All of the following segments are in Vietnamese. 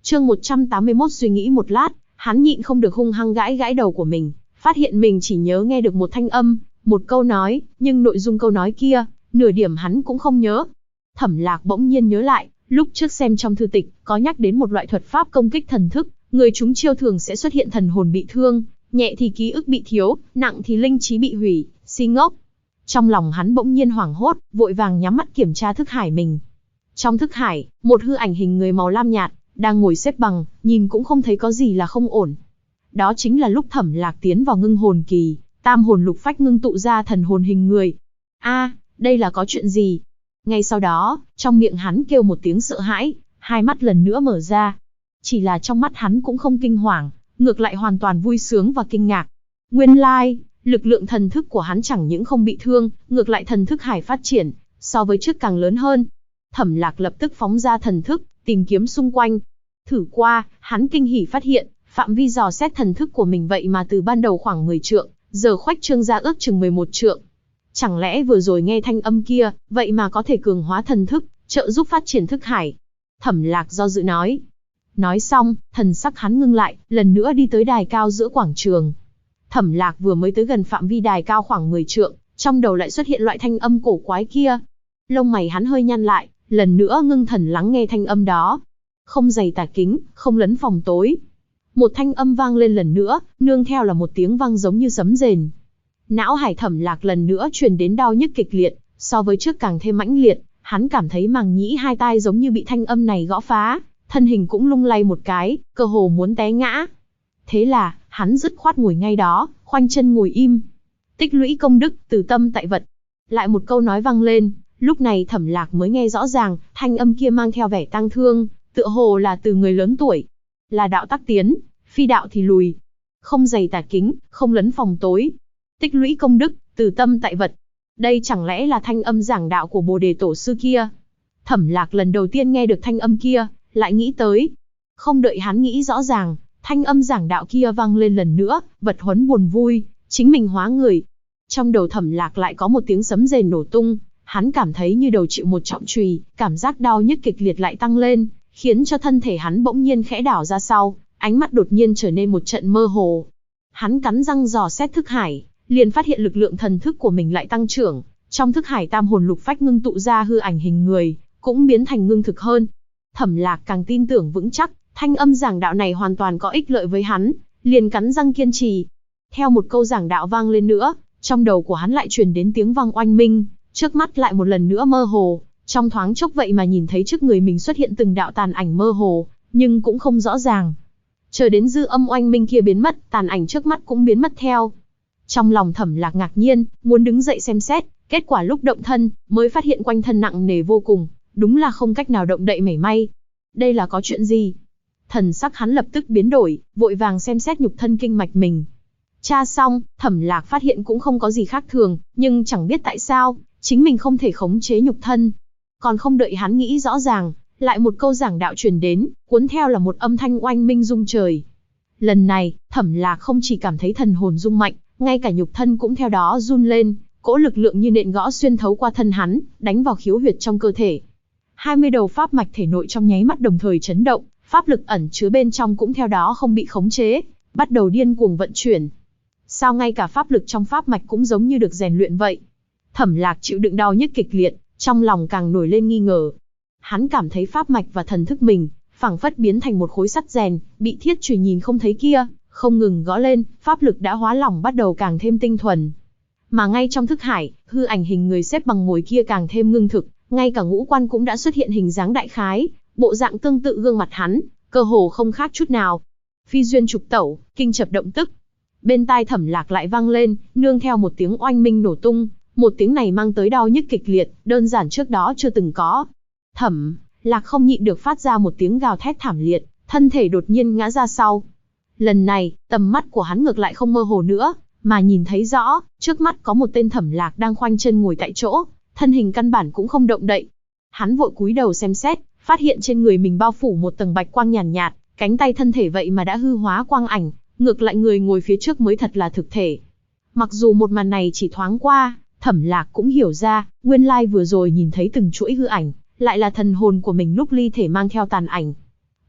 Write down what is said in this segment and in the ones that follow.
Chương 181 suy nghĩ một lát, hắn nhịn không được hung hăng gãi gãi đầu của mình, phát hiện mình chỉ nhớ nghe được một thanh âm, một câu nói, nhưng nội dung câu nói kia, nửa điểm hắn cũng không nhớ. Thẩm Lạc bỗng nhiên nhớ lại, lúc trước xem trong thư tịch, có nhắc đến một loại thuật pháp công kích thần thức, người chúng chiêu thường sẽ xuất hiện thần hồn bị thương, nhẹ thì ký ức bị thiếu, nặng thì linh trí bị hủy, si ngốc. Trong lòng hắn bỗng nhiên hoảng hốt, vội vàng nhắm mắt kiểm tra thức hải mình. Trong thức hải, một hư ảnh hình người màu lam nhạt, đang ngồi xếp bằng, nhìn cũng không thấy có gì là không ổn. Đó chính là lúc Thẩm Lạc tiến vào ngưng hồn kỳ, tam hồn lục phách ngưng tụ ra thần hồn hình người. Đây là có chuyện gì? Ngay sau đó, trong miệng hắn kêu một tiếng sợ hãi, hai mắt lần nữa mở ra. Chỉ là trong mắt hắn cũng không kinh hoàng, ngược lại hoàn toàn vui sướng và kinh ngạc. Nguyên lai, lực lượng thần thức của hắn chẳng những không bị thương, ngược lại thần thức hải phát triển, so với trước càng lớn hơn. Thẩm Lạc lập tức phóng ra thần thức, tìm kiếm xung quanh. Thử qua, hắn kinh hỉ phát hiện, phạm vi dò xét thần thức của mình vậy mà từ ban đầu khoảng 10 trượng, giờ khoách trương ra ước chừng 11 trượng. Chẳng lẽ vừa rồi nghe thanh âm kia, vậy mà có thể cường hóa thần thức, trợ giúp phát triển thức hải? Thẩm Lạc do dự nói. Nói xong, thần sắc hắn ngưng lại, lần nữa đi tới đài cao giữa quảng trường. Thẩm Lạc vừa mới tới gần phạm vi đài cao khoảng 10 trượng, trong đầu lại xuất hiện loại thanh âm cổ quái kia. Lông mày hắn hơi nhăn lại, lần nữa ngưng thần lắng nghe thanh âm đó. Không dày tà kính, không lấn phòng tối. Một thanh âm vang lên lần nữa, nương theo là một tiếng vang giống như sấm rền. Não hải Thẩm Lạc lần nữa truyền đến đau nhức kịch liệt, so với trước càng thêm mãnh liệt, hắn cảm thấy màng nhĩ hai tai giống như bị thanh âm này gõ phá, thân hình cũng lung lay một cái, cơ hồ muốn té ngã. Thế là, hắn dứt khoát ngồi ngay đó, khoanh chân ngồi im. Tích lũy công đức, từ tâm tại vật. Lại một câu nói vang lên, lúc này Thẩm Lạc mới nghe rõ ràng, thanh âm kia mang theo vẻ tang thương, tựa hồ là từ người lớn tuổi. Là đạo tắc tiến, phi đạo thì lùi. Không dày tà kính, không lấn phòng tối. Tích lũy công đức, từ tâm tại vật. Đây chẳng lẽ là thanh âm giảng đạo của Bồ Đề Tổ sư kia? Thẩm Lạc lần đầu tiên nghe được thanh âm kia, lại nghĩ tới. Không đợi hắn nghĩ rõ ràng, thanh âm giảng đạo kia vang lên lần nữa, vật huấn buồn vui, chính mình hóa người. Trong đầu Thẩm Lạc lại có một tiếng sấm rền nổ tung, hắn cảm thấy như đầu chịu một trọng chùy, cảm giác đau nhức kịch liệt lại tăng lên, khiến cho thân thể hắn bỗng nhiên khẽ đảo ra sau, ánh mắt đột nhiên trở nên một trận mơ hồ. Hắn cắn răng dò xét thức hải, liền phát hiện lực lượng thần thức của mình lại tăng trưởng, trong thức hải tam hồn lục phách ngưng tụ ra hư ảnh hình người, cũng biến thành ngưng thực hơn. Thẩm Lạc càng tin tưởng vững chắc, thanh âm giảng đạo này hoàn toàn có ích lợi với hắn, liền cắn răng kiên trì. Theo một câu giảng đạo vang lên nữa, trong đầu của hắn lại truyền đến tiếng vang oanh minh, trước mắt lại một lần nữa mơ hồ, trong thoáng chốc vậy mà nhìn thấy trước người mình xuất hiện từng đạo tàn ảnh mơ hồ, nhưng cũng không rõ ràng. Chờ đến dư âm oanh minh kia biến mất, tàn ảnh trước mắt cũng biến mất theo. Trong lòng Thẩm Lạc ngạc nhiên, muốn đứng dậy xem xét, kết quả lúc động thân, mới phát hiện quanh thân nặng nề vô cùng, đúng là không cách nào động đậy mảy may. Đây là có chuyện gì? Thần sắc hắn lập tức biến đổi, vội vàng xem xét nhục thân kinh mạch mình. Tra xong, Thẩm Lạc phát hiện cũng không có gì khác thường, nhưng chẳng biết tại sao, chính mình không thể khống chế nhục thân. Còn không đợi hắn nghĩ rõ ràng, lại một câu giảng đạo truyền đến, cuốn theo là một âm thanh oanh minh rung trời. Lần này, Thẩm Lạc không chỉ cảm thấy thần hồn rung mạnh, ngay cả nhục thân cũng theo đó run lên, cỗ lực lượng như nện gõ xuyên thấu qua thân hắn, đánh vào khiếu huyệt trong cơ thể. 20 đầu pháp mạch thể nội trong nháy mắt đồng thời chấn động, pháp lực ẩn chứa bên trong cũng theo đó không bị khống chế, bắt đầu điên cuồng vận chuyển. Sao ngay cả pháp lực trong pháp mạch cũng giống như được rèn luyện vậy? Thẩm Lạc chịu đựng đau nhức kịch liệt, trong lòng càng nổi lên nghi ngờ. Hắn cảm thấy pháp mạch và thần thức mình, phảng phất biến thành một khối sắt rèn, bị thiết chùy nhìn không thấy kia, không ngừng gõ lên, pháp lực đã hóa lỏng bắt đầu càng thêm tinh thuần. Mà ngay trong thức hải, hư ảnh hình người xếp bằng ngồi kia càng thêm ngưng thực, ngay cả ngũ quan cũng đã xuất hiện hình dáng đại khái, bộ dạng tương tự gương mặt hắn, cơ hồ không khác chút nào. Phi duyên trục tẩu, kinh chập động tức. Bên tai Thẩm Lạc lại vang lên, nương theo một tiếng oanh minh nổ tung, một tiếng này mang tới đau nhức kịch liệt, đơn giản trước đó chưa từng có. Thẩm Lạc không nhịn được phát ra một tiếng gào thét thảm liệt, thân thể đột nhiên ngã ra sau. Lần này, tầm mắt của hắn ngược lại không mơ hồ nữa, mà nhìn thấy rõ, trước mắt có một tên Thẩm Lạc đang khoanh chân ngồi tại chỗ, thân hình căn bản cũng không động đậy. Hắn vội cúi đầu xem xét, phát hiện trên người mình bao phủ một tầng bạch quang nhàn nhạt, cánh tay thân thể vậy mà đã hư hóa quang ảnh, ngược lại người ngồi phía trước mới thật là thực thể. Mặc dù một màn này chỉ thoáng qua, Thẩm Lạc cũng hiểu ra, nguyên lai vừa rồi nhìn thấy từng chuỗi hư ảnh, lại là thần hồn của mình lúc ly thể mang theo tàn ảnh.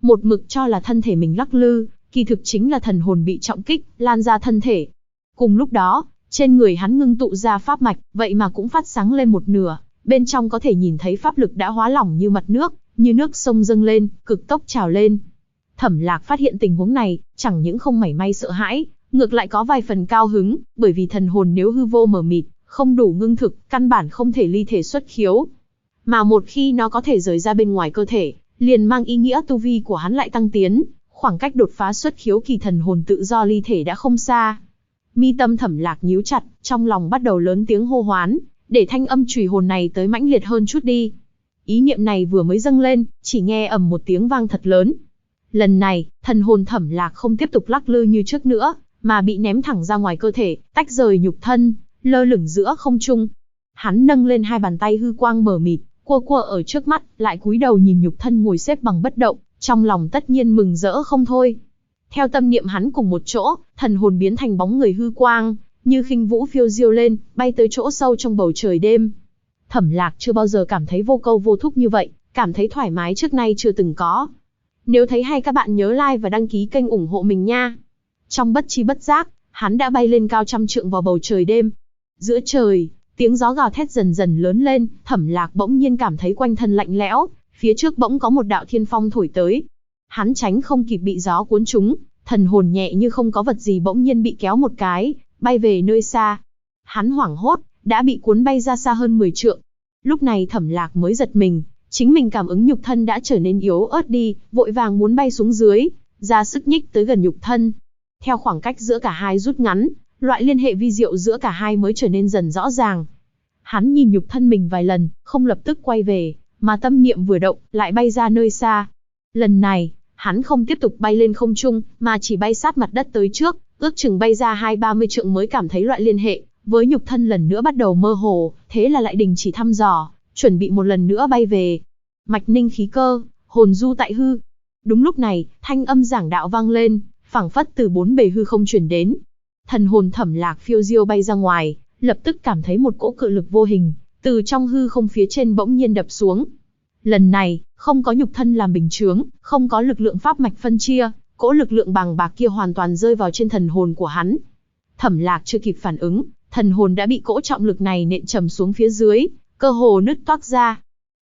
một mực cho là thân thể mình lắc lư, kỳ thực chính là thần hồn bị trọng kích, lan ra thân thể. Cùng lúc đó, trên người hắn ngưng tụ ra pháp mạch, vậy mà cũng phát sáng lên một nửa, bên trong có thể nhìn thấy pháp lực đã hóa lỏng như mặt nước, như nước sông dâng lên, cực tốc trào lên. Thẩm Lạc phát hiện tình huống này, chẳng những không mảy may sợ hãi, ngược lại có vài phần cao hứng, bởi vì thần hồn nếu hư vô mờ mịt, không đủ ngưng thực, căn bản không thể ly thể xuất khiếu. Mà một khi nó có thể rời ra bên ngoài cơ thể, liền mang ý nghĩa tu vi của hắn lại tăng tiến, khoảng cách đột phá xuất khiếu kỳ thần hồn tự do ly thể đã không xa. Mi tâm Thẩm Lạc nhíu chặt, trong lòng bắt đầu lớn tiếng hô hoán, để thanh âm chùy hồn này tới mãnh liệt hơn chút đi. Ý niệm này vừa mới dâng lên, chỉ nghe ầm một tiếng vang thật lớn. Lần này, thần hồn Thẩm Lạc không tiếp tục lắc lư như trước nữa, mà bị ném thẳng ra ngoài cơ thể, tách rời nhục thân, lơ lửng giữa không trung. Hắn nâng lên hai bàn tay hư quang mờ mịt, cua cua ở trước mắt, lại cúi đầu nhìn nhục thân ngồi xếp bằng bất động, trong lòng tất nhiên mừng rỡ không thôi. Theo tâm niệm hắn cùng một chỗ, thần hồn biến thành bóng người hư quang, như khinh vũ phiêu diêu lên, bay tới chỗ sâu trong bầu trời đêm. Thẩm Lạc chưa bao giờ cảm thấy vô câu vô thúc như vậy, cảm thấy thoải mái trước nay chưa từng có. Nếu thấy hay các bạn nhớ like và đăng ký kênh ủng hộ mình nha. Trong bất chi bất giác, hắn đã bay lên cao trăm trượng vào bầu trời đêm. Giữa trời, tiếng gió gào thét dần dần lớn lên, Thẩm Lạc bỗng nhiên cảm thấy quanh thân lạnh lẽo, phía trước bỗng có một đạo thiên phong thổi tới. Hắn tránh không kịp bị gió cuốn trúng, thần hồn nhẹ như không có vật gì bỗng nhiên bị kéo một cái, bay về nơi xa. Hắn hoảng hốt, đã bị cuốn bay ra xa hơn 10 trượng. Lúc này Thẩm Lạc mới giật mình, chính mình cảm ứng nhục thân đã trở nên yếu ớt đi, vội vàng muốn bay xuống dưới, ra sức nhích tới gần nhục thân. Theo khoảng cách giữa cả hai rút ngắn, loại liên hệ vi diệu giữa cả hai mới trở nên dần rõ ràng. Hắn nhìn nhục thân mình vài lần, không lập tức quay về, mà tâm niệm vừa động, lại bay ra nơi xa. Lần này, hắn không tiếp tục bay lên không trung, mà chỉ bay sát mặt đất tới trước, ước chừng bay ra 20-30 trượng mới cảm thấy loại liên hệ với nhục thân lần nữa bắt đầu mơ hồ, thế là lại đình chỉ thăm dò, chuẩn bị một lần nữa bay về. Mạch ninh khí cơ, hồn du tại hư. Đúng lúc này, thanh âm giảng đạo vang lên, phảng phất từ bốn bề hư không truyền đến. Thần hồn Thẩm Lạc phiêu diêu bay ra ngoài, lập tức cảm thấy một cỗ cự lực vô hình, từ trong hư không phía trên bỗng nhiên đập xuống. Lần này, không có nhục thân làm bình chướng, không có lực lượng pháp mạch phân chia, cỗ lực lượng bàng bạc kia hoàn toàn rơi vào trên thần hồn của hắn. Thẩm Lạc chưa kịp phản ứng, thần hồn đã bị cỗ trọng lực này nện trầm xuống phía dưới, cơ hồ nứt toác ra.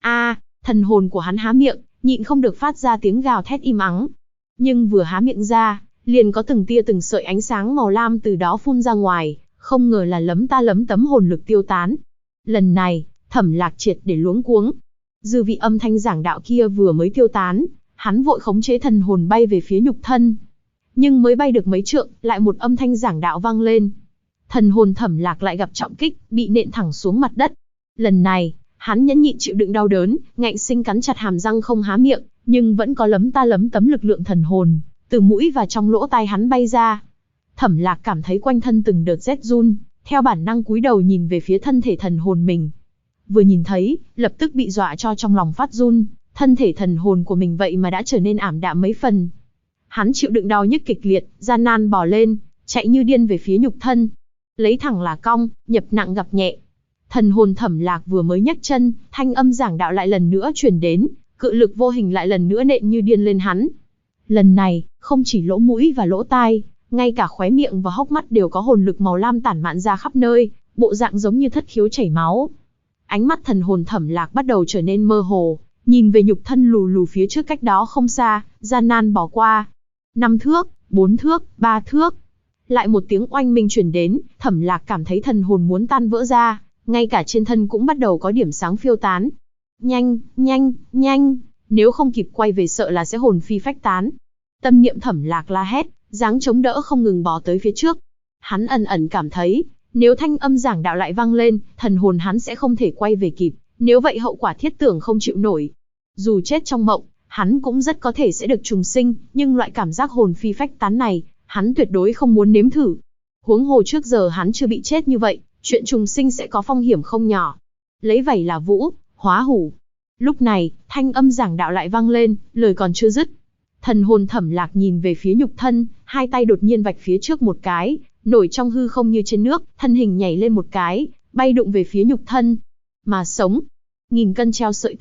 Thần hồn của hắn há miệng, nhịn không được phát ra tiếng gào thét im ắng. Nhưng vừa há miệng ra, liền có từng tia từng sợi ánh sáng màu lam từ đó phun ra ngoài, không ngờ là lấm ta lấm tấm hồn lực tiêu tán. Lần này, Thẩm Lạc triệt để luống cuống. Dư vị âm thanh giảng đạo kia vừa mới tiêu tán, hắn vội khống chế thần hồn bay về phía nhục thân. Nhưng mới bay được mấy trượng, lại một âm thanh giảng đạo vang lên. Thần hồn Thẩm Lạc lại gặp trọng kích, bị nện thẳng xuống mặt đất. Lần này, hắn nhẫn nhịn chịu đựng đau đớn, ngạnh sinh cắn chặt hàm răng không há miệng, nhưng vẫn có lấm ta lấm tấm lực lượng thần hồn từ mũi và trong lỗ tai hắn bay ra. Thẩm Lạc cảm thấy quanh thân từng đợt rét run, theo bản năng cúi đầu nhìn về phía thân thể thần hồn mình. Vừa nhìn thấy, lập tức bị dọa cho trong lòng phát run, thân thể thần hồn của mình vậy mà đã trở nên ảm đạm mấy phần. Hắn chịu đựng đau nhức kịch liệt, gian nan bò lên, chạy như điên về phía nhục thân. Lấy thẳng là cong, nhập nặng gặp nhẹ. Thần hồn Thẩm Lạc vừa mới nhấc chân, thanh âm giảng đạo lại lần nữa truyền đến, cự lực vô hình lại lần nữa nện như điên lên hắn. Lần này, không chỉ lỗ mũi và lỗ tai, ngay cả khóe miệng và hốc mắt đều có hồn lực màu lam tản mạn ra khắp nơi, bộ dạng giống như thất khiếu chảy máu. Ánh mắt thần hồn Thẩm Lạc bắt đầu trở nên mơ hồ, nhìn về nhục thân lù lù phía trước cách đó không xa, gian nan bỏ qua. 5 thước, 4 thước, 3 thước. Lại một tiếng oanh minh truyền đến, Thẩm Lạc cảm thấy thần hồn muốn tan vỡ ra, ngay cả trên thân cũng bắt đầu có điểm sáng phiêu tán. Nhanh, nhanh, nhanh, nếu không kịp quay về sợ là sẽ hồn phi phách tán. Tâm niệm Thẩm Lạc la hét, dáng chống đỡ không ngừng bò tới phía trước. Hắn ẩn ẩn cảm thấy, nếu thanh âm giảng đạo lại vang lên, thần hồn hắn sẽ không thể quay về kịp, nếu vậy hậu quả thiết tưởng không chịu nổi. Dù chết trong mộng, hắn cũng rất có thể sẽ được trùng sinh, nhưng loại cảm giác hồn phi phách tán này, hắn tuyệt đối không muốn nếm thử. Huống hồ trước giờ hắn chưa bị chết như vậy, chuyện trùng sinh sẽ có phong hiểm không nhỏ. Lấy vảy là vũ, hóa hủ. Lúc này, thanh âm giảng đạo lại vang lên, lời còn chưa dứt. Thần hồn Thẩm Lạc nhìn về phía nhục thân, hai tay đột nhiên vạch phía trước một cái, nổi trong hư không như trên nước, thân hình nhảy lên một cái, bay đụng về phía nhục thân. Mà sống, nghìn cân treo sợi tóc,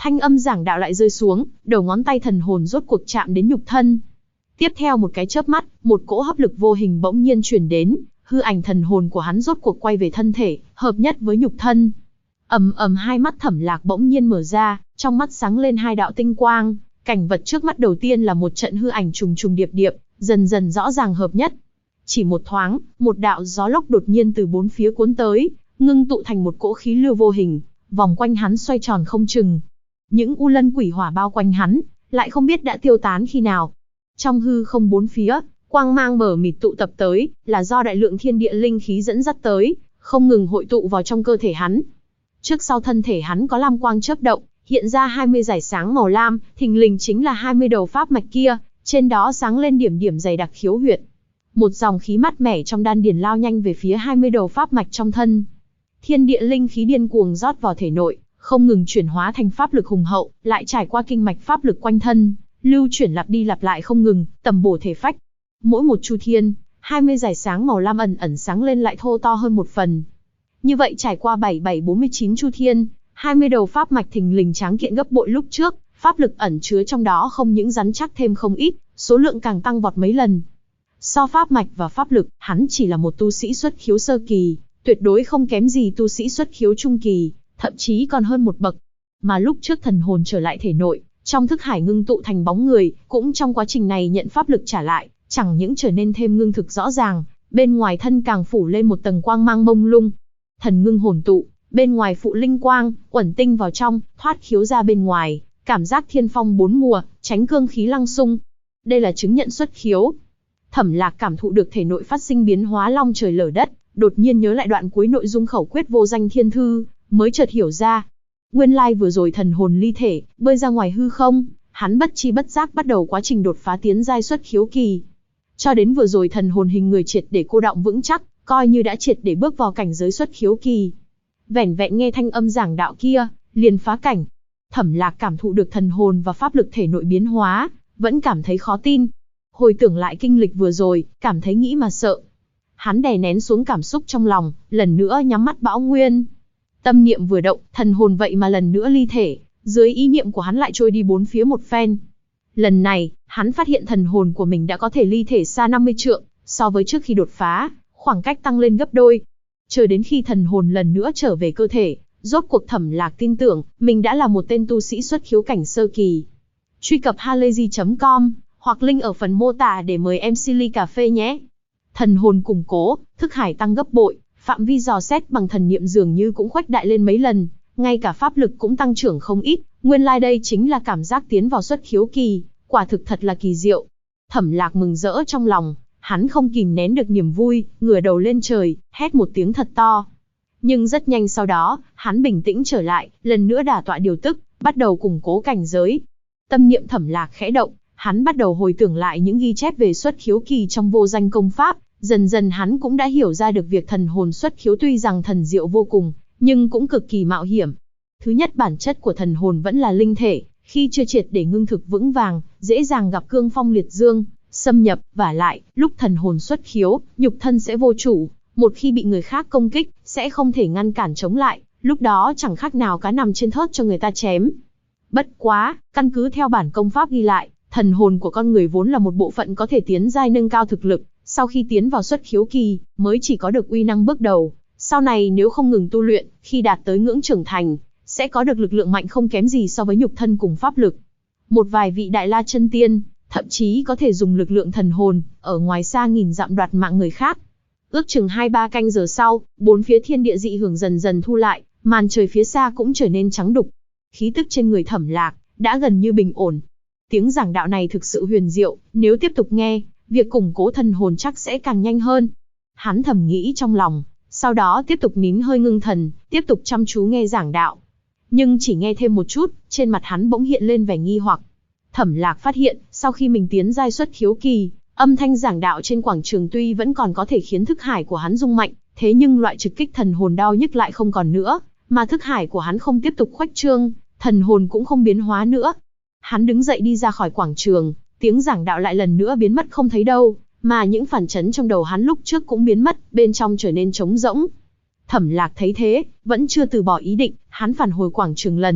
Thanh âm giảng đạo lại rơi xuống, đầu ngón tay thần hồn rốt cuộc chạm đến nhục thân. Tiếp theo một cái chớp mắt, một cỗ hấp lực vô hình bỗng nhiên truyền đến, hư ảnh thần hồn của hắn rốt cuộc quay về thân thể, hợp nhất với nhục thân. Ầm ầm, hai mắt Thẩm Lạc bỗng nhiên mở ra, trong mắt sáng lên hai đạo tinh quang, cảnh vật trước mắt đầu tiên là một trận hư ảnh trùng trùng điệp điệp, dần dần rõ ràng hợp nhất. Chỉ một thoáng, một đạo gió lốc đột nhiên từ bốn phía cuốn tới, ngưng tụ thành một cỗ khí lưu vô hình, vòng quanh hắn xoay tròn không chừng. Những u lân quỷ hỏa bao quanh hắn, lại không biết đã tiêu tán khi nào. Trong hư không bốn phía, quang mang mờ mịt tụ tập tới, là do đại lượng thiên địa linh khí dẫn dắt tới, không ngừng hội tụ vào trong cơ thể hắn. Trước sau thân thể hắn có lam quang chớp động, hiện ra 20 dải sáng màu lam, thình lình chính là 20 đầu pháp mạch kia, trên đó sáng lên điểm điểm dày đặc khiếu huyệt. Một dòng khí mát mẻ trong đan điền lao nhanh về phía 20 đầu pháp mạch trong thân. Thiên địa linh khí điên cuồng rót vào thể nội, không ngừng chuyển hóa thành pháp lực hùng hậu, lại trải qua kinh mạch pháp lực quanh thân, lưu chuyển lặp đi lặp lại không ngừng, tầm bổ thể phách. Mỗi một chu thiên, 20 dải sáng màu lam ẩn ẩn sáng lên lại thô to hơn một phần. Như vậy trải qua 7749 chu thiên, 20 đầu pháp mạch thình lình tráng kiện gấp bội lúc trước, pháp lực ẩn chứa trong đó không những rắn chắc thêm không ít, số lượng càng tăng vọt mấy lần. So pháp mạch và pháp lực, hắn chỉ là một tu sĩ xuất khiếu sơ kỳ, tuyệt đối không kém gì tu sĩ xuất khiếu trung kỳ, thậm chí còn hơn một bậc. Mà lúc trước thần hồn trở lại thể nội, trong thức hải ngưng tụ thành bóng người, cũng trong quá trình này nhận pháp lực trả lại, chẳng những trở nên thêm ngưng thực rõ ràng, bên ngoài thân càng phủ lên một tầng quang mang mông lung. Thần ngưng hồn tụ, bên ngoài phụ linh quang, uẩn tinh vào trong, thoát khiếu ra bên ngoài, cảm giác thiên phong bốn mùa, tránh cương khí lăng xung. Đây là chứng nhận xuất khiếu. Thẩm Lạc cảm thụ được thể nội phát sinh biến hóa long trời lở đất, đột nhiên nhớ lại đoạn cuối nội dung khẩu quyết vô danh thiên thư, mới chợt hiểu ra. Nguyên lai vừa rồi thần hồn ly thể, bơi ra ngoài hư không, hắn bất chi bất giác bắt đầu quá trình đột phá tiến giai xuất khiếu kỳ. Cho đến vừa rồi thần hồn hình người triệt để cô đọng vững chắc, coi như đã triệt để bước vào cảnh giới xuất khiếu kỳ. Vẻn vẹn nghe thanh âm giảng đạo kia, liền phá cảnh. Thẩm Lạc cảm thụ được thần hồn và pháp lực thể nội biến hóa, vẫn cảm thấy khó tin. Hồi tưởng lại kinh lịch vừa rồi, cảm thấy nghĩ mà sợ. Hắn đè nén xuống cảm xúc trong lòng, lần nữa nhắm mắt bão nguyên. Tâm niệm vừa động, thần hồn vậy mà lần nữa ly thể, dưới ý niệm của hắn lại trôi đi bốn phía một phen. Lần này, hắn phát hiện thần hồn của mình đã có thể ly thể xa 50 trượng, so với trước khi đột phá, khoảng cách tăng lên gấp đôi. Chờ đến khi thần hồn lần nữa trở về cơ thể, rốt cuộc Thẩm Lạc tin tưởng, mình đã là một tên tu sĩ xuất khiếu cảnh sơ kỳ. Truy cập halayzi.com, hoặc link ở phần mô tả để mời em Silly cà phê nhé. Thần hồn củng cố, thức hải tăng gấp bội, phạm vi dò xét bằng thần niệm dường như cũng khuếch đại lên mấy lần, ngay cả pháp lực cũng tăng trưởng không ít, nguyên lai đây chính là cảm giác tiến vào xuất khiếu kỳ, quả thực thật là kỳ diệu. Thẩm Lạc mừng rỡ trong lòng, hắn không kìm nén được niềm vui, ngửa đầu lên trời, hét một tiếng thật to. Nhưng rất nhanh sau đó, hắn bình tĩnh trở lại, lần nữa đả tọa điều tức, bắt đầu củng cố cảnh giới. Tâm niệm Thẩm Lạc khẽ động, hắn bắt đầu hồi tưởng lại những ghi chép về xuất khiếu kỳ trong vô danh công pháp, dần dần hắn cũng đã hiểu ra được việc thần hồn xuất khiếu tuy rằng thần diệu vô cùng, nhưng cũng cực kỳ mạo hiểm. Thứ nhất, bản chất của thần hồn vẫn là linh thể, khi chưa triệt để ngưng thực vững vàng, dễ dàng gặp cương phong liệt dương, xâm nhập, vả lại, lúc thần hồn xuất khiếu, nhục thân sẽ vô chủ, một khi bị người khác công kích, sẽ không thể ngăn cản chống lại, lúc đó chẳng khác nào cá nằm trên thớt cho người ta chém. Bất quá, căn cứ theo bản công pháp ghi lại, thần hồn của con người vốn là một bộ phận có thể tiến giai nâng cao thực lực, sau khi tiến vào xuất khiếu kỳ, mới chỉ có được uy năng bước đầu. Sau này nếu không ngừng tu luyện, khi đạt tới ngưỡng trưởng thành, sẽ có được lực lượng mạnh không kém gì so với nhục thân cùng pháp lực. Một vài vị đại la chân tiên, thậm chí có thể dùng lực lượng thần hồn, ở ngoài xa nghìn dặm đoạt mạng người khác. Ước chừng 2-3 canh giờ sau, bốn phía thiên địa dị hưởng dần dần thu lại, màn trời phía xa cũng trở nên trắng đục. Khí tức trên người Thẩm Lạc đã gần như bình ổn. Tiếng giảng đạo này thực sự huyền diệu, nếu tiếp tục nghe, việc củng cố thần hồn chắc sẽ càng nhanh hơn. Hắn thầm nghĩ trong lòng, sau đó tiếp tục nín hơi ngưng thần, tiếp tục chăm chú nghe giảng đạo. Nhưng chỉ nghe thêm một chút, trên mặt hắn bỗng hiện lên vẻ nghi hoặc. Thẩm Lạc phát hiện, sau khi mình tiến giai xuất khiếu kỳ, âm thanh giảng đạo trên quảng trường tuy vẫn còn có thể khiến thức hải của hắn rung mạnh, thế nhưng loại trực kích thần hồn đau nhức lại không còn nữa, mà thức hải của hắn không tiếp tục khuếch trương, thần hồn cũng không biến hóa nữa. Hắn đứng dậy đi ra khỏi quảng trường, tiếng giảng đạo lại lần nữa biến mất không thấy đâu, mà những phản chấn trong đầu hắn lúc trước cũng biến mất, bên trong trở nên trống rỗng. Thẩm Lạc thấy thế, vẫn chưa từ bỏ ý định, hắn phản hồi quảng trường lần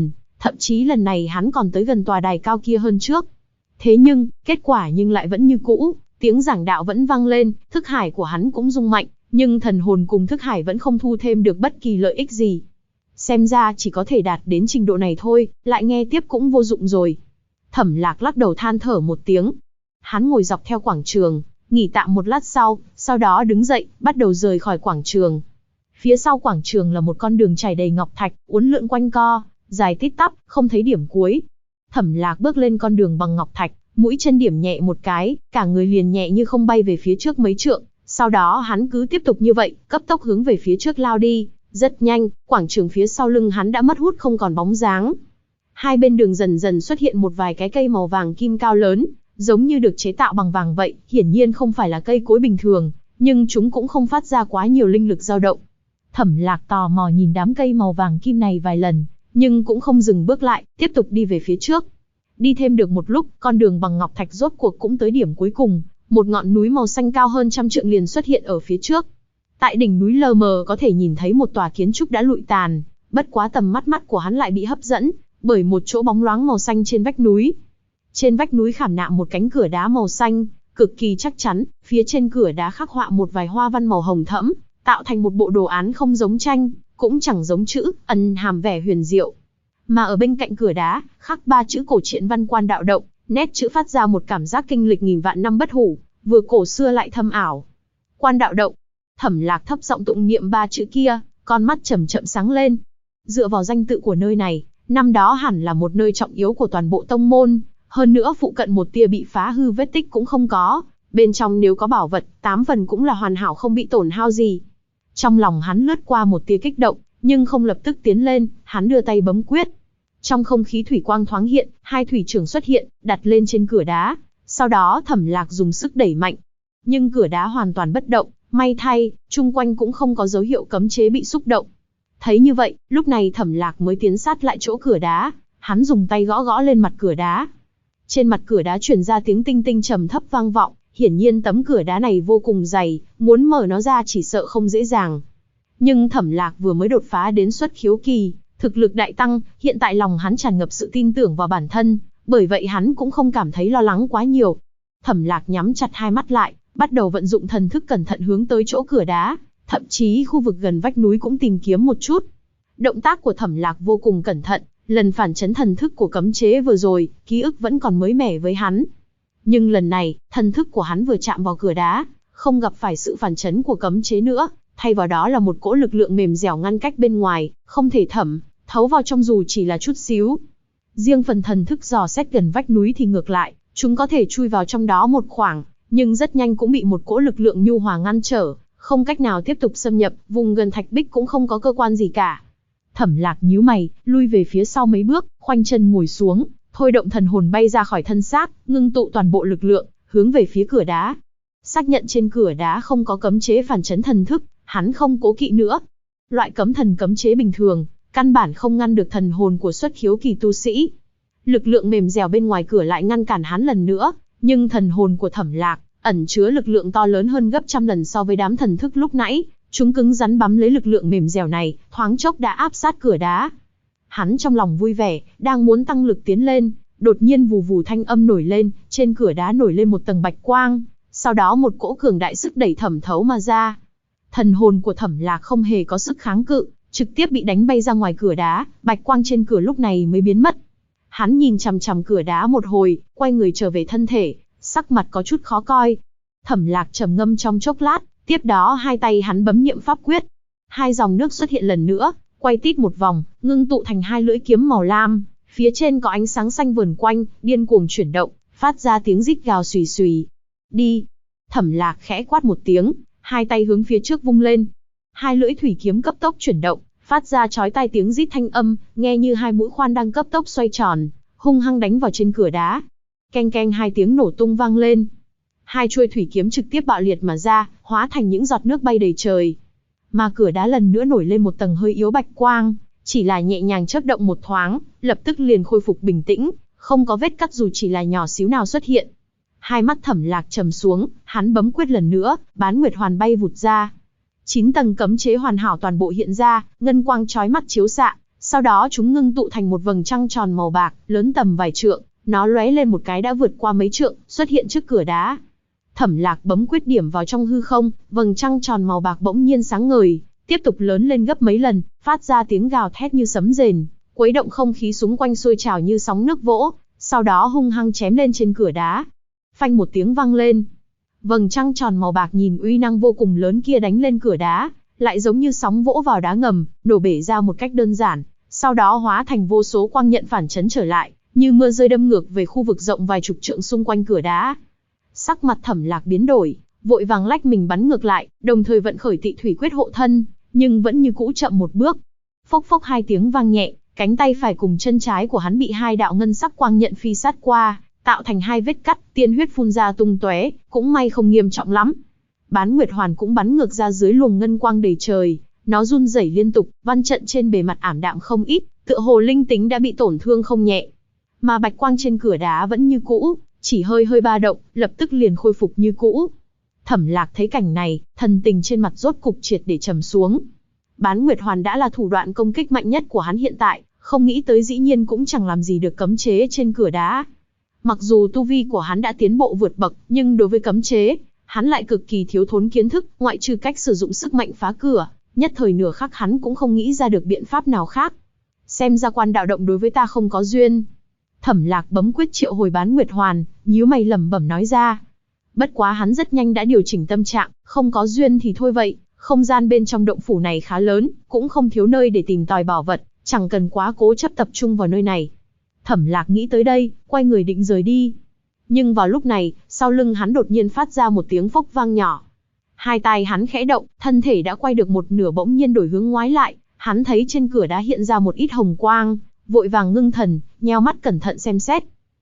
Thậm chí lần này hắn còn tới gần tòa đài cao kia hơn trước. Thế nhưng, kết quả lại vẫn như cũ, tiếng giảng đạo vẫn vang lên, thức hải của hắn cũng rung mạnh, nhưng thần hồn cùng thức hải vẫn không thu thêm được bất kỳ lợi ích gì. Xem ra chỉ có thể đạt đến trình độ này thôi, lại nghe tiếp cũng vô dụng rồi. Thẩm Lạc lắc đầu than thở một tiếng. Hắn ngồi dọc theo quảng trường, nghỉ tạm một lát sau đó đứng dậy, bắt đầu rời khỏi quảng trường. Phía sau quảng trường là một con đường trải đầy ngọc thạch, uốn lượn quanh co, dài tít tắp, không thấy điểm cuối. Thẩm Lạc bước lên con đường bằng ngọc thạch, mũi chân điểm nhẹ một cái, cả người liền nhẹ như không bay về phía trước mấy trượng. Sau đó hắn cứ tiếp tục như vậy, cấp tốc hướng về phía trước lao đi. Rất nhanh, quảng trường phía sau lưng hắn đã mất hút không còn bóng dáng. Hai bên đường dần dần xuất hiện một vài cái cây màu vàng kim cao lớn, giống như được chế tạo bằng vàng vậy, hiển nhiên không phải là cây cối bình thường, nhưng chúng cũng không phát ra quá nhiều linh lực dao động. Thẩm Lạc tò mò nhìn đám cây màu vàng kim này vài lần, nhưng cũng không dừng bước lại, tiếp tục đi về phía trước. Đi thêm được một lúc, con đường bằng ngọc thạch rốt cuộc cũng tới điểm cuối cùng, một ngọn núi màu xanh cao hơn 100 trượng liền xuất hiện ở phía trước. Tại đỉnh núi lờ mờ có thể nhìn thấy một tòa kiến trúc đã lụi tàn, bất quá tầm mắt của hắn lại bị hấp dẫn bởi một chỗ bóng loáng màu xanh trên vách núi. Trên vách núi khảm nạm một cánh cửa đá màu xanh, cực kỳ chắc chắn, phía trên cửa đá khắc họa một vài hoa văn màu hồng thẫm, tạo thành một bộ đồ án không giống tranh, cũng chẳng giống chữ, ẩn hàm vẻ huyền diệu. Mà ở bên cạnh cửa đá, khắc 3 chữ cổ truyện văn Quan Đạo Động, nét chữ phát ra một cảm giác kinh lịch nghìn vạn năm bất hủ, vừa cổ xưa lại thâm ảo. Quan Đạo Động. Thẩm Lạc thấp giọng tụng niệm 3 chữ kia, con mắt chậm chậm sáng lên. Dựa vào danh tự của nơi này, năm đó hẳn là một nơi trọng yếu của toàn bộ tông môn, hơn nữa phụ cận một tia bị phá hư vết tích cũng không có, bên trong nếu có bảo vật, 8 phần cũng là hoàn hảo không bị tổn hao gì. Trong lòng hắn lướt qua một tia kích động, nhưng không lập tức tiến lên, hắn đưa tay bấm quyết. Trong không khí thủy quang thoáng hiện, 2 thủy trưởng xuất hiện, đặt lên trên cửa đá, sau đó Thẩm Lạc dùng sức đẩy mạnh. Nhưng cửa đá hoàn toàn bất động, may thay, chung quanh cũng không có dấu hiệu cấm chế bị xúc động. Thấy như vậy, lúc này Thẩm Lạc mới tiến sát lại chỗ cửa đá, hắn dùng tay gõ gõ lên mặt cửa đá. Trên mặt cửa đá truyền ra tiếng tinh tinh trầm thấp vang vọng, hiển nhiên tấm cửa đá này vô cùng dày, muốn mở nó ra chỉ sợ không dễ dàng. Nhưng Thẩm Lạc vừa mới đột phá đến xuất khiếu kỳ, thực lực đại tăng, hiện tại lòng hắn tràn ngập sự tin tưởng vào bản thân, bởi vậy hắn cũng không cảm thấy lo lắng quá nhiều. Thẩm Lạc nhắm chặt hai mắt lại, bắt đầu vận dụng thần thức cẩn thận hướng tới chỗ cửa đá, thậm chí khu vực gần vách núi cũng tìm kiếm một chút. Động tác của Thẩm Lạc vô cùng cẩn thận, lần phản chấn thần thức của cấm chế vừa rồi, ký ức vẫn còn mới mẻ với hắn. Nhưng lần này, thần thức của hắn vừa chạm vào cửa đá, không gặp phải sự phản chấn của cấm chế nữa, thay vào đó là một cỗ lực lượng mềm dẻo ngăn cách bên ngoài, không thể thấu vào trong dù chỉ là chút xíu. Riêng phần thần thức dò xét gần vách núi thì ngược lại, chúng có thể chui vào trong đó một khoảng, nhưng rất nhanh cũng bị một cỗ lực lượng nhu hòa ngăn trở, không cách nào tiếp tục xâm nhập, vùng gần thạch bích cũng không có cơ quan gì cả. Thẩm Lạc nhíu mày, lui về phía sau mấy bước, khoanh chân ngồi xuống, thôi động thần hồn bay ra khỏi thân xác, ngưng tụ toàn bộ lực lượng, hướng về phía cửa đá. Xác nhận trên cửa đá không có cấm chế phản chấn thần thức, hắn không cố kỵ nữa. Loại cấm chế bình thường, căn bản không ngăn được thần hồn của xuất khiếu kỳ tu sĩ. Lực lượng mềm dẻo bên ngoài cửa lại ngăn cản hắn lần nữa, nhưng thần hồn của Thẩm Lạc ẩn chứa lực lượng to lớn hơn gấp trăm lần so với đám thần thức lúc nãy, chúng cứng rắn bám lấy lực lượng mềm dẻo này, thoáng chốc đã áp sát cửa đá. Hắn trong lòng vui vẻ, đang muốn tăng lực tiến lên, đột nhiên vù vù thanh âm nổi lên, trên cửa đá nổi lên một tầng bạch quang, sau đó một cỗ cường đại sức đẩy thẩm thấu mà ra. Thần hồn của Thẩm Lạc không hề có sức kháng cự, trực tiếp bị đánh bay ra ngoài cửa đá, bạch quang trên cửa lúc này mới biến mất. Hắn nhìn chằm chằm cửa đá một hồi, quay người trở về thân thể, sắc mặt có chút khó coi. Thẩm Lạc trầm ngâm trong chốc lát, tiếp đó hai tay hắn bấm niệm pháp quyết. Hai dòng nước xuất hiện lần nữa, quay tít một vòng, ngưng tụ thành hai lưỡi kiếm màu lam, phía trên có ánh sáng xanh vờn quanh, điên cuồng chuyển động, phát ra tiếng rít gào xùy xùy. Đi! Thẩm Lạc khẽ quát một tiếng, hai tay hướng phía trước vung lên. Hai lưỡi thủy kiếm cấp tốc chuyển động, phát ra chói tai tiếng rít thanh âm, nghe như hai mũi khoan đang cấp tốc xoay tròn, hung hăng đánh vào trên cửa đá. Keng keng hai tiếng nổ tung vang lên. Hai chuôi thủy kiếm trực tiếp bạo liệt mà ra, hóa thành những giọt nước bay đầy trời. Mà cửa đá lần nữa nổi lên một tầng hơi yếu bạch quang, chỉ là nhẹ nhàng chớp động một thoáng, lập tức liền khôi phục bình tĩnh, không có vết cắt dù chỉ là nhỏ xíu nào xuất hiện. Hai mắt Thẩm Lạc trầm xuống, hắn bấm quyết lần nữa, bán nguyệt hoàn bay vụt ra. 9 tầng cấm chế hoàn hảo toàn bộ hiện ra, ngân quang chói mắt chiếu xạ, Sau đó chúng ngưng tụ thành một vầng trăng tròn màu bạc, lớn tầm vài trượng, nó lóe lên một cái đã vượt qua mấy trượng, xuất hiện trước cửa đá. Thẩm Lạc bấm quyết điểm vào trong hư không, vầng trăng tròn màu bạc bỗng nhiên sáng ngời, tiếp tục lớn lên gấp mấy lần, phát ra tiếng gào thét như sấm rền, quấy động không khí xung quanh sôi trào như sóng nước vỗ, sau đó hung hăng chém lên trên cửa đá. Phanh một tiếng vang lên. Vầng trăng tròn màu bạc nhìn uy năng vô cùng lớn kia đánh lên cửa đá, lại giống như sóng vỗ vào đá ngầm, nổ bể ra một cách đơn giản, sau đó hóa thành vô số quang nhận phản chấn trở lại, như mưa rơi đâm ngược về khu vực rộng vài chục trượng xung quanh cửa đá. Sắc mặt Thẩm Lạc biến đổi, vội vàng lách mình bắn ngược lại, đồng thời vận khởi Tị Thủy Quyết hộ thân, nhưng vẫn như cũ chậm một bước. Phốc phốc hai tiếng vang nhẹ, cánh tay phải cùng chân trái của hắn bị hai đạo ngân sắc quang nhận phi sát qua, tạo thành hai vết cắt, tiên huyết phun ra tung tóe, cũng may không nghiêm trọng lắm. Bán Nguyệt Hoàn cũng bắn ngược ra dưới luồng ngân quang đầy trời, nó run rẩy liên tục, văn trận trên bề mặt ảm đạm không ít, tựa hồ linh tính đã bị tổn thương không nhẹ. Mà bạch quang trên cửa đá vẫn như cũ, chỉ hơi hơi ba động, lập tức liền khôi phục như cũ. Thẩm Lạc thấy cảnh này, thần tình trên mặt rốt cục triệt để trầm xuống. Bán Nguyệt Hoàn đã là thủ đoạn công kích mạnh nhất của hắn hiện tại, không nghĩ tới dĩ nhiên cũng chẳng làm gì được cấm chế trên cửa đá. Mặc dù tu vi của hắn đã tiến bộ vượt bậc, nhưng đối với cấm chế, hắn lại cực kỳ thiếu thốn kiến thức, ngoại trừ cách sử dụng sức mạnh phá cửa, nhất thời nửa khắc hắn cũng không nghĩ ra được biện pháp nào khác. Xem ra quan đạo động đối với ta không có duyên. Thẩm Lạc bấm quyết triệu hồi Bán Nguyệt Hoàn, nhíu mày lẩm bẩm nói ra. Bất quá hắn rất nhanh đã điều chỉnh tâm trạng, không có duyên thì thôi vậy, không gian bên trong động phủ này khá lớn, cũng không thiếu nơi để tìm tòi bảo vật, chẳng cần quá cố chấp tập trung vào nơi này. Thẩm Lạc nghĩ tới đây, quay người định rời đi. Nhưng vào lúc này, sau lưng hắn đột nhiên phát ra một tiếng phốc vang nhỏ. Hai tay hắn khẽ động, thân thể đã quay được một nửa bỗng nhiên đổi hướng ngoái lại, hắn thấy trên cửa đá hiện ra một ít hồng quang, vội vàng ngưng thần, nheo mắt cẩn thận xem xét.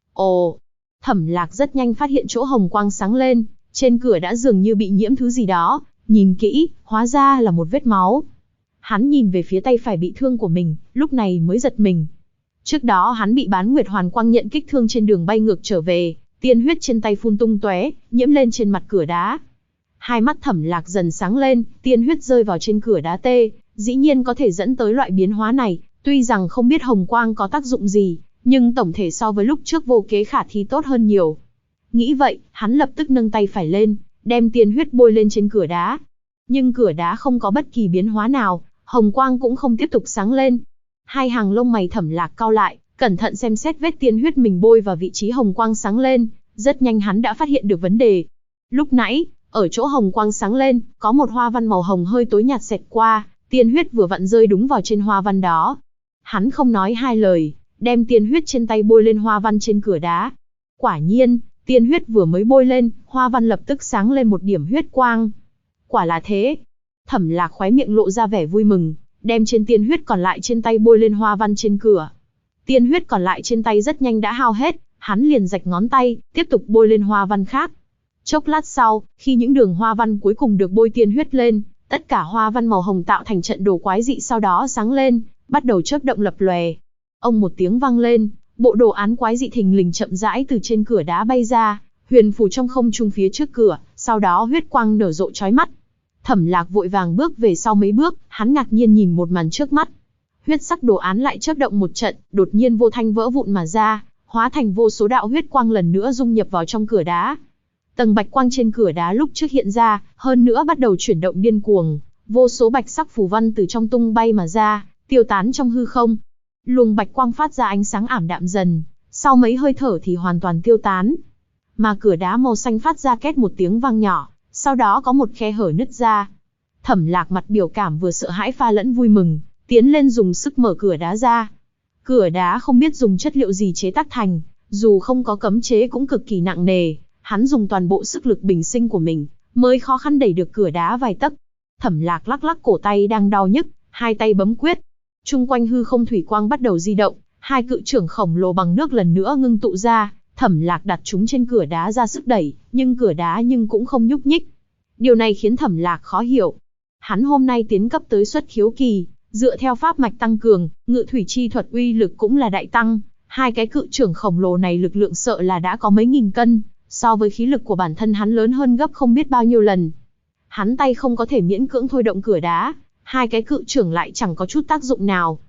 Ồ! Thẩm Lạc rất nhanh phát hiện chỗ hồng quang sáng lên, trên cửa đã dường như bị nhiễm thứ gì đó, nhìn kỹ, hóa ra là một vết máu. Hắn nhìn về phía tay phải bị thương của mình, lúc này mới giật mình. Trước đó hắn bị Bán Nguyệt Hoàn quang nhận kích thương trên đường bay ngược trở về, tiên huyết trên tay phun tung tóe, nhiễm lên trên mặt cửa đá. Hai mắt Thẩm Lạc dần sáng lên, tiên huyết rơi vào trên cửa đá tê, dĩ nhiên có thể dẫn tới loại biến hóa này, tuy rằng không biết hồng quang có tác dụng gì, nhưng tổng thể so với lúc trước vô kế khả thi tốt hơn nhiều. Nghĩ vậy, hắn lập tức nâng tay phải lên, đem tiên huyết bôi lên trên cửa đá. Nhưng cửa đá không có bất kỳ biến hóa nào, hồng quang cũng không tiếp tục sáng lên. Hai hàng lông mày Thẩm Lạc cau lại, cẩn thận xem xét vết tiên huyết mình bôi vào vị trí hồng quang sáng lên, rất nhanh hắn đã phát hiện được vấn đề. Lúc nãy, ở chỗ hồng quang sáng lên, có một hoa văn màu hồng hơi tối nhạt xẹt qua, tiên huyết vừa vặn rơi đúng vào trên hoa văn đó. Hắn không nói hai lời, đem tiên huyết trên tay bôi lên hoa văn trên cửa đá. Quả nhiên, tiên huyết vừa mới bôi lên, hoa văn lập tức sáng lên một điểm huyết quang. Quả là thế. Thẩm Lạc khóe miệng lộ ra vẻ vui mừng, đem trên tiên huyết còn lại trên tay bôi lên hoa văn trên cửa. Tiên huyết còn lại trên tay rất nhanh đã hao hết, hắn liền rạch ngón tay, tiếp tục bôi lên hoa văn khác. Chốc lát sau, khi những đường hoa văn cuối cùng được bôi tiên huyết lên, tất cả hoa văn màu hồng tạo thành trận đồ quái dị sau đó sáng lên, bắt đầu chớp động lập lòe. Ông một tiếng vang lên, bộ đồ án quái dị thình lình chậm rãi từ trên cửa đá bay ra, huyền phù trong không trung phía trước cửa, sau đó huyết quang nở rộ chói mắt. Thẩm Lạc vội vàng bước về sau mấy bước, hắn ngạc nhiên nhìn một màn trước mắt. Huyết sắc đồ án lại chớp động một trận, đột nhiên vô thanh vỡ vụn mà ra, hóa thành vô số đạo huyết quang lần nữa dung nhập vào trong cửa đá. Tầng bạch quang trên cửa đá lúc trước hiện ra, hơn nữa bắt đầu chuyển động điên cuồng, vô số bạch sắc phù văn từ trong tung bay mà ra, tiêu tán trong hư không. Luồng bạch quang phát ra ánh sáng ảm đạm dần, sau mấy hơi thở thì hoàn toàn tiêu tán. Mà cửa đá màu xanh phát ra két một tiếng vang nhỏ, sau đó có một khe hở nứt ra. Thẩm Lạc mặt biểu cảm vừa sợ hãi pha lẫn vui mừng, tiến lên dùng sức mở cửa đá ra. Cửa đá không biết dùng chất liệu gì chế tác thành, dù không có cấm chế cũng cực kỳ nặng nề, hắn dùng toàn bộ sức lực bình sinh của mình, mới khó khăn đẩy được cửa đá vài tấc. Thẩm Lạc lắc lắc cổ tay đang đau nhức, hai tay bấm quyết. Trung quanh hư không thủy quang bắt đầu di động, hai cự trưởng khổng lồ bằng nước lần nữa ngưng tụ ra, Thẩm Lạc đặt chúng trên cửa đá ra sức đẩy, nhưng cửa đá cũng không nhúc nhích. Điều này khiến Thẩm Lạc khó hiểu. Hắn hôm nay tiến cấp tới xuất khiếu kỳ, dựa theo pháp mạch tăng cường, ngự thủy chi thuật uy lực cũng là đại tăng, hai cái cự trưởng khổng lồ này lực lượng sợ là đã có mấy nghìn cân, so với khí lực của bản thân hắn lớn hơn gấp không biết bao nhiêu lần. Hắn tay không có thể miễn cưỡng thôi động cửa đá, hai cái cự trưởng lại chẳng có chút tác dụng nào.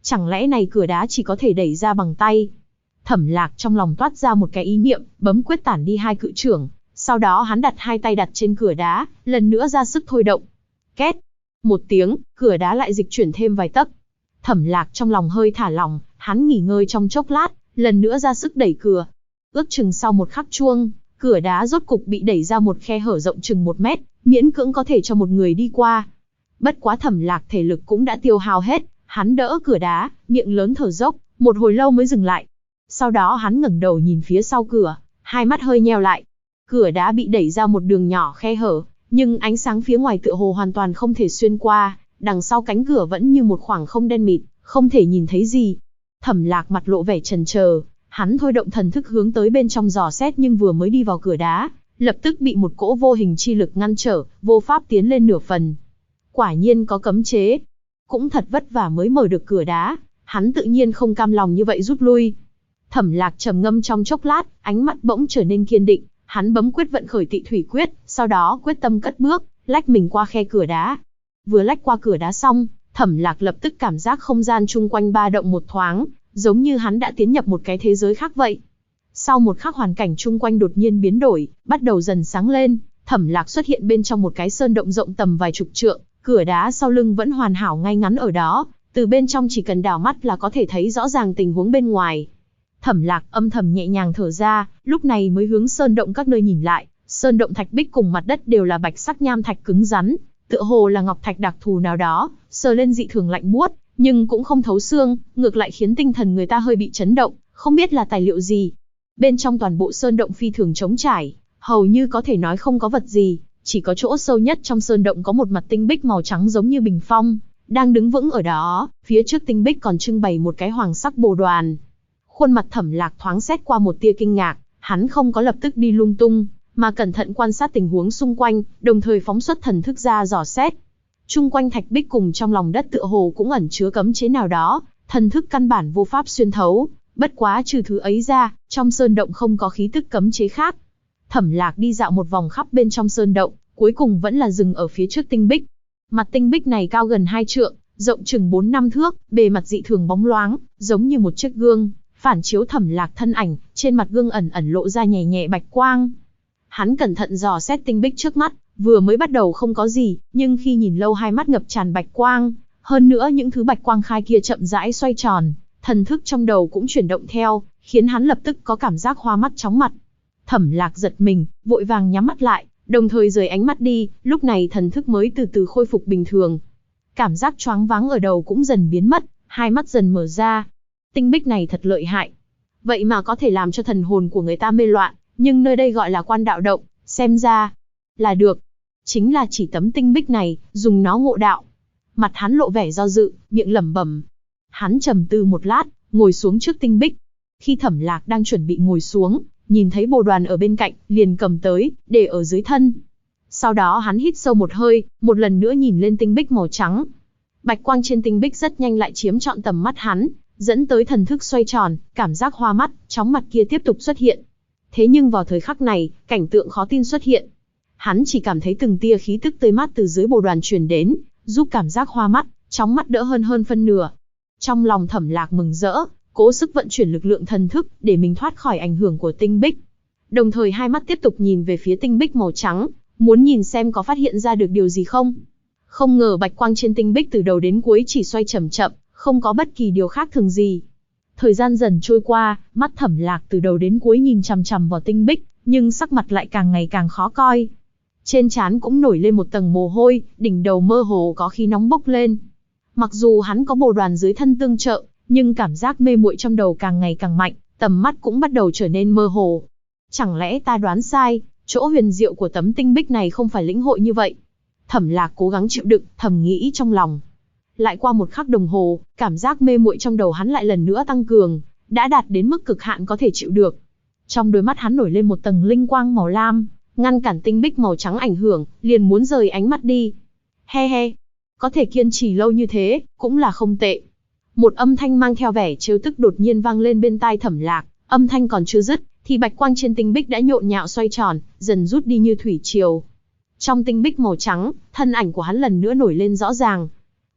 Chẳng lẽ này cửa đá chỉ có thể đẩy ra bằng tay? Thẩm Lạc trong lòng toát ra một cái ý niệm, bấm quyết tản đi hai cự chưởng, sau đó hắn đặt hai tay đặt trên cửa đá, lần nữa ra sức thôi động. Két, một tiếng, cửa đá lại dịch chuyển thêm vài tấc. Thẩm Lạc trong lòng hơi thả lỏng, hắn nghỉ ngơi trong chốc lát, lần nữa ra sức đẩy cửa. Ước chừng sau một khắc chuông, cửa đá rốt cục bị đẩy ra một khe hở rộng chừng 1 mét, miễn cưỡng có thể cho một người đi qua. Bất quá Thẩm Lạc thể lực cũng đã tiêu hao hết, hắn đỡ cửa đá, miệng lớn thở dốc, một hồi lâu mới dừng lại. Sau đó hắn ngẩng đầu nhìn phía sau cửa, hai mắt hơi nheo lại. Cửa đá bị đẩy ra một đường nhỏ khe hở, nhưng ánh sáng phía ngoài tựa hồ hoàn toàn không thể xuyên qua, đằng sau cánh cửa vẫn như một khoảng không đen mịt, không thể nhìn thấy gì. Thẩm Lạc mặt lộ vẻ chần chờ, hắn thôi động thần thức hướng tới bên trong dò xét nhưng vừa mới đi vào cửa đá, lập tức bị một cỗ vô hình chi lực ngăn trở, vô pháp tiến lên nửa phần. Quả nhiên có cấm chế. Cũng thật vất vả mới mở được cửa đá, hắn tự nhiên không cam lòng như vậy rút lui. Thẩm Lạc trầm ngâm trong chốc lát, ánh mắt bỗng trở nên kiên định, hắn bấm quyết vận khởi Tị Thủy Quyết, sau đó quyết tâm cất bước, lách mình qua khe cửa đá. Vừa lách qua cửa đá xong, Thẩm Lạc lập tức cảm giác không gian chung quanh ba động một thoáng, giống như hắn đã tiến nhập một cái thế giới khác vậy. Sau một khắc hoàn cảnh chung quanh đột nhiên biến đổi, bắt đầu dần sáng lên, Thẩm Lạc xuất hiện bên trong một cái sơn động rộng tầm vài chục trượng, cửa đá sau lưng vẫn hoàn hảo ngay ngắn ở đó, từ bên trong chỉ cần đảo mắt là có thể thấy rõ ràng tình huống bên ngoài. Thẩm Lạc âm thầm nhẹ nhàng thở ra, lúc này mới hướng sơn động các nơi nhìn lại, sơn động thạch bích cùng mặt đất đều là bạch sắc nham thạch cứng rắn, tựa hồ là ngọc thạch đặc thù nào đó, sờ lên dị thường lạnh buốt, nhưng cũng không thấu xương, ngược lại khiến tinh thần người ta hơi bị chấn động, không biết là tài liệu gì. Bên trong toàn bộ sơn động phi thường trống trải, hầu như có thể nói không có vật gì, chỉ có chỗ sâu nhất trong sơn động có một mặt tinh bích màu trắng giống như bình phong, đang đứng vững ở đó, phía trước tinh bích còn trưng bày một cái hoàng sắc bồ đoàn. Khuôn mặt Thẩm Lạc thoáng xét qua một tia kinh ngạc, hắn không có lập tức đi lung tung, mà cẩn thận quan sát tình huống xung quanh, đồng thời phóng xuất thần thức ra dò xét. Chung quanh thạch bích cùng trong lòng đất tựa hồ cũng ẩn chứa cấm chế nào đó, thần thức căn bản vô pháp xuyên thấu, bất quá trừ thứ ấy ra, trong sơn động không có khí tức cấm chế khác. Thẩm Lạc đi dạo một vòng khắp bên trong sơn động, cuối cùng vẫn là dừng ở phía trước tinh bích. Mặt tinh bích này cao gần 2 trượng, rộng chừng 4-5 thước, bề mặt dị thường bóng loáng, giống như một chiếc gương, phản chiếu Thẩm Lạc thân ảnh, trên mặt gương ẩn ẩn lộ ra nhẹ nhẹ bạch quang. Hắn cẩn thận dò xét tinh bích trước mắt, vừa mới bắt đầu không có gì, nhưng khi nhìn lâu hai mắt ngập tràn bạch quang, hơn nữa những thứ bạch quang khai kia chậm rãi xoay tròn, thần thức trong đầu cũng chuyển động theo, khiến hắn lập tức có cảm giác hoa mắt chóng mặt. Thẩm Lạc giật mình, vội vàng nhắm mắt lại, đồng thời rời ánh mắt đi, lúc này thần thức mới từ từ khôi phục bình thường. Cảm giác choáng váng ở đầu cũng dần biến mất, hai mắt dần mở ra. Tinh bích này thật lợi hại. Vậy mà có thể làm cho thần hồn của người ta mê loạn, nhưng nơi đây gọi là quan đạo động, xem ra là được. Chính là chỉ tấm tinh bích này, dùng nó ngộ đạo. Mặt hắn lộ vẻ do dự, miệng lẩm bẩm. Hắn trầm tư một lát, ngồi xuống trước tinh bích. Khi Thẩm Lạc đang chuẩn bị ngồi xuống, nhìn thấy bồ đoàn ở bên cạnh, liền cầm tới, để ở dưới thân. Sau đó hắn hít sâu một hơi, một lần nữa nhìn lên tinh bích màu trắng. Bạch quang trên tinh bích rất nhanh lại chiếm trọn tầm mắt hắn, dẫn tới thần thức xoay tròn, cảm giác hoa mắt, chóng mặt kia tiếp tục xuất hiện. Thế nhưng vào thời khắc này, cảnh tượng khó tin xuất hiện. Hắn chỉ cảm thấy từng tia khí tức tươi mát từ dưới bồ đoàn truyền đến, giúp cảm giác hoa mắt, chóng mặt đỡ hơn phân nửa. Trong lòng Thẩm Lạc mừng rỡ, cố sức vận chuyển lực lượng thần thức để mình thoát khỏi ảnh hưởng của tinh bích. Đồng thời hai mắt tiếp tục nhìn về phía tinh bích màu trắng, muốn nhìn xem có phát hiện ra được điều gì không. Không ngờ bạch quang trên tinh bích từ đầu đến cuối chỉ xoay chậm chậm, không có bất kỳ điều khác thường gì. Thời gian dần trôi qua, mắt Thẩm Lạc từ đầu đến cuối nhìn chằm chằm vào tinh bích, nhưng sắc mặt lại càng ngày càng khó coi. Trên trán cũng nổi lên một tầng mồ hôi, đỉnh đầu mơ hồ có khí nóng bốc lên. Mặc dù hắn có bồ đoàn dưới thân tương trợ, nhưng cảm giác mê muội trong đầu càng ngày càng mạnh, tầm mắt cũng bắt đầu trở nên mơ hồ. Chẳng lẽ ta đoán sai, chỗ huyền diệu của tấm tinh bích này không phải lĩnh hội như vậy? Thẩm Lạc cố gắng chịu đựng, thầm nghĩ trong lòng. Lại qua một khắc đồng hồ, cảm giác mê muội trong đầu hắn lại lần nữa tăng cường, đã đạt đến mức cực hạn có thể chịu được. Trong đôi mắt hắn nổi lên một tầng linh quang màu lam, ngăn cản tinh bích màu trắng ảnh hưởng, liền muốn rời ánh mắt đi. He he, có thể kiên trì lâu như thế, cũng là không tệ. Một âm thanh mang theo vẻ trêu tức đột nhiên vang lên bên tai Thẩm Lạc, âm thanh còn chưa dứt, thì bạch quang trên tinh bích đã nhộn nhạo xoay tròn, dần rút đi như thủy triều. Trong tinh bích màu trắng, thân ảnh của hắn lần nữa nổi lên rõ ràng.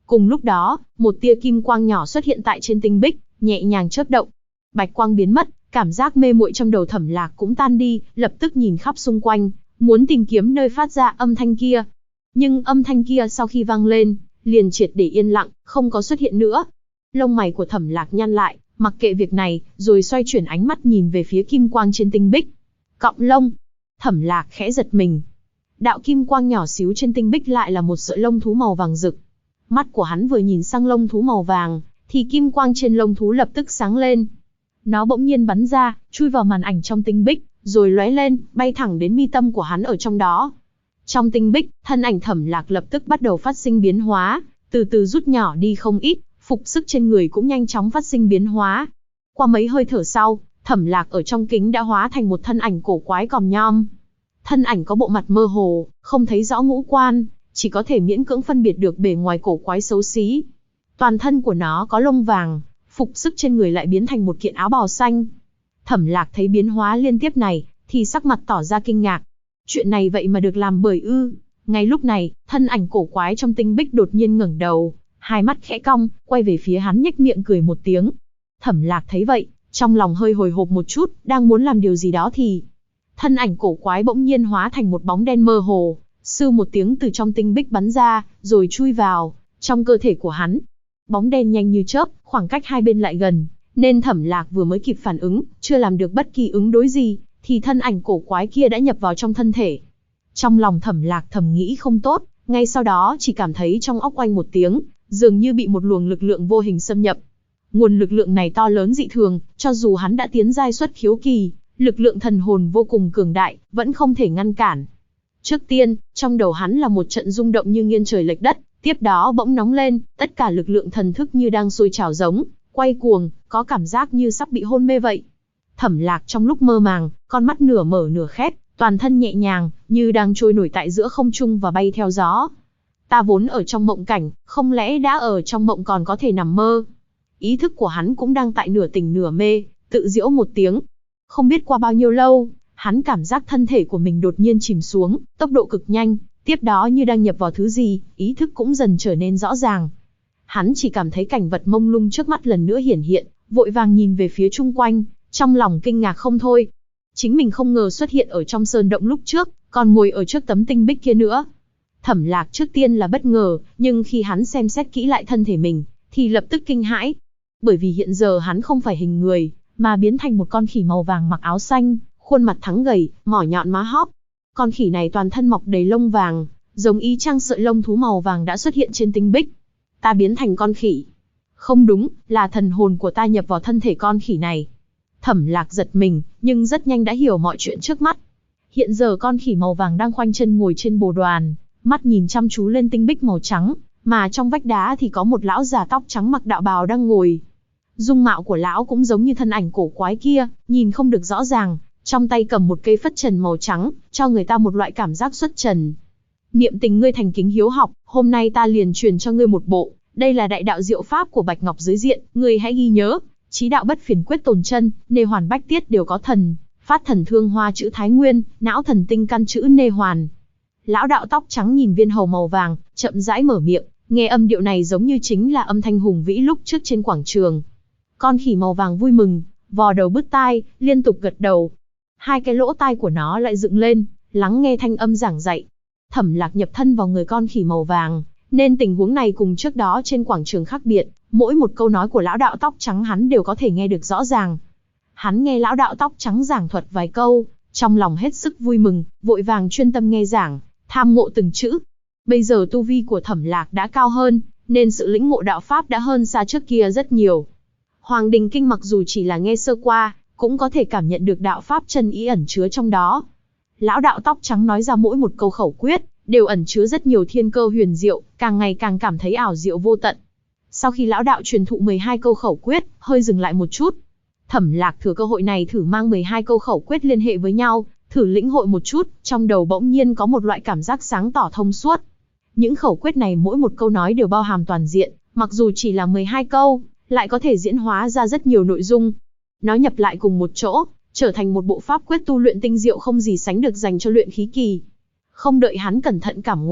Cùng lúc đó, một tia kim quang nhỏ xuất hiện tại trên tinh bích, nhẹ nhàng chớp động. Bạch quang biến mất, cảm giác mê muội trong đầu Thẩm Lạc cũng tan đi, lập tức nhìn khắp xung quanh, muốn tìm kiếm nơi phát ra âm thanh kia. Nhưng âm thanh kia sau khi vang lên, liền triệt để yên lặng, không có xuất hiện nữa. Lông mày của Thẩm Lạc nhăn lại, mặc kệ việc này, rồi xoay chuyển ánh mắt nhìn về phía kim quang trên tinh bích. Cọng lông. Thẩm Lạc khẽ giật mình. Đạo kim quang nhỏ xíu trên tinh bích lại là một sợi lông thú màu vàng rực. Mắt của hắn vừa nhìn sang lông thú màu vàng, thì kim quang trên lông thú lập tức sáng lên. Nó bỗng nhiên bắn ra, chui vào màn ảnh trong tinh bích, rồi lóe lên, bay thẳng đến mi tâm của hắn ở trong đó. Trong tinh bích, thân ảnh Thẩm Lạc lập tức bắt đầu phát sinh biến hóa, từ từ rút nhỏ đi không ít, phục sức trên người cũng nhanh chóng phát sinh biến hóa. Qua mấy hơi thở sau, Thẩm Lạc ở trong kính đã hóa thành một thân ảnh cổ quái còm nhom. Thân ảnh có bộ mặt mơ hồ, không thấy rõ ngũ quan, chỉ có thể miễn cưỡng phân biệt được bề ngoài cổ quái xấu xí. Toàn thân của nó có lông vàng, phục sức trên người lại biến thành một kiện áo bào xanh. Thẩm Lạc thấy biến hóa liên tiếp này, thì sắc mặt tỏ ra kinh ngạc. Chuyện này vậy mà được làm bởi ư? Ngay lúc này, thân ảnh cổ quái trong tinh bích đột nhiên ngẩng đầu, hai mắt khẽ cong, quay về phía hắn nhếch miệng cười một tiếng. Thẩm Lạc thấy vậy, trong lòng hơi hồi hộp một chút, đang muốn làm điều gì đó thì thân ảnh cổ quái bỗng nhiên hóa thành một bóng đen mơ hồ, sưu một tiếng từ trong tinh bích bắn ra, rồi chui vào trong cơ thể của hắn. Bóng đen nhanh như chớp, khoảng cách hai bên lại gần, nên Thẩm Lạc vừa mới kịp phản ứng, chưa làm được bất kỳ ứng đối gì, thì thân ảnh cổ quái kia đã nhập vào trong thân thể. Trong lòng Thẩm Lạc thầm nghĩ không tốt, ngay sau đó chỉ cảm thấy trong óc oanh một tiếng, dường như bị một luồng lực lượng vô hình xâm nhập. Nguồn lực lượng này to lớn dị thường, cho dù hắn đã tiến giai xuất khiếu kỳ, lực lượng thần hồn vô cùng cường đại, vẫn không thể ngăn cản. Trước tiên, trong đầu hắn là một trận rung động như nghiêng trời lệch đất, tiếp đó bỗng nóng lên, tất cả lực lượng thần thức như đang sôi trào giống, quay cuồng, có cảm giác như sắp bị hôn mê vậy. Thẩm Lạc trong lúc mơ màng, con mắt nửa mở nửa khép, toàn thân nhẹ nhàng, như đang trôi nổi tại giữa không trung và bay theo gió. Ta vốn ở trong mộng cảnh, không lẽ đã ở trong mộng còn có thể nằm mơ? Ý thức của hắn cũng đang tại nửa tỉnh nửa mê, tự giễu một tiếng. Không biết qua bao nhiêu lâu, hắn cảm giác thân thể của mình đột nhiên chìm xuống, tốc độ cực nhanh, tiếp đó như đang nhập vào thứ gì, ý thức cũng dần trở nên rõ ràng. Hắn chỉ cảm thấy cảnh vật mông lung trước mắt lần nữa hiển hiện, vội vàng nhìn về phía chung quanh, trong lòng kinh ngạc không thôi. Chính mình không ngờ xuất hiện ở trong sơn động lúc trước, còn ngồi ở trước tấm tinh bích kia nữa. Thẩm Lạc trước tiên là bất ngờ, nhưng khi hắn xem xét kỹ lại thân thể mình, thì lập tức kinh hãi. Bởi vì hiện giờ hắn không phải hình người, mà biến thành một con khỉ màu vàng mặc áo xanh, khuôn mặt thắng gầy, mỏ nhọn má hóp. Con khỉ này toàn thân mọc đầy lông vàng, giống y chang sợi lông thú màu vàng đã xuất hiện trên tinh bích. Ta biến thành con khỉ. Không đúng, là thần hồn của ta nhập vào thân thể con khỉ này. Thẩm Lạc giật mình, nhưng rất nhanh đã hiểu mọi chuyện trước mắt. Hiện giờ con khỉ màu vàng đang khoanh chân ngồi trên bồ đoàn, mắt nhìn chăm chú lên tinh bích màu trắng, mà trong vách đá thì có một lão già tóc trắng mặc đạo bào đang ngồi. Dung mạo của lão cũng giống như thân ảnh cổ quái kia, nhìn không được rõ ràng, trong tay cầm một cây phất trần màu trắng, cho người ta một loại cảm giác xuất trần. Niệm tình ngươi thành kính hiếu học, hôm nay ta liền truyền cho ngươi một bộ, đây là đại đạo diệu pháp của Bạch Ngọc Giới Diện, ngươi hãy ghi nhớ, chí đạo bất phiền quyết tồn chân, nê hoàn bách tiết đều có thần, phát thần thương hoa chữ Thái Nguyên, não thần tinh căn chữ nê hoàn. Lão đạo tóc trắng nhìn viên hầu màu vàng, chậm rãi mở miệng, nghe âm điệu này giống như chính là âm thanh hùng vĩ lúc trước trên quảng trường. Con khỉ màu vàng vui mừng, vò đầu bứt tai, liên tục gật đầu. Hai cái lỗ tai của nó lại dựng lên, lắng nghe thanh âm giảng dạy. Thẩm Lạc nhập thân vào người con khỉ màu vàng, nên tình huống này cùng trước đó trên quảng trường khác biệt, mỗi một câu nói của lão đạo tóc trắng hắn đều có thể nghe được rõ ràng. Hắn nghe lão đạo tóc trắng giảng thuật vài câu, trong lòng hết sức vui mừng, vội vàng chuyên tâm nghe giảng, tham ngộ từng chữ. Bây giờ tu vi của Thẩm Lạc đã cao hơn, nên sự lĩnh ngộ đạo pháp đã hơn xa trước kia rất nhiều. Hoàng Đình Kinh mặc dù chỉ là nghe sơ qua, cũng có thể cảm nhận được đạo pháp chân ý ẩn chứa trong đó. Lão đạo tóc trắng nói ra mỗi một câu khẩu quyết, đều ẩn chứa rất nhiều thiên cơ huyền diệu, càng ngày càng cảm thấy ảo diệu vô tận. Sau khi lão đạo truyền thụ 12 câu khẩu quyết, hơi dừng lại một chút. Thẩm Lạc thừa cơ hội này thử mang 12 câu khẩu quyết liên hệ với nhau, thử lĩnh hội một chút, trong đầu bỗng nhiên có một loại cảm giác sáng tỏ thông suốt. Những khẩu quyết này mỗi một câu nói đều bao hàm toàn diện, mặc dù chỉ là 12 câu, lại có thể diễn hóa ra rất nhiều nội dung. Nó nhập lại cùng một chỗ, trở thành một bộ pháp quyết tu luyện tinh diệu không gì sánh được dành cho luyện khí kỳ. Không đợi hắn cẩn thận cảm ngộ,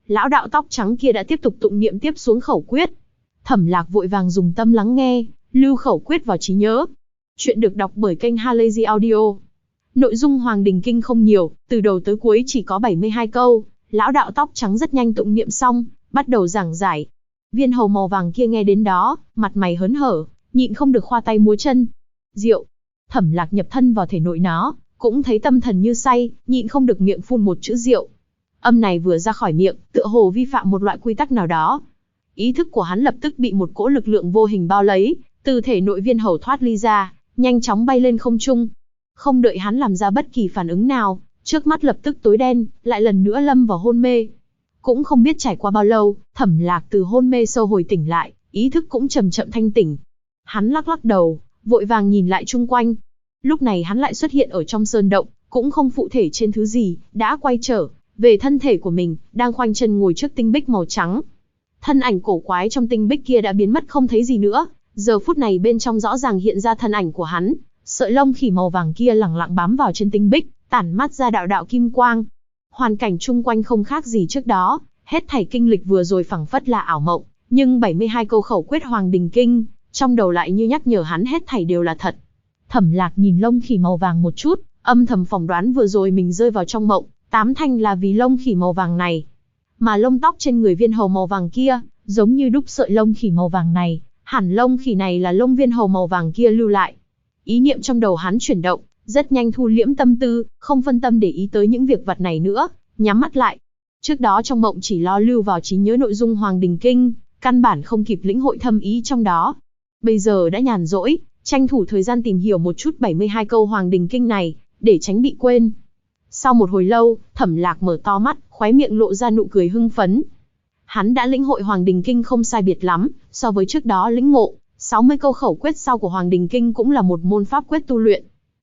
lão đạo tóc trắng kia đã tiếp tục tụng niệm tiếp xuống khẩu quyết. Thẩm Lạc vội vàng dùng tâm lắng nghe, lưu khẩu quyết vào trí nhớ. Chuyện được đọc bởi kênh Halazy Audio. Nội dung Hoàng Đình Kinh không nhiều, từ đầu tới cuối chỉ có 72 câu. Lão đạo tóc trắng rất nhanh tụng niệm xong, bắt đầu giảng giải. Viên hầu màu vàng kia nghe đến đó, mặt mày hớn hở, nhịn không được khoa tay múa chân. Rượu. Thẩm Lạc nhập thân vào thể nội nó, cũng thấy tâm thần như say, nhịn không được miệng phun một chữ rượu. Âm này vừa ra khỏi miệng, tựa hồ vi phạm một loại quy tắc nào đó. Ý thức của hắn lập tức bị một cỗ lực lượng vô hình bao lấy, từ thể nội viên hầu thoát ly ra, nhanh chóng bay lên không trung. Không đợi hắn làm ra bất kỳ phản ứng nào, trước mắt lập tức tối đen, lại lần nữa lâm vào hôn mê. Cũng không biết trải qua bao lâu, Thẩm Lạc từ hôn mê sâu hồi tỉnh lại, ý thức cũng chậm chậm thanh tỉnh. Hắn lắc lắc đầu, vội vàng nhìn lại chung quanh. Lúc này hắn lại xuất hiện ở trong sơn động, cũng không phụ thể trên thứ gì, đã quay trở về thân thể của mình, đang khoanh chân ngồi trước tinh bích màu trắng. Thân ảnh cổ quái trong tinh bích kia đã biến mất không thấy gì nữa, giờ phút này bên trong rõ ràng hiện ra thân ảnh của hắn, sợi lông khỉ màu vàng kia lẳng lặng bám vào trên tinh bích, tản mát ra đạo đạo kim quang. Hoàn cảnh chung quanh không khác gì trước đó, hết thảy kinh lịch vừa rồi phảng phất là ảo mộng, nhưng 72 câu khẩu quyết Hoàng Đình Kinh, trong đầu lại như nhắc nhở hắn hết thảy đều là thật. Thẩm Lạc nhìn lông khỉ màu vàng một chút, âm thầm phỏng đoán vừa rồi mình rơi vào trong mộng, tám thành là vì lông khỉ màu vàng này. Mà lông tóc trên người viên hầu màu vàng kia, giống như đúc sợi lông khỉ màu vàng này, hẳn lông khỉ này là lông viên hầu màu vàng kia lưu lại. Ý niệm trong đầu hắn chuyển động, rất nhanh thu liễm tâm tư, không phân tâm để ý tới những việc vặt này nữa, nhắm mắt lại. Trước đó trong mộng chỉ lo lưu vào trí nhớ nội dung Hoàng Đình Kinh, căn bản không kịp lĩnh hội thâm ý trong đó. Bây giờ đã nhàn rỗi, tranh thủ thời gian tìm hiểu một chút 72 câu Hoàng Đình Kinh này, để tránh bị quên. Sau một hồi lâu, Thẩm Lạc mở to mắt, khóe miệng lộ ra nụ cười hưng phấn. Hắn đã lĩnh hội Hoàng Đình Kinh không sai biệt lắm, so với trước đó lĩnh ngộ, 60 câu khẩu quyết sau của Hoàng Đình Kinh cũng là một môn pháp quyết tu luyện.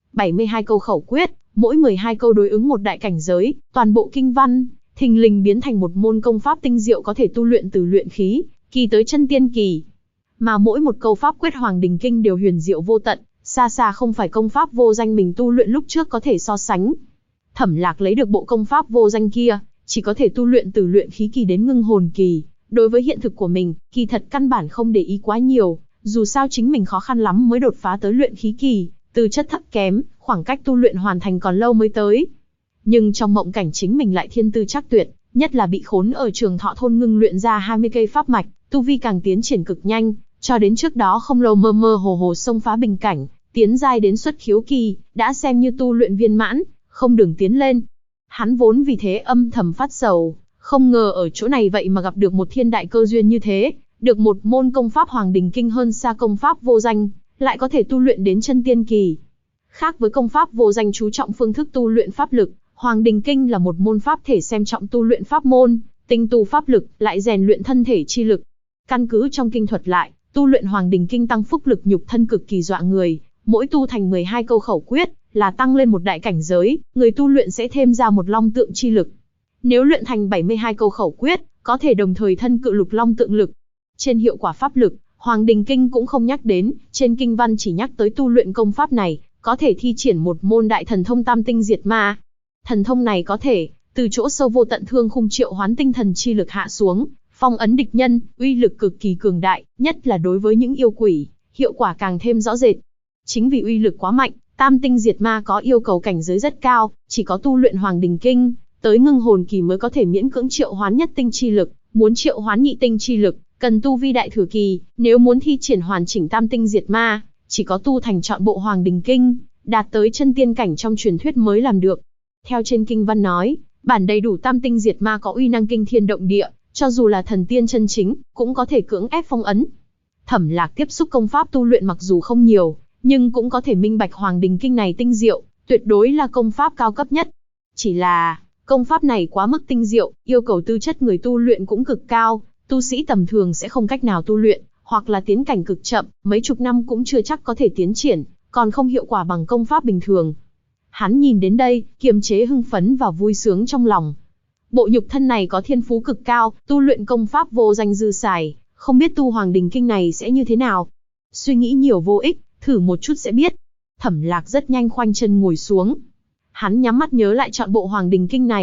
72 câu khẩu quyết, mỗi 12 câu đối ứng một đại cảnh giới, toàn bộ kinh văn, thình lình biến thành một môn công pháp tinh diệu có thể tu luyện từ luyện khí kỳ tới chân tiên kỳ. Mà mỗi một câu pháp quyết Hoàng Đình Kinh đều huyền diệu vô tận, xa xa không phải công pháp vô danh mình tu luyện lúc trước có thể so sánh. Thẩm Lạc lấy được bộ công pháp vô danh kia, chỉ có thể tu luyện từ luyện khí kỳ đến ngưng hồn kỳ. Đối với hiện thực của mình, kỳ thật căn bản không để ý quá nhiều, dù sao chính mình khó khăn lắm mới đột phá tới luyện khí kỳ, tư chất thấp kém, khoảng cách tu luyện hoàn thành còn lâu mới tới. Nhưng trong mộng cảnh chính mình lại thiên tư chắc tuyệt, nhất là bị khốn ở Trường Thọ thôn ngưng luyện ra 20 cây pháp mạch, tu vi càng tiến triển cực nhanh, cho đến trước đó không lâu mơ mơ hồ hồ xông phá bình cảnh, tiến giai đến xuất khiếu kỳ, đã xem như tu luyện viên mãn, không đường tiến lên. Hắn vốn vì thế âm thầm phát sầu, không ngờ ở chỗ này vậy mà gặp được một thiên đại cơ duyên như thế, được một môn công pháp Hoàng Đình Kinh hơn xa công pháp vô danh, lại có thể tu luyện đến chân tiên kỳ. Khác với công pháp vô danh chú trọng phương thức tu luyện pháp lực, Hoàng Đình Kinh là một môn pháp thể xem trọng tu luyện pháp môn, tinh tu pháp lực, lại rèn luyện thân thể chi lực. Căn cứ trong kinh thuật lại, tu luyện Hoàng Đình Kinh tăng phúc lực nhục thân cực kỳ dọa người, mỗi tu thành 12 câu khẩu quyết là tăng lên một đại cảnh giới, người tu luyện sẽ thêm ra một long tượng chi lực. Nếu luyện thành 72 câu khẩu quyết, có thể đồng thời thân cự lục long tượng lực. Trên hiệu quả pháp lực, Hoàng Đình Kinh cũng không nhắc đến, trên kinh văn chỉ nhắc tới tu luyện công pháp này, có thể thi triển một môn đại thần thông tam tinh diệt ma. Thần thông này có thể, từ chỗ sâu vô tận thương khung triệu hoán tinh thần chi lực hạ xuống, phong ấn địch nhân, uy lực cực kỳ cường đại, nhất là đối với những yêu quỷ, hiệu quả càng thêm rõ rệt. Chính vì uy lực quá mạnh, tam tinh diệt ma có yêu cầu cảnh giới rất cao, chỉ có tu luyện Hoàng Đình Kinh, tới ngưng hồn kỳ mới có thể miễn cưỡng triệu hoán nhất tinh chi lực, muốn triệu hoán nhị tinh chi lực, cần tu vi đại thừa kỳ, nếu muốn thi triển hoàn chỉnh tam tinh diệt ma, chỉ có tu thành trọn bộ Hoàng Đình Kinh, đạt tới chân tiên cảnh trong truyền thuyết mới làm được. Theo trên kinh văn nói, bản đầy đủ tam tinh diệt ma có uy năng kinh thiên động địa, cho dù là thần tiên chân chính, cũng có thể cưỡng ép phong ấn. Thẩm Lạc tiếp xúc công pháp tu luyện mặc dù không nhiều, nhưng cũng có thể minh bạch Hoàng Đình Kinh này tinh diệu, tuyệt đối là công pháp cao cấp nhất. Chỉ là, công pháp này quá mức tinh diệu, yêu cầu tư chất người tu luyện cũng cực cao, tu sĩ tầm thường sẽ không cách nào tu luyện, hoặc là tiến cảnh cực chậm, mấy chục năm cũng chưa chắc có thể tiến triển, còn không hiệu quả bằng công pháp bình thường. Hắn nhìn đến đây, kiềm chế hưng phấn và vui sướng trong lòng. Bộ nhục thân này có thiên phú cực cao, tu luyện công pháp vô danh dư xài, không biết tu Hoàng Đình Kinh này sẽ như thế nào. Suy nghĩ nhiều vô ích, thử một chút sẽ biết. Thẩm Lạc rất nhanh khoanh chân ngồi xuống. Hắn nhắm mắt nhớ lại trọn bộ Hoàng Đình Kinh này,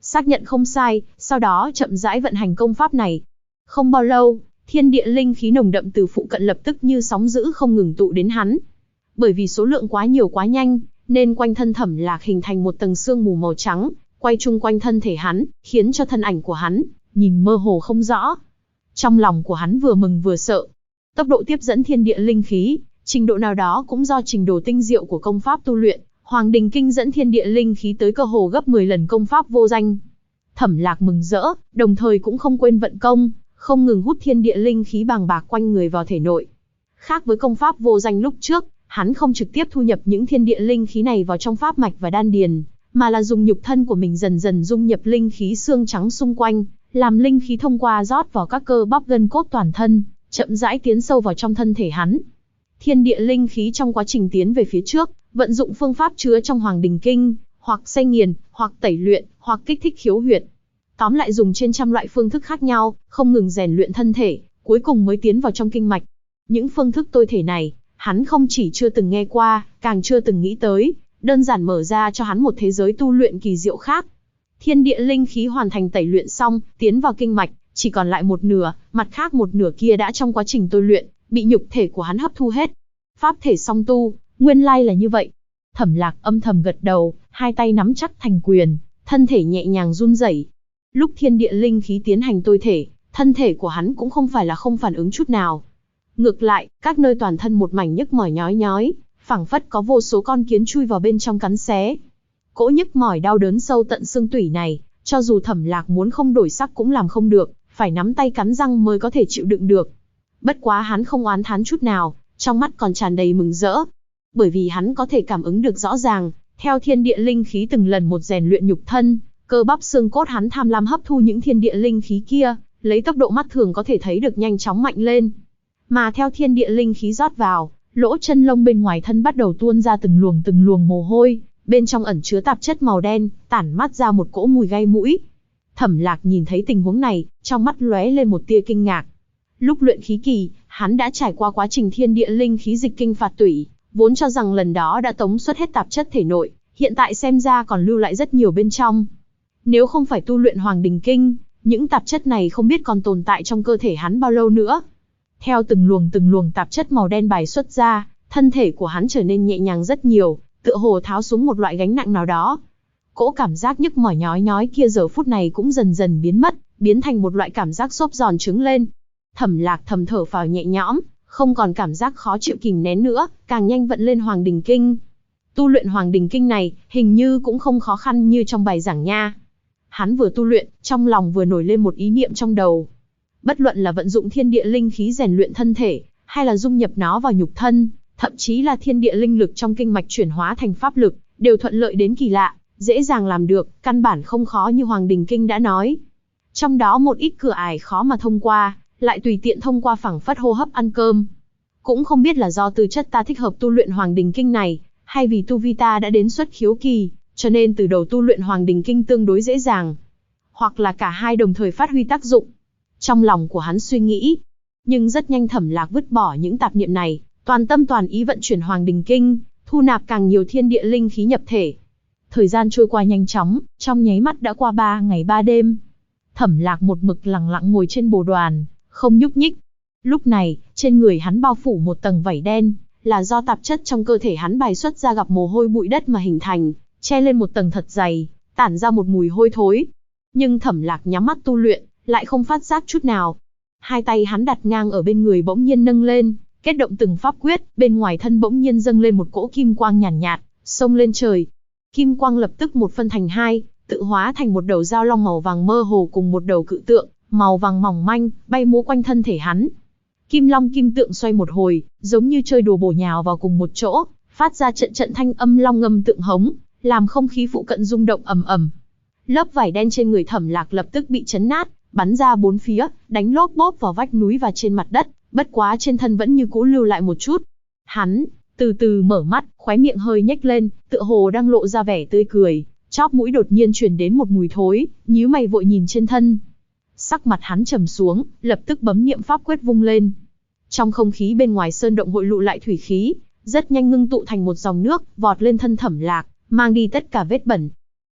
xác nhận không sai, sau đó chậm rãi vận hành công pháp này. Không bao lâu, thiên địa linh khí nồng đậm từ phụ cận lập tức như sóng dữ không ngừng tụ đến hắn. Bởi vì số lượng quá nhiều quá nhanh, nên quanh thân Thẩm Lạc hình thành một tầng sương mù màu trắng, quay chung quanh thân thể hắn, khiến cho thân ảnh của hắn nhìn mơ hồ không rõ. Trong lòng của hắn vừa mừng vừa sợ. Tốc độ tiếp dẫn thiên địa linh khí, trình độ nào đó cũng do trình độ tinh diệu của công pháp tu luyện, Hoàng Đình Kinh dẫn thiên địa linh khí tới cơ hồ gấp 10 lần công pháp vô danh. Thẩm Lạc mừng rỡ, đồng thời cũng không quên vận công, không ngừng hút thiên địa linh khí bàng bạc quanh người vào thể nội. Khác với công pháp vô danh lúc trước, hắn không trực tiếp thu nhập những thiên địa linh khí này vào trong pháp mạch và đan điền, mà là dùng nhục thân của mình dần dần dung nhập linh khí xương trắng xung quanh, làm linh khí thông qua rót vào các cơ bắp gân cốt toàn thân, chậm rãi tiến sâu vào trong thân thể hắn. Thiên địa linh khí trong quá trình tiến về phía trước, vận dụng phương pháp chứa trong Hoàng Đình Kinh, hoặc xay nghiền, hoặc tẩy luyện, hoặc kích thích khiếu huyệt. Tóm lại dùng trên trăm loại phương thức khác nhau, không ngừng rèn luyện thân thể, cuối cùng mới tiến vào trong kinh mạch. Những phương thức tôi thể này, hắn không chỉ chưa từng nghe qua, càng chưa từng nghĩ tới, đơn giản mở ra cho hắn một thế giới tu luyện kỳ diệu khác. Thiên địa linh khí hoàn thành tẩy luyện xong, tiến vào kinh mạch, chỉ còn lại một nửa, mặt khác một nửa kia đã trong quá trình tôi luyện, bị nhục thể của hắn hấp thu hết. Pháp thể song tu, nguyên lai là như vậy. Thẩm Lạc âm thầm gật đầu, hai tay nắm chắc thành quyền, thân thể nhẹ nhàng run rẩy. Lúc thiên địa linh khí tiến hành tôi thể, thân thể của hắn cũng không phải là không phản ứng chút nào. Ngược lại, các nơi toàn thân một mảnh nhức mỏi nhói nhói, phảng phất có vô số con kiến chui vào bên trong cắn xé. Cỗ nhức mỏi đau đớn sâu tận xương tủy này, cho dù Thẩm Lạc muốn không đổi sắc cũng làm không được, phải nắm tay cắn răng mới có thể chịu đựng được. Bất quá hắn không oán thán chút nào, trong mắt còn tràn đầy mừng rỡ. Bởi vì hắn có thể cảm ứng được rõ ràng, theo thiên địa linh khí từng lần một rèn luyện nhục thân, cơ bắp xương cốt hắn tham lam hấp thu những thiên địa linh khí kia, lấy tốc độ mắt thường có thể thấy được nhanh chóng mạnh lên. Mà theo thiên địa linh khí rót vào, lỗ chân lông bên ngoài thân bắt đầu tuôn ra từng luồng mồ hôi, bên trong ẩn chứa tạp chất màu đen, tản mát ra một cỗ mùi gai mũi. Thẩm Lạc nhìn thấy tình huống này, trong mắt lóe lên một tia kinh ngạc. Lúc luyện khí kỳ, hắn đã trải qua quá trình thiên địa linh khí dịch kinh phạt tủy, vốn cho rằng lần đó đã tống xuất hết tạp chất thể nội, hiện tại xem ra còn lưu lại rất nhiều bên trong. Nếu không phải tu luyện Hoàng Đình Kinh, những tạp chất này không biết còn tồn tại trong cơ thể hắn bao lâu nữa. Theo từng luồng tạp chất màu đen bài xuất ra, thân thể của hắn trở nên nhẹ nhàng rất nhiều, tựa hồ tháo xuống một loại gánh nặng nào đó. Cỗ cảm giác nhức mỏi nhói nhói kia giờ phút này cũng dần dần biến mất, biến thành một loại cảm giác xốp giòn trứng lên. Thẩm Lạc thầm thở phào nhẹ nhõm, không còn cảm giác khó chịu kìm nén nữa, càng nhanh vận lên Hoàng Đình Kinh. Tu luyện Hoàng Đình Kinh này, hình như cũng không khó khăn như trong bài giảng nha. Hắn vừa tu luyện, trong lòng vừa nổi lên một ý niệm trong đầu. Bất luận là vận dụng thiên địa linh khí rèn luyện thân thể, hay là dung nhập nó vào nhục thân, thậm chí là thiên địa linh lực trong kinh mạch chuyển hóa thành pháp lực, đều thuận lợi đến kỳ lạ, dễ dàng làm được, căn bản không khó như Hoàng Đình Kinh đã nói. Trong đó một ít cửa ải khó mà thông qua, lại tùy tiện thông qua phảng phất hô hấp ăn cơm. Cũng không biết là do tư chất ta thích hợp tu luyện Hoàng Đình Kinh này, hay vì tu vi ta đã đến xuất khiếu kỳ, cho nên từ đầu tu luyện Hoàng Đình Kinh tương đối dễ dàng. Hoặc là cả hai đồng thời phát huy tác dụng. Trong lòng của hắn suy nghĩ. Nhưng rất nhanh Thẩm Lạc vứt bỏ những tạp niệm này, toàn tâm toàn ý vận chuyển Hoàng Đình Kinh, thu nạp càng nhiều thiên địa linh khí nhập thể. Thời gian trôi qua nhanh chóng, trong nháy mắt đã qua 3 ngày 3 đêm. Thẩm Lạc một mực lặng lặng ngồi trên bồ đoàn, không nhúc nhích. Lúc này, trên người hắn bao phủ một tầng vảy đen, là do tạp chất trong cơ thể hắn bài xuất ra gặp mồ hôi bụi đất mà hình thành, che lên một tầng thật dày, tản ra một mùi hôi thối. Nhưng Thẩm Lạc nhắm mắt tu luyện, lại không phát giác chút nào. Hai tay hắn đặt ngang ở bên người bỗng nhiên nâng lên, kết động từng pháp quyết, bên ngoài thân bỗng nhiên dâng lên một cỗ kim quang nhàn nhạt, xông lên trời. Kim quang lập tức một phân thành hai, tự hóa thành một đầu dao long màu vàng mơ hồ cùng một đầu cự tượng, màu vàng mỏng manh, bay múa quanh thân thể hắn. Kim long kim tượng xoay một hồi, giống như chơi đùa bổ nhào vào cùng một chỗ, phát ra trận trận thanh âm long ngâm tượng hống, làm không khí phụ cận rung động ầm ầm. Lớp vải đen trên người Thẩm Lạc lập tức bị chấn nát, bắn ra bốn phía, đánh lốp bốp vào vách núi và trên mặt đất, bất quá trên thân vẫn như cũ lưu lại một chút. Hắn từ từ mở mắt, khóe miệng hơi nhếch lên, tựa hồ đang lộ ra vẻ tươi cười, chóp mũi đột nhiên truyền đến một mùi thối, nhíu mày vội nhìn trên thân. Sắc mặt hắn trầm xuống, lập tức bấm niệm pháp quyết vung lên. Trong không khí bên ngoài sơn động hội lụ lại thủy khí, rất nhanh ngưng tụ thành một dòng nước, vọt lên thân Thẩm Lạc, mang đi tất cả vết bẩn.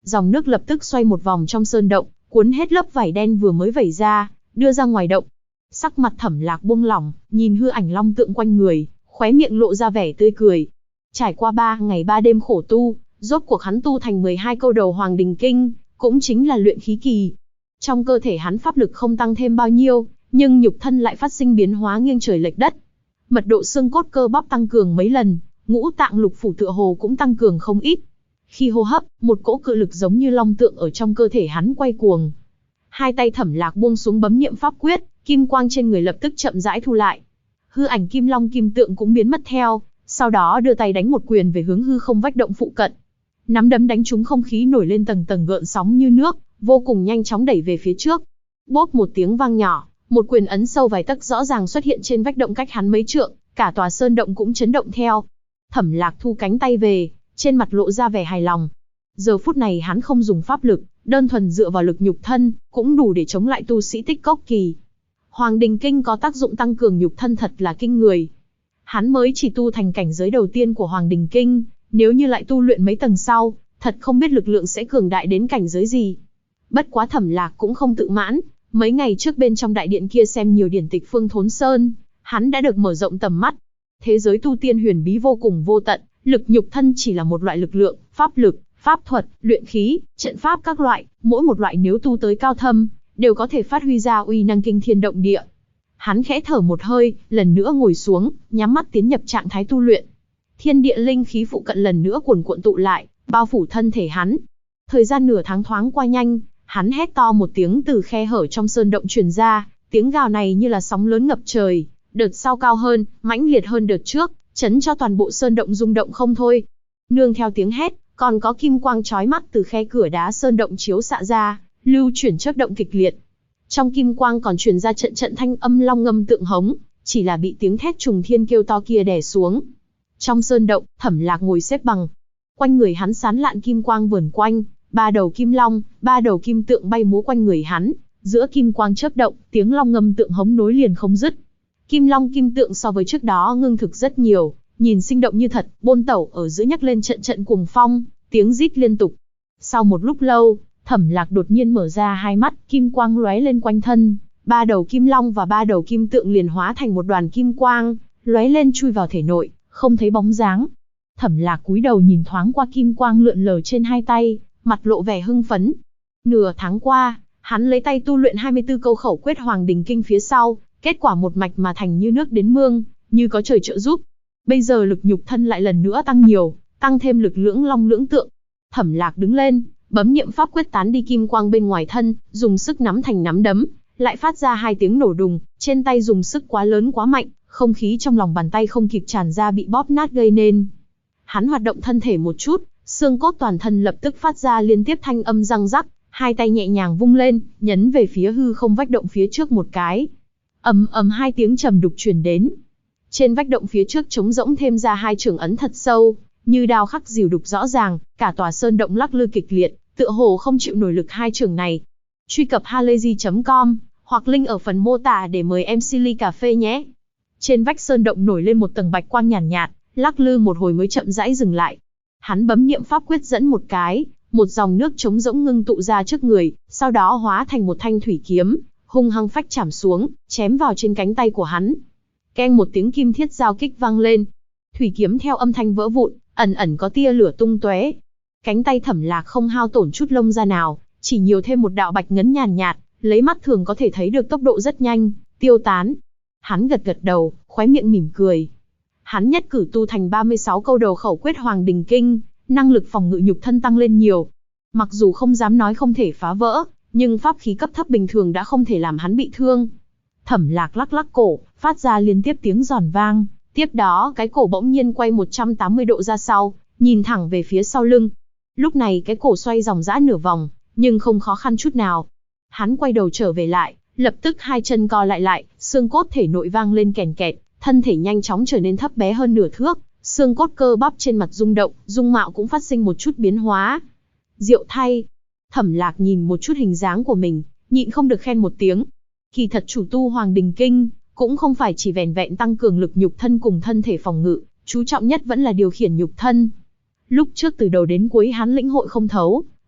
Dòng nước lập tức xoay một vòng trong sơn động, cuốn hết lớp vải đen vừa mới vẩy ra, đưa ra ngoài động. Sắc mặt Thẩm Lạc buông lỏng, nhìn hư ảnh long tượng quanh người, khóe miệng lộ ra vẻ tươi cười. Trải qua 3 ngày 3 đêm khổ tu, rốt cuộc hắn tu thành 12 câu đầu Hoàng Đình Kinh, cũng chính là luyện khí kỳ. Trong cơ thể hắn pháp lực không tăng thêm bao nhiêu, nhưng nhục thân lại phát sinh biến hóa nghiêng trời lệch đất. Mật độ xương cốt cơ bắp tăng cường mấy lần, ngũ tạng lục phủ tựa hồ cũng tăng cường không ít. Khi hô hấp, một cỗ cự lực giống như long tượng ở trong cơ thể hắn quay cuồng. Hai tay Thẩm Lạc buông xuống bấm niệm pháp quyết, kim quang trên người lập tức chậm rãi thu lại. Hư ảnh kim long kim tượng cũng biến mất theo, sau đó đưa tay đánh một quyền về hướng hư không vách động phụ cận. Nắm đấm đánh trúng không khí nổi lên tầng tầng gợn sóng như nước, vô cùng nhanh chóng đẩy về phía trước. Bốp một tiếng vang nhỏ, một quyền ấn sâu vài tấc rõ ràng xuất hiện trên vách động cách hắn mấy trượng, cả tòa sơn động cũng chấn động theo. Thẩm Lạc thu cánh tay về, trên mặt lộ ra vẻ hài lòng. Giờ phút này hắn không dùng pháp lực, đơn thuần dựa vào lực nhục thân, cũng đủ để chống lại tu sĩ tích cốc kỳ. Hoàng Đình Kinh có tác dụng tăng cường nhục thân thật là kinh người. Hắn mới chỉ tu thành cảnh giới đầu tiên của Hoàng Đình Kinh, nếu như lại tu luyện mấy tầng sau, thật không biết lực lượng sẽ cường đại đến cảnh giới gì. Bất quá Thẩm Lạc cũng không tự mãn, mấy ngày trước bên trong đại điện kia xem nhiều điển tịch Phương Thốn Sơn, hắn đã được mở rộng tầm mắt. Thế giới tu tiên huyền bí vô cùng vô tận, lực nhục thân chỉ là một loại lực lượng, pháp lực, pháp thuật, luyện khí, trận pháp các loại, mỗi một loại nếu tu tới cao thâm, đều có thể phát huy ra uy năng kinh thiên động địa. Hắn khẽ thở một hơi, lần nữa ngồi xuống, nhắm mắt tiến nhập trạng thái tu luyện. Thiên địa linh khí phụ cận lần nữa cuồn cuộn tụ lại, bao phủ thân thể hắn. Thời gian nửa tháng thoáng qua nhanh, hắn hét to một tiếng từ khe hở trong sơn động truyền ra, tiếng gào này như là sóng lớn ngập trời, đợt sau cao hơn, mãnh liệt hơn đợt trước, chấn cho toàn bộ sơn động rung động không thôi. Nương theo tiếng hét, còn có kim quang chói mắt từ khe cửa đá sơn động chiếu xạ ra, lưu chuyển chớp động kịch liệt. Trong kim quang còn truyền ra trận trận thanh âm long ngâm tượng hống, chỉ là bị tiếng thét trùng thiên kêu to kia đè xuống. Trong sơn động, Thẩm Lạc ngồi xếp bằng. Quanh người hắn sán lạn kim quang vờn quanh, 3 đầu kim long, 3 đầu kim tượng bay múa quanh người hắn, giữa kim quang chớp động, tiếng long ngâm tượng hống nối liền không dứt. Kim long kim tượng so với trước đó ngưng thực rất nhiều, nhìn sinh động như thật, bôn tẩu ở giữa nhấc lên trận trận cuồng phong, tiếng rít liên tục. Sau một lúc lâu, Thẩm Lạc đột nhiên mở ra hai mắt, kim quang lóe lên quanh thân, 3 đầu kim long và 3 đầu kim tượng liền hóa thành một đoàn kim quang, lóe lên chui vào thể nội, không thấy bóng dáng. Thẩm Lạc cúi đầu nhìn thoáng qua kim quang lượn lờ trên hai tay, mặt lộ vẻ hưng phấn. Nửa tháng qua, hắn lấy tay tu luyện 24 câu khẩu quyết Hoàng Đình Kinh phía sau, kết quả một mạch mà thành như nước đến mương, như có trời trợ giúp. Bây giờ lực nhục thân lại lần nữa tăng nhiều, tăng thêm lực lưỡng long lưỡng tượng. Thẩm Lạc đứng lên, bấm niệm pháp quyết tán đi kim quang bên ngoài thân, dùng sức nắm thành nắm đấm, lại phát ra 2 tiếng nổ đùng, trên tay dùng sức quá lớn quá mạnh, không khí trong lòng bàn tay không kịp tràn ra bị bóp nát gây nên. Hắn hoạt động thân thể một chút, xương cốt toàn thân lập tức phát ra liên tiếp thanh âm răng rắc, hai tay nhẹ nhàng vung lên, nhấn về phía hư không vách động phía trước một cái. Ầm ầm 2 tiếng trầm đục truyền đến. Trên vách động phía trước trống rỗng thêm ra 2 trường ấn thật sâu, như đao khắc dìu đục rõ ràng, cả tòa sơn động lắc lư kịch liệt, tựa hồ không chịu nổi lực 2 trường này. Truy cập halayzi.com hoặc link ở phần mô tả để mời MC ly cà phê nhé. Trên vách sơn động nổi lên một tầng bạch quang nhàn nhạt, lắc lư một hồi mới chậm rãi dừng lại. Hắn bấm niệm pháp quyết dẫn một cái, một dòng nước trống rỗng ngưng tụ ra trước người, sau đó hóa thành một thanh thủy kiếm, hung hăng phách chạm xuống, chém vào trên cánh tay của hắn. Keng một tiếng kim thiết giao kích vang lên. Thủy kiếm theo âm thanh vỡ vụn, ẩn ẩn có tia lửa tung tóe. Cánh tay Thẩm Lạc không hao tổn chút lông da nào, chỉ nhiều thêm một đạo bạch ngấn nhàn nhạt, lấy mắt thường có thể thấy được tốc độ rất nhanh, tiêu tán. Hắn gật gật đầu, khóe miệng mỉm cười. Hắn nhất cử tu thành 36 câu đầu khẩu quyết Hoàng Đình Kinh, năng lực phòng ngự nhục thân tăng lên nhiều. Mặc dù không dám nói không thể phá vỡ, nhưng pháp khí cấp thấp bình thường đã không thể làm hắn bị thương. Thẩm Lạc lắc lắc cổ, phát ra liên tiếp tiếng giòn vang, tiếp đó cái cổ bỗng nhiên quay 180 độ ra sau, nhìn thẳng về phía sau lưng. Lúc này cái cổ xoay ròng rã nửa vòng, nhưng không khó khăn chút nào. Hắn quay đầu trở về lại, lập tức 2 chân co lại, xương cốt thể nội vang lên kèn kẹt, thân thể nhanh chóng trở nên thấp bé hơn nửa thước, xương cốt cơ bắp trên mặt rung động, dung mạo cũng phát sinh một chút biến hóa. Diệu thay. Thẩm Lạc nhìn một chút hình dáng của mình, nhịn không được khen một tiếng. Kỳ thật chủ tu Hoàng Đình Kinh, cũng không phải chỉ vẻn vẹn tăng cường lực nhục thân cùng thân thể phòng ngự, chú trọng nhất vẫn là điều khiển nhục thân. Lúc trước từ đầu đến cuối hắn lĩnh hội không thấu,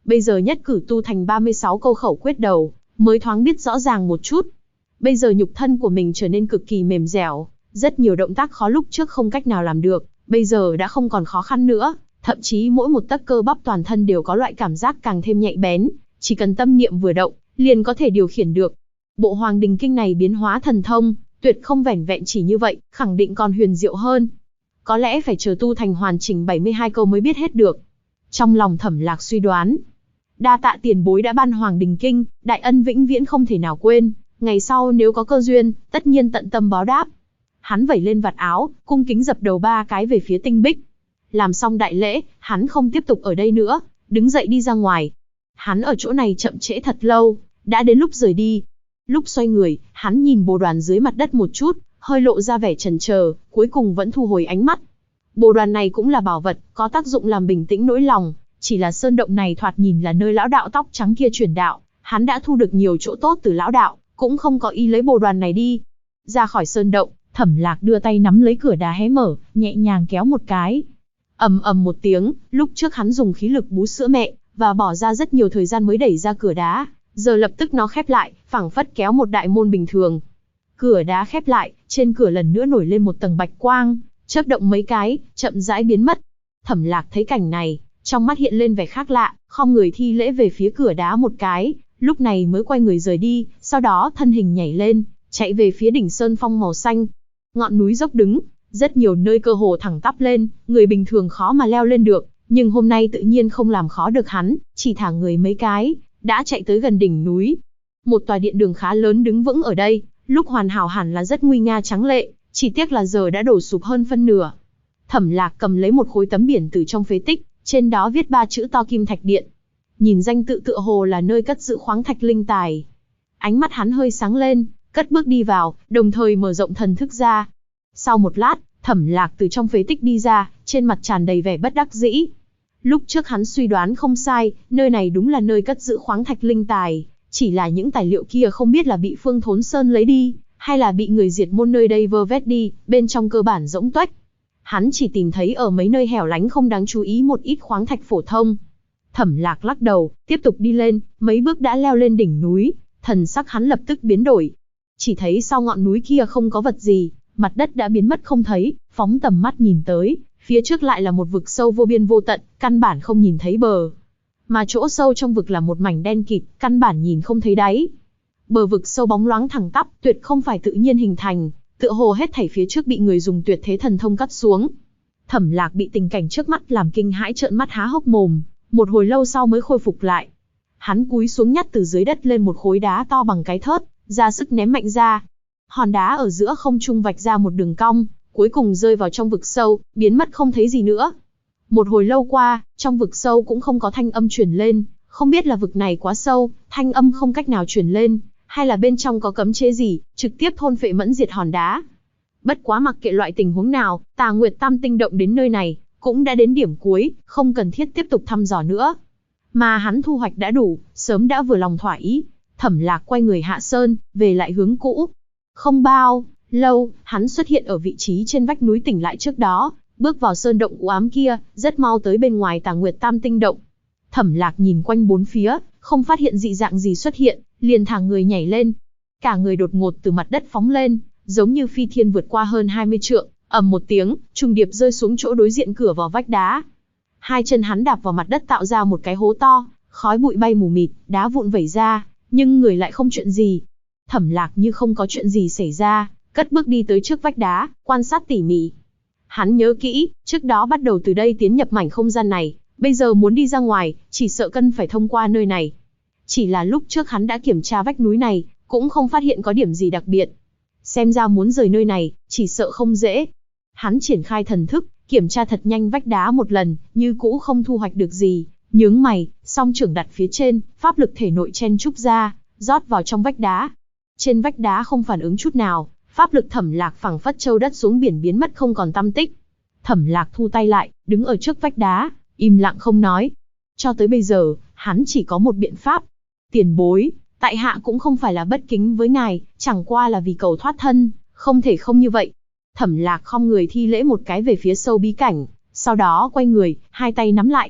Bây giờ nhất cử tu thành 36 câu khẩu quyết đầu, mới thoáng biết rõ ràng một chút. Bây giờ nhục thân của mình trở nên cực kỳ mềm dẻo, rất nhiều động tác khó lúc trước không cách nào làm được, bây giờ đã không còn khó khăn nữa, thậm chí mỗi một tấc cơ bắp toàn thân đều có loại cảm giác càng thêm nhạy bén, chỉ cần tâm niệm vừa động, liền có thể điều khiển được. Bộ Hoàng Đình Kinh này biến hóa thần thông, tuyệt không vẻn vẹn chỉ như vậy, khẳng định còn huyền diệu hơn. Có lẽ phải chờ tu thành hoàn chỉnh 72 câu mới biết hết được. Trong lòng Thẩm Lạc suy đoán, đa tạ tiền bối đã ban Hoàng Đình Kinh, đại ân vĩnh viễn không thể nào quên, ngày sau nếu có cơ duyên, tất nhiên tận tâm báo đáp. Hắn vẩy lên vạt áo, cung kính dập đầu 3 cái về phía Tinh Bích. Làm xong đại lễ, hắn không tiếp tục ở đây nữa, đứng dậy đi ra ngoài. Hắn ở chỗ này chậm trễ thật lâu, đã đến lúc rời đi. Lúc xoay người, hắn nhìn bồ đoàn dưới mặt đất một chút, hơi lộ ra vẻ chần chờ, cuối cùng vẫn thu hồi ánh mắt. Bồ đoàn này cũng là bảo vật, có tác dụng làm bình tĩnh nỗi lòng, chỉ là sơn động này thoạt nhìn là nơi lão đạo tóc trắng kia truyền đạo, hắn đã thu được nhiều chỗ tốt từ lão đạo, cũng không có ý lấy bồ đoàn này đi. Ra khỏi sơn động, Thẩm Lạc đưa tay nắm lấy cửa đá hé mở, nhẹ nhàng kéo một cái. Ầm ầm một tiếng, lúc trước hắn dùng khí lực bú sữa mẹ, và bỏ ra rất nhiều thời gian mới đẩy ra cửa đá, giờ lập tức nó khép lại, phảng phất kéo một đại môn bình thường. Cửa đá khép lại, trên cửa lần nữa nổi lên một tầng bạch quang, chớp động mấy cái, chậm rãi biến mất. Thẩm Lạc thấy cảnh này, trong mắt hiện lên vẻ khác lạ, khom người thi lễ về phía cửa đá một cái, lúc này mới quay người rời đi, sau đó thân hình nhảy lên, chạy về phía đỉnh sơn phong màu xanh. Ngọn núi dốc đứng, rất nhiều nơi cơ hồ thẳng tắp lên, người bình thường khó mà leo lên được, nhưng hôm nay tự nhiên không làm khó được hắn, chỉ thả người mấy cái, đã chạy tới gần đỉnh núi. Một tòa điện đường khá lớn đứng vững ở đây, lúc hoàn hảo hẳn là rất nguy nga trắng lệ, chỉ tiếc là giờ đã đổ sụp hơn phân nửa. Thẩm Lạc cầm lấy một khối tấm biển từ trong phế tích, trên đó viết 3 chữ to Kim Thạch Điện. Nhìn danh tự tựa hồ là nơi cất giữ khoáng thạch linh tài. Ánh mắt hắn hơi sáng lên, cất bước đi vào, đồng thời mở rộng thần thức ra. Sau một lát, Thẩm Lạc từ trong phế tích đi ra, trên mặt tràn đầy vẻ bất đắc dĩ. Lúc trước hắn suy đoán không sai, nơi này đúng là nơi cất giữ khoáng thạch linh tài, chỉ là những tài liệu kia không biết là bị Phương Thốn Sơn lấy đi, hay là bị người diệt môn nơi đây vơ vét đi, bên trong cơ bản rỗng tuếch. Hắn chỉ tìm thấy ở mấy nơi hẻo lánh không đáng chú ý một ít khoáng thạch phổ thông. Thẩm Lạc lắc đầu, tiếp tục đi lên, mấy bước đã leo lên đỉnh núi, thần sắc hắn lập tức biến đổi. Chỉ thấy sau ngọn núi kia không có vật gì, mặt đất đã biến mất không thấy, phóng tầm mắt nhìn tới, phía trước lại là một vực sâu vô biên vô tận, căn bản không nhìn thấy bờ. Mà chỗ sâu trong vực là một mảnh đen kịt, căn bản nhìn không thấy đáy. Bờ vực sâu bóng loáng thẳng tắp, tuyệt không phải tự nhiên hình thành, tựa hồ hết thảy phía trước bị người dùng tuyệt thế thần thông cắt xuống. Thẩm Lạc bị tình cảnh trước mắt làm kinh hãi trợn mắt há hốc mồm, một hồi lâu sau mới khôi phục lại. Hắn cúi xuống nhặt từ dưới đất lên một khối đá to bằng cái thớt, ra sức ném mạnh ra. Hòn đá ở giữa không trung vạch ra một đường cong, cuối cùng rơi vào trong vực sâu, biến mất không thấy gì nữa. Một hồi lâu qua, trong vực sâu cũng không có thanh âm truyền lên, không biết là vực này quá sâu, thanh âm không cách nào truyền lên, hay là bên trong có cấm chế gì, trực tiếp thôn phệ mẫn diệt hòn đá. Bất quá mặc kệ loại tình huống nào, Tà Nguyệt Tam Tinh Động đến nơi này, cũng đã đến điểm cuối, không cần thiết tiếp tục thăm dò nữa. Mà hắn thu hoạch đã đủ, sớm đã vừa lòng thỏa ý. Thẩm Lạc quay người hạ sơn, về lại hướng cũ. Không bao lâu, hắn xuất hiện ở vị trí trên vách núi tỉnh lại trước đó, bước vào sơn động u ám kia, rất mau tới bên ngoài Tà Nguyệt Tam Tinh Động. Thẩm Lạc nhìn quanh bốn phía, không phát hiện dị dạng gì xuất hiện, liền thả người nhảy lên. Cả người đột ngột từ mặt đất phóng lên, giống như phi thiên vượt qua hơn 20 trượng, ầm một tiếng, trùng điệp rơi xuống chỗ đối diện cửa vào vách đá. Hai chân hắn đạp vào mặt đất tạo ra một cái hố to, khói bụi bay mù mịt, đá vụn vẩy ra, nhưng người lại không chuyện gì. Thẩm Lạc như không có chuyện gì xảy ra, cất bước đi tới trước vách đá, quan sát tỉ mỉ. Hắn nhớ kỹ, trước đó bắt đầu từ đây tiến nhập mảnh không gian này, bây giờ muốn đi ra ngoài, chỉ sợ cần phải thông qua nơi này. Chỉ là lúc trước hắn đã kiểm tra vách núi này, cũng không phát hiện có điểm gì đặc biệt. Xem ra muốn rời nơi này, chỉ sợ không dễ. Hắn triển khai thần thức, kiểm tra thật nhanh vách đá một lần, như cũ không thu hoạch được gì, nhướng mày, song trưởng đặt phía trên, pháp lực thể nội chen trúc ra, rót vào trong vách đá. Trên vách đá không phản ứng chút nào, pháp lực Thẩm Lạc phảng phất châu đất xuống biển biến mất không còn tăm tích. Thẩm Lạc thu tay lại, đứng ở trước vách đá, im lặng không nói. Cho tới bây giờ, hắn chỉ có một biện pháp. Tiền bối, tại hạ cũng không phải là bất kính với ngài, chẳng qua là vì cầu thoát thân, không thể không như vậy. Thẩm Lạc khom người thi lễ một cái về phía sâu bí cảnh, sau đó quay người, hai tay nắm lại.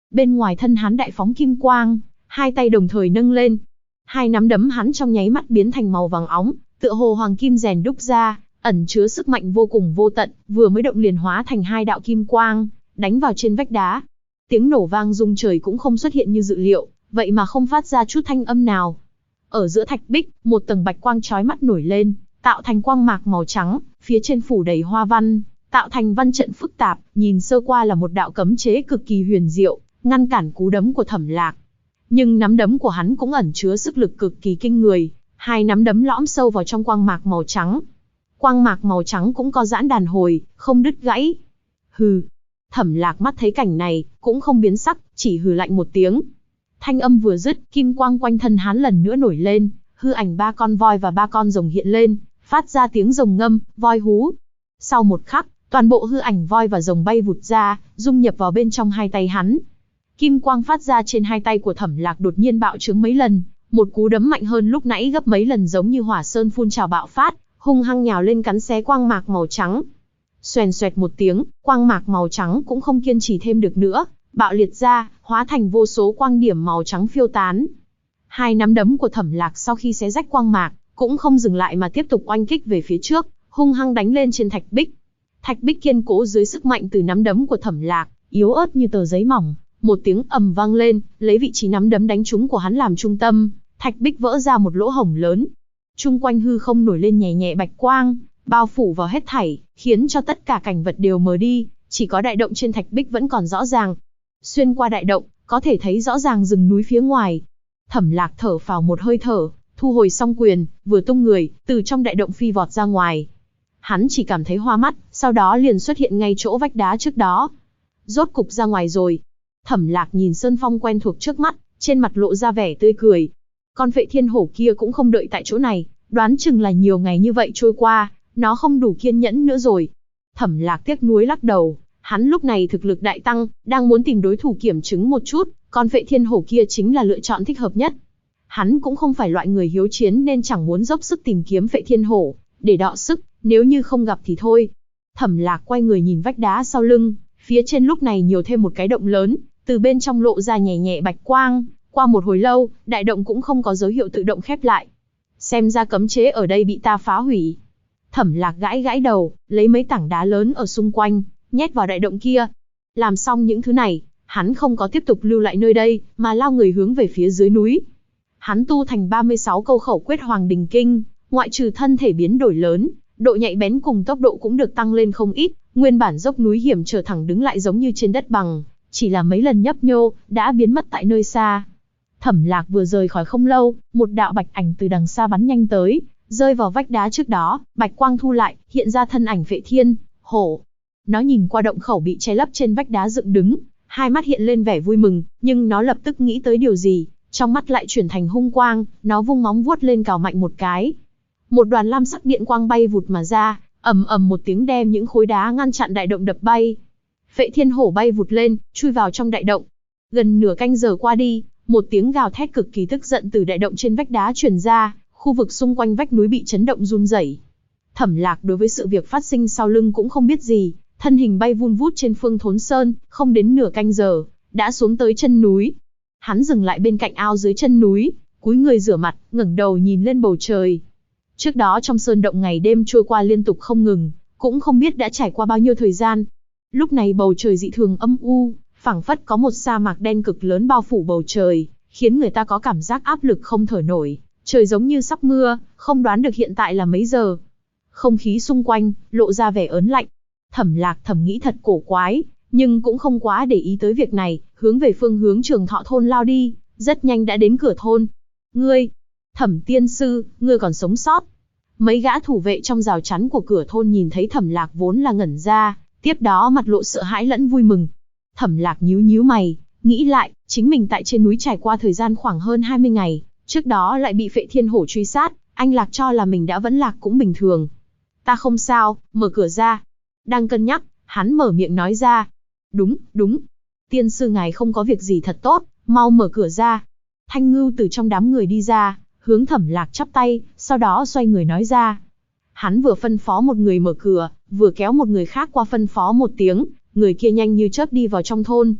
Bên ngoài thân hắn đại phóng kim quang, hai tay đồng thời nâng lên. Hai nắm đấm hắn trong nháy mắt biến thành màu vàng óng, tựa hồ hoàng kim rèn đúc ra, ẩn chứa sức mạnh vô cùng vô tận, vừa mới động liền hóa thành hai đạo kim quang, đánh vào trên vách đá. Tiếng nổ vang rung trời cũng không xuất hiện như dự liệu, vậy mà không phát ra chút thanh âm nào. Ở giữa thạch bích, một tầng bạch quang chói mắt nổi lên, tạo thành quang mạc màu trắng, phía trên phủ đầy hoa văn, tạo thành văn trận phức tạp, nhìn sơ qua là một đạo cấm chế cực kỳ huyền diệu, ngăn cản cú đấm của Thẩm Lạc. Nhưng nắm đấm của hắn cũng ẩn chứa sức lực cực kỳ kinh người, hai nắm đấm lõm sâu vào trong quang mạc màu trắng. Quang mạc màu trắng cũng có giãn đàn hồi, không đứt gãy. Hừ. Thẩm Lạc mắt thấy cảnh này, cũng không biến sắc, chỉ hừ lạnh một tiếng. Thanh âm vừa dứt, kim quang quanh thân hắn lần nữa nổi lên, hư ảnh ba con voi và ba con rồng hiện lên, phát ra tiếng rồng ngâm, voi hú. Sau một khắc, toàn bộ hư ảnh voi và rồng bay vụt ra, dung nhập vào bên trong hai tay hắn. Kim quang phát ra trên hai tay của Thẩm Lạc đột nhiên bạo trướng mấy lần, một cú đấm mạnh hơn lúc nãy gấp mấy lần, giống như hỏa sơn phun trào bạo phát, hung hăng nhào lên cắn xé quang mạc màu trắng. Xoèn xoẹt một tiếng, quang mạc màu trắng cũng không kiên trì thêm được nữa, bạo liệt ra, hóa thành vô số quang điểm màu trắng phiêu tán. Hai nắm đấm của Thẩm Lạc sau khi xé rách quang mạc, cũng không dừng lại mà tiếp tục oanh kích về phía trước, hung hăng đánh lên trên thạch bích. Thạch bích kiên cố dưới sức mạnh từ nắm đấm của Thẩm Lạc, yếu ớt như tờ giấy mỏng. Một tiếng ầm vang lên, lấy vị trí nắm đấm đánh trúng của hắn làm trung tâm, thạch bích vỡ ra một lỗ hổng lớn. Chung quanh hư không nổi lên nhẹ nhẹ bạch quang, bao phủ vào hết thảy, khiến cho tất cả cảnh vật đều mờ đi, chỉ có đại động trên thạch bích vẫn còn rõ ràng. Xuyên qua đại động, có thể thấy rõ ràng rừng núi phía ngoài. Thẩm Lạc thở phào một hơi thở, thu hồi song quyền, vừa tung người, từ trong đại động phi vọt ra ngoài. Hắn chỉ cảm thấy hoa mắt, sau đó liền xuất hiện ngay chỗ vách đá trước đó. Rốt cục ra ngoài rồi. Thẩm Lạc nhìn sơn phong quen thuộc trước mắt, trên mặt lộ ra vẻ tươi cười. Con Phệ Thiên Hổ kia cũng không đợi tại chỗ này, đoán chừng là nhiều ngày như vậy trôi qua, nó không đủ kiên nhẫn nữa rồi. Thẩm Lạc tiếc nuối lắc đầu, hắn lúc này thực lực đại tăng, đang muốn tìm đối thủ kiểm chứng một chút, con Phệ Thiên Hổ kia chính là lựa chọn thích hợp nhất. Hắn cũng không phải loại người hiếu chiến nên chẳng muốn dốc sức tìm kiếm Phệ Thiên Hổ, để đọ sức, nếu như không gặp thì thôi. Thẩm Lạc quay người nhìn vách đá sau lưng, phía trên lúc này nhiều thêm một cái động lớn, từ bên trong lộ ra nhẹ nhẹ bạch quang, qua một hồi lâu, đại động cũng không có dấu hiệu tự động khép lại. Xem ra cấm chế ở đây bị ta phá hủy. Thẩm Lạc gãi gãi đầu, lấy mấy tảng đá lớn ở xung quanh, nhét vào đại động kia. Làm xong những thứ này, hắn không có tiếp tục lưu lại nơi đây, mà lao người hướng về phía dưới núi. Hắn tu thành 36 câu khẩu quyết Hoàng Đình Kinh, ngoại trừ thân thể biến đổi lớn, độ nhạy bén cùng tốc độ cũng được tăng lên không ít, nguyên bản dốc núi hiểm trở thẳng đứng lại giống như trên đất bằng, chỉ là mấy lần nhấp nhô, đã biến mất tại nơi xa. Thẩm Lạc vừa rời khỏi không lâu, một đạo bạch ảnh từ đằng xa bắn nhanh tới, rơi vào vách đá trước đó, bạch quang thu lại, hiện ra thân ảnh Phệ Thiên Hổ. Nó nhìn qua động khẩu bị che lấp trên vách đá dựng đứng, hai mắt hiện lên vẻ vui mừng, nhưng nó lập tức nghĩ tới điều gì, trong mắt lại chuyển thành hung quang, nó vung móng vuốt lên cào mạnh một cái. Một đoàn lam sắc điện quang bay vụt mà ra, ầm ầm một tiếng đem những khối đá ngăn chặn đại động đập bay. Phệ Thiên Hổ bay vụt lên, chui vào trong đại động. Gần nửa canh giờ qua đi, một tiếng gào thét cực kỳ tức giận từ đại động trên vách đá truyền ra, khu vực xung quanh vách núi bị chấn động run rẩy. Thẩm Lạc đối với sự việc phát sinh sau lưng cũng không biết gì, thân hình bay vun vút trên Phương Thốn Sơn, không đến nửa canh giờ, đã xuống tới chân núi. Hắn dừng lại bên cạnh ao dưới chân núi, cúi người rửa mặt, ngẩng đầu nhìn lên bầu trời. Trước đó trong sơn động ngày đêm trôi qua liên tục không ngừng, cũng không biết đã trải qua bao nhiêu thời gian. Lúc này bầu trời dị thường âm u, phảng phất có một sa mạc đen cực lớn bao phủ bầu trời, khiến người ta có cảm giác áp lực không thở nổi. Trời giống như sắp mưa, không đoán được hiện tại là mấy giờ. Không khí xung quanh lộ ra vẻ ớn lạnh. Thẩm Lạc thầm nghĩ thật cổ quái, nhưng cũng không quá để ý tới việc này, hướng về phương hướng Trường Thọ thôn lao đi, rất nhanh đã đến cửa thôn. Ngươi, Thẩm tiên sư, ngươi còn sống sót. Mấy gã thủ vệ trong rào chắn của cửa thôn nhìn thấy Thẩm Lạc vốn là ngẩn ra, tiếp đó mặt lộ sợ hãi lẫn vui mừng. Thẩm Lạc nhíu nhíu mày, nghĩ lại, chính mình tại trên núi trải qua thời gian khoảng hơn 20 ngày, trước đó lại bị Phệ Thiên Hổ truy sát, anh Lạc cho là mình đã vẫn lạc cũng bình thường. Ta không sao, mở cửa ra. Đang cân nhắc, hắn mở miệng nói ra. Đúng. Tiên sư ngài không có việc gì thật tốt, mau mở cửa ra. Thanh Ngưu từ trong đám người đi ra, hướng Thẩm Lạc chắp tay, sau đó xoay người nói ra. Hắn vừa phân phó một người mở cửa, vừa kéo một người khác qua phân phó một tiếng, người kia nhanh như chớp đi vào trong thôn.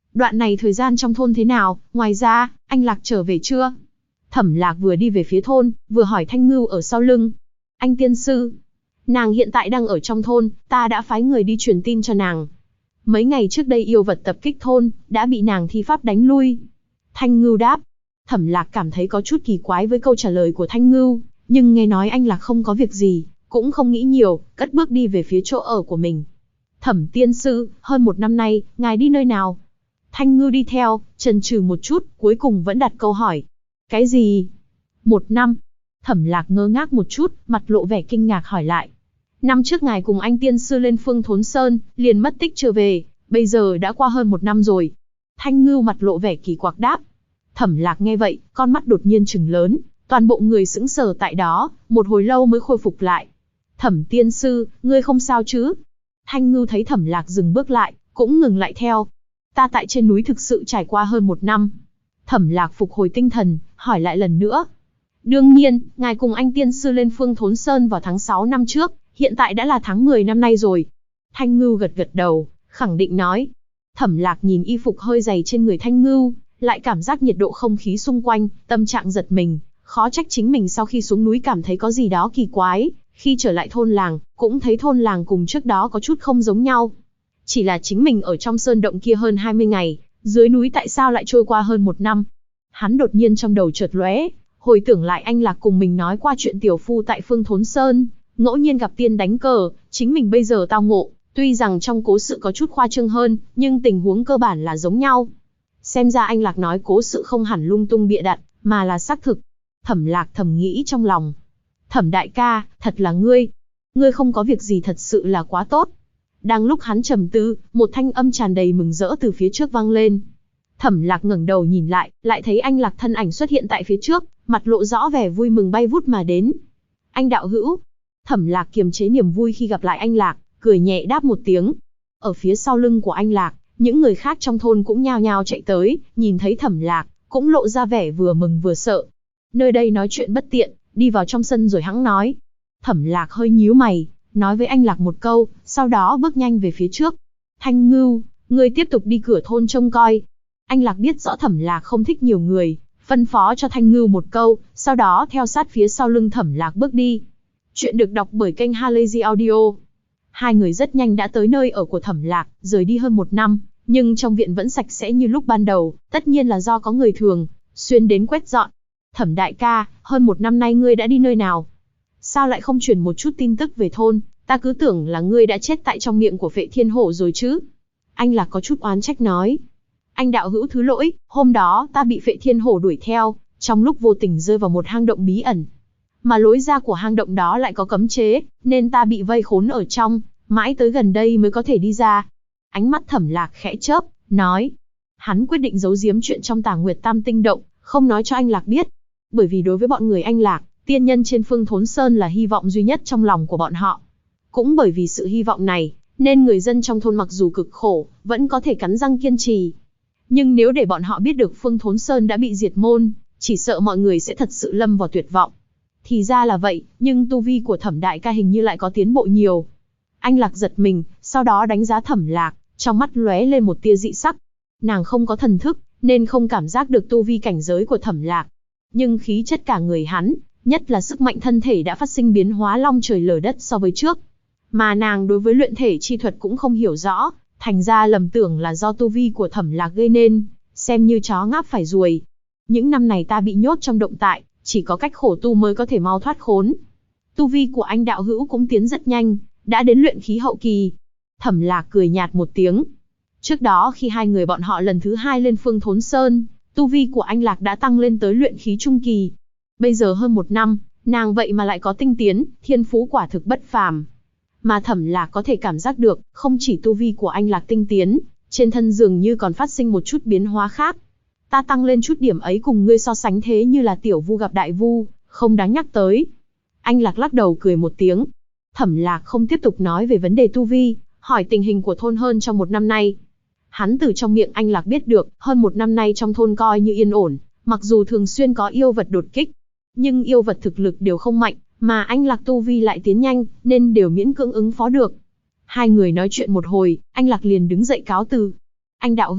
Đoạn này thời gian trong thôn thế nào, ngoài ra, anh Lạc trở về chưa? Thẩm Lạc vừa đi về phía thôn, vừa hỏi Thanh Ngưu ở sau lưng. Anh tiên sư, nàng hiện tại đang ở trong thôn, ta đã phái người đi truyền tin cho nàng. Mấy ngày trước đây yêu vật tập kích thôn, đã bị nàng thi pháp đánh lui. Thanh Ngưu đáp. Thẩm Lạc cảm thấy có chút kỳ quái với câu trả lời của Thanh Ngưu, nhưng nghe nói anh Lạc không có việc gì, cũng không nghĩ nhiều, cất bước đi về phía chỗ ở của mình. Thẩm tiên sư, hơn 1 năm nay, ngài đi nơi nào? Thanh Ngưu đi theo, chần chừ một chút, cuối cùng vẫn đặt câu hỏi. Cái gì? 1 năm? Thẩm Lạc ngơ ngác một chút, mặt lộ vẻ kinh ngạc hỏi lại. Năm trước ngài cùng anh tiên sư lên Phương Thốn Sơn, liền mất tích chưa về, bây giờ đã qua hơn 1 năm rồi. Thanh Ngưu mặt lộ vẻ kỳ quặc đáp. Thẩm Lạc nghe vậy, con mắt đột nhiên trừng lớn, toàn bộ người sững sờ tại đó, một hồi lâu mới khôi phục lại. Thẩm tiên sư, ngươi không sao chứ? Thanh Ngưu thấy Thẩm Lạc dừng bước lại, cũng ngừng lại theo. Ta tại trên núi thực sự trải qua hơn 1 năm. Thẩm Lạc phục hồi tinh thần, hỏi lại lần nữa. Đương nhiên, ngài cùng anh tiên sư lên Phương Thốn Sơn vào tháng 6 năm trước, hiện tại đã là tháng 10 năm nay rồi. Thanh Ngưu gật gật đầu, khẳng định nói. Thẩm Lạc nhìn y phục hơi dày trên người Thanh Ngưu, lại cảm giác nhiệt độ không khí xung quanh, tâm trạng giật mình, khó trách chính mình sau khi xuống núi cảm thấy có gì đó kỳ quái, khi trở lại thôn làng, cũng thấy thôn làng cùng trước đó có chút không giống nhau. Chỉ là chính mình ở trong sơn động kia hơn 20 ngày, dưới núi tại sao lại trôi qua hơn 1 năm. Hắn đột nhiên trong đầu chợt lóe, hồi tưởng lại anh Lạc cùng mình nói qua chuyện tiểu phu tại Phương Thốn Sơn, ngẫu nhiên gặp tiên đánh cờ, chính mình bây giờ tao ngộ, tuy rằng trong cố sự có chút khoa trương hơn, nhưng tình huống cơ bản là giống nhau. Xem ra anh Lạc nói cố sự không hẳn lung tung bịa đặt, mà là xác thực. Thẩm Lạc thầm nghĩ trong lòng. Thẩm đại ca, thật là ngươi. Ngươi không có việc gì thật sự là quá tốt. Đang lúc hắn trầm tư, một thanh âm tràn đầy mừng rỡ từ phía trước vang lên. Thẩm Lạc ngẩng đầu nhìn lại thấy anh Lạc thân ảnh xuất hiện tại phía trước, mặt lộ rõ vẻ vui mừng bay vút mà đến. Anh đạo hữu. Thẩm Lạc kiềm chế niềm vui khi gặp lại anh Lạc, cười nhẹ đáp một tiếng. Ở phía sau lưng của anh Lạc, những người khác trong thôn cũng nhao nhao chạy tới, nhìn thấy Thẩm Lạc, cũng lộ ra vẻ vừa mừng vừa sợ. Nơi đây nói chuyện bất tiện, đi vào trong sân rồi hẵng nói. Thẩm Lạc hơi nhíu mày, nói với anh Lạc một câu, sau đó bước nhanh về phía trước. Thanh Ngưu, ngươi tiếp tục đi cửa thôn trông coi. Anh Lạc biết rõ Thẩm Lạc không thích nhiều người, phân phó cho Thanh Ngưu một câu, sau đó theo sát phía sau lưng Thẩm Lạc bước đi. Chuyện được đọc bởi kênh Halazy Audio. Hai người rất nhanh đã tới nơi ở của Thẩm Lạc, rời đi hơn 1 năm, nhưng trong viện vẫn sạch sẽ như lúc ban đầu, tất nhiên là do có người thường xuyên đến quét dọn. Thẩm đại ca, hơn 1 năm nay ngươi đã đi nơi nào? Sao lại không truyền một chút tin tức về thôn, ta cứ tưởng là ngươi đã chết tại trong miệng của Phệ Thiên Hổ rồi chứ. Anh Lạc có chút oán trách nói. Anh đạo hữu thứ lỗi, hôm đó ta bị Phệ Thiên Hổ đuổi theo, trong lúc vô tình rơi vào một hang động bí ẩn. Mà lối ra của hang động đó lại có cấm chế, nên ta bị vây khốn ở trong, mãi tới gần đây mới có thể đi ra. Ánh mắt Thẩm Lạc khẽ chớp, nói. Hắn quyết định giấu giếm chuyện trong Tà Nguyệt Tam Tinh Động, không nói cho anh Lạc biết. Bởi vì đối với bọn người anh Lạc, tiên nhân trên Phương Thốn Sơn là hy vọng duy nhất trong lòng của bọn họ. Cũng bởi vì sự hy vọng này, nên người dân trong thôn mặc dù cực khổ, vẫn có thể cắn răng kiên trì. Nhưng nếu để bọn họ biết được Phương Thốn Sơn đã bị diệt môn, chỉ sợ mọi người sẽ thật sự lâm vào tuyệt vọng. Thì ra là vậy, nhưng tu vi của Thẩm đại ca hình như lại có tiến bộ nhiều. Anh Lạc giật mình, sau đó đánh giá Thẩm Lạc, trong mắt lóe lên một tia dị sắc. Nàng không có thần thức, nên không cảm giác được tu vi cảnh giới của Thẩm Lạc. Nhưng khí chất cả người hắn, nhất là sức mạnh thân thể đã phát sinh biến hóa long trời lở đất so với trước. Mà nàng đối với luyện thể chi thuật cũng không hiểu rõ, thành ra lầm tưởng là do tu vi của Thẩm Lạc gây nên, xem như chó ngáp phải ruồi. Những năm này ta bị nhốt trong động tại, chỉ có cách khổ tu mới có thể mau thoát khốn. Tu vi của anh đạo hữu cũng tiến rất nhanh, đã đến luyện khí hậu kỳ. Thẩm Lạc cười nhạt một tiếng. Trước đó khi hai người bọn họ lần thứ 2 lên Phương Thốn Sơn, tu vi của anh Lạc đã tăng lên tới luyện khí trung kỳ. Bây giờ hơn 1 năm, nàng vậy mà lại có tinh tiến, thiên phú quả thực bất phàm. Mà Thẩm Lạc có thể cảm giác được, không chỉ tu vi của anh Lạc tinh tiến, trên thân dường như còn phát sinh một chút biến hóa khác. Ta tăng lên chút điểm ấy cùng ngươi so sánh thế như là tiểu vu gặp đại vu, không đáng nhắc tới. Anh Lạc lắc đầu cười một tiếng. Thẩm Lạc không tiếp tục nói về vấn đề tu vi, hỏi tình hình của thôn hơn trong 1 năm nay. Hắn từ trong miệng anh Lạc biết được, hơn 1 năm nay trong thôn coi như yên ổn, mặc dù thường xuyên có yêu vật đột kích, nhưng yêu vật thực lực đều không mạnh, mà anh Lạc tu vi lại tiến nhanh, nên đều miễn cưỡng ứng phó được. Hai người nói chuyện một hồi, anh Lạc liền đứng dậy cáo từ. Anh đạo hữu,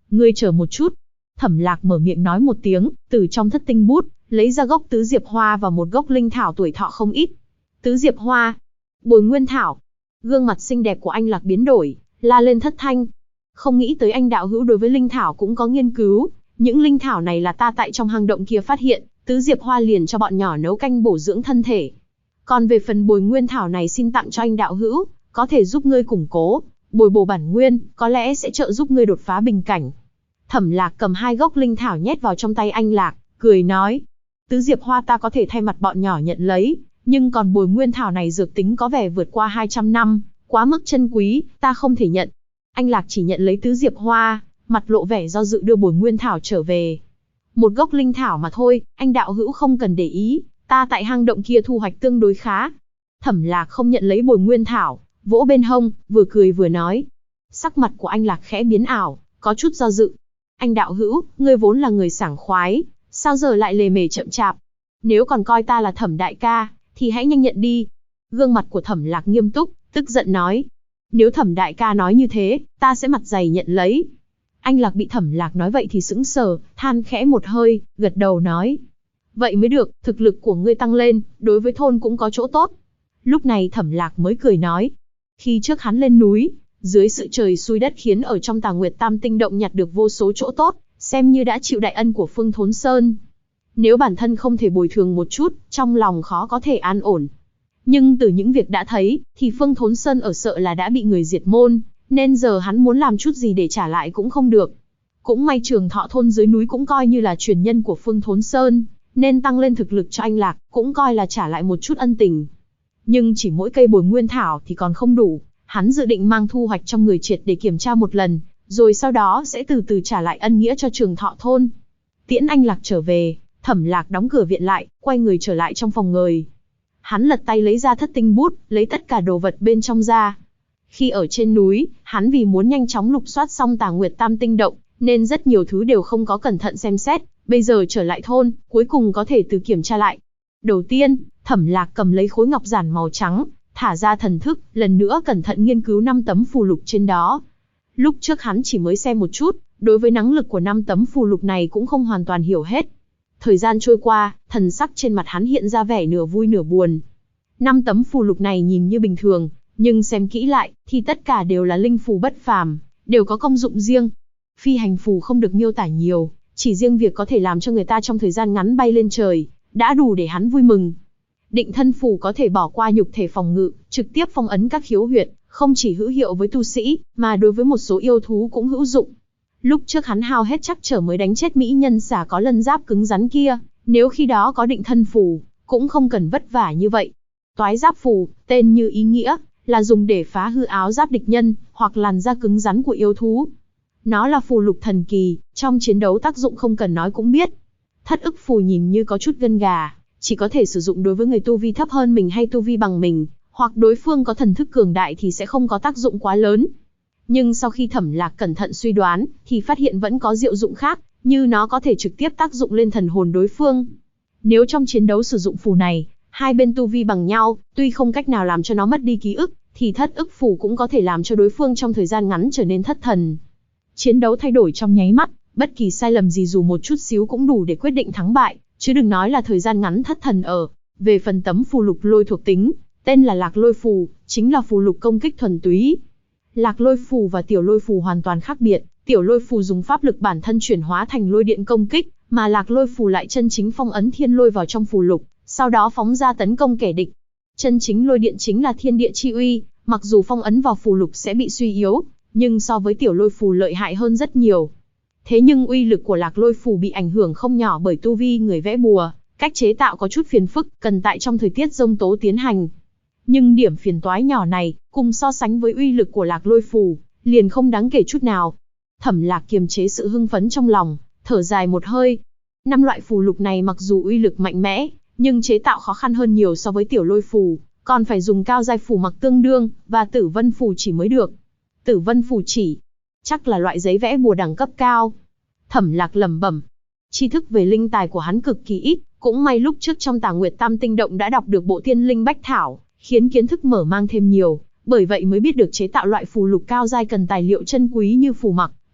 Ngươi chờ một chút. Thẩm Lạc mở miệng nói một tiếng, từ trong thất tinh bút, lấy ra gốc tứ diệp hoa và một gốc linh thảo tuổi thọ không ít. Tứ diệp hoa, Bồi Nguyên thảo. Gương mặt xinh đẹp của anh Lạc biến đổi, la lên thất thanh. Không nghĩ tới anh đạo hữu đối với linh thảo cũng có nghiên cứu, những linh thảo này là ta tại trong hang động kia phát hiện, tứ diệp hoa liền cho bọn nhỏ nấu canh bổ dưỡng thân thể. Còn về phần Bồi Nguyên thảo này xin tặng cho anh đạo hữu, có thể giúp ngươi củng cố, bồi bổ bản nguyên, có lẽ sẽ trợ giúp ngươi đột phá bình cảnh. Thẩm Lạc cầm 2 gốc linh thảo nhét vào trong tay anh Lạc, cười nói, tứ diệp hoa ta có thể thay mặt bọn nhỏ nhận lấy, nhưng còn Bồi Nguyên thảo này dược tính có vẻ vượt qua 200 năm, quá mức chân quý, ta không thể nhận. Anh Lạc chỉ nhận lấy tứ diệp hoa, mặt lộ vẻ do dự đưa Bồi Nguyên thảo trở về. Một gốc linh thảo mà thôi, anh đạo hữu không cần để ý, ta tại hang động kia thu hoạch tương đối khá. Thẩm Lạc không nhận lấy Bồi Nguyên thảo, vỗ bên hông, vừa cười vừa nói. Sắc mặt của anh Lạc khẽ biến ảo, có chút do dự. Anh đạo hữu, ngươi vốn là người sảng khoái, sao giờ lại lề mề chậm chạp? Nếu còn coi ta là Thẩm đại ca, thì hãy nhanh nhận đi. Gương mặt của Thẩm Lạc nghiêm túc, tức giận nói. Nếu Thẩm đại ca nói như thế, ta sẽ mặt dày nhận lấy. Anh Lạc bị Thẩm Lạc nói vậy thì sững sờ, than khẽ một hơi, gật đầu nói. Vậy mới được, thực lực của ngươi tăng lên, đối với thôn cũng có chỗ tốt. Lúc này Thẩm Lạc mới cười nói. Khi trước hắn lên núi, dưới sự trời xui đất khiến ở trong Tà Nguyệt Tam Tinh Động nhặt được vô số chỗ tốt, xem như đã chịu đại ân của Phương Thốn Sơn. Nếu bản thân không thể bồi thường một chút, trong lòng khó có thể an ổn. Nhưng từ những việc đã thấy, thì Phương Thốn Sơn ở sợ là đã bị người diệt môn, nên giờ hắn muốn làm chút gì để trả lại cũng không được. Cũng may Trường Thọ thôn dưới núi cũng coi như là truyền nhân của Phương Thốn Sơn, nên tăng lên thực lực cho anh Lạc, cũng coi là trả lại một chút ân tình. Nhưng chỉ mỗi cây Bồi Nguyên thảo thì còn không đủ, hắn dự định mang thu hoạch trong người triệt để kiểm tra một lần, rồi sau đó sẽ từ từ trả lại ân nghĩa cho Trường Thọ thôn. Tiễn anh Lạc trở về, Thẩm Lạc đóng cửa viện lại, quay người trở lại trong phòng ngồi. Hắn lật tay lấy ra thất tinh bút, lấy tất cả đồ vật bên trong ra. Khi ở trên núi, hắn vì muốn nhanh chóng lục soát xong Tà Nguyệt Tam Tinh Động, nên rất nhiều thứ đều không có cẩn thận xem xét, bây giờ trở lại thôn, cuối cùng có thể từ kiểm tra lại. Đầu tiên, Thẩm Lạc cầm lấy khối ngọc giản màu trắng, thả ra thần thức, lần nữa cẩn thận nghiên cứu 5 tấm phù lục trên đó. Lúc trước hắn chỉ mới xem một chút, đối với năng lực của 5 tấm phù lục này cũng không hoàn toàn hiểu hết. Thời gian trôi qua, thần sắc trên mặt hắn hiện ra vẻ nửa vui nửa buồn. 5 tấm phù lục này nhìn như bình thường, nhưng xem kỹ lại, thì tất cả đều là linh phù bất phàm, đều có công dụng riêng. Phi hành phù không được miêu tả nhiều, chỉ riêng việc có thể làm cho người ta trong thời gian ngắn bay lên trời, đã đủ để hắn vui mừng. Định thân phù có thể bỏ qua nhục thể phòng ngự, trực tiếp phong ấn các khiếu huyệt, không chỉ hữu hiệu với tu sĩ, mà đối với một số yêu thú cũng hữu dụng. Lúc trước hắn hao hết chắc trở mới đánh chết mỹ nhân xà có lân giáp cứng rắn kia, nếu khi đó có định thân phù, cũng không cần vất vả như vậy. Toái giáp phù, tên như ý nghĩa, là dùng để phá hư áo giáp địch nhân, hoặc làn da cứng rắn của yêu thú. Nó là phù lục thần kỳ, trong chiến đấu tác dụng không cần nói cũng biết. Thất ức phù nhìn như có chút gân gà, chỉ có thể sử dụng đối với người tu vi thấp hơn mình hay tu vi bằng mình, hoặc đối phương có thần thức cường đại thì sẽ không có tác dụng quá lớn. Nhưng sau khi Thẩm Lạc cẩn thận suy đoán, thì phát hiện vẫn có diệu dụng khác, như nó có thể trực tiếp tác dụng lên thần hồn đối phương. Nếu trong chiến đấu sử dụng phù này, hai bên tu vi bằng nhau, tuy không cách nào làm cho nó mất đi ký ức, thì thất ức phù cũng có thể làm cho đối phương trong thời gian ngắn trở nên thất thần. Chiến đấu thay đổi trong nháy mắt, bất kỳ sai lầm gì dù một chút xíu cũng đủ để quyết định thắng bại, chứ đừng nói là thời gian ngắn thất thần ở. Về phần tấm phù lục lôi thuộc tính, tên là Lạc Lôi phù, chính là phù lục công kích thuần túy. Lạc Lôi phù và Tiểu Lôi phù hoàn toàn khác biệt, Tiểu Lôi phù dùng pháp lực bản thân chuyển hóa thành lôi điện công kích, mà Lạc Lôi phù lại chân chính phong ấn thiên lôi vào trong phù lục, sau đó phóng ra tấn công kẻ địch. Chân chính lôi điện chính là thiên địa chi uy, mặc dù phong ấn vào phù lục sẽ bị suy yếu, nhưng so với Tiểu Lôi phù lợi hại hơn rất nhiều. Thế nhưng uy lực của Lạc Lôi phù bị ảnh hưởng không nhỏ bởi tu vi người vẽ bùa, cách chế tạo có chút phiền phức, cần tại trong thời tiết giông tố tiến hành. Nhưng điểm phiền toái nhỏ này, cùng so sánh với uy lực của Lạc Lôi phù, liền không đáng kể chút nào. Thẩm Lạc kiềm chế sự hưng phấn trong lòng, thở dài một hơi. 5 loại phù lục này mặc dù uy lực mạnh mẽ, nhưng chế tạo khó khăn hơn nhiều so với Tiểu Lôi phù, còn phải dùng cao giai phù mặc tương đương, và Tử Vân phù chỉ mới được. Tử Vân phù chỉ, chắc là loại giấy vẽ bùa đẳng cấp cao. Thẩm Lạc lẩm bẩm. Tri thức về linh tài của hắn cực kỳ ít, cũng may lúc trước trong Tà Nguyệt Tam Tinh Động đã đọc được bộ Tiên Linh Bách Thảo, khiến kiến thức mở mang thêm nhiều, bởi vậy mới biết được chế tạo loại phù lục cao giai cần tài liệu chân quý như phù mặc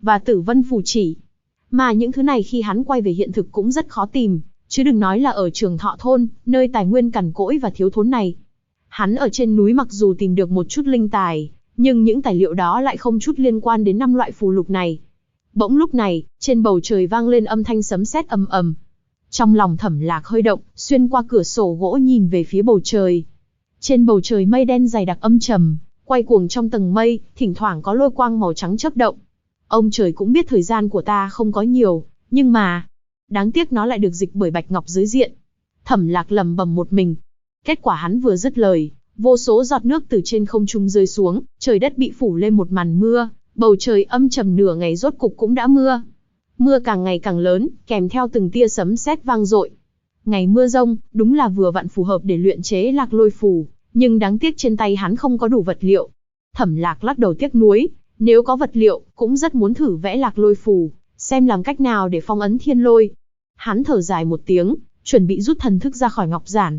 và tử vân phù chỉ. Mà những thứ này khi hắn quay về hiện thực cũng rất khó tìm, chứ đừng nói là ở Trường Thọ thôn, nơi tài nguyên cằn cỗi và thiếu thốn này. Hắn ở trên núi mặc dù tìm được một chút linh tài, nhưng những tài liệu đó lại không chút liên quan đến 5 loại phù lục này. Bỗng lúc này, trên bầu trời vang lên âm thanh sấm sét ầm ầm. Trong lòng Thẩm Lạc hơi động, xuyên qua cửa sổ gỗ nhìn về phía bầu trời. Trên bầu trời mây đen dày đặc âm trầm, quay cuồng trong tầng mây, thỉnh thoảng có lôi quang màu trắng chớp động. Ông trời cũng biết thời gian của ta không có nhiều, nhưng mà đáng tiếc nó lại được dịch bởi Bạch Ngọc dưới diện. Thẩm Lạc lẩm bẩm một mình. Kết quả hắn vừa dứt lời, vô số giọt nước từ trên không trung rơi xuống, trời đất bị phủ lên một màn mưa, bầu trời âm trầm nửa ngày rốt cục cũng đã mưa. Mưa càng ngày càng lớn, kèm theo từng tia sấm sét vang dội. Ngày mưa rông, đúng là vừa vặn phù hợp để luyện chế Lạc Lôi phù, nhưng đáng tiếc trên tay hắn không có đủ vật liệu. Thẩm Lạc lắc đầu tiếc nuối, nếu có vật liệu, cũng rất muốn thử vẽ Lạc Lôi phù, xem làm cách nào để phong ấn thiên lôi. Hắn thở dài một tiếng, chuẩn bị rút thần thức ra khỏi ngọc giản.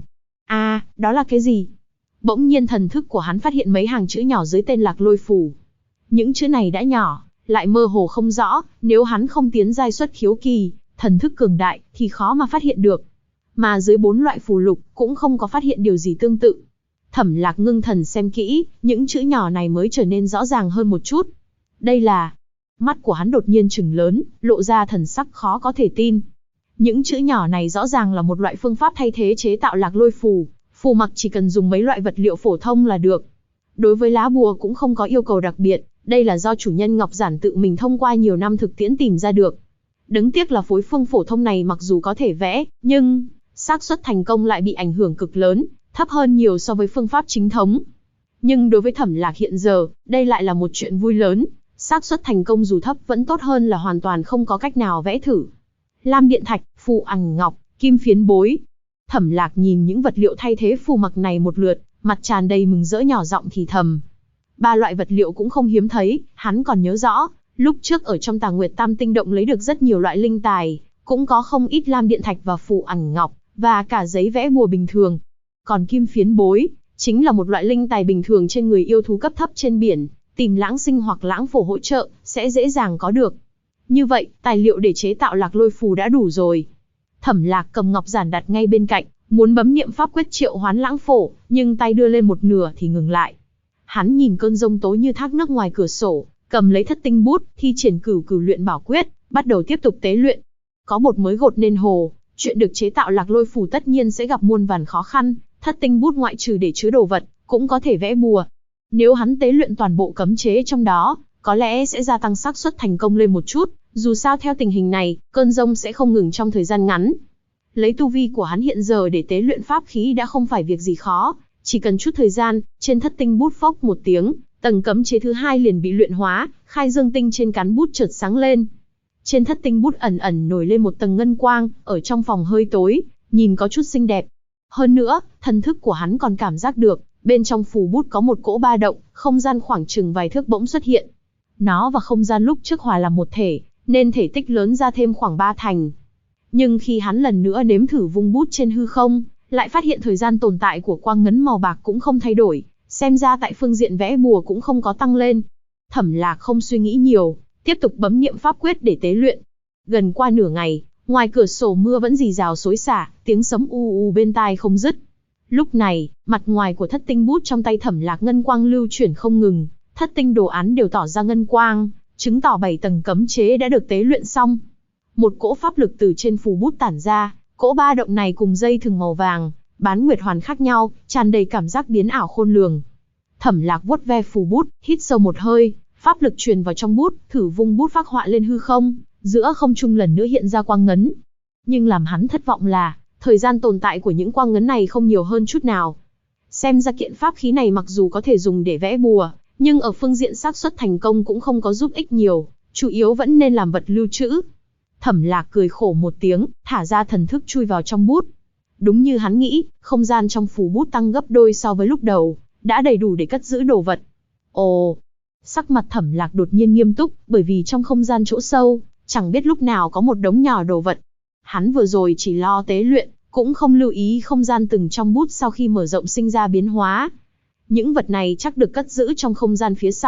Đó là cái gì? Bỗng nhiên thần thức của hắn phát hiện mấy hàng chữ nhỏ dưới tên Lạc Lôi phù. Những chữ này đã nhỏ, lại mơ hồ không rõ, nếu hắn không tiến giai xuất khiếu kỳ, thần thức cường đại, thì khó mà phát hiện được. Mà dưới 4 loại phù lục, cũng không có phát hiện điều gì tương tự. Thẩm Lạc ngưng thần xem kỹ, những chữ nhỏ này mới trở nên rõ ràng hơn một chút. Đây là... Mắt của hắn đột nhiên trừng lớn, lộ ra thần sắc khó có thể tin. Những chữ nhỏ này rõ ràng là một loại phương pháp thay thế chế tạo Lạc Lôi phù. Phù mặc chỉ cần dùng mấy loại vật liệu phổ thông là được. Đối với lá bùa cũng không có yêu cầu đặc biệt, đây là do chủ nhân ngọc giản tự mình thông qua nhiều năm thực tiễn tìm ra được. Đáng tiếc là phối phương phổ thông này mặc dù có thể vẽ, nhưng xác suất thành công lại bị ảnh hưởng cực lớn, thấp hơn nhiều so với phương pháp chính thống. Nhưng đối với Thẩm Lạc hiện giờ, đây lại là một chuyện vui lớn, xác suất thành công dù thấp vẫn tốt hơn là hoàn toàn không có cách nào vẽ thử. Lam điện thạch, phù ằn ngọc, kim phiến bối. Thẩm Lạc nhìn những vật liệu thay thế phù mặc này một lượt, mặt tràn đầy mừng rỡ nhỏ giọng thì thầm. 3 loại vật liệu cũng không hiếm thấy, hắn còn nhớ rõ, lúc trước ở trong Tà Nguyệt Tam Tinh Động lấy được rất nhiều loại linh tài, cũng có không ít lam điện thạch và phù ằn ngọc, và cả giấy vẽ bùa bình thường. Còn kim phiến bối, chính là một loại linh tài bình thường trên người yêu thú cấp thấp trên biển, tìm Lãng Sinh hoặc Lãng Phổ hỗ trợ, sẽ dễ dàng có được. Như vậy, tài liệu để chế tạo Lạc Lôi phù đã đủ rồi. Thẩm Lạc cầm ngọc giản đặt ngay bên cạnh, muốn bấm niệm pháp quyết triệu hoán Lãng Phổ, nhưng tay đưa lên một nửa thì ngừng lại. Hắn nhìn cơn giông tố như thác nước ngoài cửa sổ, cầm lấy thất tinh bút, thi triển cửu cửu luyện bảo quyết, bắt đầu tiếp tục tế luyện. Có bột mới gột nên hồ, chuyện được chế tạo Lạc Lôi phù tất nhiên sẽ gặp muôn vàn khó khăn, thất tinh bút ngoại trừ để chứa đồ vật, cũng có thể vẽ bùa. Nếu hắn tế luyện toàn bộ cấm chế trong đó, có lẽ sẽ gia tăng xác suất thành công lên một chút, dù sao theo tình hình này, cơn giông sẽ không ngừng trong thời gian ngắn. Lấy tu vi của hắn hiện giờ để tế luyện pháp khí đã không phải việc gì khó, chỉ cần chút thời gian, trên thất tinh bút phốc một tiếng, tầng cấm chế thứ 2 liền bị luyện hóa, khai dương tinh trên cán bút chợt sáng lên. Trên thất tinh bút ẩn ẩn nổi lên một tầng ngân quang, ở trong phòng hơi tối, nhìn có chút xinh đẹp. Hơn nữa, thần thức của hắn còn cảm giác được, bên trong phù bút có một cỗ ba động, không gian khoảng chừng vài thước bỗng xuất hiện. Nó và không gian lúc trước hòa làm một thể, nên thể tích lớn ra thêm khoảng 3 thành. Nhưng khi hắn lần nữa nếm thử vung bút trên hư không, lại phát hiện thời gian tồn tại của quang ngấn màu bạc cũng không thay đổi, xem ra tại phương diện vẽ bùa cũng không có tăng lên. Thẩm Lạc không suy nghĩ nhiều, tiếp tục bấm niệm pháp quyết để tế luyện. Gần qua nửa ngày, ngoài cửa sổ mưa vẫn rì rào xối xả, tiếng sấm u u bên tai không dứt. Lúc này, mặt ngoài của thất tinh bút trong tay Thẩm Lạc ngân quang lưu chuyển không ngừng, thất tinh đồ án đều tỏ ra ngân quang, chứng tỏ 7 tầng cấm chế đã được tế luyện xong. Một cỗ pháp lực từ trên phù bút tản ra, cỗ ba động này cùng dây thừng màu vàng, bán nguyệt hoàn khác nhau, tràn đầy cảm giác biến ảo khôn lường. Thẩm Lạc vuốt ve phù bút, hít sâu một hơi, pháp lực truyền vào trong bút, thử vung bút phác họa lên hư không, giữa không trung lần nữa hiện ra quang ngấn. Nhưng làm hắn thất vọng là, thời gian tồn tại của những quang ngấn này không nhiều hơn chút nào. Xem ra kiện pháp khí này mặc dù có thể dùng để vẽ bùa, nhưng ở phương diện xác suất thành công cũng không có giúp ích nhiều, chủ yếu vẫn nên làm vật lưu trữ. Thẩm Lạc cười khổ một tiếng, thả ra thần thức chui vào trong bút. Đúng như hắn nghĩ, không gian trong phù bút tăng gấp đôi so với lúc đầu, đã đầy đủ để cất giữ đồ vật. Ồ, sắc mặt Thẩm Lạc đột nhiên nghiêm túc, bởi vì trong không gian chỗ sâu, chẳng biết lúc nào có một đống nhỏ đồ vật. Hắn vừa rồi chỉ lo tế luyện, cũng không lưu ý không gian từng trong bút sau khi mở rộng sinh ra biến hóa. Những vật này chắc được cất giữ trong không gian phía sau,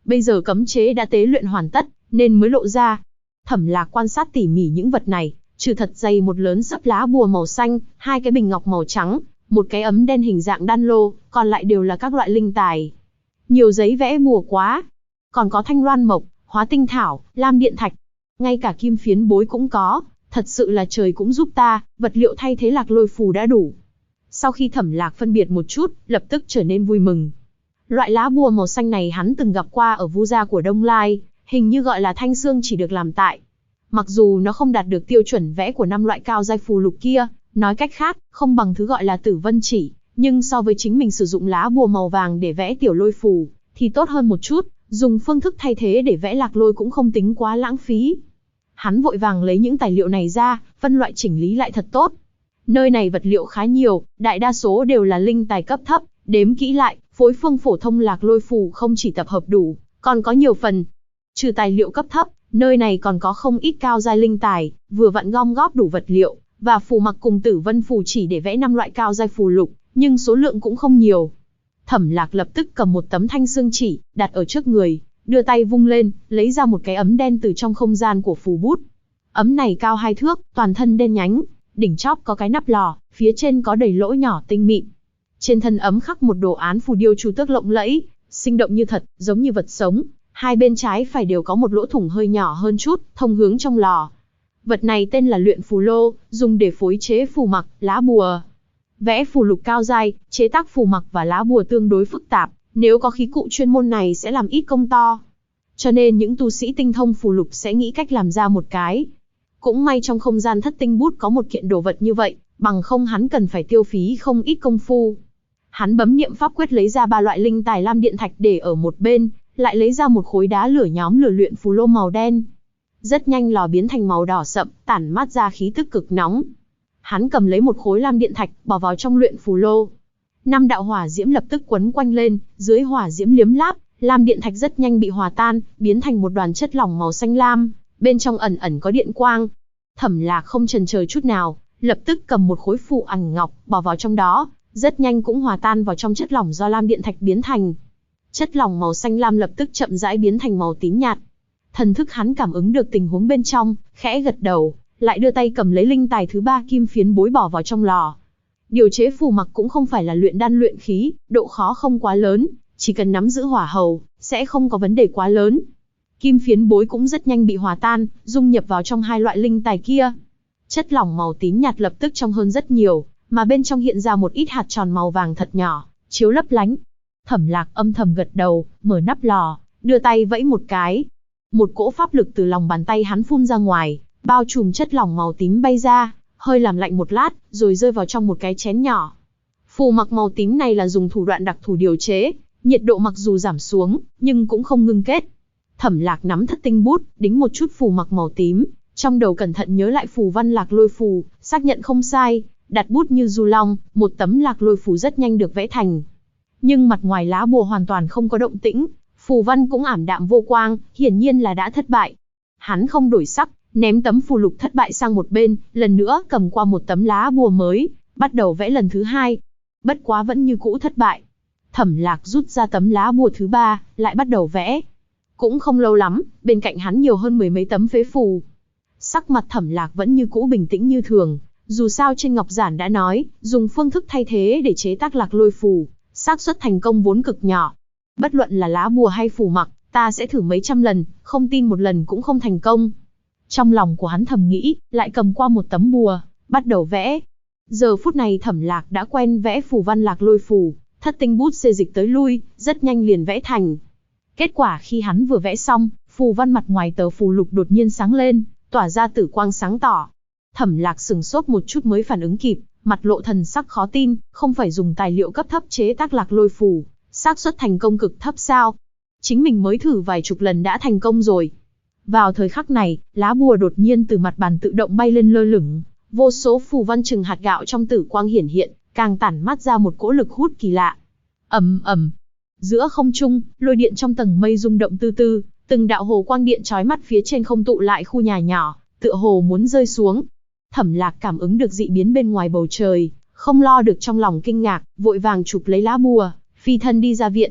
Bây giờ cấm chế đã tế luyện hoàn tất, nên mới lộ ra. Thẩm Lạc quan sát tỉ mỉ những vật này, trừ thật dày một lớn sấp lá bùa màu xanh, 2 cái bình ngọc màu trắng, một cái ấm đen hình dạng đan lô, còn lại đều là các loại linh tài. Nhiều giấy vẽ bùa quá. Còn có thanh loan mộc, hóa tinh thảo, lam điện thạch. Ngay cả kim phiến bối cũng có, thật sự là trời cũng giúp ta, vật liệu thay thế lạc lôi phù đã đủ. Sau khi Thẩm Lạc phân biệt một chút, lập tức trở nên vui mừng. Loại lá bùa màu xanh này hắn từng gặp qua ở Vu gia của Đông Lai, hình như gọi là thanh xương chỉ được làm tại. Mặc dù nó không đạt được tiêu chuẩn vẽ của 5 loại cao giai phù lục kia, nói cách khác, không bằng thứ gọi là tử vân chỉ, nhưng so với chính mình sử dụng lá bùa màu vàng để vẽ tiểu lôi phù, thì tốt hơn một chút, dùng phương thức thay thế để vẽ lạc lôi cũng không tính quá lãng phí. Hắn vội vàng lấy những tài liệu này ra, phân loại chỉnh lý lại thật tốt. Nơi này vật liệu khá nhiều, đại đa số đều là linh tài cấp thấp, đếm kỹ lại, phối phương phổ thông lạc lôi phù không chỉ tập hợp đủ, còn có nhiều phần. Trừ tài liệu cấp thấp, nơi này còn có không ít cao giai linh tài, vừa vặn gom góp đủ vật liệu, và phù mặc cùng tử vân phù chỉ để vẽ 5 loại cao giai phù lục, nhưng số lượng cũng không nhiều. Thẩm Lạc lập tức cầm một tấm thanh xương chỉ, đặt ở trước người, đưa tay vung lên, lấy ra một cái ấm đen từ trong không gian của phù bút. Ấm này cao 2 thước, toàn thân đen nhánh, đỉnh chóp có cái nắp lò, phía trên có đầy lỗ nhỏ tinh mịn. Trên thân ấm khắc một đồ án phù điêu chu tước lộng lẫy, sinh động như thật, giống như vật sống. Hai bên trái phải đều có một lỗ thủng hơi nhỏ hơn chút, thông hướng trong lò. Vật này tên là luyện phù lô, dùng để phối chế phù mặc, lá bùa. Vẽ phù lục cao giai, chế tác phù mặc và lá bùa tương đối phức tạp, nếu có khí cụ chuyên môn này sẽ làm ít công to. Cho nên những tu sĩ tinh thông phù lục sẽ nghĩ cách làm ra một cái. Cũng may trong không gian thất tinh bút có một kiện đồ vật như vậy, bằng không hắn cần phải tiêu phí không ít công phu. Hắn bấm niệm pháp quyết lấy ra 3 loại linh tài lam điện thạch để ở một bên, lại lấy ra một khối đá lửa nhóm lửa luyện phù lô màu đen. Rất nhanh lò biến thành màu đỏ sậm, tản mát ra khí tức cực nóng. Hắn cầm lấy một khối lam điện thạch, bỏ vào trong luyện phù lô. 5 đạo hỏa diễm lập tức quấn quanh lên, dưới hỏa diễm liếm láp, lam điện thạch rất nhanh bị hòa tan, biến thành một đoàn chất lỏng màu xanh lam, bên trong ẩn ẩn có điện quang. Thẩm Lạc không chần chờ chút nào, lập tức cầm một khối phù ảnh ngọc, bỏ vào trong đó, rất nhanh cũng hòa tan vào trong chất lỏng do lam điện thạch biến thành. Chất lỏng màu xanh lam lập tức chậm rãi biến thành màu tím nhạt. Thần thức hắn cảm ứng được tình huống bên trong, khẽ gật đầu, lại đưa tay cầm lấy linh tài thứ 3 kim phiến bối bỏ vào trong lò. Điều chế phù mặc cũng không phải là luyện đan luyện khí, độ khó không quá lớn, chỉ cần nắm giữ hỏa hầu, sẽ không có vấn đề quá lớn. Kim phiến bối cũng rất nhanh bị hòa tan, dung nhập vào trong 2 loại linh tài kia. Chất lỏng màu tím nhạt lập tức trong hơn rất nhiều, mà bên trong hiện ra một ít hạt tròn màu vàng thật nhỏ, chiếu lấp lánh. Thẩm Lạc âm thầm gật đầu, mở nắp lò, đưa tay vẫy một cái. Một cỗ pháp lực từ lòng bàn tay hắn phun ra ngoài, bao trùm chất lỏng màu tím bay ra, hơi làm lạnh một lát, rồi rơi vào trong một cái chén nhỏ. Phù mặc màu tím này là dùng thủ đoạn đặc thù điều chế, nhiệt độ mặc dù giảm xuống, nhưng cũng không ngưng kết. Thẩm Lạc nắm thất tinh bút, đính một chút phù mặc màu tím, trong đầu cẩn thận nhớ lại phù văn lạc lôi phù, xác nhận không sai, đặt bút như du long, một tấm lạc lôi phù rất nhanh được vẽ thành. Nhưng mặt ngoài lá bùa hoàn toàn không có động tĩnh, phù văn cũng ảm đạm vô quang, hiển nhiên là đã thất bại. Hắn không đổi sắc, ném tấm phù lục thất bại sang một bên, lần nữa cầm qua một tấm lá bùa mới, bắt đầu vẽ lần thứ 2. Bất quá vẫn như cũ thất bại. Thẩm Lạc rút ra tấm lá bùa thứ 3, lại bắt đầu vẽ. Cũng không lâu lắm, bên cạnh hắn nhiều hơn 10 mấy tấm phế phù. Sắc mặt Thẩm Lạc vẫn như cũ bình tĩnh như thường, dù sao trên ngọc giản đã nói, dùng phương thức thay thế để chế tác lạc lôi phù, xác suất thành công vốn cực nhỏ. Bất luận là lá bùa hay phù mặc, ta sẽ thử mấy trăm lần, không tin một lần cũng không thành công. Trong lòng của hắn thầm nghĩ, lại cầm qua một tấm bùa, bắt đầu vẽ. Giờ phút này Thẩm Lạc đã quen vẽ phù văn lạc lôi phù, thất tinh bút xê dịch tới lui, rất nhanh liền vẽ thành. Kết quả khi hắn vừa vẽ xong, phù văn mặt ngoài tờ phù lục đột nhiên sáng lên, tỏa ra tử quang sáng tỏ. Thẩm Lạc sừng sốt một chút mới phản ứng kịp, mặt lộ thần sắc khó tin, không phải dùng tài liệu cấp thấp chế tác lạc lôi phù, xác suất thành công cực thấp sao? Chính mình mới thử vài chục lần đã thành công rồi. Vào thời khắc này, lá bùa đột nhiên từ mặt bàn tự động bay lên lơ lửng, vô số phù văn chừng hạt gạo trong tử quang hiển hiện, càng tản mát ra một cỗ lực hút kỳ lạ. Ầm ầm. Giữa không trung, lôi điện trong tầng mây rung động tư tư, từng đạo hồ quang điện chói mắt phía trên không tụ lại khu nhà nhỏ, tựa hồ muốn rơi xuống. Thẩm Lạc cảm ứng được dị biến bên ngoài bầu trời, không lo được trong lòng kinh ngạc, vội vàng chụp lấy lá bùa, phi thân đi ra viện.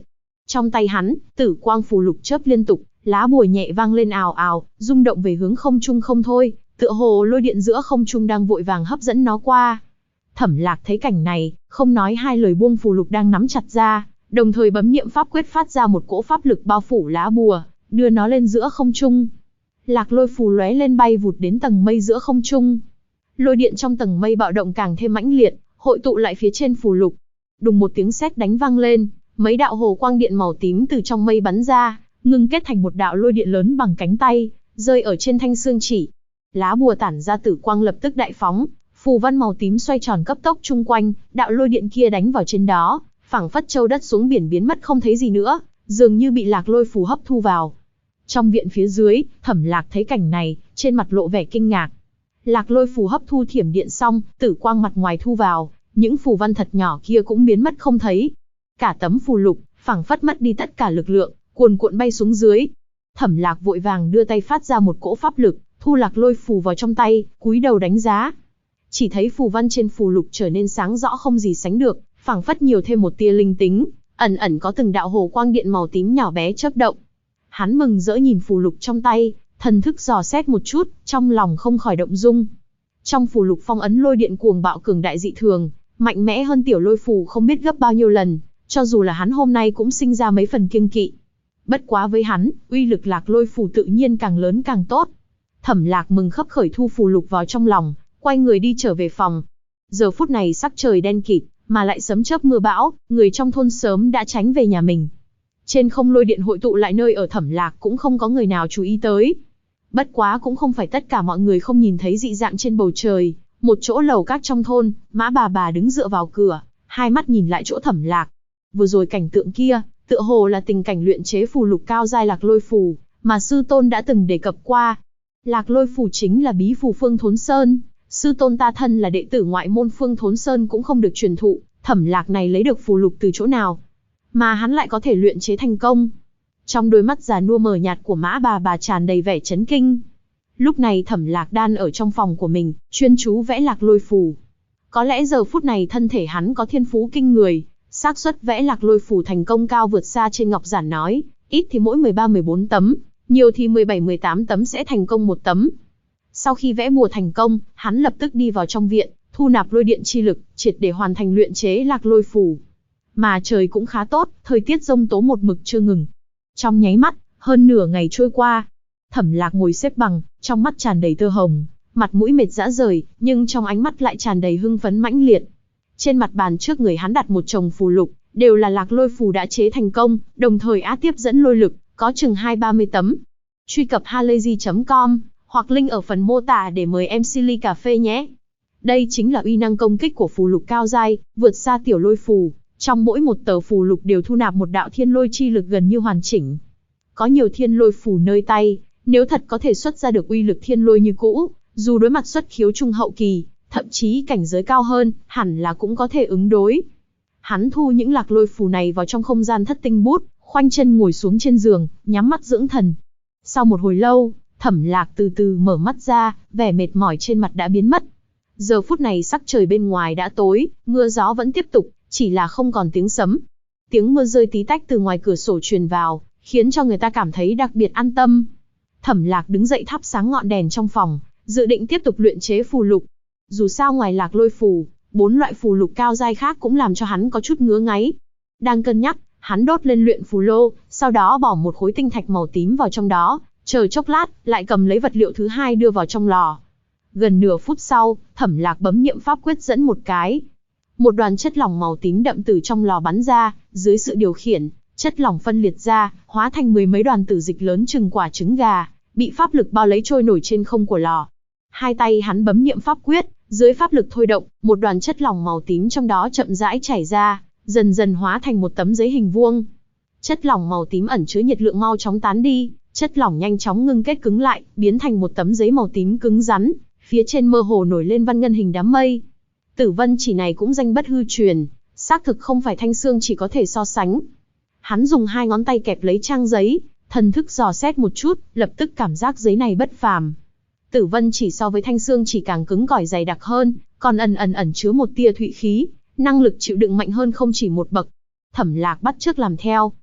Trong tay hắn, tử quang phù lục chớp liên tục, lá bùa nhẹ vang lên ào ào, rung động về hướng không trung không thôi, tựa hồ lôi điện giữa không trung đang vội vàng hấp dẫn nó qua. Thẩm Lạc thấy cảnh này, không nói hai lời buông phù lục đang nắm chặt ra, đồng thời bấm niệm pháp quyết phát ra một cỗ pháp lực bao phủ lá bùa, đưa nó lên giữa không trung. Lạc lôi phù lóe lên bay vụt đến tầng mây giữa không trung. Lôi điện trong tầng mây bạo động càng thêm mãnh liệt, hội tụ lại phía trên phù lục. Đùng một tiếng sét đánh vang lên, mấy đạo hồ quang điện màu tím từ trong mây bắn ra, ngưng kết thành một đạo lôi điện lớn bằng cánh tay, rơi ở trên thanh xương chỉ. Lá bùa tản ra tử quang lập tức đại phóng, phù văn màu tím xoay tròn cấp tốc chung quanh, đạo lôi điện kia đánh vào trên đó, phảng phất châu đất xuống biển biến mất không thấy gì nữa, dường như bị lạc lôi phù hấp thu vào. Trong viện phía dưới, Thẩm Lạc thấy cảnh này, trên mặt lộ vẻ kinh ngạc. Lạc lôi phù hấp thu thiểm điện xong, tử quang mặt ngoài thu vào, những phù văn thật nhỏ kia cũng biến mất không thấy. Cả tấm phù lục, phảng phất mất đi tất cả lực lượng, cuồn cuộn bay xuống dưới. Thẩm Lạc vội vàng đưa tay phát ra một cỗ pháp lực, thu lạc lôi phù vào trong tay, cúi đầu đánh giá. Chỉ thấy phù văn trên phù lục trở nên sáng rõ không gì sánh được, phảng phất nhiều thêm một tia linh tính, ẩn ẩn có từng đạo hồ quang điện màu tím nhỏ bé chớp động. Hắn mừng rỡ nhìn phù lục trong tay, thần thức dò xét một chút, trong lòng không khỏi động dung. Trong phù lục phong ấn lôi điện cuồng bạo cường đại dị thường, mạnh mẽ hơn tiểu lôi phù không biết gấp bao nhiêu lần, cho dù là hắn hôm nay cũng sinh ra mấy phần kiêng kỵ. Bất quá với hắn, uy lực lạc lôi phù tự nhiên càng lớn càng tốt. Thẩm Lạc mừng khấp khởi thu phù lục vào trong lòng, quay người đi trở về phòng. Giờ phút này sắc trời đen kịt, mà lại sấm chớp mưa bão, người trong thôn sớm đã tránh về nhà mình. Trên không lôi điện hội tụ lại nơi ở Thẩm Lạc cũng không có người nào chú ý tới. Bất quá cũng không phải tất cả mọi người không nhìn thấy dị dạng trên bầu trời. Một chỗ lầu các trong thôn, Mã bà đứng dựa vào cửa, hai mắt nhìn lại chỗ Thẩm Lạc. Vừa rồi cảnh tượng kia, tựa hồ là tình cảnh luyện chế phù lục cao giai lạc lôi phù, mà sư tôn đã từng đề cập qua. Lạc lôi phù chính là bí phù Phương Thốn Sơn, sư tôn ta thân là đệ tử ngoại môn Phương Thốn Sơn cũng không được truyền thụ, Thẩm Lạc này lấy được phù lục từ chỗ nào, mà hắn lại có thể luyện chế thành công. Trong đôi mắt già nua mờ nhạt của Mã bà tràn đầy vẻ chấn kinh. Lúc này Thẩm Lạc đang ở trong phòng của mình, chuyên chú vẽ lạc lôi phù. Có lẽ giờ phút này thân thể hắn có thiên phú kinh người, xác suất vẽ lạc lôi phù thành công cao vượt xa trên ngọc giản nói, ít thì mỗi 13-14 tấm, nhiều thì 17-18 tấm sẽ thành công một tấm. Sau khi vẽ bùa thành công, hắn lập tức đi vào trong viện, thu nạp lôi điện chi lực, triệt để hoàn thành luyện chế lạc lôi phù. Mà trời cũng khá tốt, thời tiết giông tố một mực chưa ngừng. Trong nháy mắt, hơn nửa ngày trôi qua. Thẩm Lạc ngồi xếp bằng, trong mắt tràn đầy tơ hồng, mặt mũi mệt rã rời, nhưng trong ánh mắt lại tràn đầy hưng phấn mãnh liệt. Trên mặt bàn trước người hắn đặt một chồng phù lục, đều là lạc lôi phù đã chế thành công, đồng thời á tiếp dẫn lôi lực, có chừng 20-30 tấm. Truy cập halayzi.com hoặc link ở phần mô tả để mời MC ly cà phê nhé. Đây chính là uy năng công kích của phù lục cao giai, vượt xa tiểu lôi phù. Trong mỗi một tờ phù lục đều thu nạp một đạo thiên lôi chi lực gần như hoàn chỉnh. Có nhiều thiên lôi phù nơi tay, nếu thật có thể xuất ra được uy lực thiên lôi như cũ, dù đối mặt xuất khiếu trung hậu kỳ, thậm chí cảnh giới cao hơn, hẳn là cũng có thể ứng đối. Hắn thu những lạc lôi phù này vào trong không gian thất tinh bút, khoanh chân ngồi xuống trên giường, nhắm mắt dưỡng thần. Sau một hồi lâu, Thẩm Lạc từ từ mở mắt ra, vẻ mệt mỏi trên mặt đã biến mất. Giờ phút này sắc trời bên ngoài đã tối, mưa gió vẫn tiếp tục, chỉ là không còn tiếng sấm. Tiếng mưa rơi tí tách từ ngoài cửa sổ truyền vào, khiến cho người ta cảm thấy đặc biệt an tâm. Thẩm Lạc đứng dậy thắp sáng ngọn đèn trong phòng, dự định tiếp tục luyện chế phù lục. Dù sao ngoài lạc lôi phù, 4 loại phù lục cao giai khác cũng làm cho hắn có chút ngứa ngáy. Đang cân nhắc, hắn đốt lên luyện phù lô, sau đó bỏ một khối tinh thạch màu tím vào trong đó, chờ chốc lát, lại cầm lấy vật liệu thứ hai đưa vào trong lò. Gần nửa phút sau, Thẩm Lạc bấm niệm pháp quyết dẫn một cái. Một đoàn chất lỏng màu tím đậm từ trong lò bắn ra, dưới sự điều khiển, chất lỏng phân liệt ra, hóa thành 10 mấy đoàn tử dịch lớn chừng quả trứng gà, bị pháp lực bao lấy trôi nổi trên không của lò. Hai tay hắn bấm niệm pháp quyết, dưới pháp lực thôi động, một đoàn chất lỏng màu tím trong đó chậm rãi chảy ra, dần dần hóa thành một tấm giấy hình vuông. Chất lỏng màu tím ẩn chứa nhiệt lượng mau chóng tán đi, chất lỏng nhanh chóng ngưng kết cứng lại, biến thành một tấm giấy màu tím cứng rắn, phía trên mơ hồ nổi lên văn ngân hình đám mây. Tử vân chỉ này cũng danh bất hư truyền, xác thực không phải Thanh Xương chỉ có thể so sánh. Hắn dùng 2 ngón tay kẹp lấy trang giấy, thần thức dò xét một chút, lập tức cảm giác giấy này bất phàm. Tử vân chỉ so với Thanh Xương chỉ càng cứng cỏi dày đặc hơn, còn ẩn chứa một tia thụy khí, năng lực chịu đựng mạnh hơn không chỉ một bậc. Thẩm Lạc bắt chước làm theo,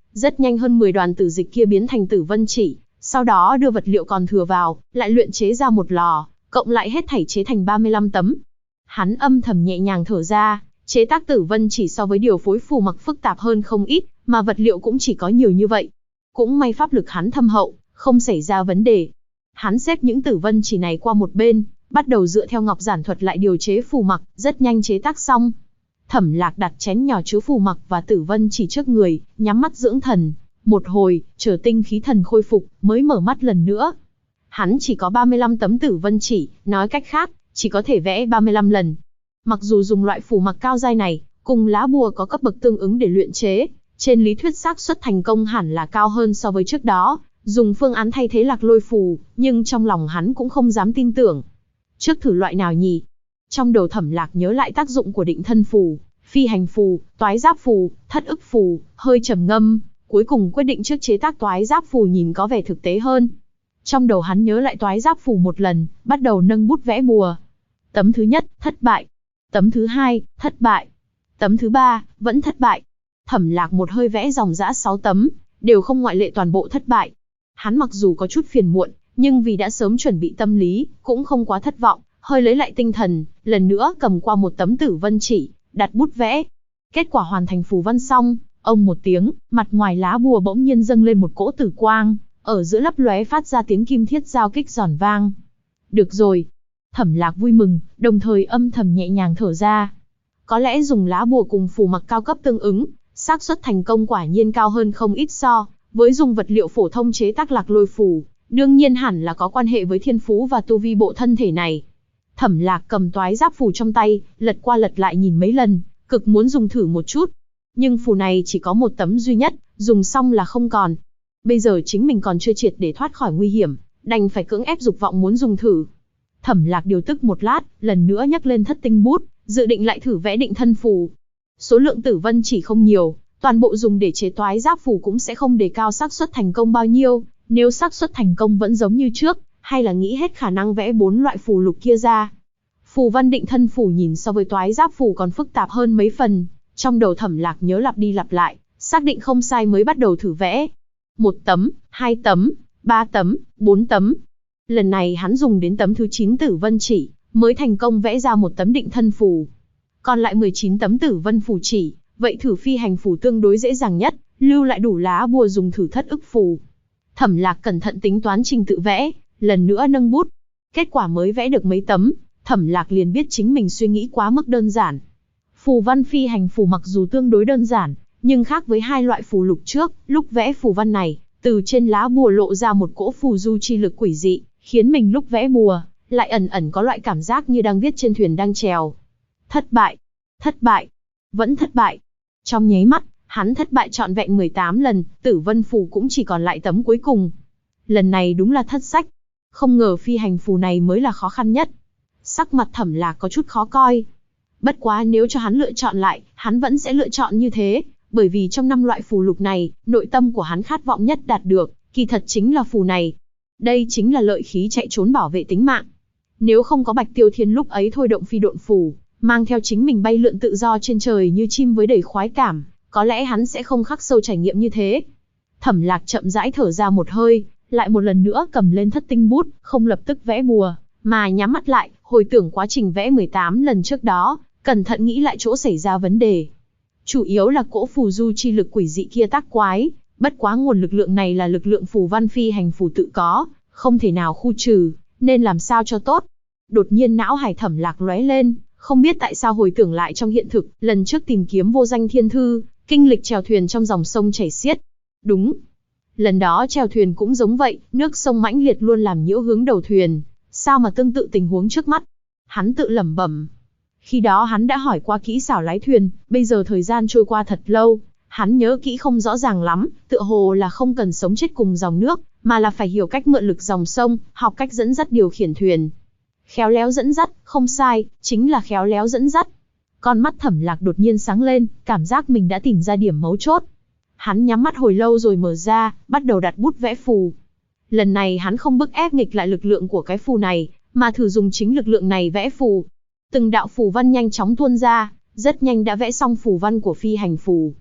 Rất nhanh hơn 10 đoàn tử dịch kia biến thành tử vân chỉ, sau đó đưa vật liệu còn thừa vào, lại luyện chế ra một lò, cộng lại hết thảy chế thành 35 tấm. Hắn âm thầm nhẹ nhàng thở ra, chế tác tử vân chỉ so với điều phối phù mặc phức tạp hơn không ít, mà vật liệu cũng chỉ có nhiều như vậy. Cũng may pháp lực hắn thâm hậu, không xảy ra vấn đề. Hắn xếp những tử vân chỉ này qua một bên, bắt đầu dựa theo ngọc giản thuật lại điều chế phù mặc, rất nhanh chế tác xong. Thẩm Lạc đặt chén nhỏ chứa phù mặc và tử vân chỉ trước người, nhắm mắt dưỡng thần. Một hồi, chờ tinh khí thần khôi phục, mới mở mắt lần nữa. Hắn chỉ có 35 tấm tử vân chỉ, nói cách khác, chỉ có thể vẽ 35 lần. Mặc dù dùng loại phù mặc cao giai này, cùng lá bùa có cấp bậc tương ứng để luyện chế, trên lý thuyết xác suất thành công hẳn là cao hơn so với trước đó, dùng phương án thay thế lạc lôi phù, nhưng trong lòng hắn cũng không dám tin tưởng. Trước thử loại nào nhỉ? Trong đầu Thẩm Lạc nhớ lại tác dụng của định thân phù, phi hành phù, toái giáp phù, thất ức phù, hơi trầm ngâm, cuối cùng quyết định trước chế tác toái giáp phù nhìn có vẻ thực tế hơn. Trong đầu hắn nhớ lại toái giáp phù một lần, bắt đầu nâng bút vẽ bùa. Tấm thứ nhất, thất bại. Tấm thứ hai, thất bại. Tấm thứ ba, vẫn thất bại. Thẩm Lạc một hơi vẽ dòng dã 6 tấm, đều không ngoại lệ toàn bộ thất bại. Hắn mặc dù có chút phiền muộn, nhưng vì đã sớm chuẩn bị tâm lý, cũng không quá thất vọng, hơi lấy lại tinh thần, lần nữa cầm qua một tấm tử vân chỉ, đặt bút vẽ. Kết quả hoàn thành phù văn xong, ông một tiếng, mặt ngoài lá bùa bỗng nhiên dâng lên một cỗ tử quang, ở giữa lấp lóe phát ra tiếng kim thiết giao kích giòn vang. Được rồi. Thẩm Lạc vui mừng, đồng thời âm thầm nhẹ nhàng thở ra. Có lẽ dùng lá bùa cùng phù mặc cao cấp tương ứng, xác suất thành công quả nhiên cao hơn không ít so với dùng vật liệu phổ thông chế tác lạc lôi phù, đương nhiên hẳn là có quan hệ với thiên phú và tu vi bộ thân thể này. Thẩm Lạc cầm toái giáp phù trong tay, lật qua lật lại nhìn mấy lần, cực muốn dùng thử một chút. Nhưng phù này chỉ có một tấm duy nhất, dùng xong là không còn. Bây giờ chính mình còn chưa triệt để thoát khỏi nguy hiểm, đành phải cưỡng ép dục vọng muốn dùng thử. Thẩm Lạc điều tức một lát, lần nữa nhấc lên thất tinh bút, dự định lại thử vẽ định thân phù. Số lượng tử vân chỉ không nhiều, toàn bộ dùng để chế toái giáp phù cũng sẽ không đề cao xác suất thành công bao nhiêu. Nếu xác suất thành công vẫn giống như trước, hay là nghĩ hết khả năng vẽ 4 loại phù lục kia ra. Phù văn định thân phù nhìn so với toái giáp phù còn phức tạp hơn mấy phần. Trong đầu Thẩm Lạc nhớ lặp đi lặp lại, xác định không sai mới bắt đầu thử vẽ. 1 tấm, 2 tấm, 3 tấm, 4 tấm. Lần này hắn dùng đến tấm thứ 9 tử vân chỉ, mới thành công vẽ ra một tấm định thân phù. Còn lại 19 tấm tử vân phù chỉ, vậy thử phi hành phù tương đối dễ dàng nhất, lưu lại đủ lá bùa dùng thử thất ức phù. Thẩm Lạc cẩn thận tính toán trình tự vẽ, lần nữa nâng bút. Kết quả mới vẽ được mấy tấm, Thẩm Lạc liền biết chính mình suy nghĩ quá mức đơn giản. Phù văn phi hành phù mặc dù tương đối đơn giản, nhưng khác với hai loại phù lục trước, lúc vẽ phù văn này, từ trên lá bùa lộ ra một cỗ phù du chi lực quỷ dị, khiến mình lúc vẽ bùa, lại ẩn ẩn có loại cảm giác như đang viết trên thuyền đang chèo. Thất bại, vẫn thất bại. Trong nháy mắt, hắn thất bại trọn vẹn 18 lần, tử vân phù cũng chỉ còn lại tấm cuối cùng. Lần này đúng là thất sách. Không ngờ phi hành phù này mới là khó khăn nhất. Sắc mặt Thẩm Lạc có chút khó coi. Bất quá nếu cho hắn lựa chọn lại, hắn vẫn sẽ lựa chọn như thế, bởi vì trong 5 loại phù lục này, nội tâm của hắn khát vọng nhất đạt được, kỳ thật chính là phù này. Đây chính là lợi khí chạy trốn bảo vệ tính mạng. Nếu không có Bạch Tiêu Thiên lúc ấy thôi động phi độn phù, mang theo chính mình bay lượn tự do trên trời như chim với đầy khoái cảm, có lẽ hắn sẽ không khắc sâu trải nghiệm như thế. Thẩm Lạc chậm rãi thở ra một hơi, lại một lần nữa cầm lên thất tinh bút, không lập tức vẽ bùa, mà nhắm mắt lại, hồi tưởng quá trình vẽ 18 lần trước đó, cẩn thận nghĩ lại chỗ xảy ra vấn đề. Chủ yếu là cỗ phù du chi lực quỷ dị kia tác quái, bất quá nguồn lực lượng này là lực lượng phù văn phi hành phù tự có, không thể nào khu trừ, nên làm sao cho tốt. Đột nhiên não hải Thẩm Lạc lóe lên, không biết tại sao hồi tưởng lại trong hiện thực, lần trước tìm kiếm vô danh thiên thư, kinh lịch chèo thuyền trong dòng sông chảy xiết. Đúng, lần đó chèo thuyền cũng giống vậy, nước sông mãnh liệt luôn làm nhiễu hướng đầu thuyền, sao mà tương tự tình huống trước mắt. Hắn tự lẩm bẩm. Khi đó hắn đã hỏi qua kỹ xảo lái thuyền, bây giờ thời gian trôi qua thật lâu, hắn nhớ kỹ không rõ ràng lắm, tựa hồ là không cần sống chết cùng dòng nước, mà là phải hiểu cách mượn lực dòng sông, học cách dẫn dắt điều khiển thuyền. Khéo léo dẫn dắt, không sai, chính là khéo léo dẫn dắt. Con mắt Thẩm Lạc đột nhiên sáng lên, cảm giác mình đã tìm ra điểm mấu chốt. Hắn nhắm mắt hồi lâu rồi mở ra, bắt đầu đặt bút vẽ phù. Lần này hắn không bức ép nghịch lại lực lượng của cái phù này, mà thử dùng chính lực lượng này vẽ phù. Từng đạo phù văn nhanh chóng tuôn ra, rất nhanh đã vẽ xong phù văn của phi hành phù.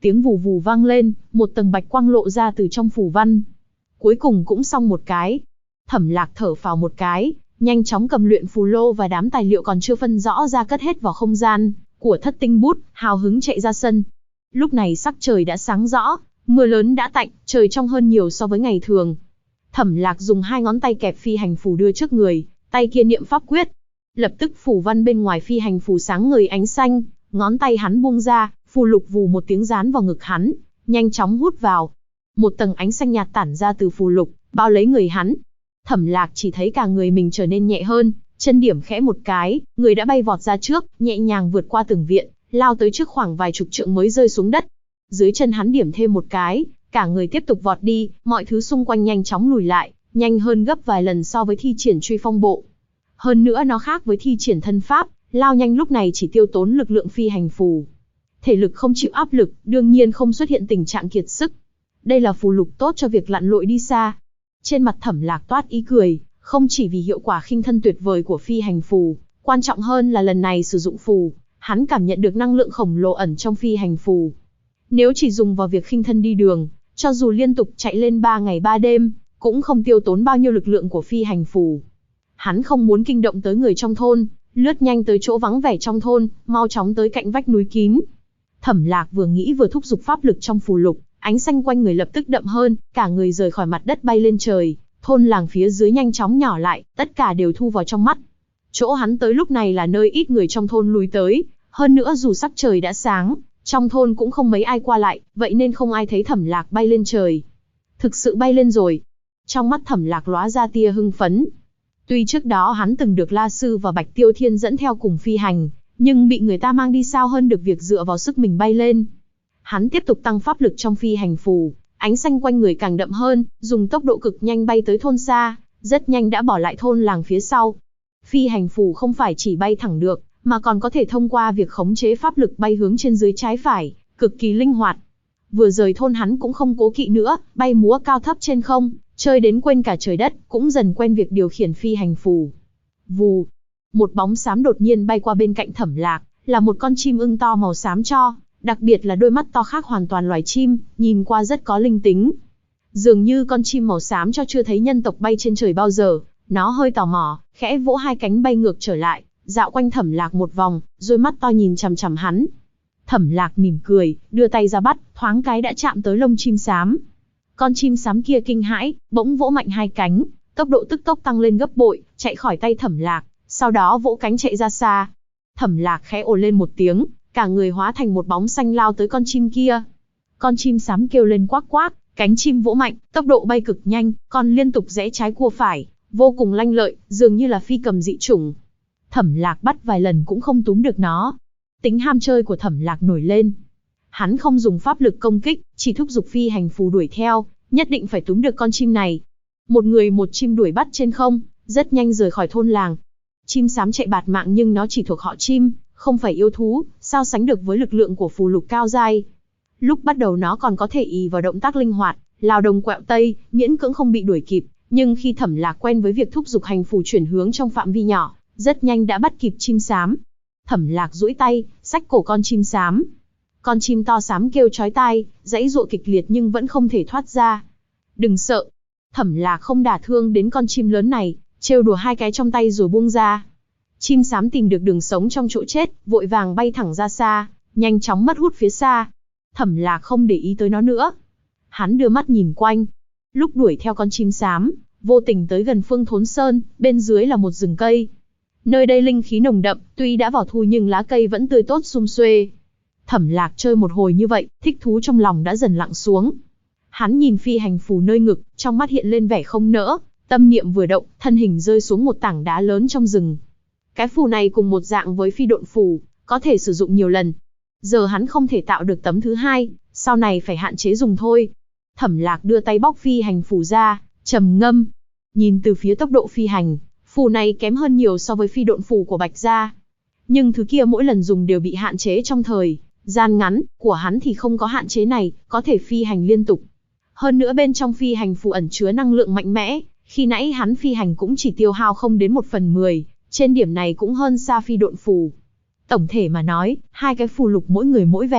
Tiếng vù vù vang lên, một tầng bạch quang lộ ra từ trong phù văn. Cuối cùng cũng xong một cái. Thẩm Lạc thở phào một cái, nhanh chóng cầm luyện phù lô và đám tài liệu còn chưa phân rõ ra cất hết vào không gian của Thất Tinh Bút, hào hứng chạy ra sân. Lúc này sắc trời đã sáng rõ, mưa lớn đã tạnh, trời trong hơn nhiều so với ngày thường. Thẩm Lạc dùng 2 ngón tay kẹp phi hành phù đưa trước người, tay kia niệm pháp quyết. Lập tức phù văn bên ngoài phi hành phù sáng ngời ánh xanh, ngón tay hắn buông ra, phù lục vù một tiếng dán vào ngực hắn, nhanh chóng hút vào. Một tầng ánh xanh nhạt tản ra từ phù lục, bao lấy người hắn. Thẩm Lạc chỉ thấy cả người mình trở nên nhẹ hơn, chân điểm khẽ một cái, người đã bay vọt ra trước, nhẹ nhàng vượt qua tường viện, lao tới trước khoảng vài chục trượng mới rơi xuống đất. Dưới chân hắn điểm thêm một cái, cả người tiếp tục vọt đi, mọi thứ xung quanh nhanh chóng lùi lại, nhanh hơn gấp vài lần so với thi triển truy phong bộ. Hơn nữa nó khác với thi triển thân pháp, lao nhanh lúc này chỉ tiêu tốn lực lượng phi hành phù. Thể lực không chịu áp lực, đương nhiên không xuất hiện tình trạng kiệt sức. Đây là phù lục tốt cho việc lặn lội đi xa. Trên mặt Thẩm Lạc toát ý cười, không chỉ vì hiệu quả khinh thân tuyệt vời của phi hành phù, quan trọng hơn là lần này sử dụng phù, hắn cảm nhận được năng lượng khổng lồ ẩn trong phi hành phù. Nếu chỉ dùng vào việc khinh thân đi đường, cho dù liên tục chạy lên 3 ngày 3 đêm, cũng không tiêu tốn bao nhiêu lực lượng của phi hành phù. Hắn không muốn kinh động tới người trong thôn, lướt nhanh tới chỗ vắng vẻ trong thôn, mau chóng tới cạnh vách núi kín. Thẩm Lạc vừa nghĩ vừa thúc giục pháp lực trong phù lục, ánh xanh quanh người lập tức đậm hơn, cả người rời khỏi mặt đất bay lên trời, thôn làng phía dưới nhanh chóng nhỏ lại, tất cả đều thu vào trong mắt. Chỗ hắn tới lúc này là nơi ít người trong thôn lui tới, hơn nữa dù sắc trời đã sáng, trong thôn cũng không mấy ai qua lại, vậy nên không ai thấy Thẩm Lạc bay lên trời. Thực sự bay lên rồi. Trong mắt Thẩm Lạc lóe ra tia hưng phấn. Tuy trước đó hắn từng được La Sư và Bạch Tiêu Thiên dẫn theo cùng phi hành, nhưng bị người ta mang đi sao hơn được việc dựa vào sức mình bay lên. Hắn tiếp tục tăng pháp lực trong phi hành phù, ánh xanh quanh người càng đậm hơn, dùng tốc độ cực nhanh bay tới thôn xa, rất nhanh đã bỏ lại thôn làng phía sau. Phi hành phù không phải chỉ bay thẳng được, mà còn có thể thông qua việc khống chế pháp lực bay hướng trên dưới trái phải, cực kỳ linh hoạt. Vừa rời thôn hắn cũng không cố kỵ nữa, bay múa cao thấp trên không, chơi đến quên cả trời đất, cũng dần quen việc điều khiển phi hành phù. Vù, một bóng xám đột nhiên bay qua bên cạnh Thẩm Lạc, là một con chim ưng to màu xám cho, đặc biệt là đôi mắt to khác hoàn toàn loài chim, nhìn qua rất có linh tính. Dường như con chim màu xám cho chưa thấy nhân tộc bay trên trời bao giờ, nó hơi tò mò, khẽ vỗ 2 cánh bay ngược trở lại, dạo quanh Thẩm Lạc một vòng, đôi mắt to nhìn chằm chằm hắn. Thẩm Lạc mỉm cười, đưa tay ra bắt, thoáng cái đã chạm tới lông chim xám. Con chim xám kia kinh hãi, bỗng vỗ mạnh 2 cánh, tốc độ tức tốc tăng lên gấp bội, chạy khỏi tay Thẩm Lạc, sau đó vỗ cánh chạy ra xa. Thẩm Lạc khẽ ồ lên một tiếng, cả người hóa thành một bóng xanh lao tới con chim kia. Con chim xám kêu lên quác quác, cánh chim vỗ mạnh, tốc độ bay cực nhanh, còn liên tục rẽ trái cua phải, vô cùng lanh lợi, dường như là phi cầm dị chủng. Thẩm Lạc bắt vài lần cũng không túm được nó. Tính ham chơi của Thẩm Lạc nổi lên. Hắn không dùng pháp lực công kích, chỉ thúc giục phi hành phù đuổi theo, nhất định phải túm được con chim này. Một người một chim đuổi bắt trên không, rất nhanh rời khỏi thôn làng. Chim xám chạy bạt mạng nhưng nó chỉ thuộc họ chim, không phải yêu thú, sao sánh được với lực lượng của phù lục cao giai. Lúc bắt đầu nó còn có thể ỷ vào động tác linh hoạt, lao đông quẹo tây, miễn cưỡng không bị đuổi kịp, nhưng khi Thẩm Lạc quen với việc thúc giục hành phù chuyển hướng trong phạm vi nhỏ, rất nhanh đã bắt kịp chim xám. Thẩm Lạc duỗi tay, xách cổ con chim xám. Con chim to xám kêu chói tai, giãy giụa kịch liệt nhưng vẫn không thể thoát ra. Đừng sợ. Thẩm Lạc không đả thương đến con chim lớn này, trêu đùa 2 cái trong tay rồi buông ra. Chim xám tìm được đường sống trong chỗ chết, vội vàng bay thẳng ra xa, nhanh chóng mất hút phía xa. Thẩm Lạc không để ý tới nó nữa. Hắn đưa mắt nhìn quanh. Lúc đuổi theo con chim xám, vô tình tới gần Phương Thốn Sơn, bên dưới là một rừng cây. Nơi đây linh khí nồng đậm, tuy đã vào thu nhưng lá cây vẫn tươi tốt sum xuê. Thẩm Lạc chơi một hồi như vậy, thích thú trong lòng đã dần lặng xuống. Hắn nhìn phi hành phù nơi ngực, trong mắt hiện lên vẻ không nỡ, tâm niệm vừa động, thân hình rơi xuống một tảng đá lớn trong rừng. Cái phù này cùng một dạng với phi độn phù, có thể sử dụng nhiều lần. Giờ hắn không thể tạo được tấm thứ 2, sau này phải hạn chế dùng thôi. Thẩm Lạc đưa tay bóc phi hành phù ra, trầm ngâm. Nhìn từ phía tốc độ phi hành, phù này kém hơn nhiều so với phi độn phù của Bạch gia. Nhưng thứ kia mỗi lần dùng đều bị hạn chế trong thời gian ngắn, của hắn thì không có hạn chế này, có thể phi hành liên tục. Hơn nữa bên trong phi hành phù ẩn chứa năng lượng mạnh mẽ, khi nãy hắn phi hành cũng chỉ tiêu hao không đến 1/10, trên điểm này cũng hơn xa phi độn phù. Tổng thể mà nói, 2 cái phù lục mỗi người mỗi vẻ,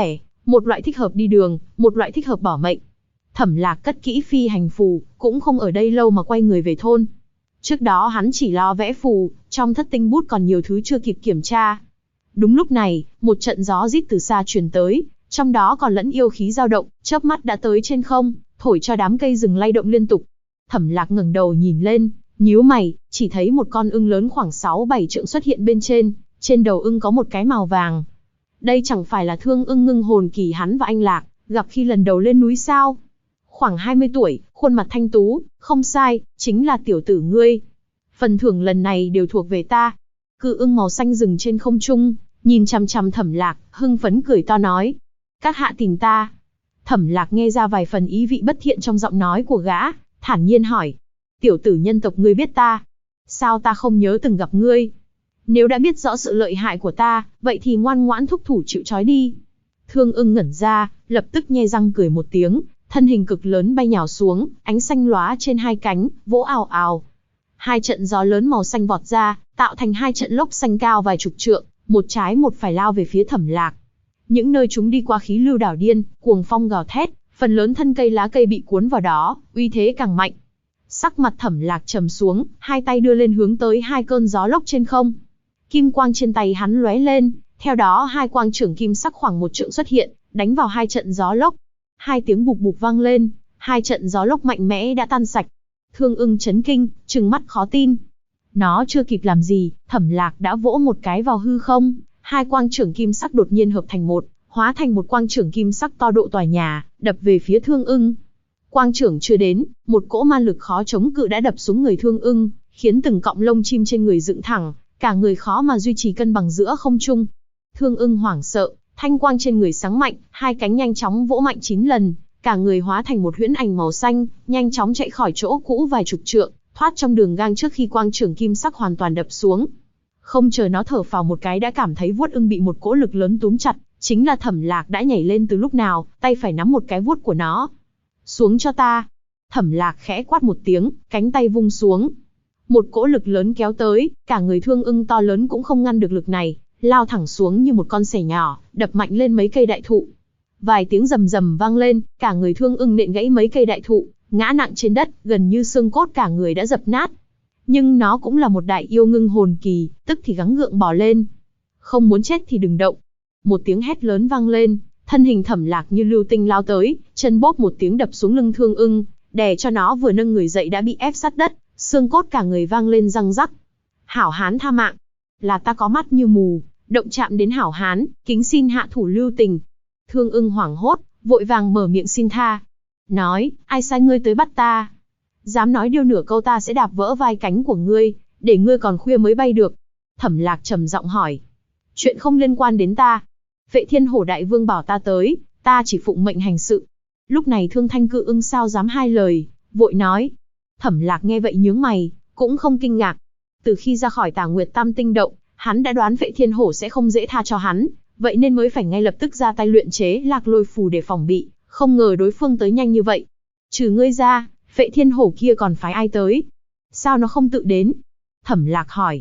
Một loại thích hợp đi đường, một loại thích hợp bỏ mệnh. Thẩm Lạc cất kỹ phi hành phù, cũng không ở đây lâu mà quay người về thôn. Trước đó hắn chỉ lo vẽ phù, trong thất tinh bút còn nhiều thứ chưa kịp kiểm tra. Đúng lúc này, một trận gió rít từ xa truyền tới, trong đó còn lẫn yêu khí dao động, chớp mắt đã tới trên không, thổi cho đám cây rừng lay động liên tục. Thẩm Lạc ngẩng đầu nhìn lên, nhíu mày, chỉ thấy một con ưng lớn khoảng 6-7 trượng xuất hiện bên trên đầu ưng có một cái màu vàng. Đây chẳng phải là Thương Ưng ngưng hồn kỳ hắn và anh Lạc gặp khi lần đầu lên núi sao? Khoảng 20 tuổi, khuôn mặt thanh tú, không sai, chính là tiểu tử ngươi. Phần thưởng lần này đều thuộc về ta. Cự ưng màu xanh rừng trên không trung, nhìn chằm chằm Thẩm Lạc, hưng phấn cười to nói: "Các hạ tìm ta." Thẩm Lạc nghe ra vài phần ý vị bất thiện trong giọng nói của gã, thản nhiên hỏi: "Tiểu tử nhân tộc ngươi biết ta? Sao ta không nhớ từng gặp ngươi? Nếu đã biết rõ sự lợi hại của ta, vậy thì ngoan ngoãn thúc thủ chịu trói đi." Thương Ưng ngẩn ra, lập tức nhe răng cười một tiếng, thân hình cực lớn bay nhào xuống, ánh xanh lóa trên hai cánh, vỗ ào ào. Hai trận gió lớn màu xanh vọt ra, tạo thành hai trận lốc xanh cao vài chục trượng, một trái một phải lao về phía Thẩm Lạc. Những nơi chúng đi qua khí lưu đảo điên, cuồng phong gào thét, phần lớn thân cây lá cây bị cuốn vào đó, uy thế càng mạnh. Sắc mặt Thẩm Lạc trầm xuống, hai tay đưa lên hướng tới hai cơn gió lốc trên không. Kim quang trên tay hắn lóe lên, theo đó hai quang trưởng kim sắc khoảng 1 trượng xuất hiện, đánh vào hai trận gió lốc. Hai tiếng bục bục vang lên, hai trận gió lốc mạnh mẽ đã tan sạch. Thương Ưng chấn kinh, trừng mắt khó tin. Nó chưa kịp làm gì, Thẩm Lạc đã vỗ một cái vào hư không, hai quang trưởng kim sắc đột nhiên hợp thành một, hóa thành một quang trưởng kim sắc to độ tòa nhà, đập về phía Thương Ưng. Quang trưởng chưa đến, một cỗ man lực khó chống cự đã đập xuống người Thương Ưng, khiến từng cọng lông chim trên người dựng thẳng, cả người khó mà duy trì cân bằng giữa không trung. Thương Ưng hoảng sợ, thanh quang trên người sáng mạnh, hai cánh nhanh chóng vỗ mạnh 9 lần, cả người hóa thành một huyễn ảnh màu xanh, nhanh chóng chạy khỏi chỗ cũ vài chục trượng, thoát trong đường gang trước khi quang trưởng kim sắc hoàn toàn đập xuống. Không chờ nó thở phào một cái đã cảm thấy vuốt ưng bị một cỗ lực lớn túm chặt, chính là Thẩm Lạc đã nhảy lên từ lúc nào, tay phải nắm một cái vuốt của nó. "Xuống cho ta." Thẩm Lạc khẽ quát một tiếng, cánh tay vung xuống. Một cỗ lực lớn kéo tới, cả người Thương Ưng to lớn cũng không ngăn được lực này, lao thẳng xuống như một con sẻ nhỏ, đập mạnh lên mấy cây đại thụ. Vài tiếng rầm rầm vang lên, cả người Thương Ưng nện gãy mấy cây đại thụ, ngã nặng trên đất, gần như xương cốt cả người đã dập nát. Nhưng nó cũng là một đại yêu ngưng hồn kỳ, tức thì gắng gượng bò lên. "Không muốn chết thì đừng động." Một tiếng hét lớn vang lên, thân hình Thẩm Lạc như lưu tinh lao tới, chân bốp một tiếng đập xuống lưng Thương Ưng, đè cho nó vừa nâng người dậy đã bị ép sát đất, xương cốt cả người vang lên răng rắc. "Hảo hán tha mạng, là ta có mắt như mù, động chạm đến hảo hán, kính xin hạ thủ lưu tình." Thương Ưng hoảng hốt, vội vàng mở miệng xin tha. Nói: "Ai sai ngươi tới bắt ta? Dám nói điêu nửa câu ta sẽ đạp vỡ vai cánh của ngươi, để ngươi còn khuya mới bay được." Thẩm Lạc trầm giọng hỏi: "Chuyện không liên quan đến ta. Vệ Thiên Hổ đại vương bảo ta tới, ta chỉ phụng mệnh hành sự." Lúc này Thương Thanh Cự Ưng sao dám hai lời, vội nói. Thẩm Lạc nghe vậy nhướng mày, cũng không kinh ngạc. Từ khi ra khỏi Tà Nguyệt Tam Tinh Động, hắn đã đoán Vệ Thiên Hổ sẽ không dễ tha cho hắn, vậy nên mới phải ngay lập tức ra tay luyện chế Lạc Lôi phù để phòng bị, không ngờ đối phương tới nhanh như vậy. "Trừ ngươi ra, Vệ Thiên Hổ kia còn phái ai tới? Sao nó không tự đến?" Thẩm Lạc hỏi.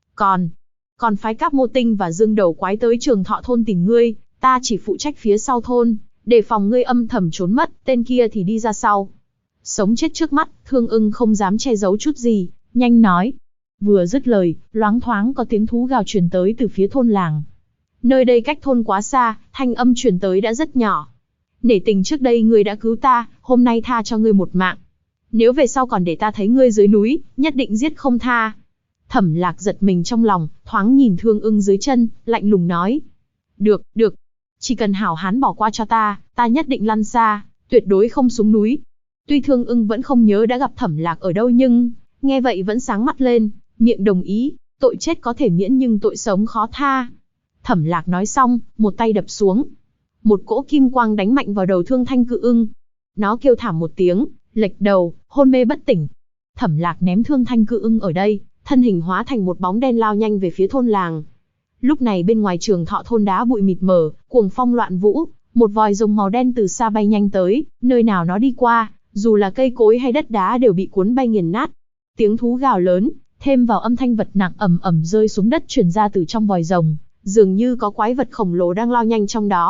Còn phái Cáp Mô Tinh và Dương Đầu Quái tới Trường Thọ thôn tìm ngươi, ta chỉ phụ trách phía sau thôn, để phòng ngươi âm thầm trốn mất, tên kia thì đi ra sau." Sống chết trước mắt, Thương Ưng không dám che giấu chút gì, nhanh nói. Vừa dứt lời, loáng thoáng có tiếng thú gào truyền tới từ phía thôn làng. Nơi đây cách thôn quá xa, thanh âm truyền tới đã rất nhỏ. "Nể tình trước đây ngươi đã cứu ta, hôm nay tha cho ngươi một mạng. Nếu về sau còn để ta thấy ngươi dưới núi, nhất định giết không tha." Thẩm Lạc giật mình trong lòng, thoáng nhìn Thương Ưng dưới chân, lạnh lùng nói. Được, chỉ cần hảo hán bỏ qua cho ta, ta nhất định lăn xa, tuyệt đối không xuống núi." Tuy Thương Ưng vẫn không nhớ đã gặp Thẩm Lạc ở đâu nhưng, nghe vậy vẫn sáng mắt lên, miệng đồng ý, tội chết có thể miễn nhưng tội sống khó tha. Thẩm Lạc nói xong, một tay đập xuống. Một cỗ kim quang đánh mạnh vào đầu Thương Thanh Cự Ưng. Nó kêu thảm một tiếng, lệch đầu, hôn mê bất tỉnh. Thẩm Lạc ném Thương Thanh Cự Ưng ở đây, thân hình hóa thành một bóng đen lao nhanh về phía thôn làng. Lúc này bên ngoài Trường Thọ thôn đá bụi mịt mờ, cuồng phong loạn vũ, một vòi rồng màu đen từ xa bay nhanh tới, nơi nào nó đi qua, dù là cây cối hay đất đá đều bị cuốn bay nghiền nát. Tiếng thú gào lớn, thêm vào âm thanh vật nặng ầm ầm rơi xuống đất truyền ra từ trong vòi rồng, dường như có quái vật khổng lồ đang lao nhanh trong đó,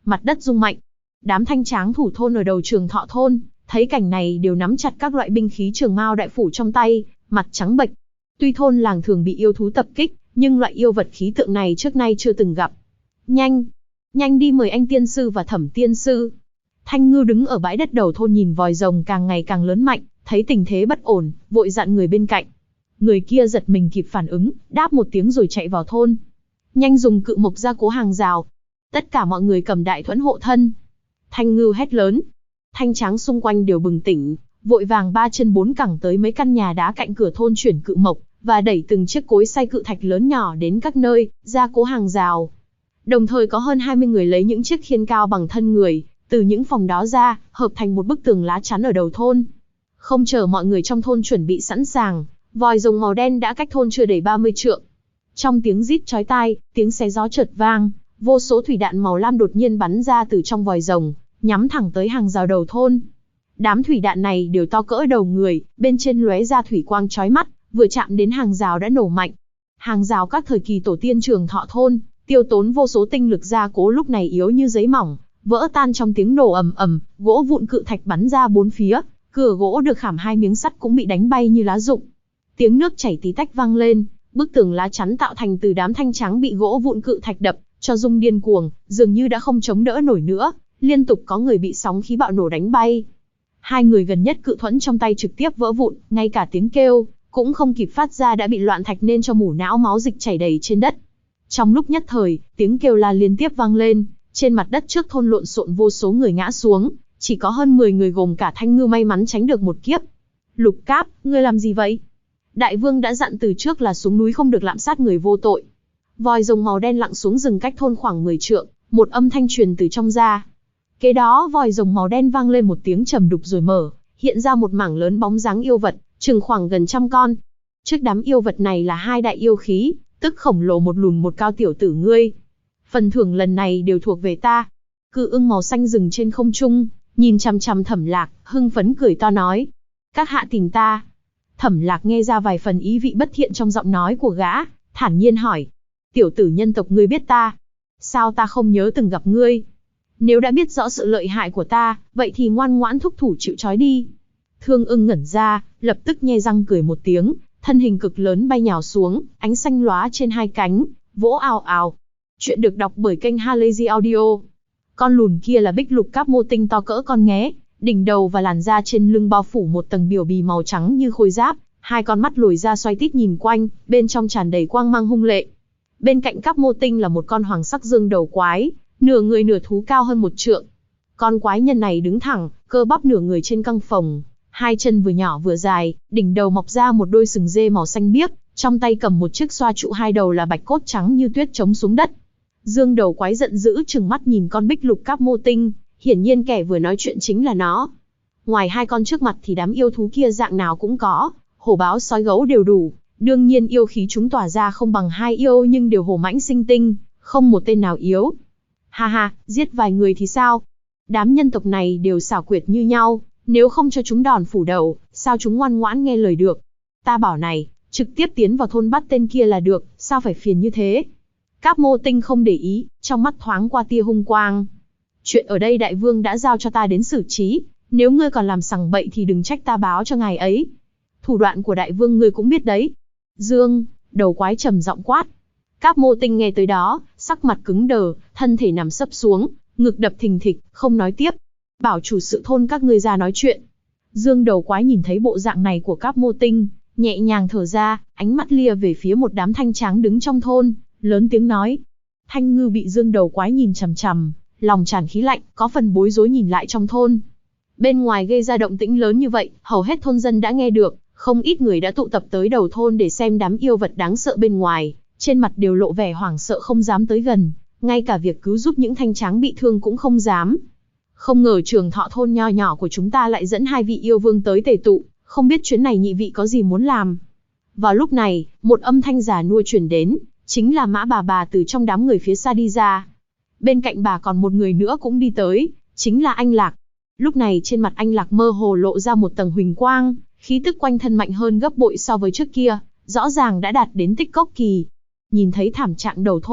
mặt đất rung mạnh. Đám thanh tráng thủ thôn ở đầu Trường Thọ thôn, thấy cảnh này đều nắm chặt các loại binh khí Trường Mao đại phủ trong tay, mặt trắng bệch. Tuy thôn làng thường bị yêu thú tập kích, nhưng loại yêu vật khí tượng này trước nay chưa từng gặp. Nhanh, nhanh đi mời anh tiên sư và Thẩm tiên sư. Thanh Ngư đứng ở bãi đất đầu thôn nhìn vòi rồng càng ngày càng lớn mạnh, thấy tình thế bất ổn, vội dặn người bên cạnh. Người kia giật mình kịp phản ứng, đáp một tiếng rồi chạy vào thôn. Nhanh dùng cự mộc ra cố hàng rào. Tất cả mọi người cầm đại thuẫn hộ thân. Thanh Ngư hét lớn. Thanh tráng xung quanh đều bừng tỉnh, vội vàng 3 chân 4 cẳng tới mấy căn nhà đá cạnh cửa thôn chuyển cự mộc, và đẩy từng chiếc cối xay cự thạch lớn nhỏ đến các nơi, ra cố hàng rào. Đồng thời có hơn 20 người lấy những chiếc khiên cao bằng thân người, từ những phòng đó ra, hợp thành một bức tường lá chắn ở đầu thôn. Không chờ mọi người trong thôn chuẩn bị sẵn sàng, vòi rồng màu đen đã cách thôn chưa đầy 30 trượng. Trong tiếng rít chói tai, tiếng xé gió chợt vang, vô số thủy đạn màu lam đột nhiên bắn ra từ trong vòi rồng, nhắm thẳng tới hàng rào đầu thôn. Đám thủy đạn này đều to cỡ đầu người, bên trên lóe ra thủy quang chói mắt, vừa chạm đến hàng rào đã nổ mạnh. Hàng rào các thời kỳ tổ tiên Trường Thọ thôn, tiêu tốn vô số tinh lực gia cố lúc này yếu như giấy mỏng, vỡ tan trong tiếng nổ ầm ầm, gỗ vụn cự thạch bắn ra bốn phía, cửa gỗ được khảm 2 miếng sắt cũng bị đánh bay như lá rụng. Tiếng nước chảy tí tách vang lên, bức tường lá chắn tạo thành từ đám thanh tráng bị gỗ vụn cự thạch đập cho rung điên cuồng, dường như đã không chống đỡ nổi nữa, liên tục có người bị sóng khí bạo nổ đánh bay. 2 người gần nhất cự thuẫn trong tay trực tiếp vỡ vụn, ngay cả tiếng kêu cũng không kịp phát ra đã bị loạn thạch nên cho mủ não, máu dịch chảy đầy trên đất. Trong lúc nhất thời, tiếng kêu la liên tiếp vang lên, trên mặt đất trước thôn lộn xộn vô số người ngã xuống, chỉ có hơn 10 người gồm cả Thanh Ngư may mắn tránh được một kiếp. Lục Cáp, ngươi làm gì vậy? Đại vương đã dặn từ trước là xuống núi không được lạm sát người vô tội. Vòi rồng màu đen lặng xuống rừng cách thôn khoảng 10 trượng, một âm thanh truyền từ trong ra. Kế đó vòi rồng màu đen vang lên một tiếng trầm đục rồi mở, hiện ra một mảng lớn bóng dáng yêu vật, chừng khoảng gần 100 con. Trước đám yêu vật này là 2 đại yêu khí, tức khổng lồ một lùn một cao tiểu tử ngươi. Phần thưởng lần này đều thuộc về ta. Cự ưng màu xanh rừng trên không trung, nhìn chằm chằm Thẩm Lạc, hưng phấn cười to nói. Các hạ tìm ta. Thẩm Lạc nghe ra vài phần ý vị bất thiện trong giọng nói của gã, thản nhiên hỏi. Tiểu tử nhân tộc ngươi biết ta. Sao ta không nhớ từng gặp ngươi? Nếu đã biết rõ sự lợi hại của ta, vậy thì ngoan ngoãn thúc thủ chịu trói đi. Thương ưng ngẩn ra, lập tức nhe răng cười một tiếng, thân hình cực lớn bay nhào xuống, ánh xanh lóa trên 2 cánh, vỗ ào ào. Chuyện được đọc bởi kênh Halazy Audio. Con lùn kia là bích lục cáp mô tinh to cỡ con nghé, đỉnh đầu và làn da trên lưng bao phủ một tầng biểu bì màu trắng như khôi giáp, 2 con mắt lồi ra xoay tít nhìn quanh, bên trong tràn đầy quang mang hung lệ. Bên cạnh cáp mô tinh là một con hoàng sắc dương đầu quái, nửa người nửa thú cao hơn 1 trượng. Con quái nhân này đứng thẳng, cơ bắp nửa người trên căng phồng, 2 chân vừa nhỏ vừa dài, đỉnh đầu mọc ra một đôi sừng dê màu xanh biếc, trong tay cầm một chiếc xoa trụ 2 đầu là bạch cốt trắng như tuyết chống xuống đất. Dương đầu quái giận dữ trừng mắt nhìn con bích lục cáp mô tinh, hiển nhiên kẻ vừa nói chuyện chính là nó. Ngoài 2 con trước mặt thì đám yêu thú kia dạng nào cũng có, hổ báo sói gấu đều đủ, đương nhiên yêu khí chúng tỏa ra không bằng 2 yêu nhưng đều hổ mãnh sinh tinh, không một tên nào yếu. Ha ha, giết vài người thì sao? Đám nhân tộc này đều xảo quyệt như nhau, nếu không cho chúng đòn phủ đầu, sao chúng ngoan ngoãn nghe lời được? Ta bảo này, trực tiếp tiến vào thôn bắt tên kia là được, sao phải phiền như thế? Cáp mô tinh không để ý, trong mắt thoáng qua tia hung quang. Chuyện ở đây đại vương đã giao cho ta đến xử trí, nếu ngươi còn làm sằng bậy thì đừng trách ta báo cho ngài ấy. Thủ đoạn của đại vương ngươi cũng biết đấy. Dương, đầu quái trầm giọng quát. Cáp mô tinh nghe tới đó, sắc mặt cứng đờ, thân thể nằm sấp xuống, ngực đập thình thịch, không nói tiếp. Bảo chủ sự thôn các ngươi ra nói chuyện. Dương đầu quái nhìn thấy bộ dạng này của Cáp mô tinh, nhẹ nhàng thở ra, ánh mắt lia về phía một đám thanh tráng đứng trong thôn, lớn tiếng nói. Thanh Ngư bị Dương đầu quái nhìn chằm chằm, lòng tràn khí lạnh, có phần bối rối nhìn lại trong thôn. Bên ngoài gây ra động tĩnh lớn như vậy, hầu hết thôn dân đã nghe được, không ít người đã tụ tập tới đầu thôn để xem đám yêu vật đáng sợ bên ngoài, trên mặt đều lộ vẻ hoảng sợ không dám tới gần, ngay cả việc cứu giúp những thanh tráng bị thương cũng không dám. Không ngờ Trường Thọ thôn nho nhỏ của chúng ta lại dẫn 2 vị yêu vương tới tề tụ, không biết chuyến này nhị vị có gì muốn làm. Vào lúc này, một âm thanh già nua truyền đến, chính là Mã bà từ trong đám người phía xa đi ra. Bên cạnh bà còn một người nữa cũng đi tới, chính là Anh Lạc. Lúc này trên mặt Anh Lạc mơ hồ lộ ra một tầng huỳnh quang, khí tức quanh thân mạnh hơn gấp bội so với trước kia, rõ ràng đã đạt đến tích cốc kỳ. Nhìn thấy thảm trạng đầu thôn,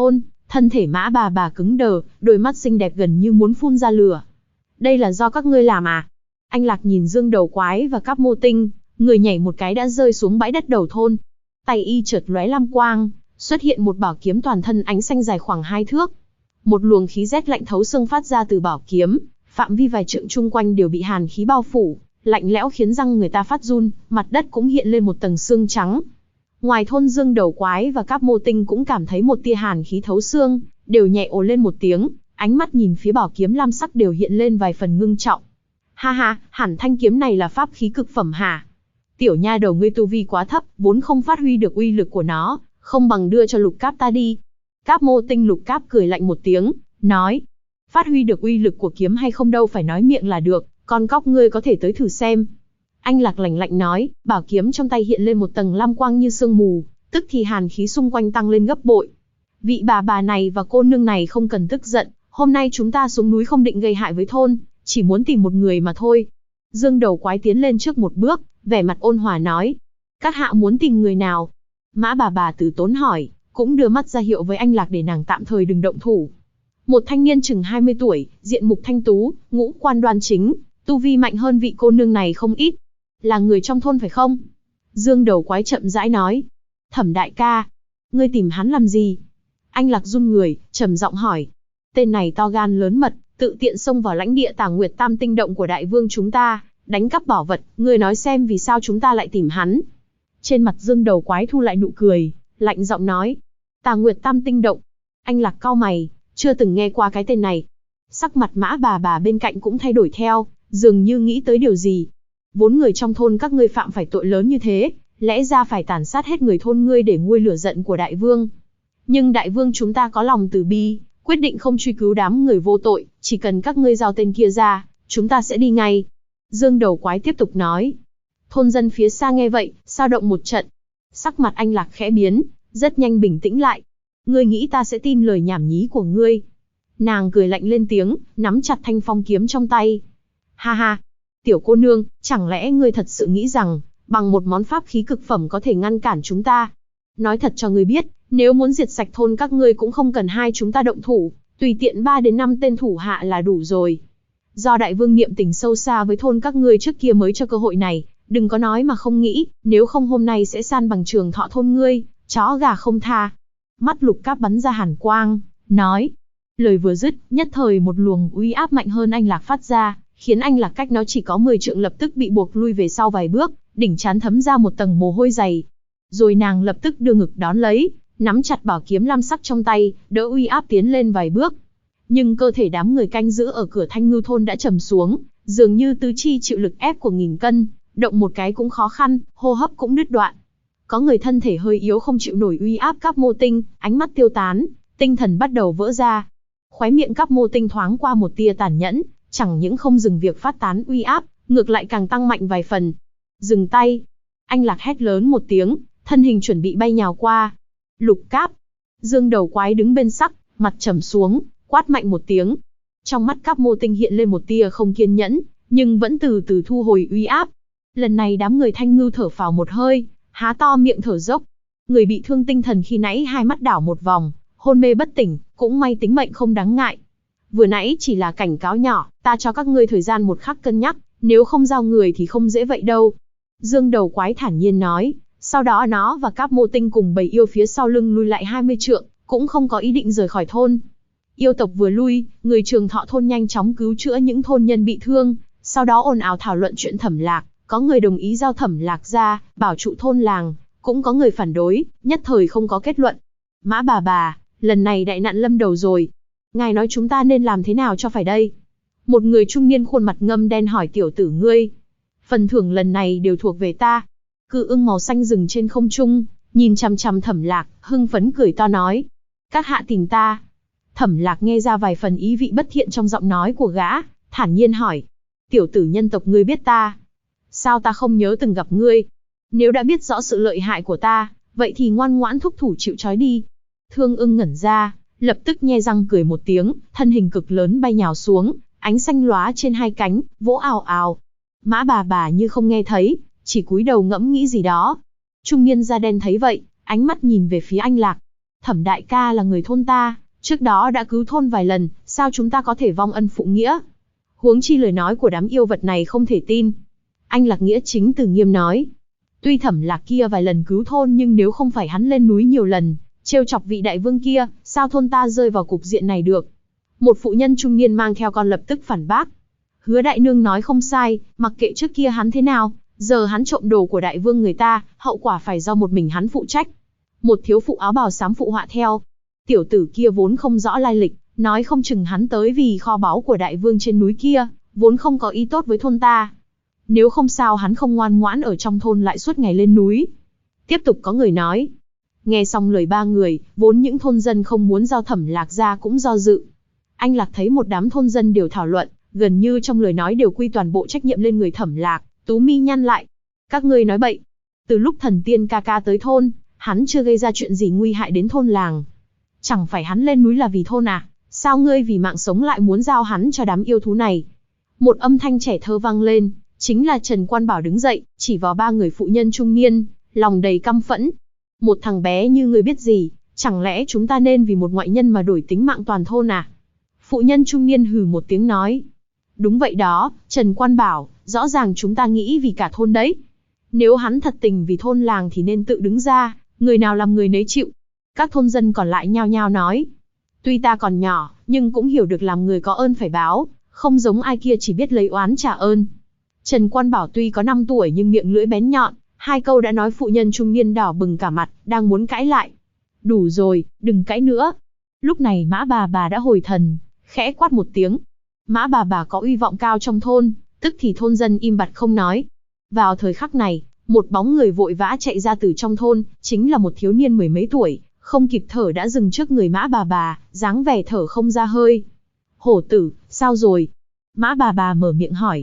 Thân thể Mã bà cứng đờ, đôi mắt xinh đẹp gần như muốn phun ra lửa. Đây là do các ngươi làm à? Anh Lạc nhìn Dương Đầu Quái và Cáp Mô Tinh, người nhảy một cái đã rơi xuống bãi đất đầu thôn. Tay y chợt lóe lam quang, xuất hiện một bảo kiếm toàn thân ánh xanh dài khoảng 2 thước. Một luồng khí rét lạnh thấu xương phát ra từ bảo kiếm, phạm vi vài trượng chung quanh đều bị hàn khí bao phủ, lạnh lẽo khiến răng người ta phát run, mặt đất cũng hiện lên một tầng xương trắng. Ngoài thôn, Dương Đầu Quái và Cáp Mô Tinh cũng cảm thấy một tia hàn khí thấu xương, đều nhẹ ồ lên một tiếng, ánh mắt nhìn phía bảo kiếm lam sắc đều hiện lên vài phần ngưng trọng. Ha ha, hẳn thanh kiếm này là pháp khí cực phẩm hả? Tiểu nha đầu ngươi tu vi quá thấp, vốn không phát huy được uy lực của nó, không bằng đưa cho Lục Cáp ta đi. Cáp Mô Tinh Lục Cáp cười lạnh một tiếng, nói, phát huy được uy lực của kiếm hay không đâu phải nói miệng là được, con cóc ngươi có thể tới thử xem. Anh Lạc lạnh lạnh nói, bảo kiếm trong tay hiện lên một tầng lam quang như sương mù, tức thì hàn khí xung quanh tăng lên gấp bội. Vị bà này và cô nương này không cần tức giận, hôm nay chúng ta xuống núi không định gây hại với thôn, chỉ muốn tìm một người mà thôi. Dương Đầu Quái tiến lên trước một bước, vẻ mặt ôn hòa nói, các hạ muốn tìm người nào? Mã bà từ tốn hỏi, cũng đưa mắt ra hiệu với anh Lạc để nàng tạm thời đừng động thủ. Một thanh niên chừng 20 tuổi, diện mục thanh tú, ngũ quan đoan chính, tu vi mạnh hơn vị cô nương này không ít. Là người trong thôn phải không? Dương Đầu Quái chậm rãi nói. Thẩm đại ca, ngươi tìm hắn làm gì? Anh Lạc run người, trầm giọng hỏi. Tên này to gan lớn mật, tự tiện xông vào lãnh địa Tà Nguyệt Tam Tinh Động của đại vương chúng ta, đánh cắp bảo vật, ngươi nói xem vì sao chúng ta lại tìm hắn. Trên mặt Dương Đầu Quái thu lại nụ cười, lạnh giọng nói. Tà Nguyệt Tam Tinh Động. Anh Lạc cau mày, chưa từng nghe qua cái tên này. Sắc mặt Mã bà bên cạnh cũng thay đổi theo, dường như nghĩ tới điều gì. Vốn người trong thôn các ngươi phạm phải tội lớn như thế, lẽ ra phải tàn sát hết người thôn ngươi để nguôi lửa giận của đại vương. Nhưng đại vương chúng ta có lòng từ bi, quyết định không truy cứu đám người vô tội, chỉ cần các ngươi giao tên kia ra, chúng ta sẽ đi ngay. Dương Đầu Quái tiếp tục nói. Thôn dân phía xa nghe vậy, sao động một trận. Sắc mặt anh Lạc khẽ biến, rất nhanh bình tĩnh lại. Ngươi nghĩ ta sẽ tin lời nhảm nhí của ngươi? Nàng cười lạnh lên tiếng, nắm chặt thanh phong kiếm trong tay. Ha ha, tiểu cô nương, chẳng lẽ ngươi thật sự nghĩ rằng, bằng một món pháp khí cực phẩm có thể ngăn cản chúng ta? Nói thật cho ngươi biết, nếu muốn diệt sạch thôn các ngươi cũng không cần hai chúng ta động thủ, tùy tiện 3 đến 5 tên thủ hạ là đủ rồi. Do đại vương niệm tình sâu xa với thôn các ngươi trước kia mới cho cơ hội này, đừng có nói mà không nghĩ, nếu không hôm nay sẽ san bằng Trường Thọ thôn ngươi, chó gà không tha. Mắt Lục Cáp bắn ra hàn quang, nói. Lời vừa dứt, nhất thời một luồng uy áp mạnh hơn anh Lạc phát ra, khiến anh Lạc cách nó chỉ có 10 trượng lập tức bị buộc lui về sau vài bước, đỉnh trán thấm ra một tầng mồ hôi dày. Rồi nàng lập tức đưa ngực đón lấy, nắm chặt bảo kiếm lam sắc trong tay, đỡ uy áp tiến lên vài bước. Nhưng cơ thể đám người canh giữ ở cửa Thanh Ngưu thôn đã trầm xuống, dường như tứ chi chịu lực ép của 1000 cân, động một cái cũng khó khăn, hô hấp cũng đứt đoạn. Có người thân thể hơi yếu không chịu nổi uy áp Cáp Mô Tinh, ánh mắt tiêu tán, tinh thần bắt đầu vỡ ra. Khóe miệng Cáp Mô Tinh thoáng qua một tia tàn nhẫn, chẳng những không dừng việc phát tán uy áp, ngược lại càng tăng mạnh vài phần. Dừng tay! Anh Lạc hét lớn một tiếng, thân hình chuẩn bị bay nhào qua. Lục Cáp! Dương Đầu Quái đứng bên sắc, mặt trầm xuống, quát mạnh một tiếng. Trong mắt Cáp Mô Tinh hiện lên một tia không kiên nhẫn, nhưng vẫn từ từ thu hồi uy áp. Lần này đám người Thanh Ngưu thở phào một hơi, há to miệng thở dốc. Người bị thương tinh thần khi nãy hai mắt đảo một vòng, hôn mê bất tỉnh, cũng may tính mệnh không đáng ngại. Vừa nãy chỉ là cảnh cáo nhỏ, ta cho các ngươi thời gian một khắc cân nhắc, nếu không giao người thì không dễ vậy đâu. Dương Đầu Quái thản nhiên nói, sau đó nó và Cáp Mô Tinh cùng bầy yêu phía sau lưng lui lại 20 trượng, cũng không có ý định rời khỏi thôn. Yêu tộc vừa lui, người Trường Thọ thôn nhanh chóng cứu chữa những thôn nhân bị thương, sau đó ồn ào thảo luận chuyện Thẩm Lạc, có người đồng ý giao Thẩm Lạc ra, bảo trụ thôn làng, cũng có người phản đối, nhất thời không có kết luận. Mã bà, lần này đại nạn lâm đầu rồi. Ngài nói chúng ta nên làm thế nào cho phải đây? Một người trung niên khuôn mặt ngâm đen hỏi tiểu tử ngươi. Phần thưởng lần này đều thuộc về ta. Cự ưng màu xanh rừng trên không trung, nhìn chằm chằm Thẩm Lạc, hưng phấn cười to nói. Các hạ tìm ta. Thẩm Lạc nghe ra vài phần ý vị bất thiện trong giọng nói của gã, thản nhiên hỏi. Tiểu tử nhân tộc ngươi biết ta? Sao ta không nhớ từng gặp ngươi? Nếu đã biết rõ sự lợi hại của ta, vậy thì ngoan ngoãn thúc thủ chịu trói đi. Thương ưng ngẩn ra, lập tức nhe răng cười một tiếng, thân hình cực lớn bay nhào xuống, ánh xanh lóa trên hai cánh, vỗ ào ào. Mã bà như không nghe thấy, chỉ cúi đầu ngẫm nghĩ gì đó. Trung niên da đen thấy vậy, ánh mắt nhìn về phía anh Lạc. Thẩm đại ca là người thôn ta, Trước đó đã cứu thôn vài lần, sao chúng ta có thể vong ân phụ nghĩa? Huống chi lời nói của đám yêu vật này không thể tin. Anh Lạc Nghĩa Chính Từ nghiêm nói. Tuy Thẩm Lạc kia vài lần cứu thôn nhưng nếu không phải hắn lên núi nhiều lần, trêu chọc vị đại vương kia, sao thôn ta rơi vào cục diện này được? Một phụ nhân trung niên mang theo con lập tức phản bác. Hứa đại nương nói không sai, mặc kệ trước kia hắn thế nào, giờ hắn trộm đồ của đại vương người ta, hậu quả phải do một mình hắn phụ trách. Một thiếu phụ áo bào xám phụ họa theo. Tiểu tử kia vốn không rõ lai lịch, nói không chừng hắn tới vì kho báu của đại vương trên núi kia, vốn không có ý tốt với thôn ta. Nếu không sao hắn không ngoan ngoãn ở trong thôn lại suốt ngày lên núi. Tiếp tục có người nói. Nghe xong lời ba người, vốn những thôn dân không muốn giao Thẩm Lạc ra cũng do dự. Anh Lạc thấy một đám thôn dân đều thảo luận, gần như trong lời nói đều quy toàn bộ trách nhiệm lên người Thẩm Lạc, tú mi nhăn lại. Các ngươi nói bậy. Từ lúc thần tiên ca ca tới thôn, hắn chưa gây ra chuyện gì nguy hại đến thôn làng. Chẳng phải hắn lên núi là vì thôn à? Sao ngươi vì mạng sống lại muốn giao hắn cho đám yêu thú này? Một âm thanh trẻ thơ vang lên, chính là Trần Quan Bảo đứng dậy, chỉ vào ba người phụ nhân trung niên, lòng đầy căm phẫn. Một thằng bé như ngươi biết gì, chẳng lẽ chúng ta nên vì một ngoại nhân mà đổi tính mạng toàn thôn à? Phụ nhân trung niên hừ một tiếng nói. Đúng vậy đó, Trần Quan Bảo, rõ ràng chúng ta nghĩ vì cả thôn đấy. Nếu hắn thật tình vì thôn làng thì nên tự đứng ra, người nào làm người nấy chịu. Các thôn dân còn lại nhao nhao nói. Tuy ta còn nhỏ, nhưng cũng hiểu được làm người có ơn phải báo, không giống ai kia chỉ biết lấy oán trả ơn. Trần Quan Bảo tuy có 5 tuổi nhưng miệng lưỡi bén nhọn, 2 câu đã nói phụ nhân trung niên đỏ bừng cả mặt, đang muốn cãi lại. Đủ rồi, đừng cãi nữa. Lúc này Mã bà đã hồi thần, khẽ quát một tiếng. Mã bà có uy vọng cao trong thôn, tức thì thôn dân im bặt không nói. Vào thời khắc này, một bóng người vội vã chạy ra từ trong thôn, chính là một thiếu niên mười mấy tuổi, không kịp thở đã dừng trước người Mã bà, dáng vẻ thở không ra hơi. Hổ tử, sao rồi? Mã bà mở miệng hỏi.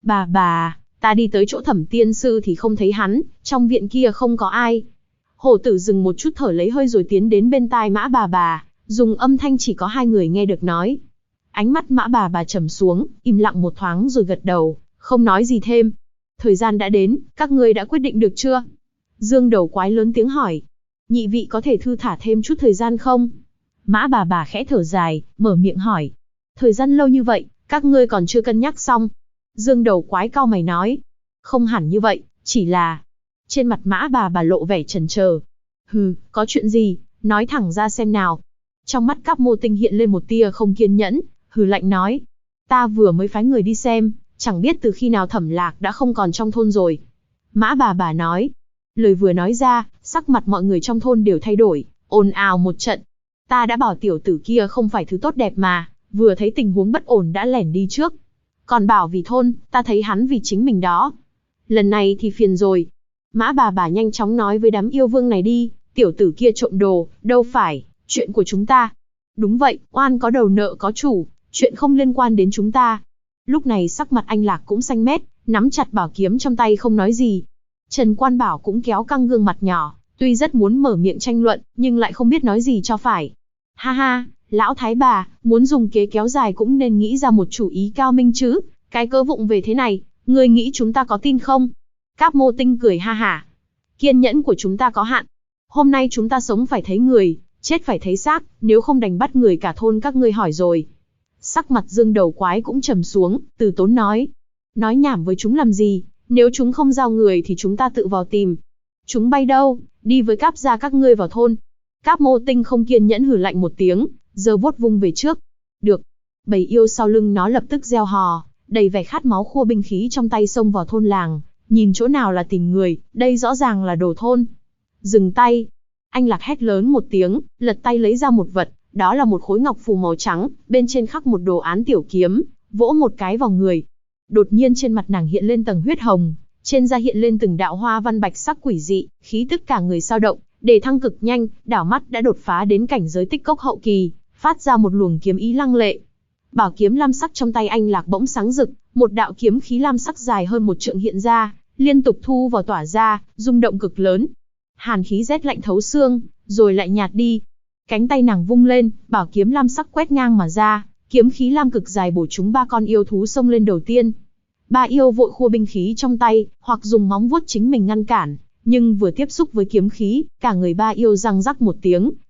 Bà, ta đi tới chỗ Thẩm tiên sư thì không thấy hắn, trong viện kia không có ai. Hổ tử dừng một chút thở lấy hơi rồi tiến đến bên tai Mã bà, dùng âm thanh chỉ có 2 người nghe được nói. Ánh mắt Mã bà trầm xuống, im lặng một thoáng rồi gật đầu, không nói gì thêm. Thời gian đã đến, các ngươi đã quyết định được chưa? Dương Đầu Quái lớn tiếng hỏi. Nhị vị có thể thư thả thêm chút thời gian không? Mã bà khẽ thở dài, mở miệng hỏi. Thời gian lâu như vậy, các ngươi còn chưa cân nhắc xong. Dương Đầu Quái cau mày nói. Không hẳn như vậy, chỉ là... Trên mặt Mã bà lộ vẻ chần chờ. Hừ, có chuyện gì, nói thẳng ra xem nào. Trong mắt Cáp Mô Tinh hiện lên một tia không kiên nhẫn, hừ lạnh nói. Ta vừa mới phái người đi xem, chẳng biết từ khi nào Thẩm Lạc đã không còn trong thôn rồi. Mã bà nói. Lời vừa nói ra, sắc mặt mọi người trong thôn đều thay đổi, ồn ào một trận. Ta đã bảo tiểu tử kia không phải thứ tốt đẹp mà, vừa thấy tình huống bất ổn đã lẻn đi trước. Còn bảo vì thôn, ta thấy hắn vì chính mình đó. Lần này thì phiền rồi. Mã bà nhanh chóng nói với đám yêu vương này đi, tiểu tử kia trộm đồ, đâu phải, chuyện của chúng ta. Đúng vậy, oan có đầu nợ có chủ, chuyện không liên quan đến chúng ta. Lúc này sắc mặt anh Lạc cũng xanh mét, nắm chặt bảo kiếm trong tay không nói gì. Trần Quan Bảo cũng kéo căng gương mặt nhỏ, tuy rất muốn mở miệng tranh luận, nhưng lại không biết nói gì cho phải. Ha ha, lão thái bà, muốn dùng kế kéo dài cũng nên nghĩ ra một chủ ý cao minh chứ, cái cớ vụng về thế này, ngươi nghĩ chúng ta có tin không? Cáp Mô Tinh cười ha hả. Kiên nhẫn của chúng ta có hạn. Hôm nay chúng ta sống phải thấy người, chết phải thấy xác, nếu không đành bắt người cả thôn các ngươi hỏi rồi. Sắc mặt Dương Đầu Quái cũng trầm xuống, từ tốn nói. Nói nhảm với chúng làm gì, nếu chúng không giao người thì chúng ta tự vào tìm. Chúng bay đâu, đi với Cáp gia các ngươi vào thôn. Cáp Mô Tinh không kiên nhẫn hừ lạnh một tiếng, giơ vuốt vung về trước. Được. Bầy yêu sau lưng nó lập tức reo hò, đầy vẻ khát máu khua binh khí trong tay xông vào thôn làng. Nhìn chỗ nào là tìm người, đây rõ ràng là đồ thôn. Dừng tay. Anh Lạc hét lớn một tiếng, lật tay lấy ra một vật, đó là một khối ngọc phù màu trắng, bên trên khắc một đồ án tiểu kiếm, vỗ một cái vào người. Đột nhiên trên mặt nàng hiện lên tầng huyết hồng, trên da hiện lên từng đạo hoa văn bạch sắc quỷ dị, khí tức cả người dao động, để thăng cực nhanh, đảo mắt đã đột phá đến cảnh giới tích cốc hậu kỳ, phát ra một luồng kiếm ý lăng lệ. Bảo kiếm lam sắc trong tay anh Lạc bỗng sáng rực, một đạo kiếm khí lam sắc dài hơn 1 trượng hiện ra, liên tục thu vào tỏa ra, rung động cực lớn. Hàn khí rét lạnh thấu xương, rồi lại nhạt đi. Cánh tay nàng vung lên, bảo kiếm lam sắc quét ngang mà ra, kiếm khí lam cực dài bổ trúng 3 con yêu thú xông lên đầu tiên. 3 yêu vội khua binh khí trong tay, hoặc dùng móng vuốt chính mình ngăn cản, nhưng vừa tiếp xúc với kiếm khí, cả người 3 yêu răng rắc một tiếng,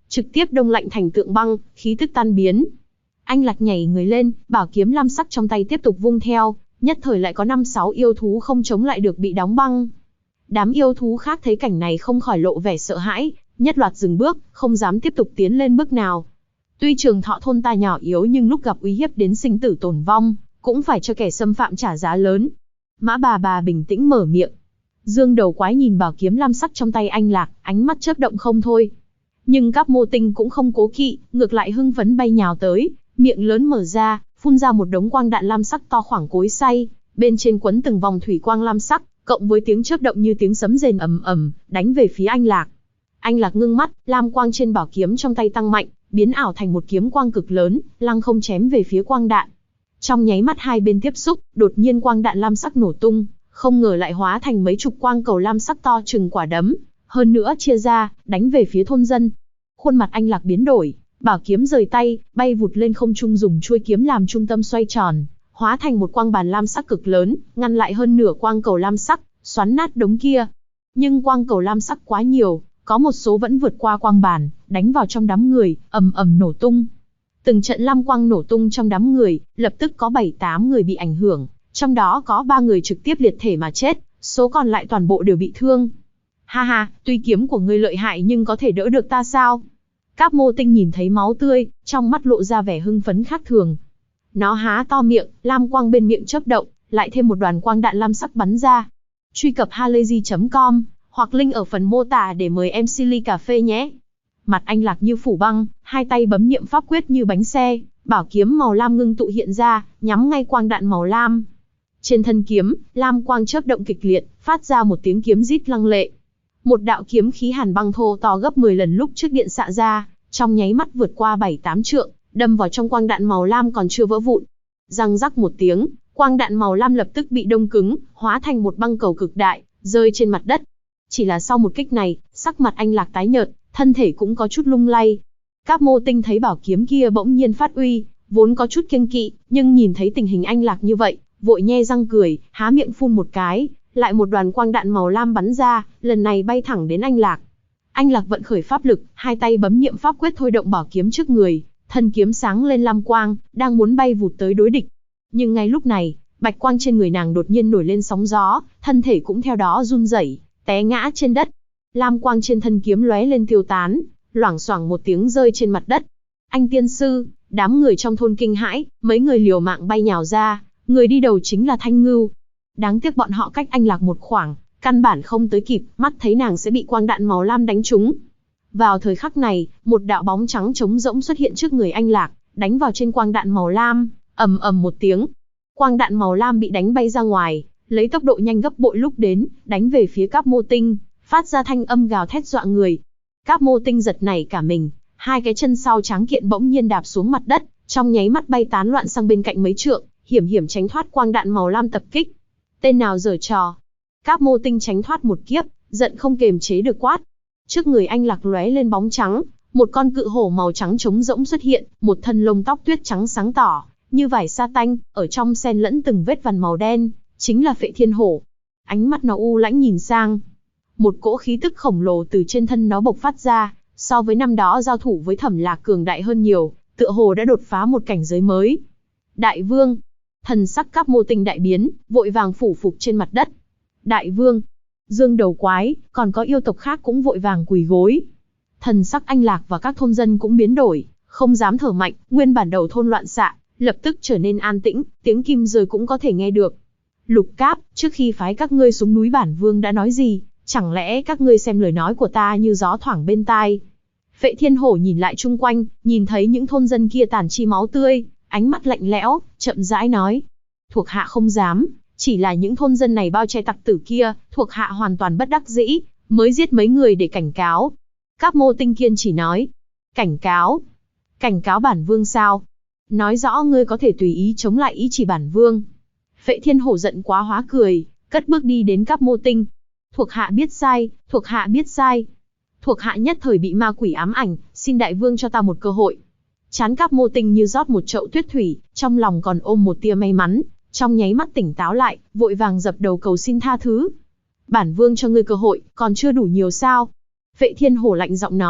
trực tiếp đông lạnh thành tượng băng, khí tức tan biến. Anh Lạc nhảy người lên, bảo kiếm lam sắc trong tay tiếp tục vung theo, nhất thời lại có 5-6 yêu thú không chống lại được bị đóng băng. Đám yêu thú khác thấy cảnh này không khỏi lộ vẻ sợ hãi, nhất loạt dừng bước, không dám tiếp tục tiến lên bước nào. Tuy Trường Thọ thôn ta nhỏ yếu nhưng lúc gặp uy hiếp đến sinh tử tồn vong, cũng phải cho kẻ xâm phạm trả giá lớn. Mã bà bình tĩnh mở miệng. Dương Đầu Quái nhìn bảo kiếm lam sắc trong tay anh Lạc, ánh mắt chớp động không thôi. Nhưng Cáp Mô Tinh cũng không cố kỵ, ngược lại hưng phấn bay nhào tới, miệng lớn mở ra, phun ra một đống quang đạn lam sắc to khoảng cối xay, bên trên quấn từng vòng thủy quang lam sắc, cộng với tiếng chớp động như tiếng sấm rền ầm ầm, đánh về phía anh Lạc. Anh Lạc ngưng mắt, lam quang trên bảo kiếm trong tay tăng mạnh, biến ảo thành một kiếm quang cực lớn, lăng không chém về phía quang đạn. Trong nháy mắt hai bên tiếp xúc, đột nhiên quang đạn lam sắc nổ tung, không ngờ lại hóa thành mấy chục quang cầu lam sắc to chừng quả đấm, hơn nữa chia ra, đánh về phía thôn dân. Khuôn mặt anh Lạc biến đổi, bảo kiếm rời tay, bay vụt lên không trung dùng chuôi kiếm làm trung tâm xoay tròn, hóa thành một quang bàn lam sắc cực lớn, ngăn lại hơn nửa quang cầu lam sắc, xoắn nát đống kia. Nhưng quang cầu lam sắc quá nhiều, có một số vẫn vượt qua quang bàn, đánh vào trong đám người, ầm ầm nổ tung. Từng trận lam quang nổ tung trong đám người, lập tức có 7-8 người bị ảnh hưởng, trong đó có 3 người trực tiếp liệt thể mà chết, số còn lại toàn bộ đều bị thương. Ha ha, tuy kiếm của ngươi lợi hại nhưng có thể đỡ được ta sao? Cáp Mô Tinh nhìn thấy máu tươi, trong mắt lộ ra vẻ hưng phấn khác thường. Nó há to miệng, lam quang bên miệng chớp động, lại thêm một đoàn quang đạn lam sắc bắn ra. Truy cập halayzi.com hoặc link ở phần mô tả để mời em Silly Cà Phê nhé. Mặt anh Lạc như phủ băng, hai tay bấm niệm pháp quyết như bánh xe, bảo kiếm màu lam ngưng tụ hiện ra, nhắm ngay quang đạn màu lam. Trên thân kiếm, lam quang chớp động kịch liệt, phát ra một tiếng kiếm rít lăng lệ. Một đạo kiếm khí hàn băng thô to gấp 10 lần lúc trước điện xạ ra, trong nháy mắt vượt qua 7-8 trượng, đâm vào trong quang đạn màu lam còn chưa vỡ vụn. Răng rắc một tiếng, quang đạn màu lam lập tức bị đông cứng, hóa thành một băng cầu cực đại, rơi trên mặt đất. Chỉ là sau một kích này, sắc mặt anh Lạc tái nhợt, thân thể cũng có chút lung lay. Cáp Mô Tinh thấy bảo kiếm kia bỗng nhiên phát uy, vốn có chút kiêng kỵ, nhưng nhìn thấy tình hình anh Lạc như vậy, vội nhe răng cười, há miệng phun một cái, lại một đoàn quang đạn màu lam bắn ra, lần này bay thẳng đến anh Lạc. Anh Lạc vận khởi pháp lực, hai tay bấm niệm pháp quyết thôi động bảo kiếm trước người, thân kiếm sáng lên lam quang, đang muốn bay vụt tới đối địch. Nhưng ngay lúc này, bạch quang trên người nàng đột nhiên nổi lên sóng gió, thân thể cũng theo đó run rẩy, té ngã trên đất. Lam quang trên thân kiếm lóe lên tiêu tán, loảng xoảng một tiếng rơi trên mặt đất. Anh tiên sư, đám người trong thôn kinh hãi, mấy người liều mạng bay nhào ra, người đi đầu chính là Thanh Ngưu. Đáng tiếc bọn họ cách anh Lạc một khoảng, căn bản không tới kịp, mắt thấy nàng sẽ bị quang đạn màu lam đánh trúng. Vào thời khắc này, một đạo bóng trắng trống rỗng xuất hiện trước người anh Lạc, đánh vào trên quang đạn màu lam, ầm ầm một tiếng. Quang đạn màu lam bị đánh bay ra ngoài, lấy tốc độ nhanh gấp bội lúc đến, đánh về phía Cáp Mô Tinh, phát ra thanh âm gào thét dọa người. Cáp Mô Tinh giật nảy cả mình, hai cái chân sau tráng kiện bỗng nhiên đạp xuống mặt đất, trong nháy mắt bay tán loạn sang bên cạnh mấy trượng, hiểm hiểm tránh thoát quang đạn màu lam tập kích. Tên nào giở trò? Cáp Mô Tinh tránh thoát một kiếp, giận không kềm chế được quát. Trước người anh Lạc lóe lên bóng trắng, một con cự hổ màu trắng trống rỗng xuất hiện, một thân lông tóc tuyết trắng sáng tỏ, như vải sa tanh, ở trong xen lẫn từng vết vằn màu đen, chính là Phệ Thiên Hổ. Ánh mắt nó u lãnh nhìn sang. Một cỗ khí tức khổng lồ từ trên thân nó bộc phát ra, so với năm đó giao thủ với Thẩm Lạc cường đại hơn nhiều, tựa hồ đã đột phá một cảnh giới mới. Đại vương! Thần sắc Cáp Mô Tinh đại biến, vội vàng phủ phục trên mặt đất. Đại vương! Dương Đầu Quái, còn có yêu tộc khác cũng vội vàng quỳ gối. Thần sắc anh Lạc và các thôn dân cũng biến đổi, không dám thở mạnh, nguyên bản đầu thôn loạn xạ, lập tức trở nên an tĩnh, tiếng kim rơi cũng có thể nghe được. Lục Cáp, trước khi phái các ngươi xuống núi bản vương đã nói gì, chẳng lẽ các ngươi xem lời nói của ta như gió thoảng bên tai? Phệ Thiên Hổ nhìn lại chung quanh, nhìn thấy những thôn dân kia tàn chi máu tươi, ánh mắt lạnh lẽo, chậm rãi nói. Thuộc hạ không dám, chỉ là những thôn dân này bao che tặc tử kia, thuộc hạ hoàn toàn bất đắc dĩ, mới giết mấy người để cảnh cáo. Cáp Mô Tinh kiên chỉ nói. Cảnh cáo? Cảnh cáo bản vương sao? Nói rõ ngươi có thể tùy ý chống lại ý chỉ bản vương. Phệ Thiên Hổ giận quá hóa cười, cất bước đi đến Cáp Mô Tinh. Thuộc hạ biết sai, thuộc hạ biết sai. Thuộc hạ nhất thời bị ma quỷ ám ảnh, xin đại vương cho ta một cơ hội. Chán Cáp Mô Tinh như rót một chậu tuyết thủy, trong lòng còn ôm một tia may mắn, trong nháy mắt tỉnh táo lại, vội vàng dập đầu cầu xin tha thứ. Bản vương cho ngươi cơ hội, còn chưa đủ nhiều sao? Phệ Thiên Hổ lạnh giọng nói,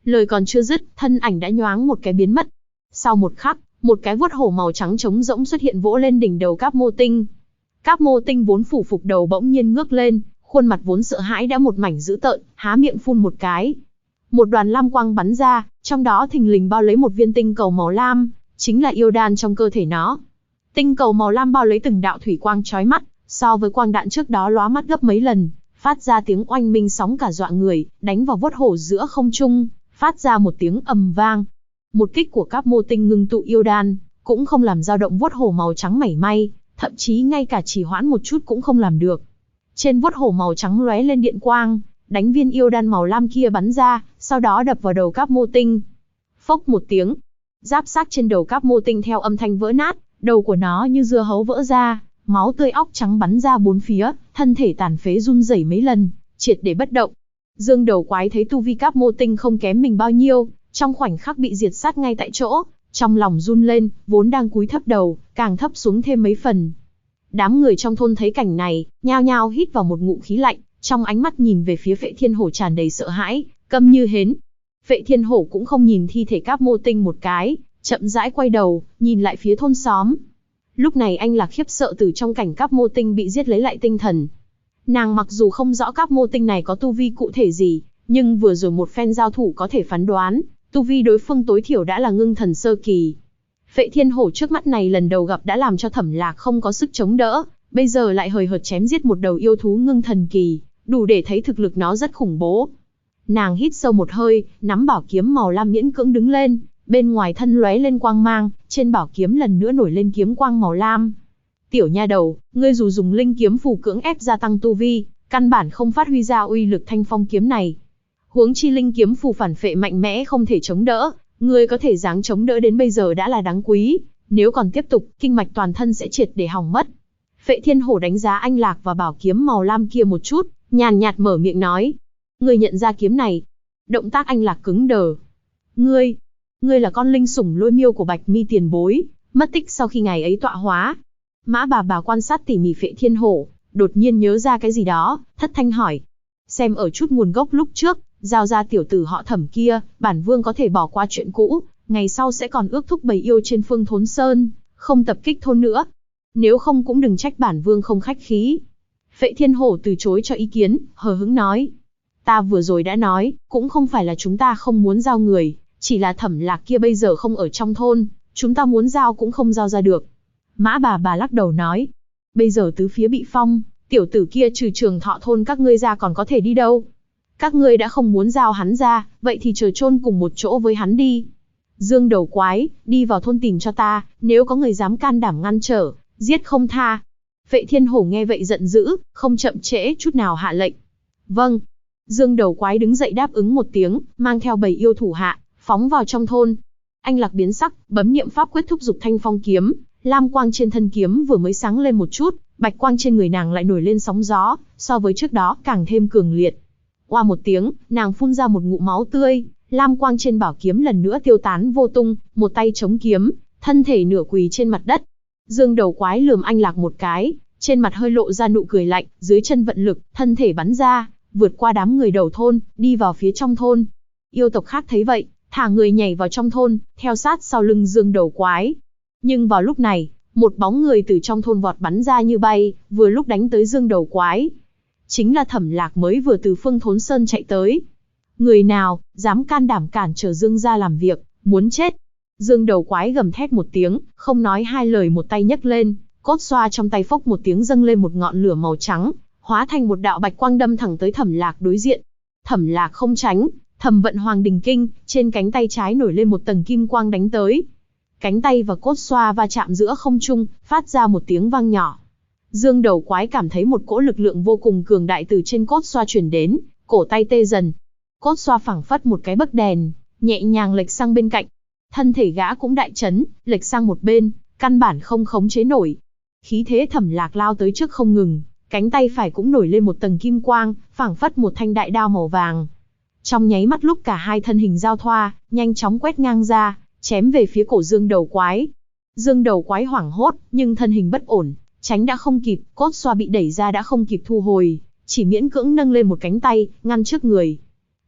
Lời còn chưa dứt, thân ảnh đã nhoáng một cái biến mất. Sau một khắc, một cái vuốt hổ màu trắng trống rỗng xuất hiện vỗ lên đỉnh đầu Cáp Mô Tinh. Cáp Mô Tinh vốn phủ phục đầu bỗng nhiên ngước lên, khuôn mặt vốn sợ hãi đã một mảnh dữ tợn, há miệng phun một cái. Một đoàn lam quang bắn ra, trong đó thình lình bao lấy một viên tinh cầu màu lam, chính là yêu đan trong cơ thể nó. Tinh cầu màu lam bao lấy từng đạo thủy quang chói mắt, so với quang đạn trước đó lóa mắt gấp mấy lần, phát ra tiếng oanh minh sóng cả dọa người, đánh vào vuốt hổ giữa không trung, phát ra một tiếng ầm vang. Một kích của Cáp Mô Tinh ngưng tụ yêu đan, cũng không làm dao động vuốt hổ màu trắng mảy may, thậm chí ngay cả trì hoãn một chút cũng không làm được. Trên vuốt hổ màu trắng lóe lên điện quang, đánh viên yêu đan màu lam kia bắn ra, sau đó đập vào đầu Cáp Mô Tinh. Phốc một tiếng, giáp xác trên đầu Cáp Mô Tinh theo âm thanh vỡ nát, đầu của nó như dưa hấu vỡ ra, máu tươi óc trắng bắn ra bốn phía, thân thể tàn phế run rẩy mấy lần, triệt để bất động. Dương Đầu Quái thấy tu vi Cáp Mô Tinh không kém mình bao nhiêu, trong khoảnh khắc bị diệt sát ngay tại chỗ, trong lòng run lên, vốn đang cúi thấp đầu, càng thấp xuống thêm mấy phần. Đám người trong thôn thấy cảnh này, nhao nhao hít vào một ngụm khí lạnh, trong ánh mắt nhìn về phía Phệ Thiên Hổ tràn đầy sợ hãi, câm như hến. Phệ Thiên Hổ cũng không nhìn thi thể Cáp Mô Tinh một cái, chậm rãi quay đầu, nhìn lại phía thôn xóm. Lúc này anh Lạc khiếp sợ từ trong cảnh Cáp Mô Tinh bị giết lấy lại tinh thần. Nàng mặc dù không rõ Cáp Mô Tinh này có tu vi cụ thể gì, nhưng vừa rồi một phen giao thủ có thể phán đoán, tu vi đối phương tối thiểu đã là ngưng thần sơ kỳ. Phệ Thiên Hổ trước mắt này lần đầu gặp đã làm cho Thẩm Lạc không có sức chống đỡ, bây giờ lại hời hợt chém giết một đầu yêu thú ngưng thần kỳ, đủ để thấy thực lực nó rất khủng bố. Nàng hít sâu một hơi, nắm bảo kiếm màu lam miễn cưỡng đứng lên, bên ngoài thân lóe lên quang mang, trên bảo kiếm lần nữa nổi lên kiếm quang màu lam. Tiểu nha đầu, ngươi dù dùng linh kiếm phù cưỡng ép gia tăng tu vi, căn bản không phát huy ra uy lực thanh phong kiếm này. Huống chi linh kiếm phù phản phệ mạnh mẽ không thể chống đỡ, ngươi có thể dáng chống đỡ đến bây giờ đã là đáng quý, nếu còn tiếp tục, kinh mạch toàn thân sẽ triệt để hỏng mất. Phệ Thiên Hổ đánh giá anh Lạc và bảo kiếm màu lam kia một chút, nhàn nhạt mở miệng nói: "Ngươi nhận ra kiếm này?" Động tác anh Lạc cứng đờ. Ngươi là con linh sủng Lôi Miêu của Bạch Mi tiền bối, mất tích sau khi ngày ấy tọa hóa." Mã bà quan sát tỉ mỉ Phệ Thiên Hổ, đột nhiên nhớ ra cái gì đó, thất thanh hỏi: "Xem ở chút nguồn gốc lúc trước, giao ra tiểu tử họ Thẩm kia, bản vương có thể bỏ qua chuyện cũ, ngày sau sẽ còn ước thúc bầy yêu trên Phương Thốn Sơn, không tập kích thôn nữa. Nếu không cũng đừng trách bản vương không khách khí." Phệ Thiên Hổ từ chối cho ý kiến, hờ hững nói: "Ta vừa rồi đã nói, cũng không phải là chúng ta không muốn giao người, chỉ là Thẩm Lạc kia bây giờ không ở trong thôn, chúng ta muốn giao cũng không giao ra được." Mã bà lắc đầu nói: "Bây giờ tứ phía bị phong, tiểu tử kia trừ Trường Thọ thôn các ngươi ra còn có thể đi đâu? Các ngươi đã không muốn giao hắn ra, vậy thì chờ chôn cùng một chỗ với hắn đi. Dương Đầu Quái, đi vào thôn tìm cho ta, nếu có người dám can đảm ngăn trở, giết không tha." Phệ Thiên Hổ nghe vậy giận dữ, không chậm trễ chút nào hạ lệnh. "Vâng." Dương Đầu Quái đứng dậy đáp ứng một tiếng, mang theo bầy yêu thủ hạ, phóng vào trong thôn. Anh Lạc biến sắc, bấm niệm pháp quyết thúc dục thanh phong kiếm, lam quang trên thân kiếm vừa mới sáng lên một chút, bạch quang trên người nàng lại nổi lên sóng gió, so với trước đó càng thêm cường liệt. Oa một tiếng, nàng phun ra một ngụm máu tươi, lam quang trên bảo kiếm lần nữa tiêu tán vô tung, một tay chống kiếm, thân thể nửa quỳ trên mặt đất. Dương Đầu Quái lườm anh Lạc một cái, trên mặt hơi lộ ra nụ cười lạnh, dưới chân vận lực, thân thể bắn ra, vượt qua đám người đầu thôn, đi vào phía trong thôn. Yêu tộc khác thấy vậy, thả người nhảy vào trong thôn, theo sát sau lưng Dương Đầu Quái. Nhưng vào lúc này, một bóng người từ trong thôn vọt bắn ra như bay, vừa lúc đánh tới Dương Đầu Quái. Chính là Thẩm Lạc mới vừa từ Phương Thốn Sơn chạy tới. Người nào, dám can đảm cản trở Dương gia làm việc, muốn chết. Dương Đầu Quái gầm thét một tiếng, không nói hai lời một tay nhấc lên, cốt xoa trong tay phốc một tiếng dâng lên một ngọn lửa màu trắng, hóa thành một đạo bạch quang đâm thẳng tới Thẩm Lạc đối diện. Thẩm Lạc không tránh, thầm vận Hoàng Đình Kinh, trên cánh tay trái nổi lên một tầng kim quang đánh tới. Cánh tay và cốt xoa va chạm giữa không trung, phát ra một tiếng vang nhỏ. Dương Đầu Quái cảm thấy một cỗ lực lượng vô cùng cường đại từ trên cốt xoa truyền đến, cổ tay tê dần. Cốt xoa phảng phất một cái bấc đèn, nhẹ nhàng lệch sang bên cạnh. Thân thể gã cũng đại chấn, lệch sang một bên, căn bản không khống chế nổi. Khí thế Thẩm Lạc lao tới trước không ngừng, cánh tay phải cũng nổi lên một tầng kim quang, phảng phất một thanh đại đao màu vàng. Trong nháy mắt lúc cả hai thân hình giao thoa, nhanh chóng quét ngang ra, chém về phía cổ Dương Đầu Quái. Dương Đầu Quái hoảng hốt, nhưng thân hình bất ổn, tránh đã không kịp, cốt xoa bị đẩy ra đã không kịp thu hồi, chỉ miễn cưỡng nâng lên một cánh tay, ngăn trước người.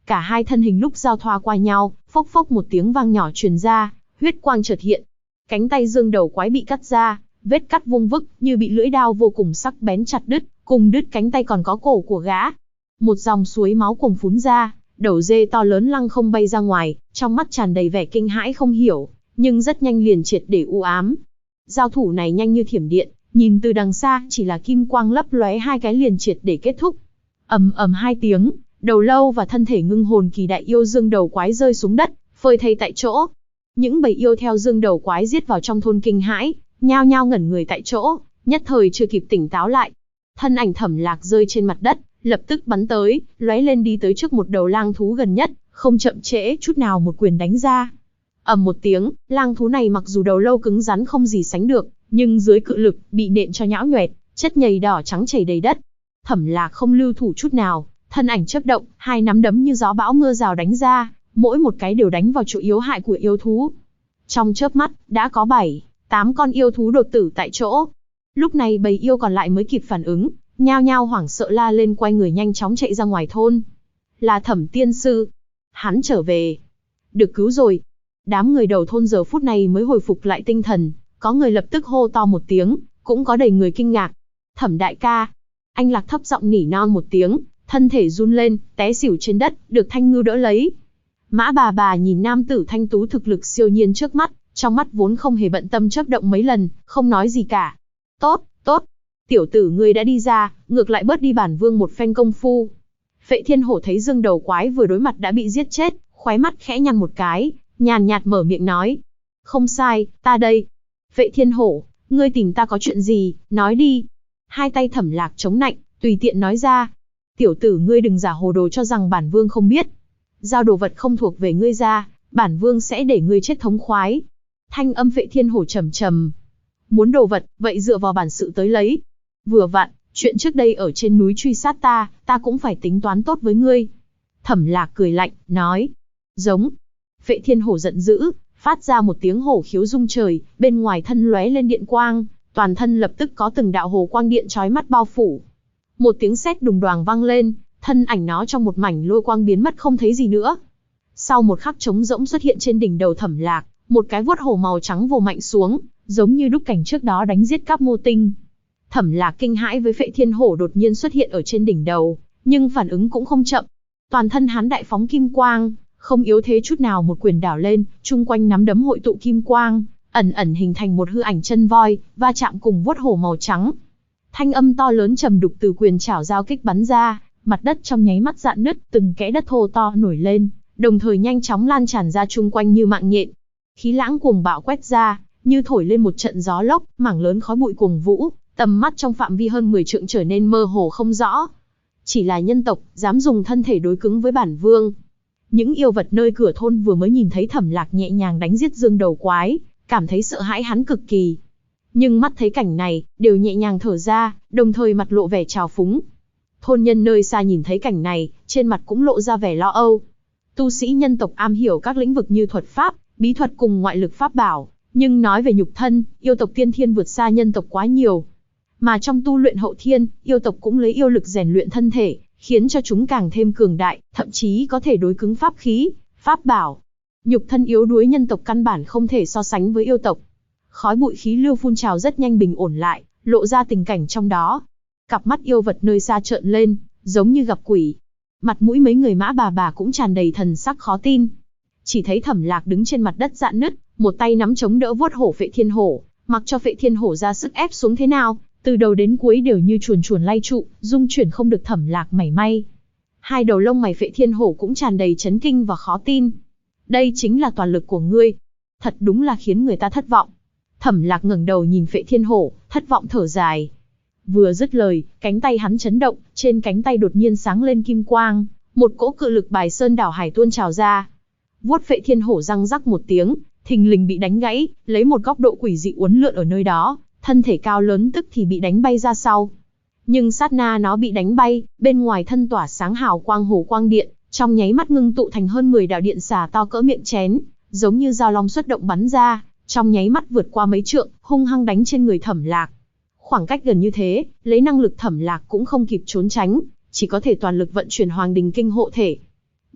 Cả hai thân hình lúc giao thoa qua nhau, phốc phốc một tiếng vang nhỏ truyền ra, huyết quang chợt hiện. Cánh tay Dương Đầu Quái bị cắt ra, vết cắt vung vức như bị lưỡi dao vô cùng sắc bén chặt đứt, cùng đứt cánh tay còn có cổ của gã. Một dòng suối máu cuồn phún ra, đầu dê to lớn lăng không bay ra ngoài, trong mắt tràn đầy vẻ kinh hãi không hiểu, nhưng rất nhanh liền triệt để u ám. Giao thủ này nhanh như thiểm điện, nhìn từ đằng xa chỉ là kim quang lấp lóe hai cái liền triệt để kết thúc. Ầm ầm hai tiếng, đầu lâu và thân thể ngưng hồn kỳ đại yêu Dương Đầu Quái rơi xuống đất, phơi thây tại chỗ. Những bầy yêu theo Dương Đầu Quái giết vào trong thôn kinh hãi, nhao nhao ngẩn người tại chỗ, nhất thời chưa kịp tỉnh táo lại. Thân ảnh Thẩm Lạc rơi trên mặt đất, lập tức bắn tới, lóe lên đi tới trước một đầu lang thú gần nhất, không chậm trễ chút nào một quyền đánh ra. Ầm một tiếng, lang thú này mặc dù đầu lâu cứng rắn không gì sánh được, nhưng dưới cự lực bị nện cho nhão nhoẹt, chất nhầy đỏ trắng chảy đầy đất. Thẩm Lạc không lưu thủ chút nào, thân ảnh chớp động, hai nắm đấm như gió bão mưa rào đánh ra, mỗi một cái đều đánh vào chỗ yếu hại của yêu thú. Trong chớp mắt, đã có 7-8 con yêu thú đột tử tại chỗ. Lúc này bầy yêu còn lại mới kịp phản ứng, nhao nhao hoảng sợ la lên quay người nhanh chóng chạy ra ngoài thôn. Là Thẩm tiên sư. Hắn trở về. Được cứu rồi. Đám người đầu thôn giờ phút này mới hồi phục lại tinh thần, có người lập tức hô to một tiếng, cũng có đầy người kinh ngạc. Thẩm đại ca. Anh Lạc thấp giọng nỉ non một tiếng, thân thể run lên, té xỉu trên đất, được Thanh Ngưu đỡ lấy. Mã bà nhìn nam tử thanh tú thực lực siêu nhiên trước mắt, trong mắt vốn không hề bận tâm chớp động mấy lần, không nói gì cả. Tốt, tốt. Tiểu tử ngươi đã đi ra, ngược lại bớt đi bản vương một phen công phu. Phệ Thiên Hổ thấy Dương Đầu Quái vừa đối mặt đã bị giết chết, khóe mắt khẽ nhăn một cái, nhàn nhạt mở miệng nói. Không sai, ta đây. Phệ Thiên Hổ, ngươi tìm ta có chuyện gì, nói đi. Hai tay Thẩm Lạc chống nạnh, tùy tiện nói ra. Tiểu tử ngươi đừng giả hồ đồ cho rằng bản vương không biết. Giao đồ vật không thuộc về ngươi ra, bản vương sẽ để ngươi chết thống khoái. Thanh âm Phệ Thiên Hổ trầm trầm. Muốn đồ vật, vậy dựa vào bản sự tới lấy. Vừa vặn, chuyện trước đây ở trên núi truy sát ta cũng phải tính toán tốt với ngươi. Thẩm Lạc cười lạnh, nói. Giống. Phệ Thiên Hổ giận dữ, phát ra một tiếng hổ khiếu rung trời, bên ngoài thân lóe lên điện quang, toàn thân lập tức có từng đạo hồ quang điện chói mắt bao phủ. Một tiếng sét đùng đoàng vang lên, thân ảnh nó trong một mảnh lôi quang biến mất không thấy gì nữa. Sau một khắc trống rỗng xuất hiện trên đỉnh đầu Thẩm Lạc, một cái vuốt hổ màu trắng vồ mạnh xuống, giống như đúc cảnh trước đó đánh giết Cáp Mô Tinh. Thẩm Lạc kinh hãi với Phệ Thiên Hổ đột nhiên xuất hiện ở trên đỉnh đầu, nhưng phản ứng cũng không chậm. Toàn thân hắn đại phóng kim quang, không yếu thế chút nào một quyền đảo lên, chung quanh nắm đấm hội tụ kim quang, ẩn ẩn hình thành một hư ảnh chân voi, va chạm cùng vuốt hổ màu trắng. Thanh âm to lớn trầm đục từ quyền chảo giao kích bắn ra, mặt đất trong nháy mắt rạn nứt, từng kẽ đất thô to nổi lên, đồng thời nhanh chóng lan tràn ra chung quanh như mạng nhện. Khí lãng cuồng bạo quét ra, như thổi lên một trận gió lốc, mảng lớn khói bụi cuồng vũ, tầm mắt trong phạm vi hơn 10 trượng trở nên mơ hồ không rõ. Chỉ là nhân tộc, dám dùng thân thể đối cứng với bản vương. Những yêu vật nơi cửa thôn vừa mới nhìn thấy Thẩm Lạc nhẹ nhàng đánh giết Dương Đầu Quái, cảm thấy sợ hãi hắn cực kỳ. Nhưng mắt thấy cảnh này, đều nhẹ nhàng thở ra, đồng thời mặt lộ vẻ trào phúng. Thôn nhân nơi xa nhìn thấy cảnh này, trên mặt cũng lộ ra vẻ lo âu. Tu sĩ nhân tộc am hiểu các lĩnh vực như thuật pháp, bí thuật cùng ngoại lực pháp bảo, nhưng nói về nhục thân, yêu tộc tiên thiên vượt xa nhân tộc quá nhiều. Mà trong tu luyện hậu thiên, yêu tộc cũng lấy yêu lực rèn luyện thân thể, khiến cho chúng càng thêm cường đại, thậm chí có thể đối cứng pháp khí, pháp bảo. Nhục thân yếu đuối nhân tộc căn bản không thể so sánh với yêu tộc. Khói bụi khí lưu phun trào rất nhanh bình ổn lại, lộ ra tình cảnh trong đó. Cặp mắt yêu vật nơi xa trợn lên, giống như gặp quỷ. Mặt mũi mấy người Mã bà cũng tràn đầy thần sắc khó tin. Chỉ thấy Thẩm Lạc đứng trên mặt đất rạn nứt, một tay nắm chống đỡ vuốt hổ Phệ Thiên Hổ, mặc cho Phệ Thiên Hổ ra sức ép xuống thế nào, từ đầu đến cuối đều như chuồn chuồn lay trụ, dung chuyển không được Thẩm Lạc mảy may. Hai đầu lông mày Phệ Thiên Hổ cũng tràn đầy chấn kinh và khó tin. Đây chính là toàn lực của ngươi. Thật đúng là khiến người ta thất vọng. Thẩm Lạc ngẩng đầu nhìn Phệ Thiên Hổ, thất vọng thở dài. Vừa dứt lời, cánh tay hắn chấn động, trên cánh tay đột nhiên sáng lên kim quang, một cỗ cự lực bài sơn đảo hải tuôn trào ra. Vuốt Phệ Thiên Hổ răng rắc một tiếng, thình lình bị đánh gãy, lấy một góc độ quỷ dị uốn lượn ở nơi đó, thân thể cao lớn tức thì bị đánh bay ra sau. Nhưng sát na nó bị đánh bay, bên ngoài thân tỏa sáng hào quang hồ quang điện, trong nháy mắt ngưng tụ thành hơn 10 đạo điện xà to cỡ miệng chén, giống như dao long xuất động bắn ra, trong nháy mắt vượt qua mấy trượng, hung hăng đánh trên người Thẩm Lạc. Khoảng cách gần như thế, lấy năng lực Thẩm Lạc cũng không kịp trốn tránh, chỉ có thể toàn lực vận chuyển Hoàng Đình Kinh hộ thể.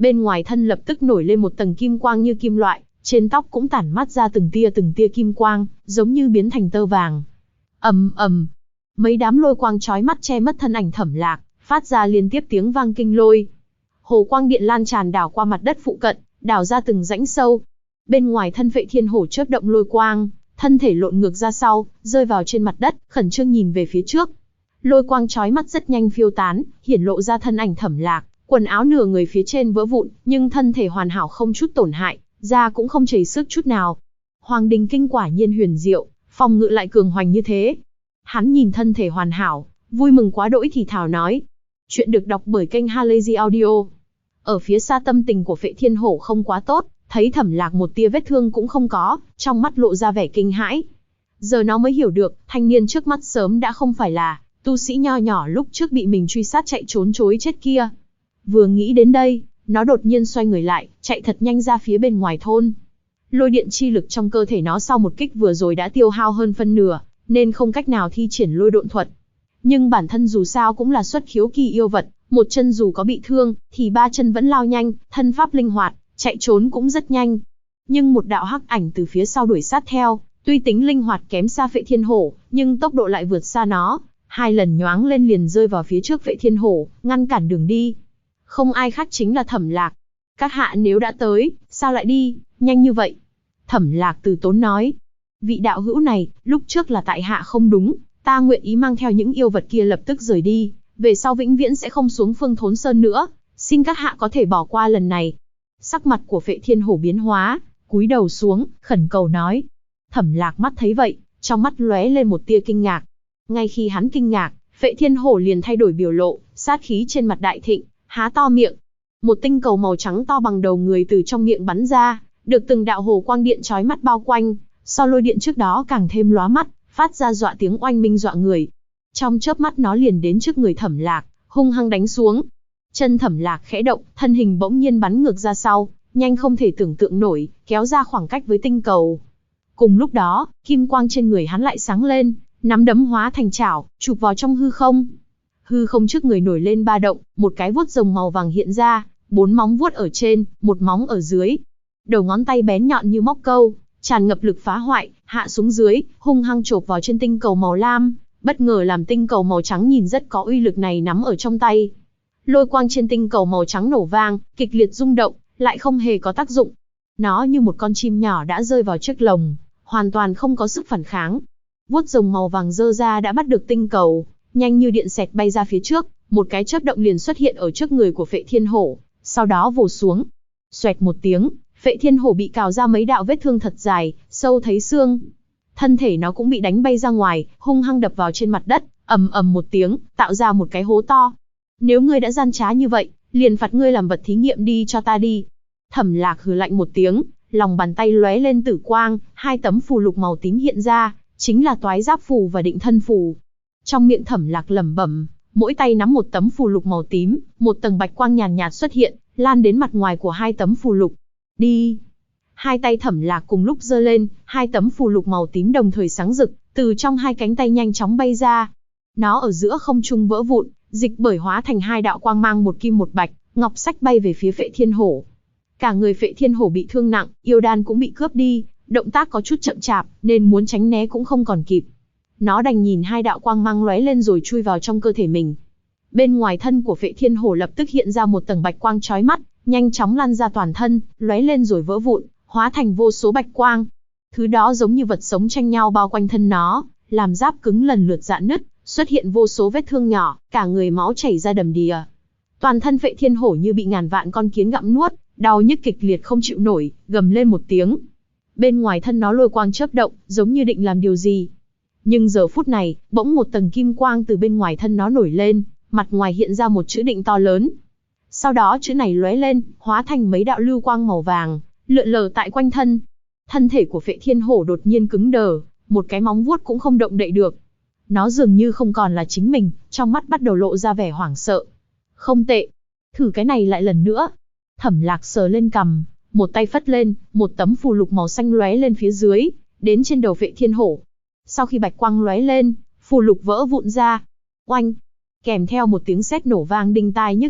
Bên ngoài thân lập tức nổi lên một tầng kim quang như kim loại, trên tóc cũng tản mát ra từng tia kim quang, giống như biến thành tơ vàng. Ầm ầm, mấy đám lôi quang chói mắt che mất thân ảnh Thẩm Lạc, phát ra liên tiếp tiếng vang kinh lôi. Hồ quang điện lan tràn đảo qua mặt đất phụ cận, đào ra từng rãnh sâu. Bên ngoài thân Phệ Thiên Hổ chớp động lôi quang, thân thể lộn ngược ra sau, rơi vào trên mặt đất, khẩn trương nhìn về phía trước. Lôi quang chói mắt rất nhanh phiêu tán, hiển lộ ra thân ảnh Thẩm Lạc, quần áo nửa người phía trên vỡ vụn, nhưng thân thể hoàn hảo không chút tổn hại, da cũng không chảy xước chút nào. Hoàng Đình Kinh quả nhiên huyền diệu, phòng ngự lại cường hoành như thế. Hắn nhìn thân thể hoàn hảo, vui mừng quá đỗi thì thào nói. Chuyện được đọc bởi kênh Halazy Audio. Ở phía xa tâm tình của Phệ Thiên Hổ không quá tốt, thấy Thẩm Lạc một tia vết thương cũng không có, trong mắt lộ ra vẻ kinh hãi. Giờ nó mới hiểu được, thanh niên trước mắt sớm đã không phải là tu sĩ nho nhỏ lúc trước bị mình truy sát chạy trốn chối chết kia. Vừa nghĩ đến đây, nó đột nhiên xoay người lại, chạy thật nhanh ra phía bên ngoài thôn. Lôi điện chi lực trong cơ thể nó sau một kích vừa rồi đã tiêu hao hơn phân nửa, nên không cách nào thi triển lôi độn thuật. Nhưng bản thân dù sao cũng là xuất khiếu kỳ yêu vật, một chân dù có bị thương, thì ba chân vẫn lao nhanh, thân pháp linh hoạt, chạy trốn cũng rất nhanh. Nhưng một đạo hắc ảnh từ phía sau đuổi sát theo, tuy tính linh hoạt kém xa Phệ Thiên Hổ, nhưng tốc độ lại vượt xa nó. 2 lần nhoáng lên liền rơi vào phía trước Phệ Thiên Hổ, ngăn cản đường đi. Không ai khác chính là Thẩm Lạc. Các hạ nếu đã tới, sao lại đi, nhanh như vậy? Thẩm Lạc từ tốn nói. Vị đạo hữu này, lúc trước là tại hạ không đúng, ta nguyện ý mang theo những yêu vật kia lập tức rời đi, về sau vĩnh viễn sẽ không xuống Phương Thốn Sơn nữa, xin các hạ có thể bỏ qua lần này. Sắc mặt của Phệ Thiên Hổ biến hóa, cúi đầu xuống, khẩn cầu nói. Thẩm Lạc mắt thấy vậy, trong mắt lóe lên một tia kinh ngạc. Ngay khi hắn kinh ngạc, Phệ Thiên Hổ liền thay đổi biểu lộ, sát khí trên mặt đại thịnh, há to miệng. Một tinh cầu màu trắng to bằng đầu người từ trong miệng bắn ra, được từng đạo hồ quang điện chói mắt bao quanh, so lôi điện trước đó càng thêm lóa mắt, phát ra dọa tiếng oanh minh dọa người. Trong chớp mắt nó liền đến trước người Thẩm Lạc, hung hăng đánh xuống. Chân Thẩm Lạc khẽ động, thân hình bỗng nhiên bắn ngược ra sau, nhanh không thể tưởng tượng nổi, kéo ra khoảng cách với tinh cầu. Cùng lúc đó, kim quang trên người hắn lại sáng lên, nắm đấm hóa thành chảo, chụp vào trong hư không. Hư không trước người nổi lên ba động, một cái vuốt rồng màu vàng hiện ra, 4 móng vuốt ở trên, một móng ở dưới. Đầu ngón tay bén nhọn như móc câu, tràn ngập lực phá hoại, hạ xuống dưới, hung hăng chộp vào trên tinh cầu màu lam, bất ngờ làm tinh cầu màu trắng nhìn rất có uy lực này nắm ở trong tay. Lôi quang trên tinh cầu màu trắng nổ vang, kịch liệt rung động, lại không hề có tác dụng. Nó như một con chim nhỏ đã rơi vào chiếc lồng, hoàn toàn không có sức phản kháng. Vuốt rồng màu vàng giơ ra đã bắt được tinh cầu, nhanh như điện xẹt bay ra phía trước, một cái chớp động liền xuất hiện ở trước người của Phệ Thiên Hổ, sau đó vồ xuống. Xoẹt một tiếng, Phệ Thiên Hổ bị cào ra mấy đạo vết thương thật dài, sâu thấy xương. Thân thể nó cũng bị đánh bay ra ngoài, hung hăng đập vào trên mặt đất, ầm ầm một tiếng, tạo ra một cái hố to. Nếu ngươi đã gian trá như vậy, liền phạt ngươi làm vật thí nghiệm đi cho ta đi. Thẩm Lạc hừ lạnh một tiếng, lòng bàn tay lóe lên tử quang, 2 tấm phù lục màu tím hiện ra, chính là Toái Giáp phù và Định Thân phù. Trong miệng Thẩm Lạc lẩm bẩm, mỗi tay nắm một tấm phù lục màu tím, một tầng bạch quang nhàn nhạt xuất hiện, lan đến mặt ngoài của 2 tấm phù lục. Đi! 2 tay Thẩm Lạc cùng lúc giơ lên, 2 tấm phù lục màu tím đồng thời sáng rực, từ trong 2 cánh tay nhanh chóng bay ra. Nó ở giữa không trung vỡ vụn, dịch bởi hóa thành 2 đạo quang mang một kim một bạch, ngọc sách bay về phía Phệ Thiên Hổ. Cả người Phệ Thiên Hổ bị thương nặng, yêu đan cũng bị cướp đi, động tác có chút chậm chạp, nên muốn tránh né cũng không còn kịp. Nó đành nhìn 2 đạo quang mang lóe lên rồi chui vào trong cơ thể mình. Bên ngoài thân của Phệ Thiên Hổ lập tức hiện ra một tầng bạch quang chói mắt, nhanh chóng lan ra toàn thân, lóe lên rồi vỡ vụn, hóa thành vô số bạch quang. Thứ đó giống như vật sống tranh nhau bao quanh thân nó, làm giáp cứng lần lượt rạn nứt, xuất hiện vô số vết thương nhỏ, cả người máu chảy ra đầm đìa. Toàn thân Phệ Thiên Hổ như bị ngàn vạn con kiến gặm nuốt, đau nhức kịch liệt không chịu nổi, gầm lên một tiếng. Bên ngoài thân nó lôi quang chớp động, giống như định làm điều gì. Nhưng giờ phút này, bỗng một tầng kim quang từ bên ngoài thân nó nổi lên, mặt ngoài hiện ra một chữ định to lớn. Sau đó chữ này lóe lên, hóa thành mấy đạo lưu quang màu vàng, lượn lờ tại quanh thân. Thân thể của Phệ Thiên Hổ đột nhiên cứng đờ, một cái móng vuốt cũng không động đậy được. Nó dường như không còn là chính mình, trong mắt bắt đầu lộ ra vẻ hoảng sợ. Không tệ, thử cái này lại lần nữa. Thẩm Lạc sờ lên cằm, một tay phất lên, một tấm phù lục màu xanh lóe lên phía dưới, đến trên đầu Phệ Thiên Hổ. Sau khi bạch quang lóe lên, phù lục vỡ vụn ra. Oanh! Kèm theo một tiếng sét nổ vang đinh tai nhức óc,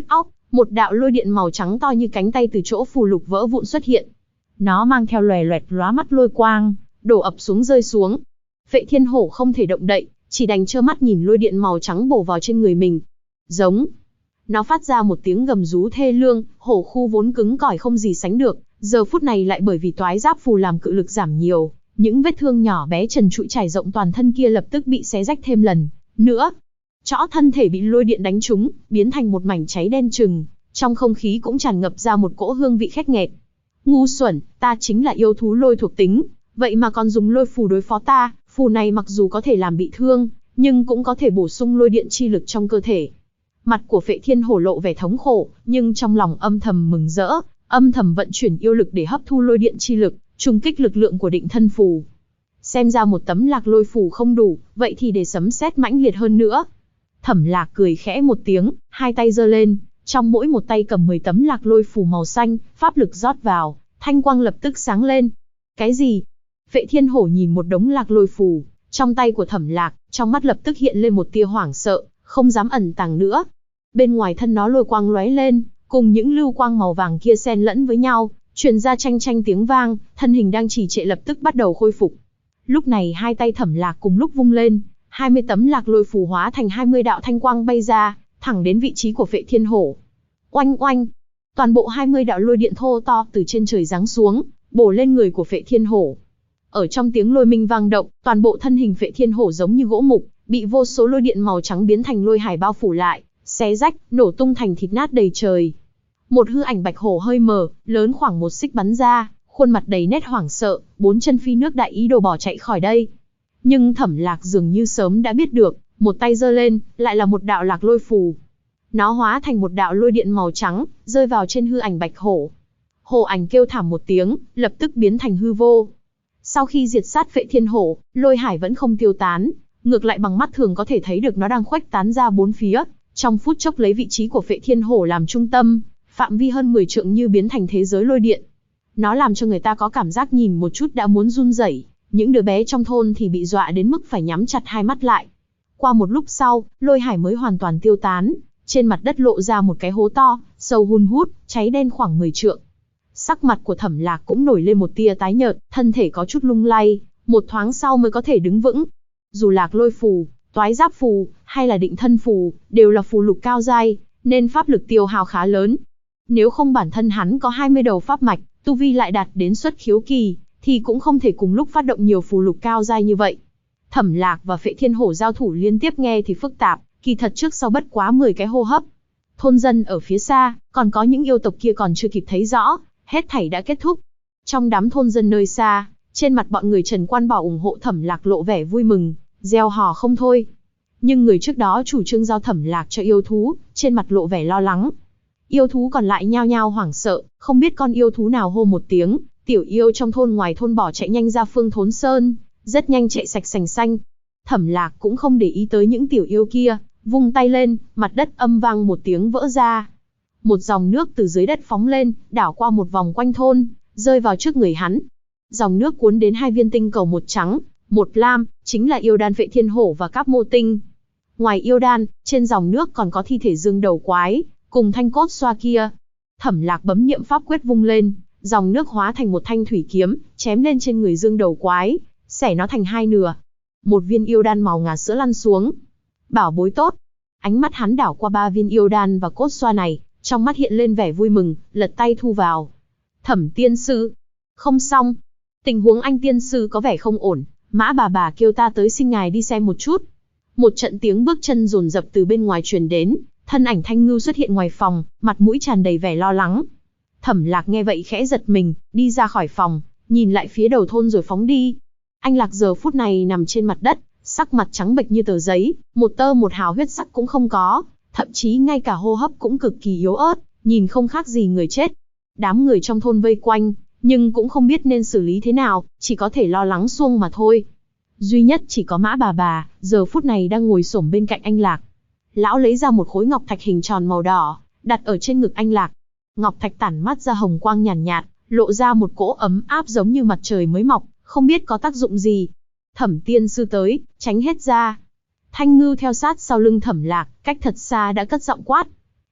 Một đạo lôi điện màu trắng to như cánh tay từ chỗ phù lục vỡ vụn xuất hiện. Nó mang theo lòe loẹt lóa mắt lôi quang, đổ ập xuống rơi xuống. Phệ Thiên Hổ không thể động đậy, chỉ đành trơ mắt nhìn lôi điện màu trắng bổ vào trên người mình. Giống. Nó phát ra một tiếng gầm rú thê lương, hổ khu vốn cứng cỏi không gì sánh được, giờ phút này lại bởi vì toái giáp phù làm cự lực giảm nhiều, những vết thương nhỏ bé trần trụi trải rộng toàn thân kia lập tức bị xé rách thêm lần nữa. Trõ thân thể bị lôi điện đánh trúng, biến thành một mảnh cháy đen trừng, trong không khí cũng tràn ngập ra một cỗ hương vị khét nghẹt. Ngu xuẩn, ta chính là yêu thú lôi thuộc tính, vậy mà còn dùng lôi phù đối phó ta, phù này mặc dù có thể làm bị thương, nhưng cũng có thể bổ sung lôi điện chi lực trong cơ thể. Mặt của Phệ Thiên Hổ lộ vẻ thống khổ, nhưng trong lòng âm thầm mừng rỡ, âm thầm vận chuyển yêu lực để hấp thu lôi điện chi lực, trùng kích lực lượng của định thân phù. Xem ra một tấm lạc lôi phù không đủ, vậy thì để sấm sét mãnh liệt hơn nữa. Thẩm Lạc cười khẽ một tiếng, hai tay giơ lên, trong mỗi một tay cầm 10 tấm lạc lôi phù màu xanh, pháp lực rót vào, thanh quang lập tức sáng lên. Cái gì? Phệ Thiên Hổ nhìn một đống lạc lôi phù trong tay của Thẩm Lạc, trong mắt lập tức hiện lên một tia hoảng sợ, không dám ẩn tàng nữa. Bên ngoài thân nó lôi quang lóe lên, cùng những lưu quang màu vàng kia xen lẫn với nhau, truyền ra chanh chanh tiếng vang, thân hình đang trì trệ lập tức bắt đầu khôi phục. Lúc này hai tay Thẩm Lạc cùng lúc vung lên, 20 tấm lạc lôi phù hóa thành 20 đạo thanh quang bay ra, thẳng đến vị trí của Phệ Thiên Hổ. Oanh oanh, toàn bộ 20 đạo lôi điện thô to từ trên trời giáng xuống, bổ lên người của Phệ Thiên Hổ. Ở trong tiếng lôi minh vang động, toàn bộ thân hình Phệ Thiên Hổ giống như gỗ mục, bị vô số lôi điện màu trắng biến thành lôi hải bao phủ lại, xé rách, nổ tung thành thịt nát đầy trời. Một hư ảnh bạch hổ hơi mờ, lớn khoảng 1 xích bắn ra, khuôn mặt đầy nét hoảng sợ, 4 chân phi nước đại ý đồ bỏ chạy khỏi đây. Nhưng Thẩm Lạc dường như sớm đã biết được, một tay giơ lên, lại là một đạo lạc lôi phù. Nó hóa thành một đạo lôi điện màu trắng, rơi vào trên hư ảnh bạch hổ. Hổ ảnh kêu thảm một tiếng, lập tức biến thành hư vô. Sau khi diệt sát Phệ Thiên Hổ, lôi hải vẫn không tiêu tán, ngược lại bằng mắt thường có thể thấy được nó đang khuếch tán ra bốn phía, trong phút chốc lấy vị trí của Phệ Thiên Hổ làm trung tâm, phạm vi hơn 10 trượng như biến thành thế giới lôi điện. Nó làm cho người ta có cảm giác nhìn một chút đã muốn run rẩy, những đứa bé trong thôn thì bị dọa đến mức phải nhắm chặt hai mắt lại. Qua một lúc sau, lôi hải mới hoàn toàn tiêu tán, trên mặt đất lộ ra một cái hố to, sâu hun hút, cháy đen khoảng 10 trượng. Sắc mặt của Thẩm Lạc cũng nổi lên một tia tái nhợt, thân thể có chút lung lay, một thoáng sau mới có thể đứng vững. Dù lạc lôi phù, toái giáp phù, hay là định thân phù, đều là phù lục cao giai, nên pháp lực tiêu hao khá lớn. Nếu không bản thân hắn có 20 đầu pháp mạch, tu vi lại đạt đến xuất khiếu kỳ, thì cũng không thể cùng lúc phát động nhiều phù lục cao giai như vậy. Thẩm Lạc và Phệ Thiên Hổ giao thủ liên tiếp nghe thì phức tạp, kỳ thật trước sau bất quá 10 cái hô hấp. Thôn dân ở phía xa, còn có những yêu tộc kia còn chưa kịp thấy rõ, hết thảy đã kết thúc. Trong đám thôn dân nơi xa, trên mặt bọn người Trần Quan Bảo ủng hộ Thẩm Lạc lộ vẻ vui mừng, reo hò không thôi. Nhưng người trước đó chủ trương giao Thẩm Lạc cho yêu thú, trên mặt lộ vẻ lo lắng. Yêu thú còn lại nhao nhao hoảng sợ, không biết con yêu thú nào hô một tiếng, tiểu yêu trong thôn ngoài thôn bỏ chạy nhanh ra Phương Thốn Sơn, rất nhanh chạy sạch sành xanh. Thẩm Lạc cũng không để ý tới những tiểu yêu kia, vung tay lên, mặt đất âm vang một tiếng vỡ ra. Một dòng nước từ dưới đất phóng lên, đảo qua một vòng quanh thôn, rơi vào trước người hắn. Dòng nước cuốn đến 2 viên tinh cầu, một trắng, một lam, chính là yêu đan Phệ Thiên Hổ và Cáp Mô Tinh. Ngoài yêu đan, trên dòng nước còn có thi thể dương đầu quái, cùng thanh cốt xoa kia. Thẩm Lạc bấm niệm pháp quyết vung lên, dòng nước hóa thành một thanh thủy kiếm, chém lên trên người dương đầu quái, xẻ nó thành 2 nửa. Một viên yêu đan màu ngà sữa lăn xuống. Bảo bối tốt. Ánh mắt hắn đảo qua 3 viên yêu đan và cốt xoa này, trong mắt hiện lên vẻ vui mừng, lật tay thu vào. Thẩm tiên sư. Không xong. Tình huống anh tiên sư có vẻ không ổn, Mã bà kêu ta tới xin ngài đi xem một chút. Một trận tiếng bước chân dồn dập từ bên ngoài truyền đến, thân ảnh Thanh Ngưu xuất hiện ngoài phòng, mặt mũi tràn đầy vẻ lo lắng. Thẩm Lạc nghe vậy khẽ giật mình, đi ra khỏi phòng, nhìn lại phía đầu thôn rồi phóng đi. Anh Lạc giờ phút này nằm trên mặt đất, sắc mặt trắng bệch như tờ giấy, một tơ một hào huyết sắc cũng không có, thậm chí ngay cả hô hấp cũng cực kỳ yếu ớt, nhìn không khác gì người chết. Đám người trong thôn vây quanh, nhưng cũng không biết nên xử lý thế nào, chỉ có thể lo lắng xuông mà thôi. Duy nhất chỉ có Mã bà, giờ phút này đang ngồi xổm bên cạnh anh Lạc. Lão lấy ra một khối ngọc thạch hình tròn màu đỏ, đặt ở trên ngực anh Lạc. Ngọc thạch tản mát ra hồng quang nhàn nhạt, lộ ra một cỗ ấm áp giống như mặt trời mới mọc, không biết có tác dụng gì. Thẩm tiên sư tới, tránh hết ra. Thanh Ngưu theo sát sau lưng Thẩm Lạc, cách thật xa đã cất giọng quát.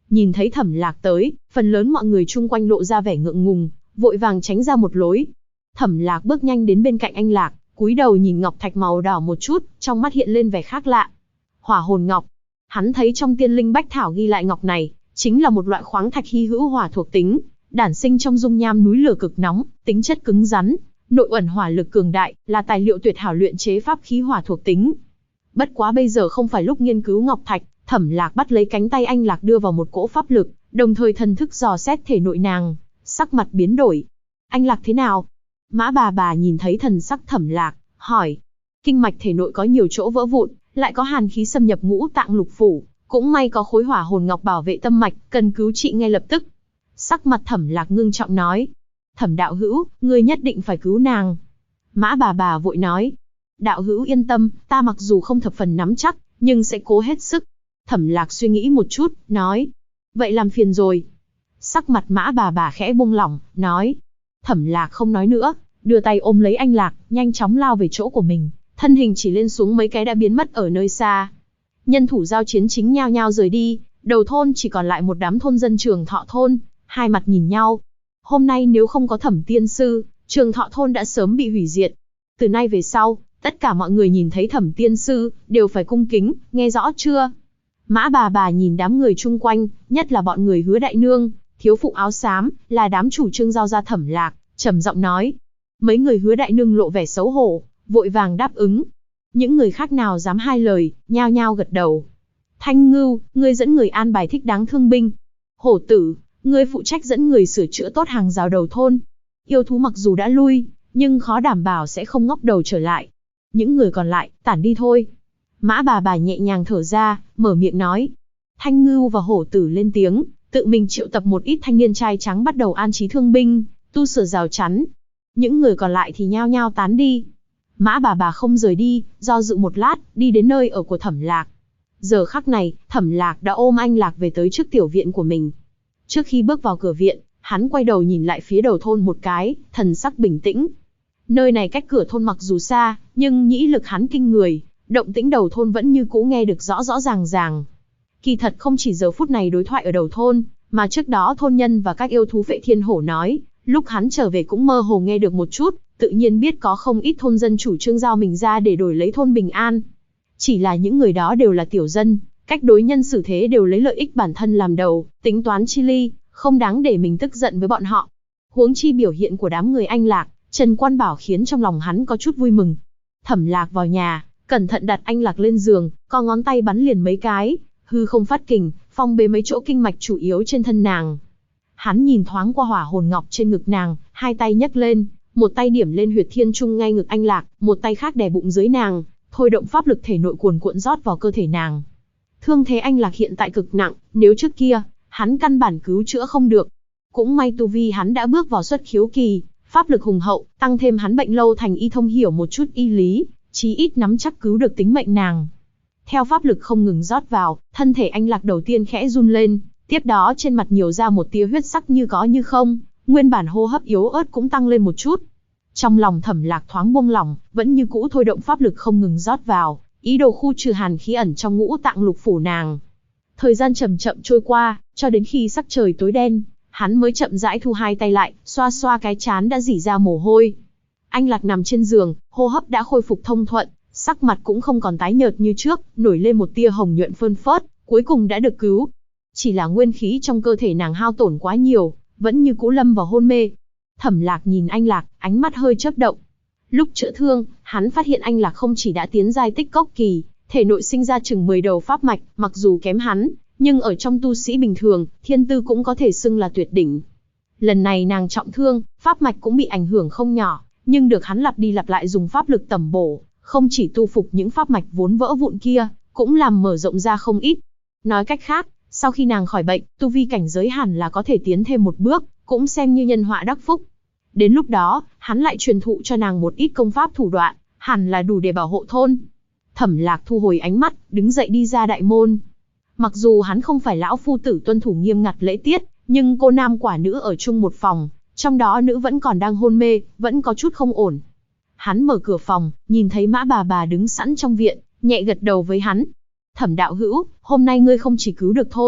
Nhìn thấy Thẩm Lạc tới, phần lớn mọi người chung quanh lộ ra vẻ ngượng ngùng, vội vàng tránh ra một lối. Thẩm Lạc bước nhanh đến bên cạnh anh Lạc, cúi đầu nhìn ngọc thạch màu đỏ một chút, trong mắt hiện lên vẻ khác lạ. Hỏa hồn ngọc. Hắn thấy trong Tiên Linh Bách Thảo ghi lại ngọc này, chính là một loại khoáng thạch hy hữu hỏa thuộc tính, đản sinh trong dung nham núi lửa cực nóng, tính chất cứng rắn, nội ẩn hỏa lực cường đại, là tài liệu tuyệt hảo luyện chế pháp khí hỏa thuộc tính. Bất quá bây giờ không phải lúc nghiên cứu ngọc thạch, Thẩm Lạc bắt lấy cánh tay anh Lạc đưa vào một cỗ pháp lực, đồng thời thần thức dò xét thể nội nàng, sắc mặt biến đổi. Anh Lạc thế nào? Mã bà nhìn thấy thần sắc Thẩm Lạc, hỏi. Kinh mạch thể nội có nhiều chỗ vỡ vụn, lại có hàn khí xâm nhập ngũ tạng lục phủ, cũng may có khối hỏa hồn ngọc bảo vệ tâm mạch, cần cứu trị ngay lập tức. Sắc mặt Thẩm Lạc ngưng trọng nói. Thẩm đạo hữu, ngươi nhất định phải cứu nàng. Mã bà vội nói. Đạo hữu yên tâm, ta mặc dù không thập phần nắm chắc, nhưng sẽ cố hết sức. Thẩm Lạc suy nghĩ một chút, nói. Vậy làm phiền rồi. Sắc mặt Mã bà khẽ buông lỏng, nói. Thẩm Lạc không nói nữa, đưa tay ôm lấy anh Lạc, nhanh chóng lao về chỗ của mình, thân hình chỉ lên xuống mấy cái đã biến mất ở nơi xa. Nhân thủ giao chiến chính nhao nhao rời đi, đầu thôn chỉ còn lại một đám thôn dân Trường Thọ thôn, hai mặt nhìn nhau. Hôm nay nếu không có Thẩm tiên sư, Trường Thọ thôn đã sớm bị hủy diệt. Từ nay về sau, tất cả mọi người nhìn thấy Thẩm tiên sư, đều phải cung kính, nghe rõ chưa? Mã bà nhìn đám người chung quanh, nhất là bọn người Hứa đại nương, thiếu phụ áo xám, là đám chủ trương giao ra Thẩm Lạc, trầm giọng nói. Mấy người Hứa đại nương lộ vẻ xấu hổ, vội vàng đáp ứng. Những người khác nào dám hai lời, nhao nhao gật đầu. Thanh Ngưu, ngươi dẫn người an bài thích đáng thương binh. Hổ Tử, ngươi phụ trách dẫn người sửa chữa tốt hàng rào đầu thôn. Yêu thú mặc dù đã lui, nhưng khó đảm bảo sẽ không ngóc đầu trở lại. Những người còn lại, tản đi thôi. Mã bà nhẹ nhàng thở ra, mở miệng nói. Thanh Ngưu và Hổ Tử lên tiếng, tự mình triệu tập một ít thanh niên trai trắng bắt đầu an trí thương binh, tu sửa rào chắn. Những người còn lại thì nhao nhao tán đi. Mã bà không rời đi, do dự một lát, đi đến nơi ở của Thẩm Lạc. Giờ khắc này, Thẩm Lạc đã ôm anh Lạc về tới trước tiểu viện của mình. Trước khi bước vào cửa viện, hắn quay đầu nhìn lại phía đầu thôn một cái, thần sắc bình tĩnh. Nơi này cách cửa thôn mặc dù xa, nhưng nhĩ lực hắn kinh người, động tĩnh đầu thôn vẫn như cũ nghe được rõ rõ ràng ràng. Kỳ thật không chỉ giờ phút này đối thoại ở đầu thôn, mà trước đó thôn nhân và các yêu thú Phệ Thiên Hổ nói, lúc hắn trở về cũng mơ hồ nghe được một chút, tự nhiên biết có không ít thôn dân chủ trương giao mình ra để đổi lấy thôn bình an. Chỉ là những người đó đều là tiểu dân, cách đối nhân xử thế đều lấy lợi ích bản thân làm đầu, tính toán chi ly, không đáng để mình tức giận với bọn họ. Huống chi biểu hiện của đám người anh Lạc, Trần Quan Bảo khiến trong lòng hắn có chút vui mừng. Thẩm Lạc vào nhà, cẩn thận đặt anh Lạc lên giường, co ngón tay bắn liền mấy cái, hư không phát kình, phong bế mấy chỗ kinh mạch chủ yếu trên thân nàng. Hắn nhìn thoáng qua hỏa hồn ngọc trên ngực nàng, hai tay nhấc lên, một tay điểm lên huyệt thiên trung ngay ngực anh Lạc, một tay khác đè bụng dưới nàng, thôi động pháp lực thể nội cuồn cuộn rót vào cơ thể nàng. Thương thế anh Lạc hiện tại cực nặng, nếu trước kia, hắn căn bản cứu chữa không được. Cũng may tu vi hắn đã bước vào xuất khiếu kỳ, pháp lực hùng hậu, tăng thêm hắn bệnh lâu thành y thông hiểu một chút y lý, chí ít nắm chắc cứu được tính mệnh nàng. Theo pháp lực không ngừng rót vào, thân thể anh Lạc đầu tiên khẽ run lên, tiếp đó trên mặt nhiều ra một tia huyết sắc như có như không, nguyên bản hô hấp yếu ớt cũng tăng lên một chút. Trong lòng Thẩm Lạc thoáng buông lỏng, vẫn như cũ thôi động pháp lực không ngừng rót vào, ý đồ khu trừ hàn khí ẩn trong ngũ tạng lục phủ nàng. Thời gian chậm chậm trôi qua, cho đến khi sắc trời tối đen, hắn mới chậm rãi thu hai tay lại, xoa xoa cái trán đã rỉ ra mồ hôi. Anh Lạc nằm trên giường, hô hấp đã khôi phục thông thuận, sắc mặt cũng không còn tái nhợt như trước, nổi lên một tia hồng nhuận phơn phớt, cuối cùng đã được cứu. Chỉ là nguyên khí trong cơ thể nàng hao tổn quá nhiều, vẫn như cũ lâm vào hôn mê. Thẩm Lạc nhìn anh Lạc, ánh mắt hơi chớp động. Lúc chữa thương, hắn phát hiện anh Lạc không chỉ đã tiến giai tích cốc kỳ, thể nội sinh ra chừng 10 đầu pháp mạch, mặc dù kém hắn, nhưng ở trong tu sĩ bình thường, thiên tư cũng có thể xưng là tuyệt đỉnh. Lần này nàng trọng thương, pháp mạch cũng bị ảnh hưởng không nhỏ, nhưng được hắn lặp đi lặp lại dùng pháp lực tẩm bổ, không chỉ tu phục những pháp mạch vốn vỡ vụn kia, cũng làm mở rộng ra không ít. Nói cách khác, sau khi nàng khỏi bệnh, tu vi cảnh giới hẳn là có thể tiến thêm một bước, cũng xem như nhân họa đắc phúc. Đến lúc đó, hắn lại truyền thụ cho nàng một ít công pháp thủ đoạn, hẳn là đủ để bảo hộ thôn. Thẩm Lạc thu hồi ánh mắt, đứng dậy đi ra đại môn. Mặc dù hắn không phải lão phu tử tuân thủ nghiêm ngặt lễ tiết, nhưng cô nam quả nữ ở chung một phòng, trong đó nữ vẫn còn đang hôn mê, vẫn có chút không ổn. Hắn mở cửa phòng, nhìn thấy Mã bà đứng sẵn trong viện, nhẹ gật đầu với hắn. Thẩm đạo hữu, hôm nay ngươi không chỉ cứu được thôn,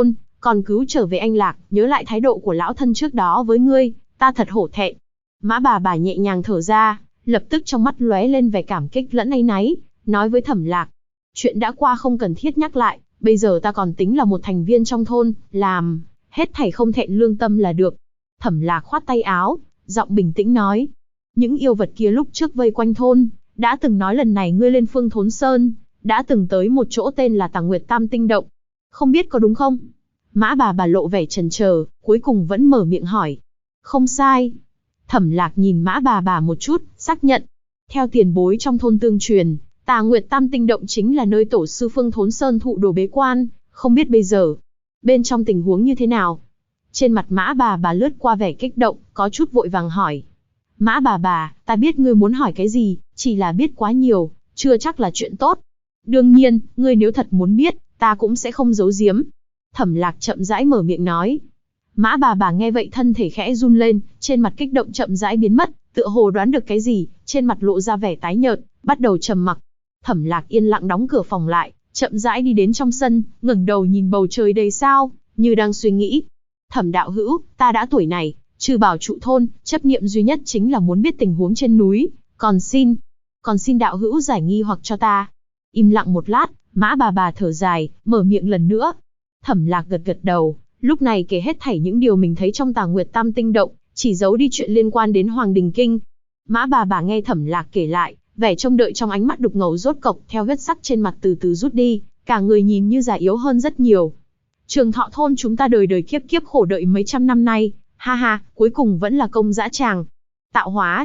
còn cứu trở về anh Lạc, nhớ lại thái độ của lão thân trước đó với ngươi, ta thật hổ thẹn. Mã bà nhẹ nhàng thở ra, lập tức trong mắt lóe lên vẻ cảm kích lẫn áy náy, nói với Thẩm Lạc. Chuyện đã qua không cần thiết nhắc lại, bây giờ ta còn tính là một thành viên trong thôn, làm hết thảy không thẹn lương tâm là được. Thẩm Lạc khoát tay áo, giọng bình tĩnh nói. Những yêu vật kia lúc trước vây quanh thôn, đã từng nói lần này ngươi lên Phương Thốn Sơn, đã từng tới một chỗ tên là Tàng Nguyệt Tam Tinh Động. Không biết có đúng không? Mã bà lộ vẻ chần chờ, cuối cùng vẫn mở miệng hỏi. Không sai. Thẩm Lạc nhìn Mã bà một chút, xác nhận. Theo tiền bối trong thôn tương truyền, Tàng Nguyệt Tam Tinh Động chính là nơi tổ sư Phương Thốn Sơn thụ đồ bế quan, không biết bây giờ, bên trong tình huống như thế nào? Trên mặt Mã bà lướt qua vẻ kích động, có chút vội vàng hỏi. Mã bà, ta biết ngươi muốn hỏi cái gì, chỉ là biết quá nhiều, chưa chắc là chuyện tốt. Đương nhiên, ngươi nếu thật muốn biết, ta cũng sẽ không giấu giếm. Thẩm Lạc chậm rãi mở miệng nói. Mã bà nghe vậy thân thể khẽ run lên, trên mặt kích động chậm rãi biến mất, tựa hồ đoán được cái gì, trên mặt lộ ra vẻ tái nhợt, bắt đầu trầm mặc. Thẩm Lạc yên lặng đóng cửa phòng lại, chậm rãi đi đến trong sân, ngẩng đầu nhìn bầu trời đầy sao, như đang suy nghĩ. Thẩm đạo hữu, ta đã tuổi này, trừ bảo trụ thôn, chấp niệm duy nhất chính là muốn biết tình huống trên núi, còn xin đạo hữu giải nghi hoặc cho ta. Im lặng một lát, Mã bà thở dài, mở miệng lần nữa. Thẩm Lạc gật đầu, lúc này kể hết thảy những điều mình thấy trong Tàng Nguyệt Tam Tinh Động, chỉ giấu đi chuyện liên quan đến Hoàng Đình Kinh. Mã bà nghe Thẩm Lạc kể lại, vẻ trông đợi trong ánh mắt đục ngầu rốt cộc theo huyết sắc trên mặt từ từ rút đi, cả người nhìn như già yếu hơn rất nhiều. Trường Thọ thôn chúng ta đời đời kiếp kiếp khổ đợi mấy trăm năm nay, ha ha, cuối cùng vẫn là công dã tràng. Tạo hóa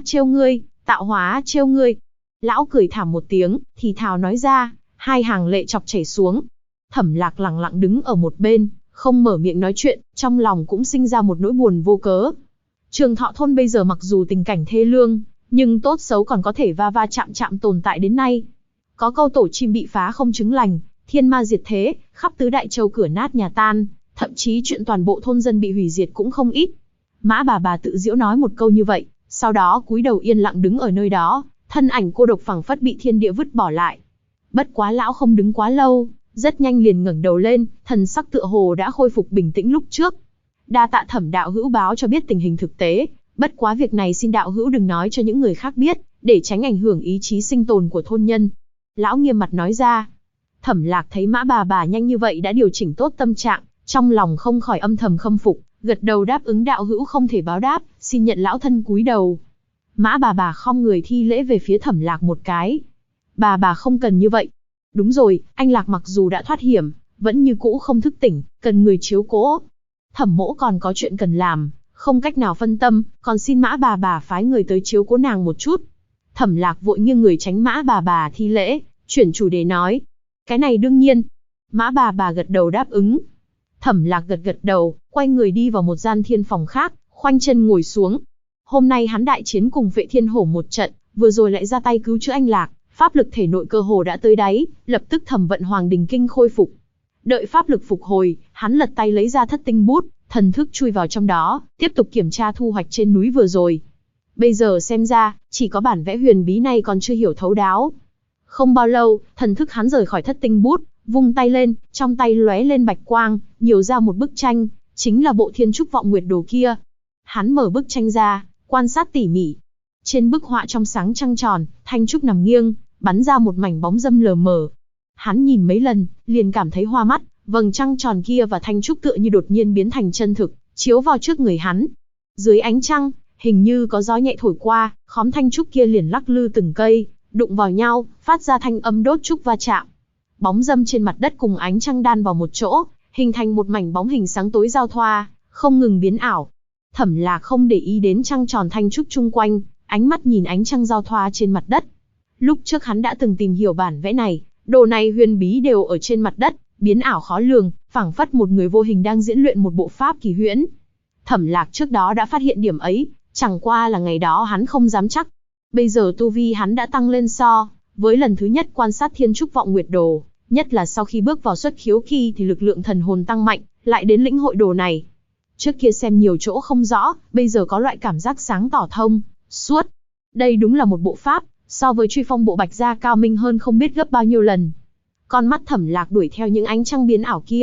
trêu ngươi. Lão cười thảm một tiếng, thì thào nói ra, hai hàng lệ chọc chảy xuống. Thẩm Lạc lặng lặng đứng ở một bên, không mở miệng nói chuyện, trong lòng cũng sinh ra một nỗi buồn vô cớ. Trường Thọ thôn bây giờ mặc dù tình cảnh thê lương, nhưng tốt xấu còn có thể va va chạm tồn tại đến nay. Có câu tổ chim bị phá không trứng lành, thiên ma diệt thế, khắp tứ đại châu cửa nát nhà tan, thậm chí chuyện toàn bộ thôn dân bị hủy diệt cũng không ít. Mã bà tự giễu nói một câu như vậy, sau đó cúi đầu yên lặng đứng ở nơi đó, thân ảnh cô độc phảng phất bị thiên địa vứt bỏ lại. Bất quá lão không đứng quá lâu, rất nhanh liền ngẩng đầu lên, thần sắc tựa hồ đã khôi phục bình tĩnh lúc trước. Đa tạ Thẩm đạo hữu báo cho biết tình hình thực tế, bất quá việc này xin đạo hữu đừng nói cho những người khác biết, để tránh ảnh hưởng ý chí sinh tồn của thôn nhân. Lão nghiêm mặt nói ra. Thẩm Lạc thấy Mã bà nhanh như vậy đã điều chỉnh tốt tâm trạng, trong lòng không khỏi âm thầm khâm phục, gật đầu đáp ứng đạo hữu không thể báo đáp, xin nhận lão thân cúi đầu. Mã bà khom người thi lễ về phía Thẩm Lạc một cái. Bà không cần như vậy. Đúng rồi, anh Lạc mặc dù đã thoát hiểm, vẫn như cũ không thức tỉnh, cần người chiếu cố. Thẩm mỗ còn có chuyện cần làm, không cách nào phân tâm, còn xin Mã bà phái người tới chiếu cố nàng một chút. Thẩm Lạc vội nghiêng người tránh Mã bà thi lễ, chuyển chủ đề nói. Cái này đương nhiên. Mã bà gật đầu đáp ứng. Thẩm Lạc gật đầu, quay người đi vào một gian thiên phòng khác, khoanh chân ngồi xuống. Hôm nay hắn đại chiến cùng Vệ Thiên Hổ một trận, vừa rồi lại ra tay cứu chữa anh Lạc, pháp lực thể nội cơ hồ đã tới đáy, lập tức thẩm vận Hoàng Đình Kinh khôi phục. Đợi pháp lực phục hồi, hắn lật tay lấy ra thất tinh bút, thần thức chui vào trong đó, tiếp tục kiểm tra thu hoạch trên núi vừa rồi. Bây giờ xem ra, chỉ có bản vẽ huyền bí này còn chưa hiểu thấu đáo. Không bao lâu, thần thức hắn rời khỏi thất tinh bút, vung tay lên, trong tay lóe lên bạch quang, nhiều ra một bức tranh, chính là bộ Thiên Trúc Vọng Nguyệt Đồ kia. Hắn mở bức tranh ra, quan sát tỉ mỉ. Trên bức họa trong sáng trăng tròn, thanh trúc nằm nghiêng, bắn ra một mảnh bóng râm lờ mờ. Hắn nhìn mấy lần, liền cảm thấy hoa mắt, vầng trăng tròn kia và thanh trúc tựa như đột nhiên biến thành chân thực, chiếu vào trước người hắn. Dưới ánh trăng, hình như có gió nhẹ thổi qua, khóm thanh trúc kia liền lắc lư từng cây, đụng vào nhau, phát ra thanh âm đốt trúc va chạm. Bóng râm trên mặt đất cùng ánh trăng đan vào một chỗ, hình thành một mảnh bóng hình sáng tối giao thoa, không ngừng biến ảo. Thẩm Lạc không để ý đến trăng tròn thanh trúc chung quanh, ánh mắt nhìn ánh trăng giao thoa trên mặt đất. Lúc trước hắn đã từng tìm hiểu bản vẽ này, đồ này huyền bí đều ở trên mặt đất, biến ảo khó lường, phảng phất một người vô hình đang diễn luyện một bộ pháp kỳ huyễn. Thẩm Lạc trước đó đã phát hiện điểm ấy, chẳng qua là ngày đó hắn không dám chắc. Bây giờ tu vi hắn đã tăng lên so với lần thứ nhất quan sát Thiên Trúc Vọng Nguyệt Đồ, nhất là sau khi bước vào xuất khiếu kỳ thì lực lượng thần hồn tăng mạnh, lại đến lĩnh hội đồ này. Trước kia xem nhiều chỗ không rõ, bây giờ có loại cảm giác sáng tỏ thông suốt. Đây đúng là một bộ pháp, so với Truy Phong bộ Bạch Gia cao minh hơn không biết gấp bao nhiêu lần. Con mắt Thẩm Lạc đuổi theo những ánh trăng biến ảo kia,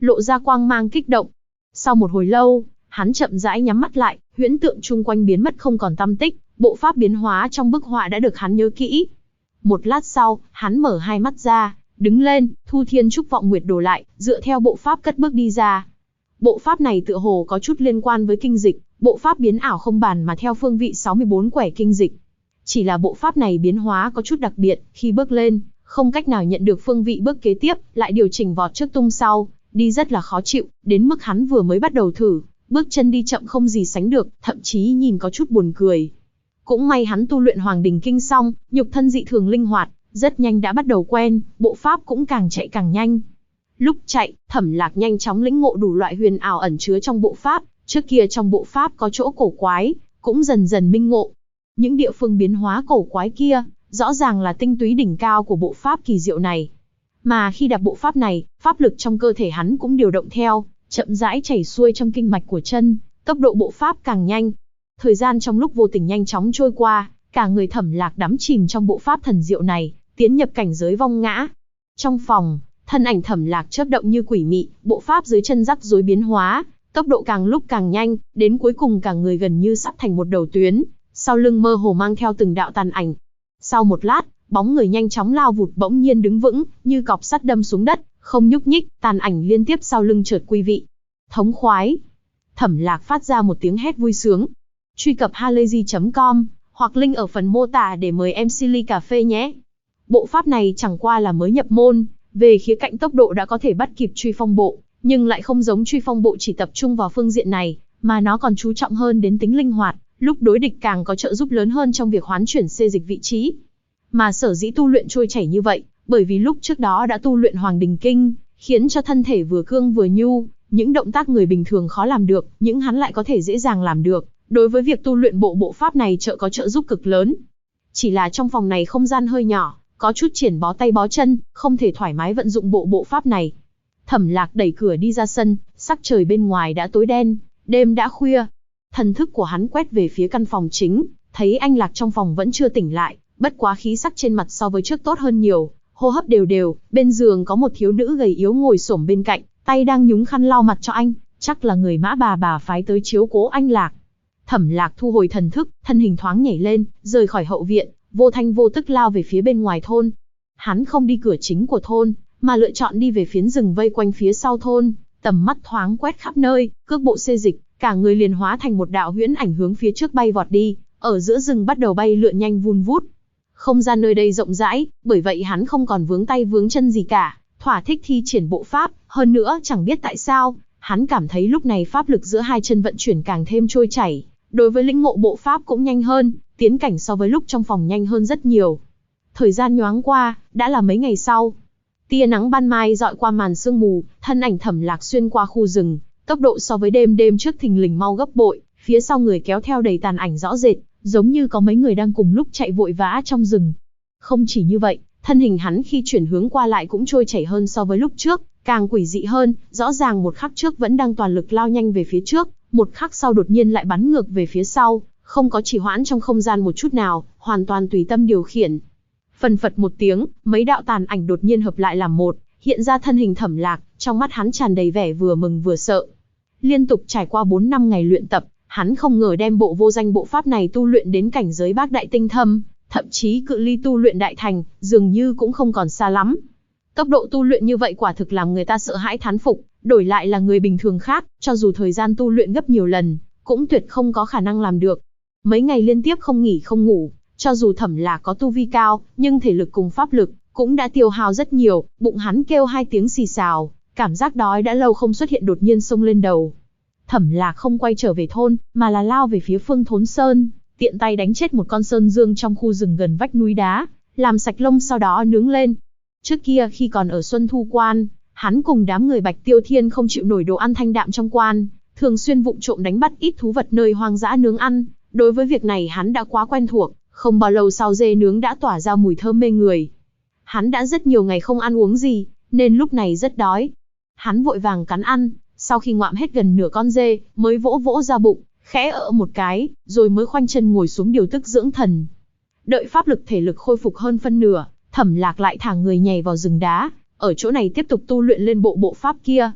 lộ ra quang mang kích động. Sau một hồi lâu, hắn chậm rãi nhắm mắt lại, huyễn tượng chung quanh biến mất không còn tăm tích, bộ pháp biến hóa trong bức họa đã được hắn nhớ kỹ. Một lát sau, hắn mở hai mắt ra, đứng lên, thu thiên trúc vọng nguyệt đồ lại, dựa theo bộ pháp cất bước đi ra. Bộ pháp này tựa hồ có chút liên quan với kinh dịch, bộ pháp biến ảo không bàn mà theo phương vị 64 quẻ kinh dịch. Chỉ là bộ pháp này biến hóa có chút đặc biệt, khi bước lên, không cách nào nhận được phương vị bước kế tiếp, lại điều chỉnh vọt trước tung sau, đi rất là khó chịu, đến mức hắn vừa mới bắt đầu thử, bước chân đi chậm không gì sánh được, thậm chí nhìn có chút buồn cười. Cũng may hắn tu luyện Hoàng Đình Kinh xong, nhục thân dị thường linh hoạt, rất nhanh đã bắt đầu quen, bộ pháp cũng càng chạy càng nhanh. Lúc chạy, Thẩm Lạc nhanh chóng lĩnh ngộ đủ loại huyền ảo ẩn chứa trong bộ pháp, trước kia trong bộ pháp có chỗ cổ quái, cũng dần dần minh ngộ. Những địa phương biến hóa cổ quái kia, rõ ràng là tinh túy đỉnh cao của bộ pháp kỳ diệu này. Mà khi đạp bộ pháp này, pháp lực trong cơ thể hắn cũng điều động theo, chậm rãi chảy xuôi trong kinh mạch của chân, tốc độ bộ pháp càng nhanh. Thời gian trong lúc vô tình nhanh chóng trôi qua, cả người Thẩm Lạc đắm chìm trong bộ pháp thần diệu này, tiến nhập cảnh giới vong ngã. Trong phòng, thân ảnh Thẩm Lạc chớp động như quỷ mị, bộ pháp dưới chân rắc rối biến hóa, tốc độ càng lúc càng nhanh, đến cuối cùng cả người gần như sắp thành một đầu tuyến, sau lưng mơ hồ mang theo từng đạo tàn ảnh. Sau một lát, bóng người nhanh chóng lao vụt bỗng nhiên đứng vững, như cọc sắt đâm xuống đất, không nhúc nhích, tàn ảnh liên tiếp sau lưng chợt quy vị. Thống khoái. Thẩm Lạc phát ra một tiếng hét vui sướng. Truy cập halayzi.com hoặc link ở phần mô tả để mời em Silly cà phê nhé. Bộ pháp này chẳng qua là mới nhập môn, về khía cạnh tốc độ đã có thể bắt kịp Truy Phong Bộ, nhưng lại không giống Truy Phong Bộ chỉ tập trung vào phương diện này, mà nó còn chú trọng hơn đến tính linh hoạt, lúc đối địch càng có trợ giúp lớn hơn trong việc hoán chuyển xê dịch vị trí. Mà sở dĩ tu luyện trôi chảy như vậy, bởi vì lúc trước đó đã tu luyện Hoàng Đình Kinh, khiến cho thân thể vừa cương vừa nhu, những động tác người bình thường khó làm được, những hắn lại có thể dễ dàng làm được. Đối với việc tu luyện bộ pháp này có trợ giúp cực lớn. Chỉ là trong phòng này không gian hơi nhỏ, có chút triển bó tay bó chân, không thể thoải mái vận dụng bộ pháp này. Thẩm Lạc đẩy cửa đi ra sân, sắc trời bên ngoài đã tối đen, đêm đã khuya. Thần thức của hắn quét về phía căn phòng chính, thấy anh Lạc trong phòng vẫn chưa tỉnh lại, bất quá khí sắc trên mặt so với trước tốt hơn nhiều, hô hấp đều đều, bên giường có một thiếu nữ gầy yếu ngồi xổm bên cạnh, tay đang nhúng khăn lau mặt cho anh, chắc là người Mã bà phái tới chiếu cố anh Lạc. Thẩm Lạc thu hồi thần thức, thân hình thoáng nhảy lên, rời khỏi hậu viện, vô thanh vô tức lao về phía bên ngoài thôn. Hắn không đi cửa chính của thôn, mà lựa chọn đi về phiến rừng vây quanh phía sau thôn, tầm mắt thoáng quét khắp nơi, cước bộ xê dịch, cả người liền hóa thành một đạo huyễn ảnh hướng phía trước bay vọt đi, ở giữa rừng bắt đầu bay lượn nhanh vun vút. Không gian nơi đây rộng rãi, bởi vậy hắn không còn vướng tay vướng chân gì cả, thỏa thích thi triển bộ pháp, hơn nữa chẳng biết tại sao, hắn cảm thấy lúc này pháp lực giữa hai chân vận chuyển càng thêm trôi chảy. Đối với lĩnh ngộ bộ pháp cũng nhanh hơn, tiến cảnh so với lúc trong phòng nhanh hơn rất nhiều. Thời gian nhoáng qua, đã là mấy ngày sau. Tia nắng ban mai dọi qua màn sương mù, thân ảnh Thẩm Lạc xuyên qua khu rừng, tốc độ so với đêm trước thình lình mau gấp bội, phía sau người kéo theo đầy tàn ảnh rõ rệt, giống như có mấy người đang cùng lúc chạy vội vã trong rừng. Không chỉ như vậy, thân hình hắn khi chuyển hướng qua lại cũng trôi chảy hơn so với lúc trước, càng quỷ dị hơn, rõ ràng một khắc trước vẫn đang toàn lực lao nhanh về phía trước, một khắc sau đột nhiên lại bắn ngược về phía sau, không có trì hoãn trong không gian một chút nào, hoàn toàn tùy tâm điều khiển. Phần phật một tiếng, mấy đạo tàn ảnh đột nhiên hợp lại làm một, hiện ra thân hình Thẩm Lạc, trong mắt hắn tràn đầy vẻ vừa mừng vừa sợ. Liên tục trải qua 4 năm ngày luyện tập, hắn không ngờ đem bộ vô danh bộ pháp này tu luyện đến cảnh giới bác đại tinh thâm, thậm chí cự ly tu luyện đại thành, dường như cũng không còn xa lắm. Tốc độ tu luyện như vậy quả thực làm người ta sợ hãi thán phục, đổi lại là người bình thường khác, cho dù thời gian tu luyện gấp nhiều lần, cũng tuyệt không có khả năng làm được. Mấy ngày liên tiếp không nghỉ không ngủ, cho dù Thẩm Lạc có tu vi cao, nhưng thể lực cùng pháp lực cũng đã tiêu hao rất nhiều, bụng hắn kêu 2 tiếng xì xào, cảm giác đói đã lâu không xuất hiện đột nhiên xông lên đầu. Thẩm Lạc không quay trở về thôn, mà là lao về phía Phương Thốn Sơn, tiện tay đánh chết một con sơn dương trong khu rừng gần vách núi đá, làm sạch lông sau đó nướng lên. Trước kia khi còn ở Xuân Thu Quan, hắn cùng đám người Bạch Tiêu Thiên không chịu nổi đồ ăn thanh đạm trong quan, thường xuyên vụng trộm đánh bắt ít thú vật nơi hoang dã nướng ăn. Đối với việc này hắn đã quá quen thuộc, không bao lâu sau dê nướng đã tỏa ra mùi thơm mê người. Hắn đã rất nhiều ngày không ăn uống gì, nên lúc này rất đói. Hắn vội vàng cắn ăn, sau khi ngoạm hết gần nửa con dê, mới vỗ vỗ ra bụng, khẽ ợ một cái, rồi mới khoanh chân ngồi xuống điều tức dưỡng thần. Đợi pháp lực thể lực khôi phục hơn phân nửa, Thẩm Lạc lại thả người nhảy vào rừng đá, ở chỗ này tiếp tục tu luyện lên bộ pháp kia.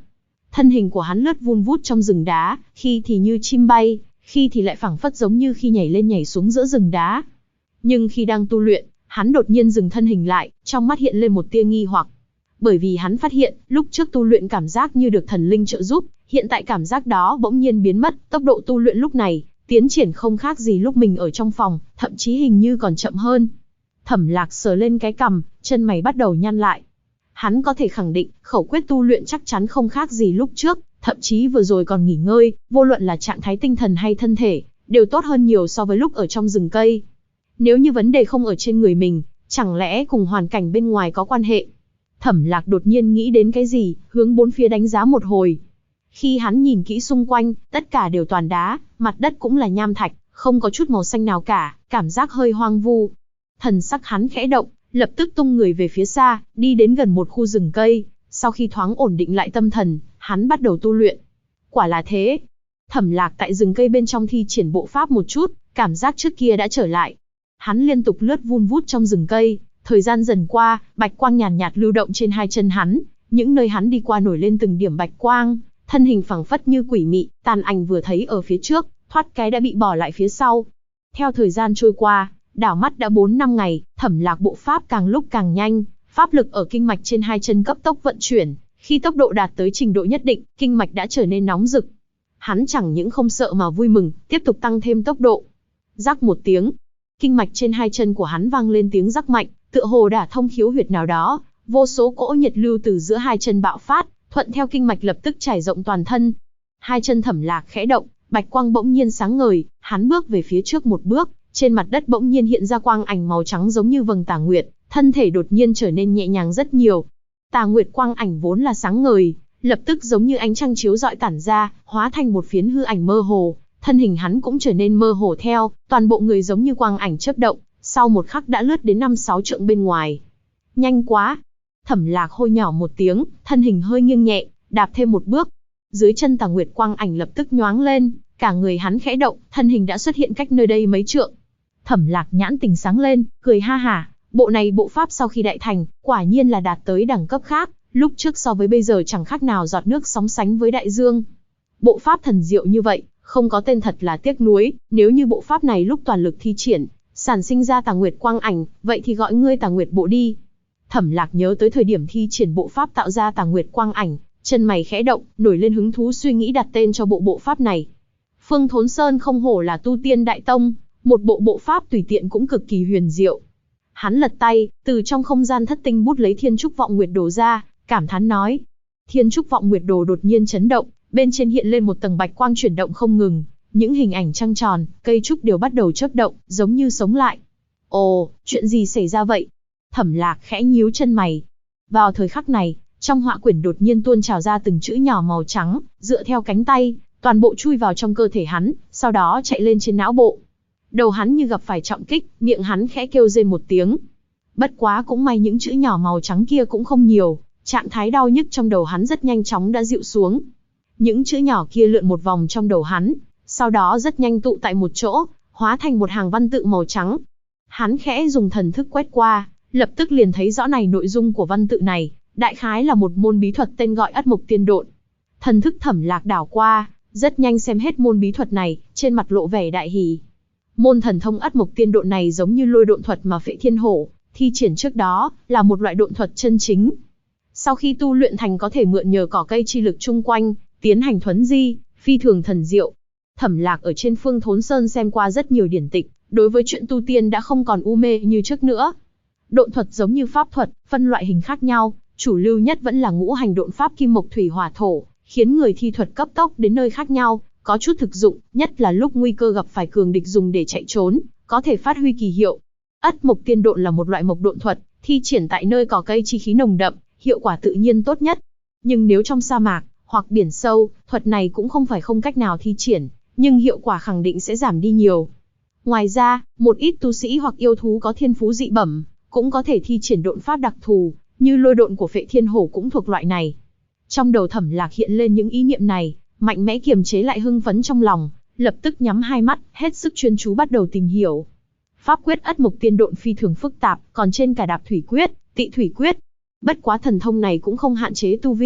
Thân hình của hắn lướt vun vút trong rừng đá, khi thì như chim bay, khi thì lại phảng phất giống như khi nhảy lên nhảy xuống giữa rừng đá. Nhưng khi đang tu luyện, hắn đột nhiên dừng thân hình lại, trong mắt hiện lên một tia nghi hoặc. Bởi vì hắn phát hiện, lúc trước tu luyện cảm giác như được thần linh trợ giúp, hiện tại cảm giác đó bỗng nhiên biến mất, tốc độ tu luyện lúc này, tiến triển không khác gì lúc mình ở trong phòng, thậm chí hình như còn chậm hơn. Thẩm Lạc sờ lên cái cằm, chân mày bắt đầu nhăn lại. Hắn có thể khẳng định, khẩu quyết tu luyện chắc chắn không khác gì lúc trước, thậm chí vừa rồi còn nghỉ ngơi, vô luận là trạng thái tinh thần hay thân thể, đều tốt hơn nhiều so với lúc ở trong rừng cây. Nếu như vấn đề không ở trên người mình, chẳng lẽ cùng hoàn cảnh bên ngoài có quan hệ? Thẩm Lạc đột nhiên nghĩ đến cái gì, hướng bốn phía đánh giá một hồi. Khi hắn nhìn kỹ xung quanh, tất cả đều toàn đá, mặt đất cũng là nham thạch, không có chút màu xanh nào cả, cảm giác hơi hoang vu. Thần sắc hắn khẽ động, lập tức tung người về phía xa, đi đến gần một khu rừng cây. Sau khi thoáng ổn định lại tâm thần, hắn bắt đầu tu luyện. Quả là thế. Thẩm Lạc tại rừng cây bên trong thi triển bộ pháp một chút, cảm giác trước kia đã trở lại. Hắn liên tục lướt vun vút trong rừng cây, thời gian dần qua, bạch quang nhàn nhạt lưu động trên hai chân hắn, những nơi hắn đi qua nổi lên từng điểm bạch quang, thân hình phẳng phất như quỷ mị, tàn ảnh vừa thấy ở phía trước, thoát cái đã bị bỏ lại phía sau. Theo thời gian trôi qua, đảo mắt đã 4-5 ngày, Thẩm Lạc bộ pháp càng lúc càng nhanh, pháp lực ở kinh mạch trên hai chân cấp tốc vận chuyển, khi tốc độ đạt tới trình độ nhất định, kinh mạch đã trở nên nóng rực. Hắn chẳng những không sợ mà vui mừng, tiếp tục tăng thêm tốc độ. Rắc một tiếng, kinh mạch trên hai chân của hắn vang lên tiếng rắc mạnh, tựa hồ đả thông khiếu huyệt nào đó, vô số cỗ nhiệt lưu từ giữa hai chân bạo phát, thuận theo kinh mạch lập tức trải rộng toàn thân. Hai chân Thẩm Lạc khẽ động, bạch quang bỗng nhiên sáng ngời, hắn bước về phía trước một bước, trên mặt đất bỗng nhiên hiện ra quang ảnh màu trắng giống như vầng tà nguyệt, thân thể đột nhiên trở nên nhẹ nhàng rất nhiều. Tà nguyệt quang ảnh vốn là sáng ngời, lập tức giống như ánh trăng chiếu rọi tản ra, hóa thành một phiến hư ảnh mơ hồ, thân hình hắn cũng trở nên mơ hồ theo, toàn bộ người giống như quang ảnh chớp động, sau một khắc đã lướt đến 5-6 trượng bên ngoài. Nhanh quá! Thẩm Lạc hô nhỏ một tiếng, thân hình hơi nghiêng nhẹ, đạp thêm một bước. Dưới chân tà nguyệt quang ảnh lập tức nhoáng lên, cả người hắn khẽ động, thân hình đã xuất hiện cách nơi đây mấy trượng. Thẩm Lạc nhãn tình sáng lên, cười ha hả, bộ này bộ pháp sau khi đại thành, quả nhiên là đạt tới đẳng cấp khác, lúc trước so với bây giờ chẳng khác nào giọt nước sóng sánh với đại dương. Bộ pháp thần diệu như vậy, không có tên thật là tiếc nuối, nếu như bộ pháp này lúc toàn lực thi triển, sản sinh ra tà nguyệt quang ảnh, vậy thì gọi ngươi tà nguyệt bộ đi. Thẩm Lạc nhớ tới thời điểm thi triển bộ pháp tạo ra tà nguyệt quang ảnh, chân mày khẽ động, nổi lên hứng thú suy nghĩ đặt tên cho bộ pháp này. Phương Thốn Sơn không hổ là tu tiên đại tông, một bộ pháp tùy tiện cũng cực kỳ huyền diệu. Hắn lật tay, từ trong không gian thất tinh bút lấy Thiên Trúc Vọng Nguyệt Đồ ra, cảm thán nói. Thiên Trúc Vọng Nguyệt Đồ đột nhiên chấn động, bên trên hiện lên một tầng bạch quang chuyển động không ngừng, những hình ảnh trăng tròn, cây trúc đều bắt đầu chớp động, giống như sống lại. Ồ, chuyện gì xảy ra vậy? Thẩm Lạc khẽ nhíu chân mày. Vào thời khắc này, trong họa quyển đột nhiên tuôn trào ra từng chữ nhỏ màu trắng, dựa theo cánh tay, toàn bộ chui vào trong cơ thể hắn, sau đó chạy lên trên não bộ. Đầu hắn như gặp phải trọng kích, miệng hắn khẽ kêu rên một tiếng. Bất quá cũng may những chữ nhỏ màu trắng kia cũng không nhiều, trạng thái đau nhức trong đầu hắn rất nhanh chóng đã dịu xuống. Những chữ nhỏ kia lượn một vòng trong đầu hắn, sau đó rất nhanh tụ tại một chỗ, hóa thành một hàng văn tự màu trắng. Hắn khẽ dùng thần thức quét qua, lập tức liền thấy rõ này nội dung của văn tự này, đại khái là một môn bí thuật tên gọi Ất Mộc Tiên Độn. Thần thức Thẩm Lạc đảo qua, rất nhanh xem hết môn bí thuật này, trên mặt lộ vẻ đại hỉ. Môn thần thông Ất Mộc Tiên Độn này giống như lôi độn thuật mà Phệ Thiên Hổ thi triển trước đó, là một loại độn thuật chân chính. Sau khi tu luyện thành có thể mượn nhờ cỏ cây chi lực chung quanh, tiến hành thuấn di, phi thường thần diệu. Thẩm Lạc ở trên Phương Thốn Sơn xem qua rất nhiều điển tịch, đối với chuyện tu tiên đã không còn u mê như trước nữa. Độn thuật giống như pháp thuật, phân loại hình khác nhau, chủ lưu nhất vẫn là ngũ hành độn pháp kim mộc thủy hỏa thổ, khiến người thi thuật cấp tốc đến nơi khác nhau, có chút thực dụng, nhất là lúc nguy cơ gặp phải cường địch dùng để chạy trốn, có thể phát huy kỳ hiệu. Ất Mộc Tiên Độn là một loại mộc độn thuật, thi triển tại nơi cỏ cây chi khí nồng đậm, hiệu quả tự nhiên tốt nhất. Nhưng nếu trong sa mạc hoặc biển sâu, thuật này cũng không phải không cách nào thi triển, nhưng hiệu quả khẳng định sẽ giảm đi nhiều. Ngoài ra, một ít tu sĩ hoặc yêu thú có thiên phú dị bẩm, cũng có thể thi triển độn pháp đặc thù, như lôi độn của Phệ Thiên Hổ cũng thuộc loại này. Trong đầu Thẩm Lạc hiện lên những ý niệm này, mạnh mẽ kiềm chế lại hưng phấn trong lòng, lập tức nhắm hai mắt, hết sức chuyên chú bắt đầu tìm hiểu. Pháp quyết Ất Mộc Tiên Độn phi thường phức tạp, còn trên cả Đạp Thủy Quyết, Tị Thủy Quyết. Bất quá thần thông này cũng không hạn chế tu vi,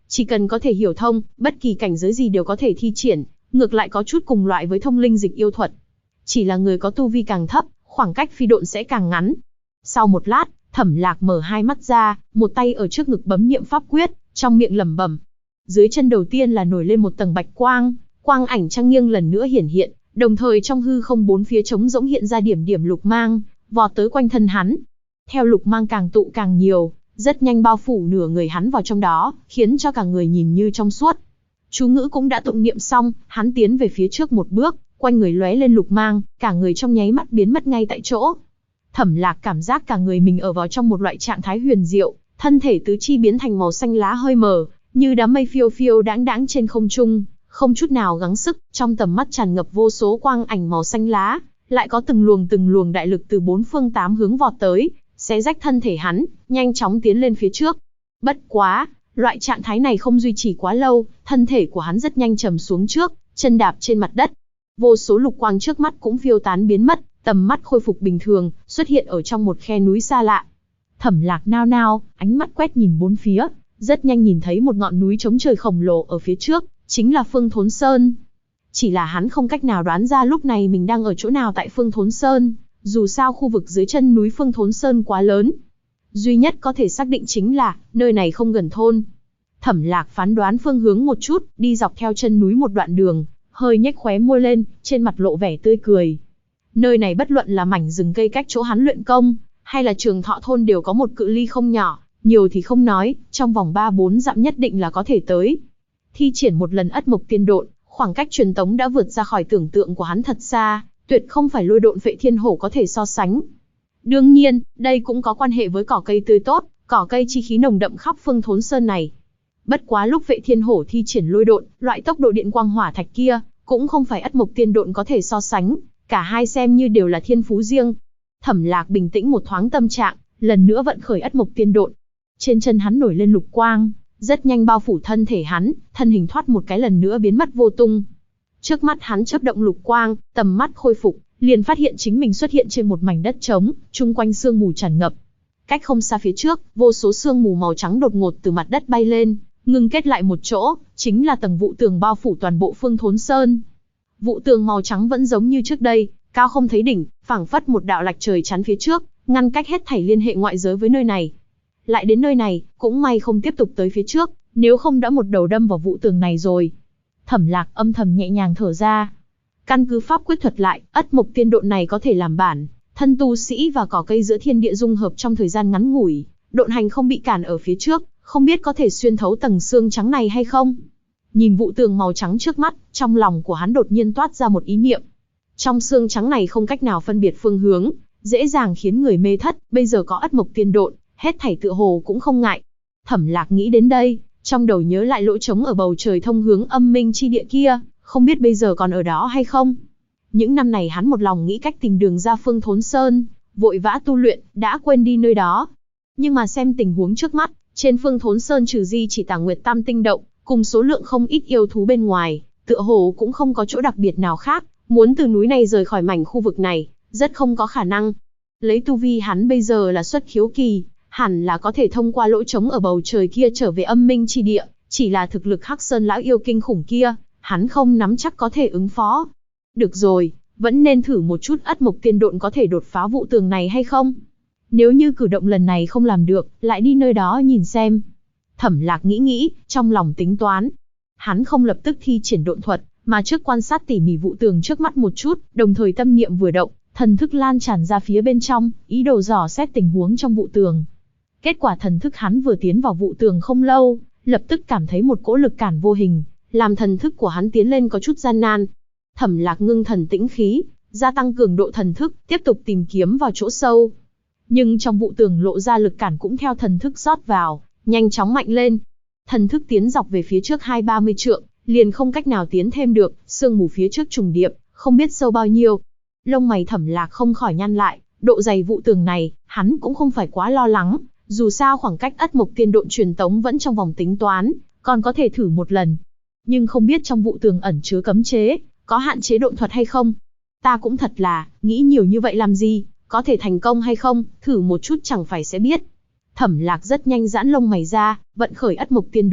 Chỉ cần có thể hiểu thông, bất kỳ cảnh giới gì đều có thể thi triển, ngược lại có chút cùng loại với thông linh dịch yêu thuật. Chỉ là người có tu vi càng thấp, khoảng cách phi độn sẽ càng ngắn. Sau một lát, Thẩm Lạc mở hai mắt ra, một tay ở trước ngực bấm niệm pháp quyết, trong miệng lẩm bẩm. Dưới chân đầu tiên là nổi lên một tầng bạch quang, quang ảnh trăng nghiêng lần nữa hiển hiện, đồng thời trong hư không bốn phía trống rỗng hiện ra điểm điểm lục mang, vọt tới quanh thân hắn. Theo lục mang càng tụ càng nhiều, rất nhanh bao phủ nửa người hắn vào trong đó, khiến cho cả người nhìn như trong suốt. Chú ngữ cũng đã tụng niệm xong, hắn tiến về phía trước một bước, quanh người lóe lên lục mang, cả người trong nháy mắt biến mất ngay tại chỗ. Thẩm Lạc cảm giác cả người mình ở vào trong một loại trạng thái huyền diệu, thân thể tứ chi biến thành màu xanh lá hơi mờ, như đám mây phiêu phiêu đãng đãng trên không trung, không chút nào gắng sức, trong tầm mắt tràn ngập vô số quang ảnh màu xanh lá, lại có từng luồng đại lực từ bốn phương tám hướng vọt tới, xé rách thân thể hắn, nhanh chóng tiến lên phía trước. Bất quá, loại trạng thái này không duy trì quá lâu, thân thể của hắn rất nhanh trầm xuống trước, chân đạp trên mặt đất. Vô số lục quang trước mắt cũng phiêu tán biến mất, tầm mắt khôi phục bình thường, xuất hiện ở trong một khe núi xa lạ. Thẩm Lạc nao nao, ánh mắt quét nhìn bốn phía, rất nhanh nhìn thấy một ngọn núi trống trời khổng lồ ở phía trước, chính là Phương Thốn Sơn. Chỉ là hắn không cách nào đoán ra lúc này mình đang ở chỗ nào tại Phương Thốn Sơn, dù sao khu vực dưới chân núi Phương Thốn Sơn quá lớn. Duy nhất có thể xác định chính là, nơi này không gần thôn. Thẩm Lạc phán đoán phương hướng một chút, đi dọc theo chân núi một đoạn đường, hơi nhếch khóe môi lên, trên mặt lộ vẻ tươi cười. Nơi này bất luận là mảnh rừng cây cách chỗ hắn luyện công, hay là Trường Thọ thôn đều có một cự ly không nhỏ, nhiều thì không nói, trong vòng 3-4 dặm nhất định là có thể tới. Thi triển một lần Ất Mộc Tiên Độn, khoảng cách truyền tống đã vượt ra khỏi tưởng tượng của hắn thật xa, tuyệt không phải Lôi Độn Phệ Thiên Hổ có thể so sánh. Đương nhiên, đây cũng có quan hệ với cỏ cây tươi tốt, cỏ cây chi khí nồng đậm khắp Phương Thốn Sơn này. Bất quá lúc Phệ Thiên Hổ thi triển lôi độn, loại tốc độ điện quang hỏa thạch kia, cũng không phải Ất Mộc Tiên Độn có thể so sánh, cả hai xem như đều là thiên phú riêng. Thẩm Lạc bình tĩnh một thoáng tâm trạng, lần nữa vận khởi Ất Mộc Tiên Độn. Trên chân hắn nổi lên lục quang, rất nhanh bao phủ thân thể hắn, thân hình thoát một cái lần nữa biến mất vô tung. Trước mắt hắn chớp động lục quang, tầm mắt khôi phục, liền phát hiện chính mình xuất hiện trên một mảnh đất trống, chung quanh sương mù tràn ngập. Cách không xa phía trước, vô số sương mù màu trắng đột ngột từ mặt đất bay lên, ngưng kết lại một chỗ, chính là tầng vụ tường bao phủ toàn bộ Phương Thốn Sơn. Vụ tường màu trắng vẫn giống như trước đây, cao không thấy đỉnh, phảng phất một đạo lạch trời chắn phía trước, ngăn cách hết thảy liên hệ ngoại giới với nơi này. Lại đến nơi này, cũng may không tiếp tục tới phía trước, nếu không đã một đầu đâm vào vụ tường này rồi. Thẩm Lạc âm thầm nhẹ nhàng thở ra. Căn cứ pháp quyết thuật lại, Ất Mộc Tiên Độn này có thể làm bản, thân tu sĩ và cỏ cây giữa thiên địa dung hợp trong thời gian ngắn ngủi, độn hành không bị cản ở phía trước, không biết có thể xuyên thấu tầng xương trắng này hay không. Nhìn vụ tường màu trắng trước mắt, trong lòng của hắn đột nhiên toát ra một ý niệm. Trong xương trắng này không cách nào phân biệt phương hướng, dễ dàng khiến người mê thất, bây giờ có Ất Mộc Tiên Độn, hết thảy tựa hồ cũng không ngại. Thẩm Lạc nghĩ đến đây, trong đầu nhớ lại lỗ trống ở bầu trời thông hướng âm minh chi địa kia, không biết bây giờ còn ở đó hay không. Những năm này hắn một lòng nghĩ cách tìm đường ra Phương Thốn Sơn, vội vã tu luyện, đã quên đi nơi đó. Nhưng mà xem tình huống trước mắt, trên Phương Thốn Sơn trừ di chỉ Tà Nguyệt Tam Tinh Động, cùng số lượng không ít yêu thú bên ngoài, tựa hồ cũng không có chỗ đặc biệt nào khác, muốn từ núi này rời khỏi mảnh khu vực này, rất không có khả năng. Lấy tu vi hắn bây giờ là xuất khiếu kỳ, hẳn là có thể thông qua lỗ trống ở bầu trời kia trở về âm minh chi địa, chỉ là thực lực Hắc Sơn lão yêu kinh khủng kia, hắn không nắm chắc có thể ứng phó. Được rồi, vẫn nên thử một chút Ất Mộc Tiên Độn có thể đột phá vụ tường này hay không. Nếu như cử động lần này không làm được, lại đi nơi đó nhìn xem. Thẩm Lạc nghĩ, trong lòng tính toán. Hắn không lập tức thi triển độn thuật, mà trước quan sát tỉ mỉ vụ tường trước mắt một chút, đồng thời tâm niệm vừa động, thần thức lan tràn ra phía bên trong, ý đồ dò xét tình huống trong vụ tường. Kết quả thần thức hắn vừa tiến vào vụ tường không lâu, lập tức cảm thấy một cỗ lực cản vô hình, làm thần thức của hắn tiến lên có chút gian nan. Thẩm Lạc ngưng thần tĩnh khí, gia tăng cường độ thần thức, tiếp tục tìm kiếm vào chỗ sâu. Nhưng trong vụ tường lộ ra lực cản cũng theo thần thức rót vào, nhanh chóng mạnh lên. Thần thức tiến dọc về phía trước 20-30 trượng, liền không cách nào tiến thêm được, sương mù phía trước trùng điệp, không biết sâu bao nhiêu. Lông mày Thẩm Lạc không khỏi nhăn lại, độ dày vụ tường này, hắn cũng không phải quá lo lắng, dù sao khoảng cách Ất Mộc Tiên Độn truyền tống vẫn trong vòng tính toán, còn có thể thử một lần. Nhưng không biết trong vụ tường ẩn chứa cấm chế, có hạn chế độn thuật hay không. Ta cũng thật là, nghĩ nhiều như vậy làm gì, có thể thành công hay không, thử một chút chẳng phải sẽ biết. Thẩm Lạc rất nhanh giãn lông mày ra, vận khởi Ất Mộc Tiên Độn,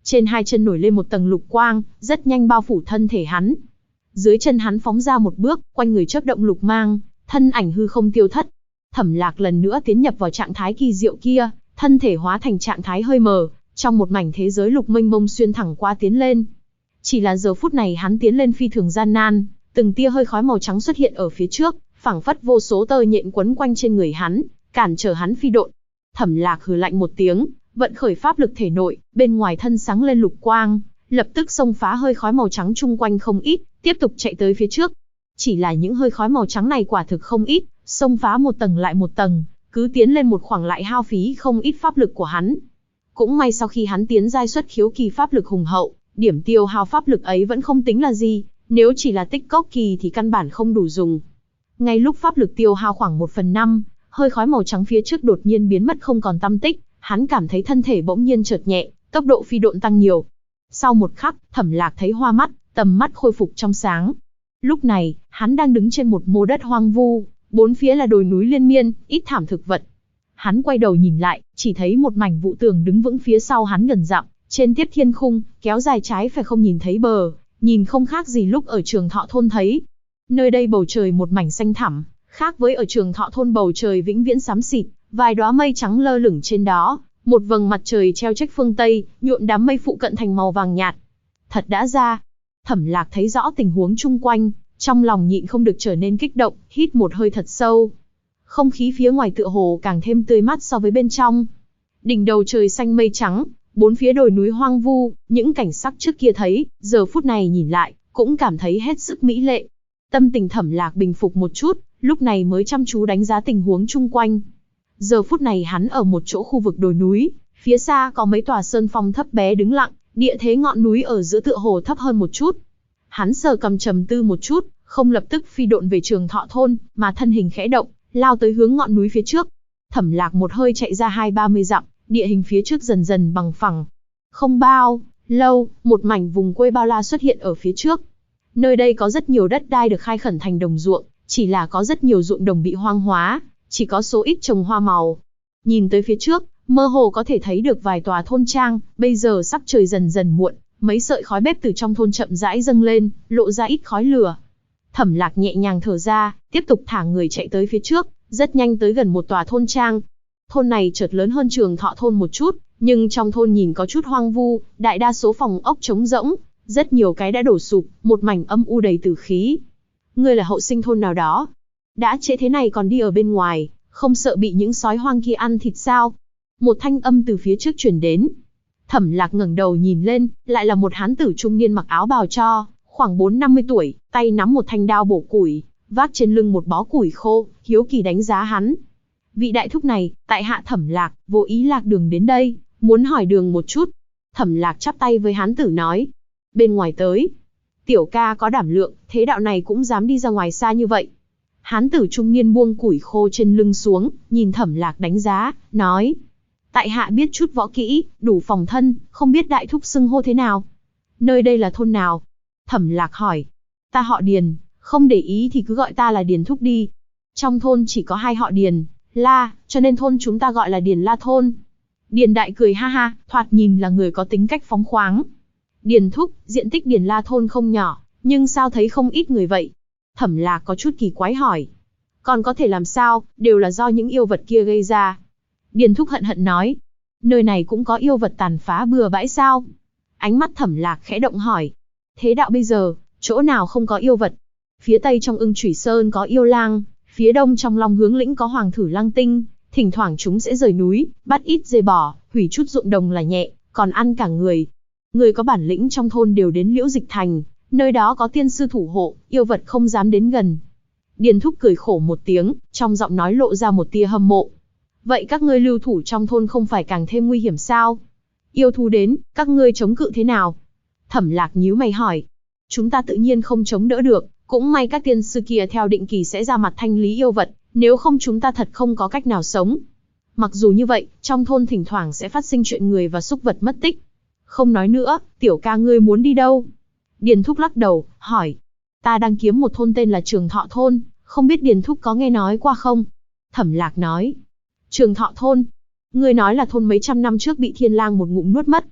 Trên hai chân nổi lên một tầng lục quang, rất nhanh bao phủ thân thể hắn. Dưới chân hắn phóng ra một bước, quanh người chớp động lục mang, thân ảnh hư không tiêu thất. Thẩm Lạc lần nữa tiến nhập vào trạng thái kỳ diệu kia, thân thể hóa thành trạng thái hơi mờ, trong một mảnh thế giới lục mênh mông xuyên thẳng qua tiến lên. Chỉ là giờ phút này hắn tiến lên phi thường gian nan, từng tia hơi khói màu trắng xuất hiện ở phía trước, phảng phất vô số tơ nhện quấn quanh trên người hắn, cản trở hắn phi độn. Thẩm Lạc hừ lạnh một tiếng, vận khởi pháp lực thể nội, bên ngoài thân sáng lên lục quang, lập tức xông phá hơi khói màu trắng chung quanh không ít, tiếp tục chạy tới phía trước. Chỉ là những hơi khói màu trắng này quả thực không ít, xông phá một tầng lại một tầng, cứ tiến lên một khoảng lại hao phí không ít pháp lực của hắn. Cũng may sau khi hắn tiến giai xuất khiếu kỳ pháp lực hùng hậu, điểm tiêu hao pháp lực ấy vẫn không tính là gì, nếu chỉ là tích cốc kỳ thì căn bản không đủ dùng. Ngay lúc pháp lực tiêu hao khoảng 1/5, hơi khói màu trắng phía trước đột nhiên biến mất không còn tăm tích, hắn cảm thấy thân thể bỗng nhiên chợt nhẹ, tốc độ phi độn tăng nhiều. Sau một khắc, Thẩm Lạc thấy hoa mắt, tầm mắt khôi phục trong sáng. Lúc này, hắn đang đứng trên một mô đất hoang vu, bốn phía là đồi núi liên miên, ít thảm thực vật. Hắn quay đầu nhìn lại, chỉ thấy một mảnh vụ tường đứng vững phía sau hắn gần dặm, trên tiếp thiên khung, kéo dài trái phải không nhìn thấy bờ, nhìn không khác gì lúc ở Trường Thọ thôn thấy. Nơi đây bầu trời một mảnh xanh thẳm, khác với ở Trường Thọ thôn bầu trời vĩnh viễn xám xịt, vài đóa mây trắng lơ lửng trên đó, một vầng mặt trời treo trách phương Tây, nhuộm đám mây phụ cận thành màu vàng nhạt. Thật đã ra, Thẩm Lạc thấy rõ tình huống chung quanh, trong lòng nhịn không được trở nên kích động, hít một hơi thật sâu. Không khí phía ngoài tựa hồ càng thêm tươi mát so với bên trong. Đỉnh đầu trời xanh mây trắng, bốn phía đồi núi hoang vu, những cảnh sắc trước kia thấy, giờ phút này nhìn lại, cũng cảm thấy hết sức mỹ lệ. Tâm tình Thẩm Lạc bình phục một chút, lúc này mới chăm chú đánh giá tình huống chung quanh. Giờ phút này hắn ở một chỗ khu vực đồi núi, phía xa có mấy tòa sơn phong thấp bé đứng lặng, địa thế ngọn núi ở giữa tựa hồ thấp hơn một chút. Hắn sờ cầm trầm tư một chút, không lập tức phi độn về Trường Thọ thôn, mà thân hình khẽ động, lao tới hướng ngọn núi phía trước. Thẩm Lạc một hơi chạy ra 20-30 dặm, địa hình phía trước dần dần bằng phẳng. Không bao lâu, một mảnh vùng quê bao la xuất hiện ở phía trước. Nơi đây có rất nhiều đất đai được khai khẩn thành đồng ruộng, chỉ là có rất nhiều ruộng đồng bị hoang hóa, chỉ có số ít trồng hoa màu. Nhìn tới phía trước, mơ hồ có thể thấy được vài tòa thôn trang, bây giờ sắc trời dần dần muộn, mấy sợi khói bếp từ trong thôn chậm rãi dâng lên, lộ ra ít khói lửa. Thẩm Lạc nhẹ nhàng thở ra, tiếp tục thả người chạy tới phía trước, rất nhanh tới gần một tòa thôn trang. Thôn này chợt lớn hơn Trường Thọ thôn một chút, nhưng trong thôn nhìn có chút hoang vu, đại đa số phòng ốc trống rỗng, rất nhiều cái đã đổ sụp, một mảnh âm u đầy tử khí. Ngươi là hậu sinh thôn nào đó? Đã trễ thế này còn đi ở bên ngoài, không sợ bị những sói hoang kia ăn thịt sao? Một thanh âm từ phía trước truyền đến. Thẩm Lạc ngẩng đầu nhìn lên, lại là một hán tử trung niên mặc áo bào cho, khoảng 40-50 tuổi, tay nắm một thanh đao bổ củi, vác trên lưng một bó củi khô, hiếu kỳ đánh giá hắn. Vị đại thúc này, tại hạ Thẩm Lạc, vô ý lạc đường đến đây, muốn hỏi đường một chút. Thẩm Lạc chắp tay với hán tử nói. Bên ngoài tới. Tiểu ca có đảm lượng, thế đạo này cũng dám đi ra ngoài xa như vậy. Hán tử trung niên buông củi khô trên lưng xuống, nhìn Thẩm Lạc đánh giá, nói. Tại hạ biết chút võ kỹ, đủ phòng thân, không biết đại thúc xưng hô thế nào. Nơi đây là thôn nào? Thẩm Lạc hỏi. Ta họ Điền, không để ý thì cứ gọi ta là Điền thúc đi. Trong thôn chỉ có hai họ Điền, La, cho nên thôn chúng ta gọi là Điền La thôn. Điền đại cười ha ha, thoạt nhìn là người có tính cách phóng khoáng. Điền thúc, diện tích Điền La thôn không nhỏ, nhưng sao thấy không ít người vậy? Thẩm Lạc có chút kỳ quái hỏi. Còn có thể làm sao, đều là do những yêu vật kia gây ra. Điền thúc hận hận nói. Nơi này cũng có yêu vật tàn phá bừa bãi sao? Ánh mắt Thẩm Lạc khẽ động hỏi. Thế đạo bây giờ, chỗ nào không có yêu vật? Phía tây trong Ưng Chủy Sơn có yêu lang, phía đông trong Long Hướng lĩnh có hoàng thử lang tinh, thỉnh thoảng chúng sẽ rời núi, bắt ít dê bò, hủy chút ruộng đồng là nhẹ, còn ăn cả người. Người có bản lĩnh trong thôn đều đến Liễu Dịch Thành, nơi đó có tiên sư thủ hộ, yêu vật không dám đến gần. Điền thúc cười khổ một tiếng, trong giọng nói lộ ra một tia hâm mộ. Vậy các ngươi lưu thủ trong thôn không phải càng thêm nguy hiểm sao? Yêu thú đến, các ngươi chống cự thế nào? Thẩm Lạc nhíu mày hỏi. Chúng ta tự nhiên không chống đỡ được, cũng may các tiên sư kia theo định kỳ sẽ ra mặt thanh lý yêu vật, nếu không chúng ta thật không có cách nào sống. Mặc dù như vậy, trong thôn thỉnh thoảng sẽ phát sinh chuyện người và súc vật mất tích. Không nói nữa, tiểu ca ngươi muốn đi đâu? Điền thúc lắc đầu, hỏi. Ta đang kiếm một thôn tên là Trường Thọ thôn, không biết Điền thúc có nghe nói qua không? Thẩm Lạc nói. Trường Thọ thôn? Ngươi nói là thôn mấy trăm năm trước bị Thiên Lang một ngụm nuốt mất.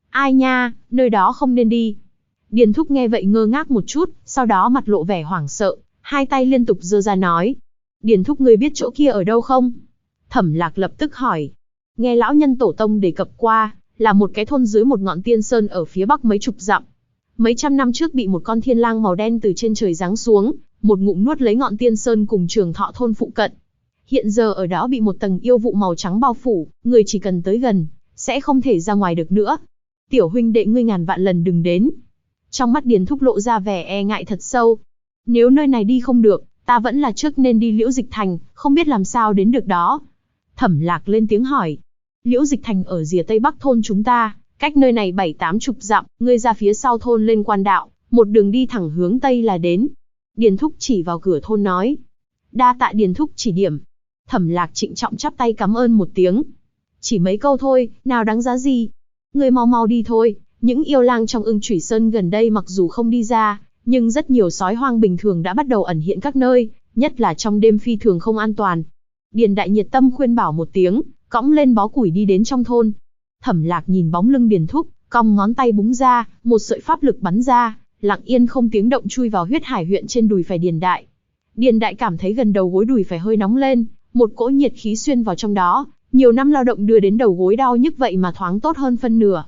Ai nha, nơi đó không nên đi. Điền Thúc nghe vậy ngơ ngác một chút, sau đó mặt lộ vẻ hoảng sợ, hai tay liên tục giơ ra nói. Điền Thúc, ngươi biết chỗ kia ở đâu không? Thẩm Lạc lập tức hỏi. Nghe lão nhân tổ tông đề cập qua, là một cái thôn dưới một ngọn tiên sơn ở phía bắc mấy chục dặm. Mấy trăm năm trước bị một con thiên lang màu đen từ trên trời giáng xuống, một ngụm nuốt lấy ngọn tiên sơn cùng Trường Thọ thôn phụ cận. Hiện giờ ở đó bị một tầng yêu vụ màu trắng bao phủ, người chỉ cần tới gần, sẽ không thể ra ngoài được nữa. Tiểu huynh đệ ngươi ngàn vạn lần đừng đến. Trong mắt Điền Thúc lộ ra vẻ e ngại thật sâu. Nếu nơi này đi không được, ta vẫn là trước nên đi Liễu Dịch Thành, không biết làm sao đến được đó. Thẩm Lạc lên tiếng hỏi. Liễu Dịch Thành ở rìa tây bắc thôn chúng ta, cách nơi này 7-80 dặm, ngươi ra phía sau thôn lên quan đạo, một đường đi thẳng hướng tây là đến. Điền Thúc chỉ vào cửa thôn nói. Đa tạ Điền Thúc chỉ điểm. Thẩm Lạc trịnh trọng chắp tay cảm ơn một tiếng. Chỉ mấy câu thôi, nào đáng giá gì. Ngươi mau mau đi thôi, những yêu lang trong Ưng Chủy Sơn gần đây mặc dù không đi ra, nhưng rất nhiều sói hoang bình thường đã bắt đầu ẩn hiện các nơi, nhất là trong đêm phi thường không an toàn. Điền Đại nhiệt tâm khuyên bảo một tiếng, cõng lên bó củi đi đến trong thôn. Thẩm Lạc nhìn bóng lưng Điền Thúc, cong ngón tay búng ra, một sợi pháp lực bắn ra, lặng yên không tiếng động chui vào huyết hải huyện trên đùi phải Điền Đại. Điền Đại cảm thấy gần đầu gối đùi phải hơi nóng lên, một cỗ nhiệt khí xuyên vào trong đó, nhiều năm lao động đưa đến đầu gối đau nhức vậy mà thoáng tốt hơn phân nửa.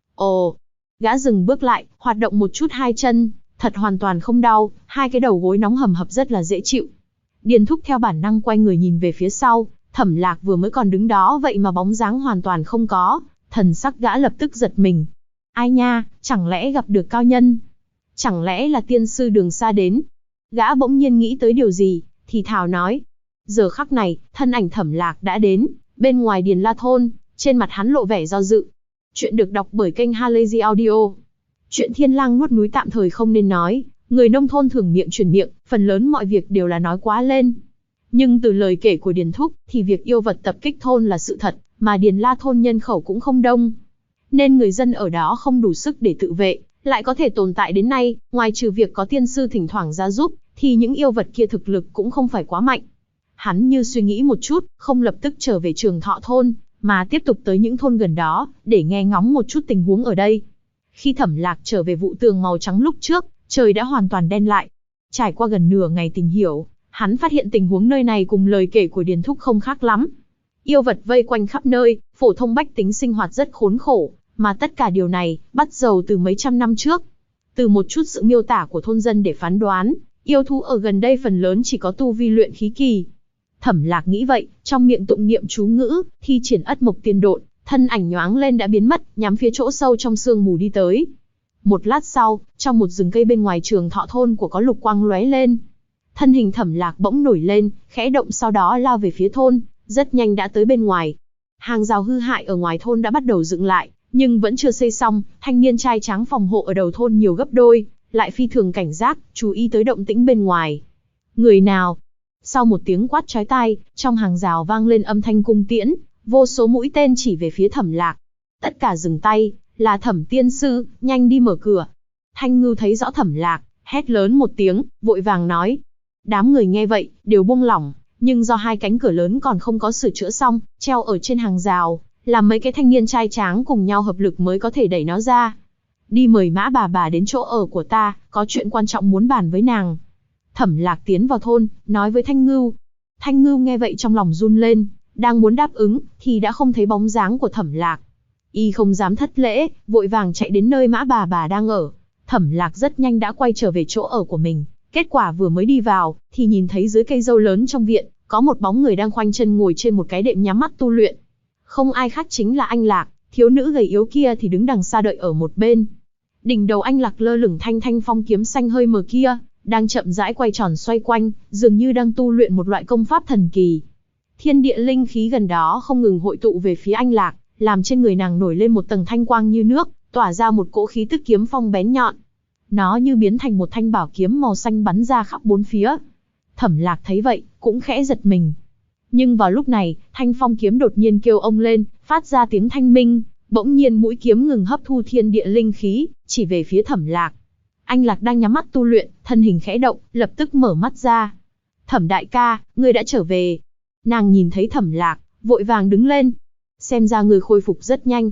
Ồ, gã dừng bước lại, hoạt động một chút hai chân, thật hoàn toàn không đau, hai cái đầu gối nóng hầm hập rất là dễ chịu. Điền Thúc theo bản năng quay người nhìn về phía sau, Thẩm Lạc vừa mới còn đứng đó vậy mà bóng dáng hoàn toàn không có, thần sắc gã lập tức giật mình. Ai nha, chẳng lẽ gặp được cao nhân? Chẳng lẽ là tiên sư đường xa đến? Gã bỗng nhiên nghĩ tới điều gì, thì thào nói. Giờ khắc này, thân ảnh Thẩm Lạc đã đến, bên ngoài Điền La thôn, trên mặt hắn lộ vẻ do dự. Chuyện được đọc bởi kênh Halazy Audio. Chuyện Thiên Lang nuốt núi tạm thời không nên nói, người nông thôn thường miệng truyền miệng, phần lớn mọi việc đều là nói quá lên. Nhưng từ lời kể của Điền Thúc, thì việc yêu vật tập kích thôn là sự thật, mà Điền La thôn nhân khẩu cũng không đông. Nên người dân ở đó không đủ sức để tự vệ, lại có thể tồn tại đến nay, ngoài trừ việc có tiên sư thỉnh thoảng ra giúp, thì những yêu vật kia thực lực cũng không phải quá mạnh. Hắn như suy nghĩ một chút, không lập tức trở về Trường Thọ thôn, mà tiếp tục tới những thôn gần đó, để nghe ngóng một chút tình huống ở đây. Khi Thẩm Lạc trở về vụ tường màu trắng lúc trước, trời đã hoàn toàn đen lại. Trải qua gần nửa ngày tìm hiểu, hắn phát hiện tình huống nơi này cùng lời kể của Điền Thúc không khác lắm. Yêu vật vây quanh khắp nơi, phổ thông bách tính sinh hoạt rất khốn khổ, mà tất cả điều này bắt đầu từ mấy trăm năm trước. Từ một chút sự miêu tả của thôn dân để phán đoán, yêu thú ở gần đây phần lớn chỉ có tu vi luyện khí kỳ. Thẩm Lạc nghĩ vậy, trong miệng tụng niệm chú ngữ, thi triển Ất Mộc Tiên Độn, thân ảnh nhoáng lên đã biến mất, nhắm phía chỗ sâu trong sương mù đi tới. Một lát sau, trong một rừng cây bên ngoài Trường Thọ thôn của có lục quang lóe lên. Thân hình Thẩm Lạc bỗng nổi lên, khẽ động sau đó lao về phía thôn, rất nhanh đã tới bên ngoài. Hàng rào hư hại ở ngoài thôn đã bắt đầu dựng lại, nhưng vẫn chưa xây xong, thanh niên trai tráng phòng hộ ở đầu thôn nhiều gấp đôi, lại phi thường cảnh giác, chú ý tới động tĩnh bên ngoài. Người nào? Sau một tiếng quát chói tai, trong hàng rào vang lên âm thanh cung tiễn, vô số mũi tên chỉ về phía Thẩm Lạc. Tất cả dừng tay, là Thẩm tiên sư, nhanh đi mở cửa. Thanh Ngưu thấy rõ Thẩm Lạc, hét lớn một tiếng, vội vàng nói. Đám người nghe vậy, đều buông lỏng, nhưng do hai cánh cửa lớn còn không có sửa chữa xong, treo ở trên hàng rào, làm mấy cái thanh niên trai tráng cùng nhau hợp lực mới có thể đẩy nó ra. Đi mời Mã bà đến chỗ ở của ta, có chuyện quan trọng muốn bàn với nàng. Thẩm Lạc tiến vào thôn, nói với Thanh Ngưu. Thanh Ngưu nghe vậy trong lòng run lên, đang muốn đáp ứng, thì đã không thấy bóng dáng của Thẩm Lạc. Y không dám thất lễ, vội vàng chạy đến nơi Mã bà đang ở. Thẩm Lạc rất nhanh đã quay trở về chỗ ở của mình. Kết quả vừa mới đi vào, thì nhìn thấy dưới cây dâu lớn trong viện, có một bóng người đang khoanh chân ngồi trên một cái đệm nhắm mắt tu luyện. Không ai khác chính là anh Lạc, thiếu nữ gầy yếu kia thì đứng đằng xa đợi ở một bên. Đỉnh đầu anh Lạc lơ lửng thanh phong kiếm xanh hơi mờ kia, đang chậm rãi quay tròn xoay quanh, dường như đang tu luyện một loại công pháp thần kỳ. Thiên địa linh khí gần đó không ngừng hội tụ về phía anh Lạc, làm trên người nàng nổi lên một tầng thanh quang như nước, tỏa ra một cỗ khí tức kiếm phong bén nhọn. Nó như biến thành một thanh bảo kiếm màu xanh bắn ra khắp bốn phía. Thẩm Lạc thấy vậy, cũng khẽ giật mình. Nhưng vào lúc này, thanh phong kiếm đột nhiên kêu ông lên, phát ra tiếng thanh minh, bỗng nhiên mũi kiếm ngừng hấp thu thiên địa linh khí, chỉ về phía Thẩm Lạc. Anh Lạc đang nhắm mắt tu luyện, thân hình khẽ động, lập tức mở mắt ra. Thẩm đại ca, ngươi đã trở về. Nàng nhìn thấy Thẩm Lạc, vội vàng đứng lên. Xem ra ngươi khôi phục rất nhanh.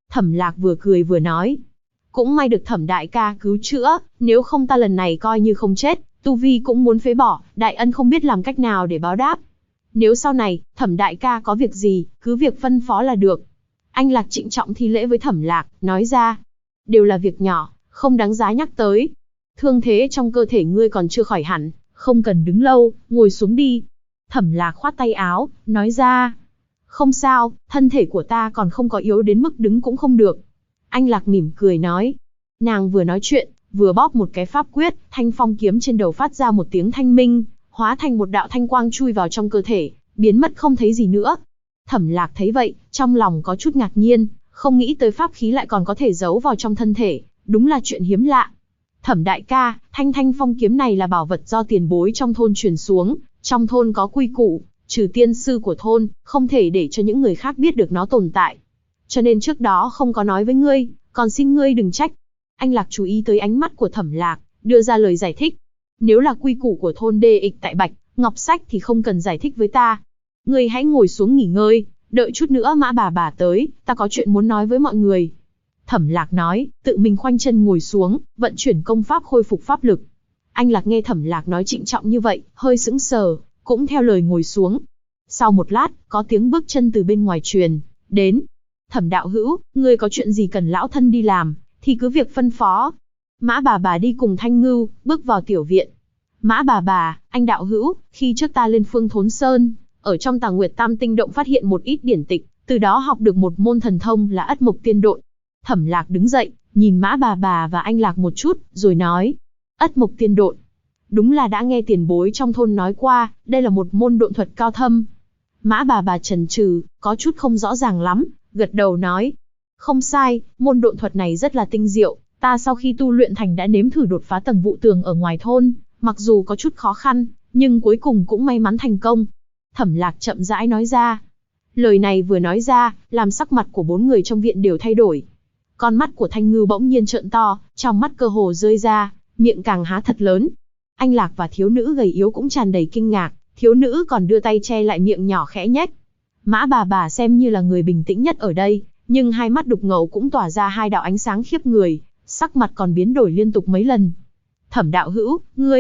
Thẩm Lạc vừa cười vừa nói. Cũng may được Thẩm đại ca cứu chữa, nếu không ta lần này coi như không chết, tu vi cũng muốn phế bỏ, đại ân không biết làm cách nào để báo đáp. Nếu sau này, Thẩm đại ca có việc gì, cứ việc phân phó là được. Anh Lạc trịnh trọng thi lễ với Thẩm Lạc, nói ra. Đều là việc nhỏ, không đáng giá nhắc tới. Thương thế trong cơ thể ngươi còn chưa khỏi hẳn, không cần đứng lâu, ngồi xuống đi. Thẩm Lạc khoát tay áo, nói ra. Không sao, thân thể của ta còn không có yếu đến mức đứng cũng không được. Anh Lạc mỉm cười nói. Nàng vừa nói chuyện, vừa bóp một cái pháp quyết, thanh phong kiếm trên đầu phát ra một tiếng thanh minh, hóa thành một đạo thanh quang chui vào trong cơ thể, biến mất không thấy gì nữa. Thẩm Lạc thấy vậy, trong lòng có chút ngạc nhiên, không nghĩ tới pháp khí lại còn có thể giấu vào trong thân thể, đúng là chuyện hiếm lạ. Thẩm đại ca, thanh phong kiếm này là bảo vật do tiền bối trong thôn truyền xuống, trong thôn có quy củ, trừ tiên sư của thôn, không thể để cho những người khác biết được nó tồn tại. Cho nên trước đó không có nói với ngươi, còn xin ngươi đừng trách. Anh Lạc chú ý tới ánh mắt của Thẩm Lạc, đưa ra lời giải thích. Nếu là quy củ của thôn Đê Ịch tại Bạch Ngọc Sách thì không cần giải thích với ta. Ngươi hãy ngồi xuống nghỉ ngơi, đợi chút nữa Mã bà tới, ta có chuyện muốn nói với mọi người. Thẩm Lạc nói, tự mình khoanh chân ngồi xuống, vận chuyển công pháp khôi phục pháp lực. Anh Lạc nghe Thẩm Lạc nói trịnh trọng như vậy, hơi sững sờ, cũng theo lời ngồi xuống. Sau một lát, có tiếng bước chân từ bên ngoài truyền đến. Thẩm đạo hữu, ngươi có chuyện gì cần lão thân đi làm, thì cứ việc phân phó. Mã bà đi cùng Thanh Ngưu, bước vào tiểu viện. Mã bà, anh đạo hữu, khi trước ta lên Phương Thốn Sơn, ở trong Tà Nguyệt Tam Tinh Động phát hiện một ít điển tịch, từ đó học được một môn thần thông là Ất Mộc Tiên Độn. Thẩm Lạc đứng dậy, nhìn Mã bà và anh Lạc một chút, rồi nói. Ất Mộc Tiên Độn. Đúng là đã nghe tiền bối trong thôn nói qua, đây là một môn độn thuật cao thâm. Mã bà chần chừ, có chút không rõ ràng lắm, gật đầu nói. Không sai, môn độn thuật này rất là tinh diệu, ta sau khi tu luyện thành đã nếm thử đột phá tầng vụ tường ở ngoài thôn, mặc dù có chút khó khăn, nhưng cuối cùng cũng may mắn thành công. Thẩm Lạc chậm rãi nói ra. Lời này vừa nói ra, làm sắc mặt của 4 người trong viện đều thay đổi. Con mắt của Thanh Ngưu bỗng nhiên trợn to, trong mắt cơ hồ rơi ra, miệng càng há thật lớn. Anh Lạc và thiếu nữ gầy yếu cũng tràn đầy kinh ngạc, thiếu nữ còn đưa tay che lại miệng nhỏ khẽ nhếch. Mã bà xem như là người bình tĩnh nhất ở đây, nhưng hai mắt đục ngầu cũng tỏa ra hai đạo ánh sáng khiếp người, sắc mặt còn biến đổi liên tục mấy lần. Thẩm đạo hữu,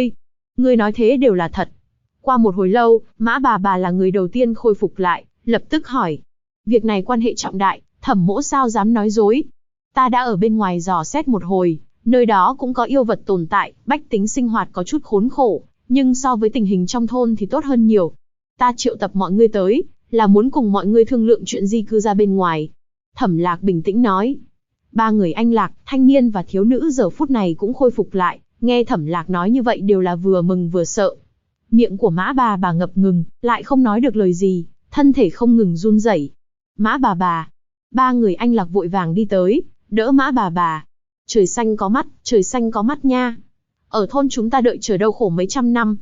ngươi nói thế đều là thật. Qua một hồi lâu, Mã bà là người đầu tiên khôi phục lại, lập tức hỏi. Việc này quan hệ trọng đại, Thẩm mỗ sao dám nói dối. Ta đã ở bên ngoài dò xét một hồi, nơi đó cũng có yêu vật tồn tại, bách tính sinh hoạt có chút khốn khổ, nhưng so với tình hình trong thôn thì tốt hơn nhiều. Ta triệu tập mọi người tới, là muốn cùng mọi người thương lượng chuyện di cư ra bên ngoài. Thẩm Lạc bình tĩnh nói. 3 người anh Lạc, thanh niên và thiếu nữ giờ phút này cũng khôi phục lại, nghe Thẩm Lạc nói như vậy đều là vừa mừng vừa sợ. Miệng của Mã bà ngập ngừng, lại không nói được lời gì, thân thể không ngừng run rẩy. Mã bà. 3 người anh Lạc vội vàng đi tới, đỡ Mã bà. Trời xanh có mắt nha. Ở thôn chúng ta đợi chờ đau khổ mấy trăm năm,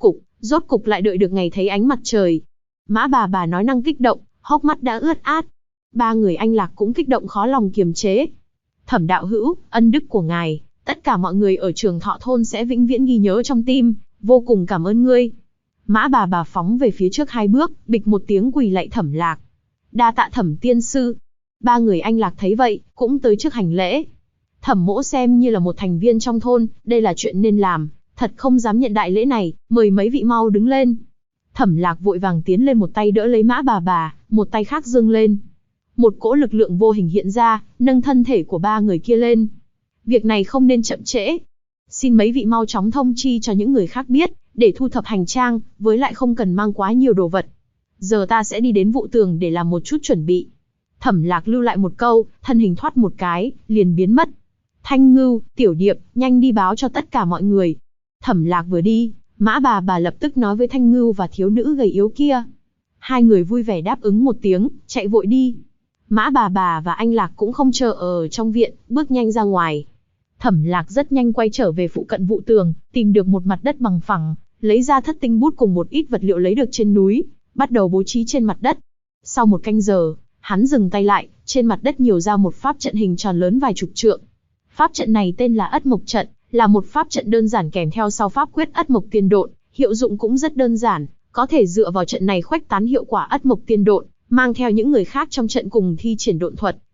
rốt cục lại đợi được ngày thấy ánh mặt trời. Mã bà nói năng kích động, hốc mắt đã ướt át. 3 người anh Lạc cũng kích động khó lòng kiềm chế. Thẩm đạo hữu, ân đức của ngài, tất cả mọi người ở Trường Thọ thôn sẽ vĩnh viễn ghi nhớ trong tim, vô cùng cảm ơn ngươi. Mã bà phóng về phía trước 2 bước, bịch một tiếng quỳ lạy Thẩm Lạc. Đa tạ Thẩm tiên sư. 3 người anh Lạc thấy vậy, cũng tới trước hành lễ. Thẩm mỗ xem như là một thành viên trong thôn, đây là chuyện nên làm, thật không dám nhận đại lễ này, mời mấy vị mau đứng lên. Thẩm Lạc vội vàng tiến lên một tay đỡ lấy Mã bà, một tay khác giương lên. Một cỗ lực lượng vô hình hiện ra, nâng thân thể của 3 người kia lên. Việc này không nên chậm trễ. Xin mấy vị mau chóng thông chi cho những người khác biết, để thu thập hành trang, với lại không cần mang quá nhiều đồ vật. Giờ ta sẽ đi đến vụ tường để làm một chút chuẩn bị. Thẩm Lạc lưu lại một câu, thân hình thoát một cái, liền biến mất. Thanh Ngưu, Tiểu Điệp, nhanh đi báo cho tất cả mọi người. Thẩm Lạc vừa đi, Mã bà lập tức nói với Thanh Ngưu và thiếu nữ gầy yếu kia. 2 người vui vẻ đáp ứng một tiếng, chạy vội đi. Mã bà và anh Lạc cũng không chờ ở trong viện, bước nhanh ra ngoài. Thẩm Lạc rất nhanh quay trở về phụ cận vụ tường, tìm được một mặt đất bằng phẳng, lấy ra thất tinh bút cùng một ít vật liệu lấy được trên núi, bắt đầu bố trí trên mặt đất. Sau 1 canh giờ, hắn dừng tay lại, trên mặt đất nhiều ra một pháp trận hình tròn lớn vài chục trượng. Pháp trận này tên là Ất Mộc trận, là một pháp trận đơn giản kèm theo sau pháp quyết Ất Mộc Tiên Độn, hiệu dụng cũng rất đơn giản, có thể dựa vào trận này khuếch tán hiệu quả Ất Mộc Tiên Độn, mang theo những người khác trong trận cùng thi triển độn thuật,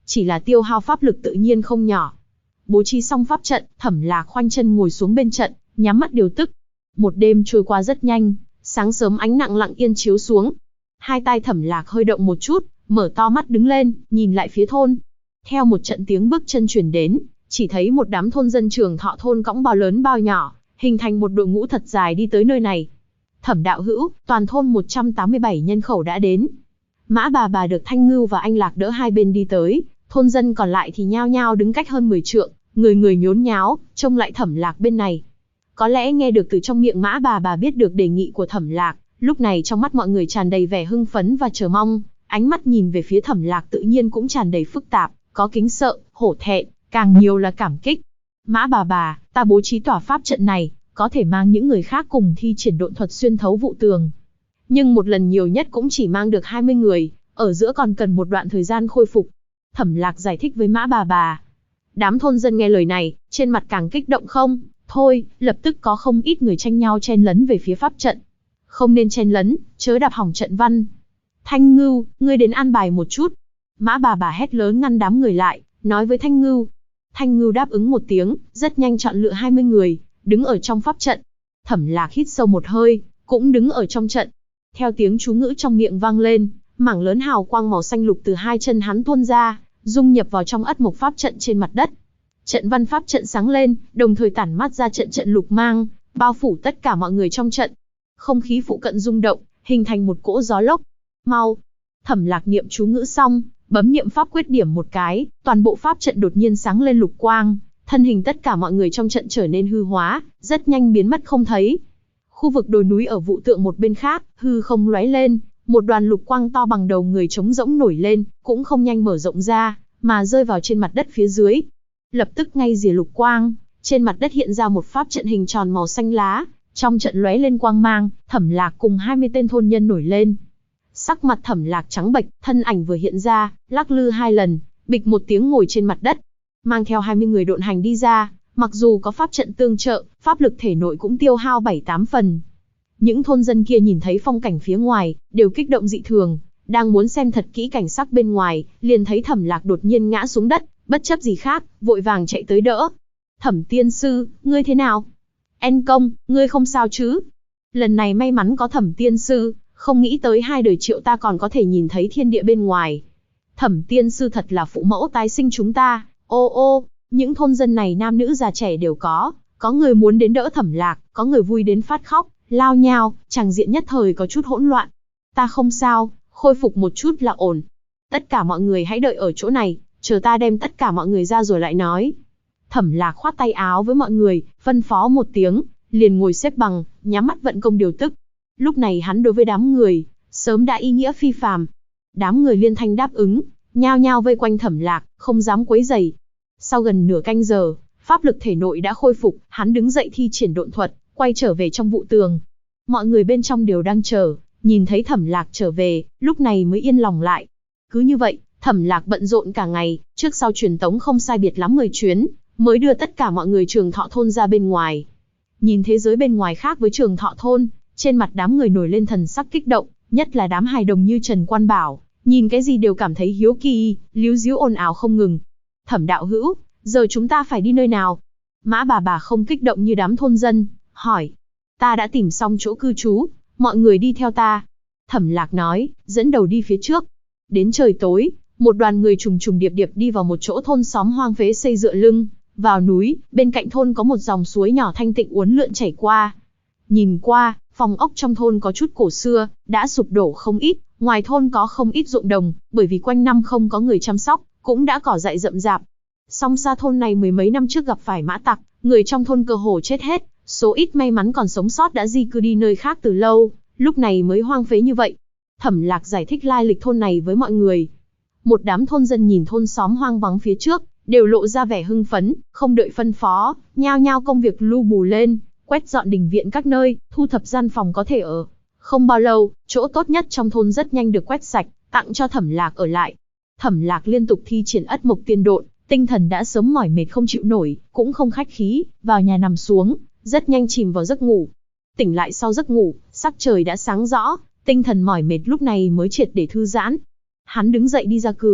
chỉ là tiêu hao pháp lực tự nhiên không nhỏ. Bố trí xong pháp trận, Thẩm Lạc khoanh chân ngồi xuống bên trận, nhắm mắt điều tức. Một đêm trôi qua rất nhanh, sáng sớm ánh nắng lặng yên chiếu xuống. Hai tai Thẩm Lạc hơi động một chút, mở to mắt đứng lên, nhìn lại phía thôn. Theo một trận tiếng bước chân truyền đến, chỉ thấy một đám thôn dân Trường Thọ thôn cõng bao lớn bao nhỏ, hình thành một đội ngũ thật dài đi tới nơi này. Thẩm đạo hữu, toàn thôn 187 nhân khẩu đã đến. Mã bà được Thanh Ngưu và anh Lạc đỡ hai bên đi tới, thôn dân còn lại thì nhao nhao đứng cách hơn 10 trượng, người người nhốn nháo, trông lại Thẩm Lạc bên này. Có lẽ nghe được từ trong miệng Mã bà biết được đề nghị của Thẩm Lạc, lúc này trong mắt mọi người tràn đầy vẻ hưng phấn và chờ mong, ánh mắt nhìn về phía Thẩm Lạc tự nhiên cũng tràn đầy phức tạp, có kính sợ, hổ thẹn, càng nhiều là cảm kích. Mã bà, ta bố trí tỏa pháp trận này, có thể mang những người khác cùng thi triển độn thuật xuyên thấu vụ tường. Nhưng một lần nhiều nhất cũng chỉ mang được 20 người, ở giữa còn cần một đoạn thời gian khôi phục. Thẩm Lạc giải thích với Mã bà. Đám thôn dân nghe lời này, trên mặt càng kích động không, thôi, lập tức có không ít người tranh nhau chen lấn về phía pháp trận. Không nên chen lấn, chớ đạp hỏng trận văn. Thanh Ngưu, ngươi đến an bài một chút. Mã bà hét lớn ngăn đám người lại, nói với Thanh Ngưu. Thanh Ngưu đáp ứng một tiếng, rất nhanh chọn lựa 20 người, đứng ở trong pháp trận. Thẩm Lạc hít sâu một hơi, cũng đứng ở trong trận. Theo tiếng chú ngữ trong miệng vang lên, mảng lớn hào quang màu xanh lục từ hai chân hắn tuôn ra, dung nhập vào trong ất mộc pháp trận trên mặt đất. Trận văn pháp trận sáng lên, đồng thời tản mát ra trận lục mang, bao phủ tất cả mọi người trong trận. Không khí phụ cận rung động, hình thành một cỗ gió lốc. Mau! Thẩm Lạc niệm chú ngữ xong, bấm niệm pháp quyết điểm một cái, toàn bộ pháp trận đột nhiên sáng lên lục quang, thân hình tất cả mọi người trong trận trở nên hư hóa, rất nhanh biến mất không thấy. Khu vực đồi núi ở vụ tượng một bên khác, hư không lóe lên, một đoàn lục quang to bằng đầu người trống rỗng nổi lên, cũng không nhanh mở rộng ra, mà rơi vào trên mặt đất phía dưới. Lập tức ngay rìa lục quang, trên mặt đất hiện ra một pháp trận hình tròn màu xanh lá, trong trận lóe lên quang mang, Thẩm Lạc cùng 20 tên thôn nhân nổi lên. Sắc mặt Thẩm Lạc trắng bệch, thân ảnh vừa hiện ra, lắc lư 2 lần, bịch một tiếng ngồi trên mặt đất. Mang theo 20 người độn hành đi ra, mặc dù có pháp trận tương trợ, pháp lực thể nội cũng tiêu hao 7-8 phần. Những thôn dân kia nhìn thấy phong cảnh phía ngoài, đều kích động dị thường, đang muốn xem thật kỹ cảnh sắc bên ngoài, liền thấy Thẩm Lạc đột nhiên ngã xuống đất, bất chấp gì khác, vội vàng chạy tới đỡ. Thẩm tiên sư, ngươi thế nào? En công, ngươi không sao chứ? Lần này may mắn có Thẩm tiên sư, không nghĩ tới 2 đời Triệu ta còn có thể nhìn thấy thiên địa bên ngoài. Thẩm tiên sư thật là phụ mẫu tái sinh chúng ta. Ô, những thôn dân này nam nữ già trẻ đều có người muốn đến đỡ Thẩm Lạc, có người vui đến phát khóc, lao nhao, tràng diện nhất thời có chút hỗn loạn. Ta không sao, khôi phục một chút là ổn. Tất cả mọi người hãy đợi ở chỗ này, chờ ta đem tất cả mọi người ra rồi lại nói. Thẩm Lạc khoát tay áo với mọi người, phân phó một tiếng, liền ngồi xếp bằng, nhắm mắt vận công điều tức. Lúc này hắn đối với đám người, sớm đã ý nghĩa phi phàm. Đám người liên thanh đáp ứng, nhao nhao vây quanh Thẩm Lạc, không dám quấy rầy. Sau gần nửa canh giờ, pháp lực thể nội đã khôi phục, hắn đứng dậy thi triển độn thuật, quay trở về trong vụ tường. Mọi người bên trong đều đang chờ, nhìn thấy Thẩm Lạc trở về, lúc này mới yên lòng lại. Cứ như vậy, Thẩm Lạc bận rộn cả ngày, trước sau truyền tống không sai biệt lắm 10 chuyến, mới đưa tất cả mọi người Trường Thọ thôn ra bên ngoài. Nhìn thế giới bên ngoài khác với Trường Thọ thôn, trên mặt đám người nổi lên thần sắc kích động, nhất là đám hài đồng như Trần Quan Bảo, nhìn cái gì đều cảm thấy hiếu kỳ, líu díu ồn ào không ngừng. Thẩm đạo hữu, giờ chúng ta phải đi nơi nào? Mã bà không kích động như đám thôn dân, hỏi. Ta đã tìm xong chỗ cư trú, mọi người đi theo ta. Thẩm Lạc nói, dẫn đầu đi phía trước. Đến trời tối, một đoàn người trùng trùng điệp điệp đi vào một chỗ thôn xóm hoang phế xây dựa lưng vào núi, bên cạnh thôn có một dòng suối nhỏ thanh tịnh uốn lượn chảy qua. Nhìn qua, phòng ốc trong thôn có chút cổ xưa, đã sụp đổ không ít, ngoài thôn có không ít ruộng đồng, bởi vì quanh năm không có người chăm sóc, cũng đã cỏ dại rậm rạp. Song xa thôn này mười mấy năm trước gặp phải mã tặc, người trong thôn cơ hồ chết hết, số ít may mắn còn sống sót đã di cư đi nơi khác từ lâu, lúc này mới hoang phế như vậy. Thẩm Lạc giải thích lai lịch thôn này với mọi người. Một đám thôn dân nhìn thôn xóm hoang vắng phía trước, đều lộ ra vẻ hưng phấn, không đợi phân phó, nhao nhao công việc lu bù lên, quét dọn đình viện các nơi, thu thập gian phòng có thể ở. Không bao lâu, chỗ tốt nhất trong thôn rất nhanh được quét sạch, tặng cho Thẩm Lạc ở lại. Thẩm Lạc liên tục thi triển ất mộc tiên độn, tinh thần đã sớm mỏi mệt không chịu nổi, cũng không khách khí, vào nhà nằm xuống, rất nhanh chìm vào giấc ngủ. Tỉnh lại sau giấc ngủ, sắc trời đã sáng rõ, tinh thần mỏi mệt lúc này mới triệt để thư giãn. Hắn đứng dậy đi ra cửa,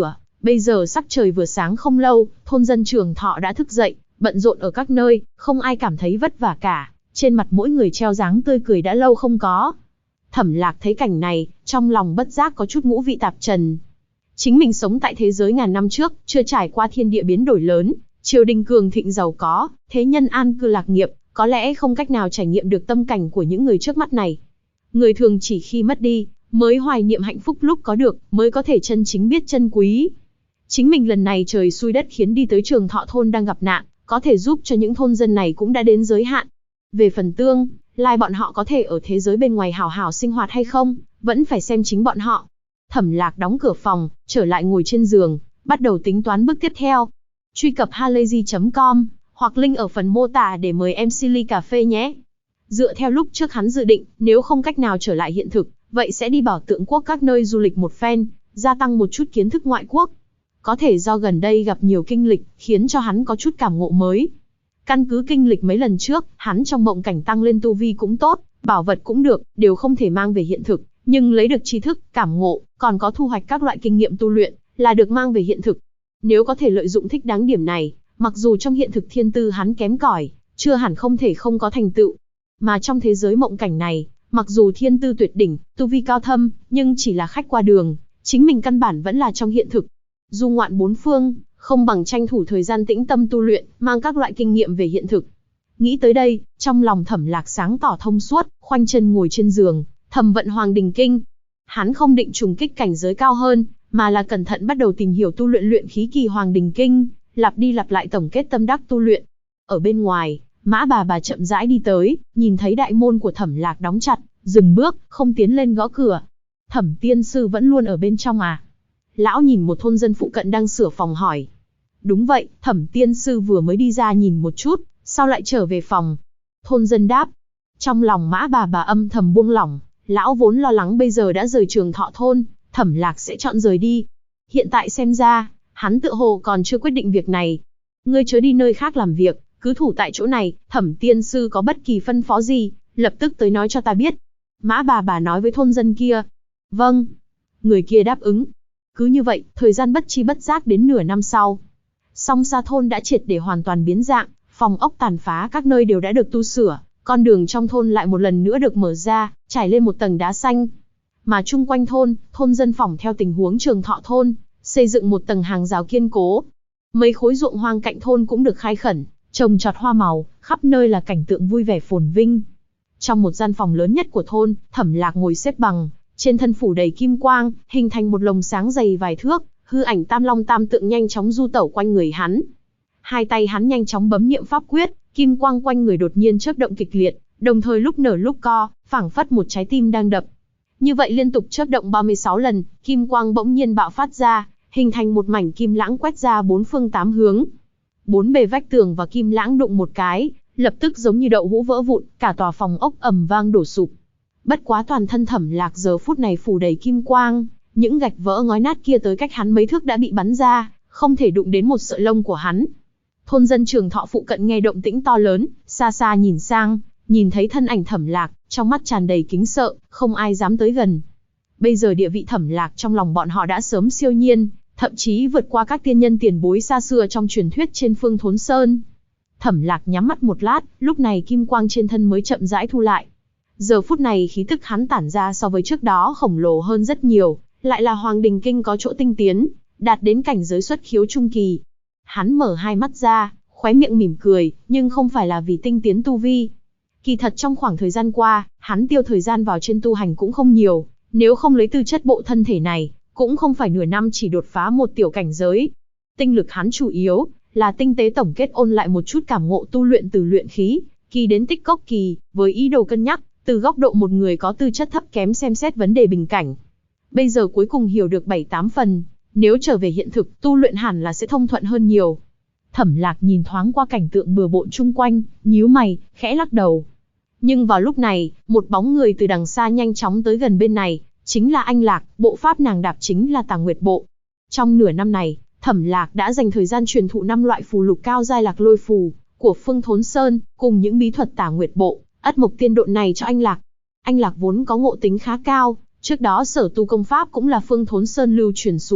Bây giờ sắc trời vừa sáng không lâu, thôn dân Trường Thọ đã thức dậy, bận rộn ở các nơi, không ai cảm thấy vất vả cả, trên mặt mỗi người treo dáng tươi cười đã lâu không có. Thẩm Lạc thấy cảnh này, trong lòng bất giác có chút ngũ vị tạp trần. Chính mình sống tại thế giới ngàn năm trước, chưa trải qua thiên địa biến đổi lớn, triều đình cường thịnh giàu có, thế nhân an cư lạc nghiệp, có lẽ không cách nào trải nghiệm được tâm cảnh của những người trước mắt này. Người thường chỉ khi mất đi, mới hoài niệm hạnh phúc lúc có được, mới có thể chân chính biết trân quý. Chính mình lần này trời xui đất khiến đi tới Trường Thọ thôn đang gặp nạn, có thể giúp cho những thôn dân này cũng đã đến giới hạn. Về phần tương lai bọn họ có thể ở thế giới bên ngoài hào hào sinh hoạt hay không, vẫn phải xem chính bọn họ. Thẩm Lạc đóng cửa phòng, trở lại ngồi trên giường, bắt đầu tính toán bước tiếp theo. Truy cập halayzi.com hoặc link ở phần mô tả để mời MC ly cà phê nhé. Dựa theo lúc trước hắn dự định, nếu không cách nào trở lại hiện thực, vậy sẽ đi Bảo Tượng Quốc các nơi du lịch một phen, gia tăng một chút kiến thức ngoại quốc. Có thể do gần đây gặp nhiều kinh lịch, khiến cho hắn có chút cảm ngộ mới. Căn cứ kinh lịch mấy lần trước, hắn trong mộng cảnh tăng lên tu vi cũng tốt, bảo vật cũng được, đều không thể mang về hiện thực, nhưng lấy được tri thức, cảm ngộ, còn có thu hoạch các loại kinh nghiệm tu luyện, là được mang về hiện thực. Nếu có thể lợi dụng thích đáng điểm này, mặc dù trong hiện thực thiên tư hắn kém cỏi, chưa hẳn không thể không có thành tựu. Mà trong thế giới mộng cảnh này, mặc dù thiên tư tuyệt đỉnh, tu vi cao thâm, nhưng chỉ là khách qua đường, chính mình căn bản vẫn là trong hiện thực. Du ngoạn bốn phương, không bằng tranh thủ thời gian tĩnh tâm tu luyện, mang các loại kinh nghiệm về hiện thực. Nghĩ tới đây, trong lòng Thẩm Lạc sáng tỏ thông suốt, khoanh chân ngồi trên giường, thầm vận Hoàng Đình Kinh. Hắn không định trùng kích cảnh giới cao hơn, mà là cẩn thận bắt đầu tìm hiểu tu luyện luyện khí kỳ Hoàng Đình Kinh, lặp đi lặp lại tổng kết tâm đắc tu luyện. Ở bên ngoài, Mã bà chậm rãi đi tới, nhìn thấy đại môn của Thẩm Lạc đóng chặt, dừng bước, không tiến lên gõ cửa. Thẩm tiên sư vẫn luôn ở bên trong à? Lão nhìn một thôn dân phụ cận đang sửa phòng hỏi. Đúng vậy, Thẩm tiên sư vừa mới đi ra nhìn một chút, sau lại trở về phòng. Thôn dân đáp. Trong lòng Mã bà âm thầm buông lỏng, lão vốn lo lắng bây giờ đã rời Trường Thọ thôn, Thẩm Lạc sẽ chọn rời đi. Hiện tại xem ra, hắn tựa hồ còn chưa quyết định việc này. Ngươi chớ đi nơi khác làm việc, cứ thủ tại chỗ này, Thẩm tiên sư có bất kỳ phân phó gì, lập tức tới nói cho ta biết. Mã bà nói với thôn dân kia. Vâng. Người kia đáp ứng. Cứ như vậy, thời gian bất chi bất giác đến nửa năm sau. Song Sa thôn đã triệt để hoàn toàn biến dạng, phòng ốc tàn phá các nơi đều đã được tu sửa, con đường trong thôn lại một lần nữa được mở ra, trải lên một tầng đá xanh. Mà chung quanh thôn dân phỏng theo tình huống Trường Thọ thôn, xây dựng một tầng hàng rào kiên cố. Mấy khối ruộng hoang cạnh thôn cũng được khai khẩn, trồng trọt hoa màu, khắp nơi là cảnh tượng vui vẻ phồn vinh. Trong một gian phòng lớn nhất của thôn, Thẩm Lạc ngồi xếp bằng, trên thân phủ đầy kim quang, hình thành một lồng sáng dày vài thước, hư ảnh Tam Long Tam Tượng nhanh chóng du tẩu quanh người hắn. Hai tay hắn nhanh chóng bấm niệm pháp quyết, kim quang quanh người đột nhiên chớp động kịch liệt, đồng thời lúc nở lúc co, phảng phất một trái tim đang đập. Như vậy liên tục chớp động 36 lần, kim quang bỗng nhiên bạo phát ra, hình thành một mảnh kim lãng quét ra bốn phương tám hướng. Bốn bề vách tường và kim lãng đụng một cái, lập tức giống như đậu hũ vỡ vụn, cả tòa phòng ốc ầm vang đổ sụp. Bất quá toàn thân Thẩm Lạc giờ phút này phủ đầy kim quang, những gạch vỡ ngói nát kia tới cách hắn mấy thước đã bị bắn ra, không thể đụng đến một sợi lông của hắn. Thôn dân Trường Thọ phụ cận nghe động tĩnh to lớn, xa xa nhìn sang, nhìn thấy thân ảnh Thẩm Lạc, trong mắt tràn đầy kính sợ, không ai dám tới gần. Bây giờ địa vị Thẩm Lạc trong lòng bọn họ đã sớm siêu nhiên, thậm chí vượt qua các tiên nhân tiền bối xa xưa trong truyền thuyết trên Phương Thốn Sơn. Thẩm Lạc nhắm mắt một lát, lúc này kim quang trên thân mới chậm rãi thu lại. Giờ phút này khí tức hắn tản ra so với trước đó khổng lồ hơn rất nhiều, lại là Hoàng Đình Kinh có chỗ tinh tiến, đạt đến cảnh giới xuất khiếu trung kỳ. Hắn mở hai mắt ra, khóe miệng mỉm cười, nhưng không phải là vì tinh tiến tu vi. Kỳ thật trong khoảng thời gian qua, hắn tiêu thời gian vào trên tu hành cũng không nhiều, nếu không lấy tư chất bộ thân thể này, cũng không phải nửa năm chỉ đột phá một tiểu cảnh giới. Tinh lực hắn chủ yếu là tinh tế tổng kết ôn lại một chút cảm ngộ tu luyện từ luyện khí kỳ đến tích cốc kỳ, với ý đồ cân nhắc từ góc độ một người có tư chất thấp kém xem xét vấn đề bình cảnh. Bây giờ cuối cùng hiểu được 7-8 phần, nếu trở về hiện thực, tu luyện hẳn là sẽ thông thuận hơn nhiều. Thẩm Lạc nhìn thoáng qua cảnh tượng bừa bộn chung quanh, nhíu mày, khẽ lắc đầu. Nhưng vào lúc này, một bóng người từ đằng xa nhanh chóng tới gần bên này, chính là Anh Lạc, bộ pháp nàng đạp chính là Tà Nguyệt bộ. Trong nửa năm này, Thẩm Lạc đã dành thời gian truyền thụ 5 loại phù lục cao giai Lạc Lôi phù của Phương Thốn Sơn, cùng những bí thuật Tà Nguyệt bộ, ất mộc tiên độn này cho Anh Lạc. Anh Lạc vốn có ngộ tính khá cao, trước đó sở tu công pháp cũng là Phương Thốn Sơn lưu truyền xuống,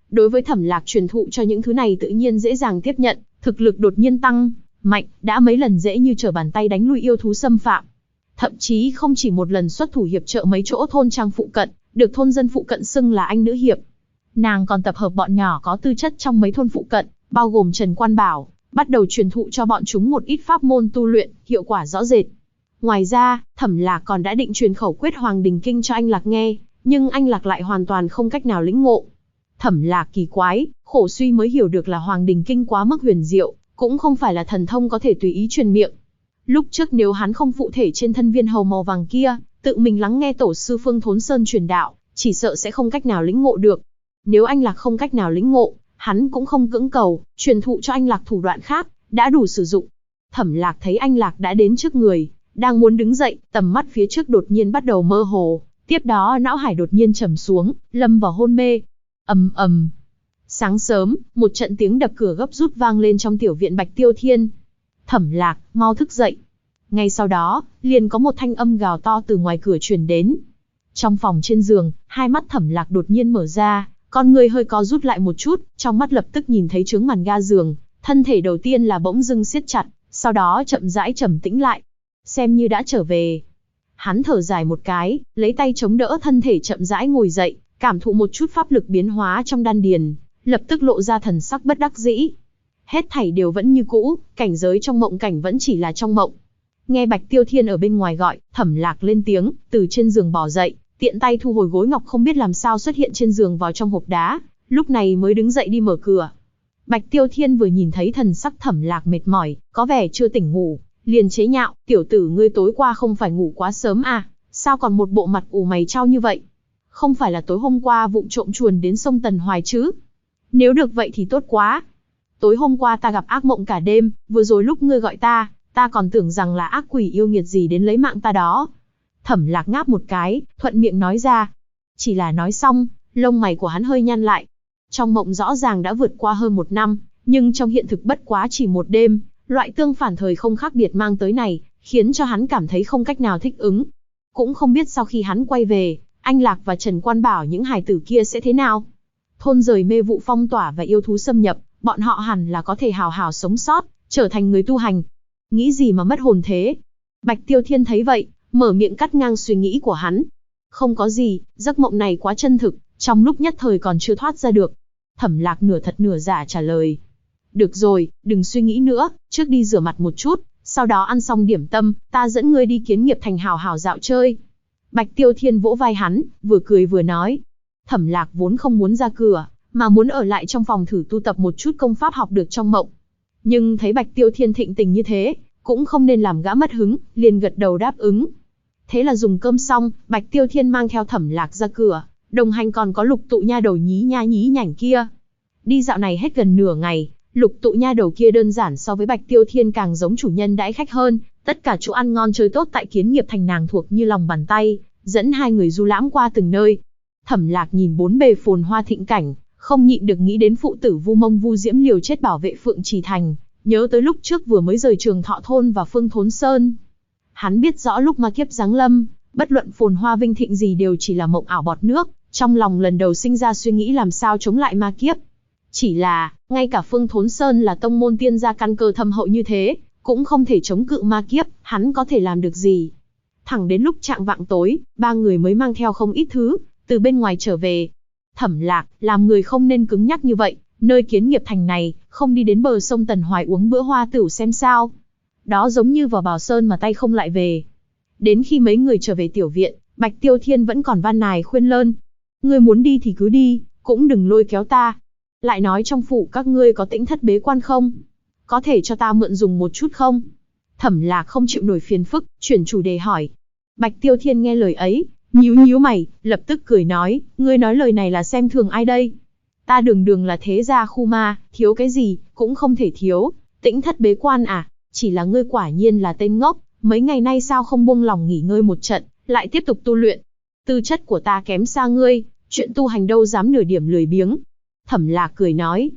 đối với Thẩm Lạc truyền thụ cho những thứ này tự nhiên dễ dàng tiếp nhận, thực lực đột nhiên tăng mạnh, đã mấy lần dễ như trở bàn tay đánh lui yêu thú xâm phạm. Thậm chí không chỉ một lần xuất thủ hiệp trợ mấy chỗ thôn trang phụ cận, được thôn dân phụ cận xưng là anh nữ hiệp. Nàng còn tập hợp bọn nhỏ có tư chất trong mấy thôn phụ cận, bao gồm Trần Quan Bảo, bắt đầu truyền thụ cho bọn chúng một ít pháp môn tu luyện, hiệu quả rõ rệt. Ngoài ra, Thẩm Lạc còn đã định truyền khẩu quyết Hoàng Đình Kinh cho anh Lạc nghe, nhưng anh Lạc lại hoàn toàn không cách nào lĩnh ngộ. Thẩm Lạc kỳ quái, khổ suy mới hiểu được là Hoàng Đình Kinh quá mức huyền diệu, cũng không phải là thần thông có thể tùy ý truyền miệng. Lúc trước nếu hắn không phụ thể trên thân viên hầu màu vàng kia, tự mình lắng nghe tổ sư Phương Thốn Sơn truyền đạo, chỉ sợ sẽ không cách nào lĩnh ngộ được. Nếu anh Lạc không cách nào lĩnh ngộ, hắn cũng không cưỡng cầu, truyền thụ cho anh Lạc thủ đoạn khác, đã đủ sử dụng. Thẩm Lạc thấy anh Lạc đã đến trước người, đang muốn đứng dậy, tầm mắt phía trước đột nhiên bắt đầu mơ hồ, tiếp đó não hải đột nhiên trầm xuống, lâm vào hôn mê. Ầm ầm. Sáng sớm, một trận tiếng đập cửa gấp rút vang lên trong tiểu viện Bạch Tiêu Thiên. Thẩm Lạc, mau thức dậy. Ngay sau đó, liền có một thanh âm gào to từ ngoài cửa truyền đến. Trong phòng trên giường, hai mắt Thẩm Lạc đột nhiên mở ra, con người hơi co rút lại một chút, trong mắt lập tức nhìn thấy chướng màn ga giường, thân thể đầu tiên là bỗng dưng siết chặt, sau đó chậm rãi trầm tĩnh lại. Xem như đã trở về. Hắn thở dài một cái, lấy tay chống đỡ thân thể chậm rãi ngồi dậy, cảm thụ một chút pháp lực biến hóa trong đan điền, lập tức lộ ra thần sắc bất đắc dĩ. Hết thảy đều vẫn như cũ, cảnh giới trong mộng cảnh vẫn chỉ là trong mộng. Nghe Bạch Tiêu Thiên ở bên ngoài gọi, Thẩm Lạc lên tiếng, từ trên giường bò dậy, tiện tay thu hồi gối ngọc không biết làm sao xuất hiện trên giường vào trong hộp đá, lúc này mới đứng dậy đi mở cửa. Bạch Tiêu Thiên vừa nhìn thấy thần sắc Thẩm Lạc mệt mỏi, có vẻ chưa tỉnh ngủ, liền chế nhạo, tiểu tử ngươi tối qua không phải ngủ quá sớm à, sao còn một bộ mặt ủ mày trao như vậy? Không phải là tối hôm qua vụng trộm chuồn đến sông Tần Hoài chứ? Nếu được vậy thì tốt quá. Tối hôm qua ta gặp ác mộng cả đêm, vừa rồi lúc ngươi gọi ta còn tưởng rằng là ác quỷ yêu nghiệt gì đến lấy mạng ta đó. Thẩm Lạc ngáp một cái, thuận miệng nói ra. Chỉ là nói xong, lông mày của hắn hơi nhăn lại. Trong mộng rõ ràng đã vượt qua hơn 1 năm, nhưng trong hiện thực bất quá chỉ một đêm, loại tương phản thời không khác biệt mang tới này, khiến cho hắn cảm thấy không cách nào thích ứng. Cũng không biết sau khi hắn quay về, anh Lạc và Trần Quan Bảo những hài tử kia sẽ thế nào. Thôn rời mê vụ phong tỏa và yêu thú xâm nhập, bọn họ hẳn là có thể hào hào sống sót, trở thành người tu hành. Nghĩ gì mà mất hồn thế? Bạch Tiêu Thiên thấy vậy, mở miệng cắt ngang suy nghĩ của hắn. Không có gì, giấc mộng này quá chân thực, trong lúc nhất thời còn chưa thoát ra được. Thẩm Lạc nửa thật nửa giả trả lời. Được rồi, đừng suy nghĩ nữa, trước đi rửa mặt một chút, sau đó ăn xong điểm tâm, ta dẫn ngươi đi Kiến Nghiệp Thành hào hào dạo chơi. Bạch Tiêu Thiên vỗ vai hắn, vừa cười vừa nói. Thẩm Lạc vốn không muốn ra cửa, mà muốn ở lại trong phòng thử tu tập một chút công pháp học được trong mộng. Nhưng thấy Bạch Tiêu Thiên thịnh tình như thế, cũng không nên làm gã mất hứng, liền gật đầu đáp ứng. Thế là dùng cơm xong, Bạch Tiêu Thiên mang theo Thẩm Lạc ra cửa, đồng hành còn có Lục Tụ nha đầu nhí nha nhí nhảnh kia. Đi dạo này hết gần nửa ngày, Lục Tụ nha đầu kia đơn giản so với Bạch Tiêu Thiên càng giống chủ nhân đãi khách hơn, tất cả chỗ ăn ngon chơi tốt tại Kiến Nghiệp Thành nàng thuộc như lòng bàn tay, dẫn hai người du lãm qua từng nơi. Thẩm Lạc nhìn bốn bề phồn hoa thịnh cảnh, không nhịn được nghĩ đến phụ tử Vu Mông Vu Diễm liều chết bảo vệ Phượng Trì Thành, nhớ tới lúc trước vừa mới rời Trường Thọ thôn và Phương Thốn Sơn. Hắn biết rõ lúc ma kiếp giáng lâm, bất luận phồn hoa vinh thịnh gì đều chỉ là mộng ảo bọt nước, trong lòng lần đầu sinh ra suy nghĩ làm sao chống lại ma kiếp. Chỉ là, ngay cả Phương Thốn Sơn là tông môn tiên gia căn cơ thâm hậu như thế, cũng không thể chống cự ma kiếp, hắn có thể làm được gì? Thẳng đến lúc chạng vạng tối, ba người mới mang theo không ít thứ, từ bên ngoài trở về. Thẩm Lạc, làm người không nên cứng nhắc như vậy, nơi Kiến Nghiệp Thành này, không đi đến bờ sông Tần Hoài uống bữa hoa tửu xem sao. Đó giống như vào Bào Sơn mà tay không lại về. Đến khi mấy người trở về tiểu viện, Bạch Tiêu Thiên vẫn còn van nài khuyên lơn. Ngươi muốn đi thì cứ đi, cũng đừng lôi kéo ta. Lại nói trong phủ các ngươi có tĩnh thất bế quan không? Có thể cho ta mượn dùng một chút không? Thẩm Lạc không chịu nổi phiền phức, chuyển chủ đề hỏi. Bạch Tiêu Thiên nghe lời ấy, nhíu nhíu mày, lập tức cười nói, ngươi nói lời này là xem thường ai đây? Ta đường đường là thế gia khu ma, thiếu cái gì, cũng không thể thiếu. Tĩnh thất bế quan à? Chỉ là ngươi quả nhiên là tên ngốc, mấy ngày nay sao không buông lòng nghỉ ngơi một trận, lại tiếp tục tu luyện. Tư chất của ta kém xa ngươi, chuyện tu hành đâu dám nửa điểm lười biếng. Thẩm Lạc cười nói.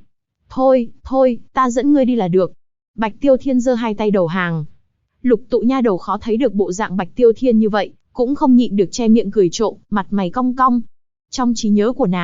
Thôi, ta dẫn ngươi đi là được. Bạch Tiêu Thiên giơ hai tay đầu hàng. Lục Tụ nha đầu khó thấy được bộ dạng Bạch Tiêu Thiên như vậy, cũng không nhịn được che miệng cười trộm, mặt mày cong cong. Trong trí nhớ của nàng,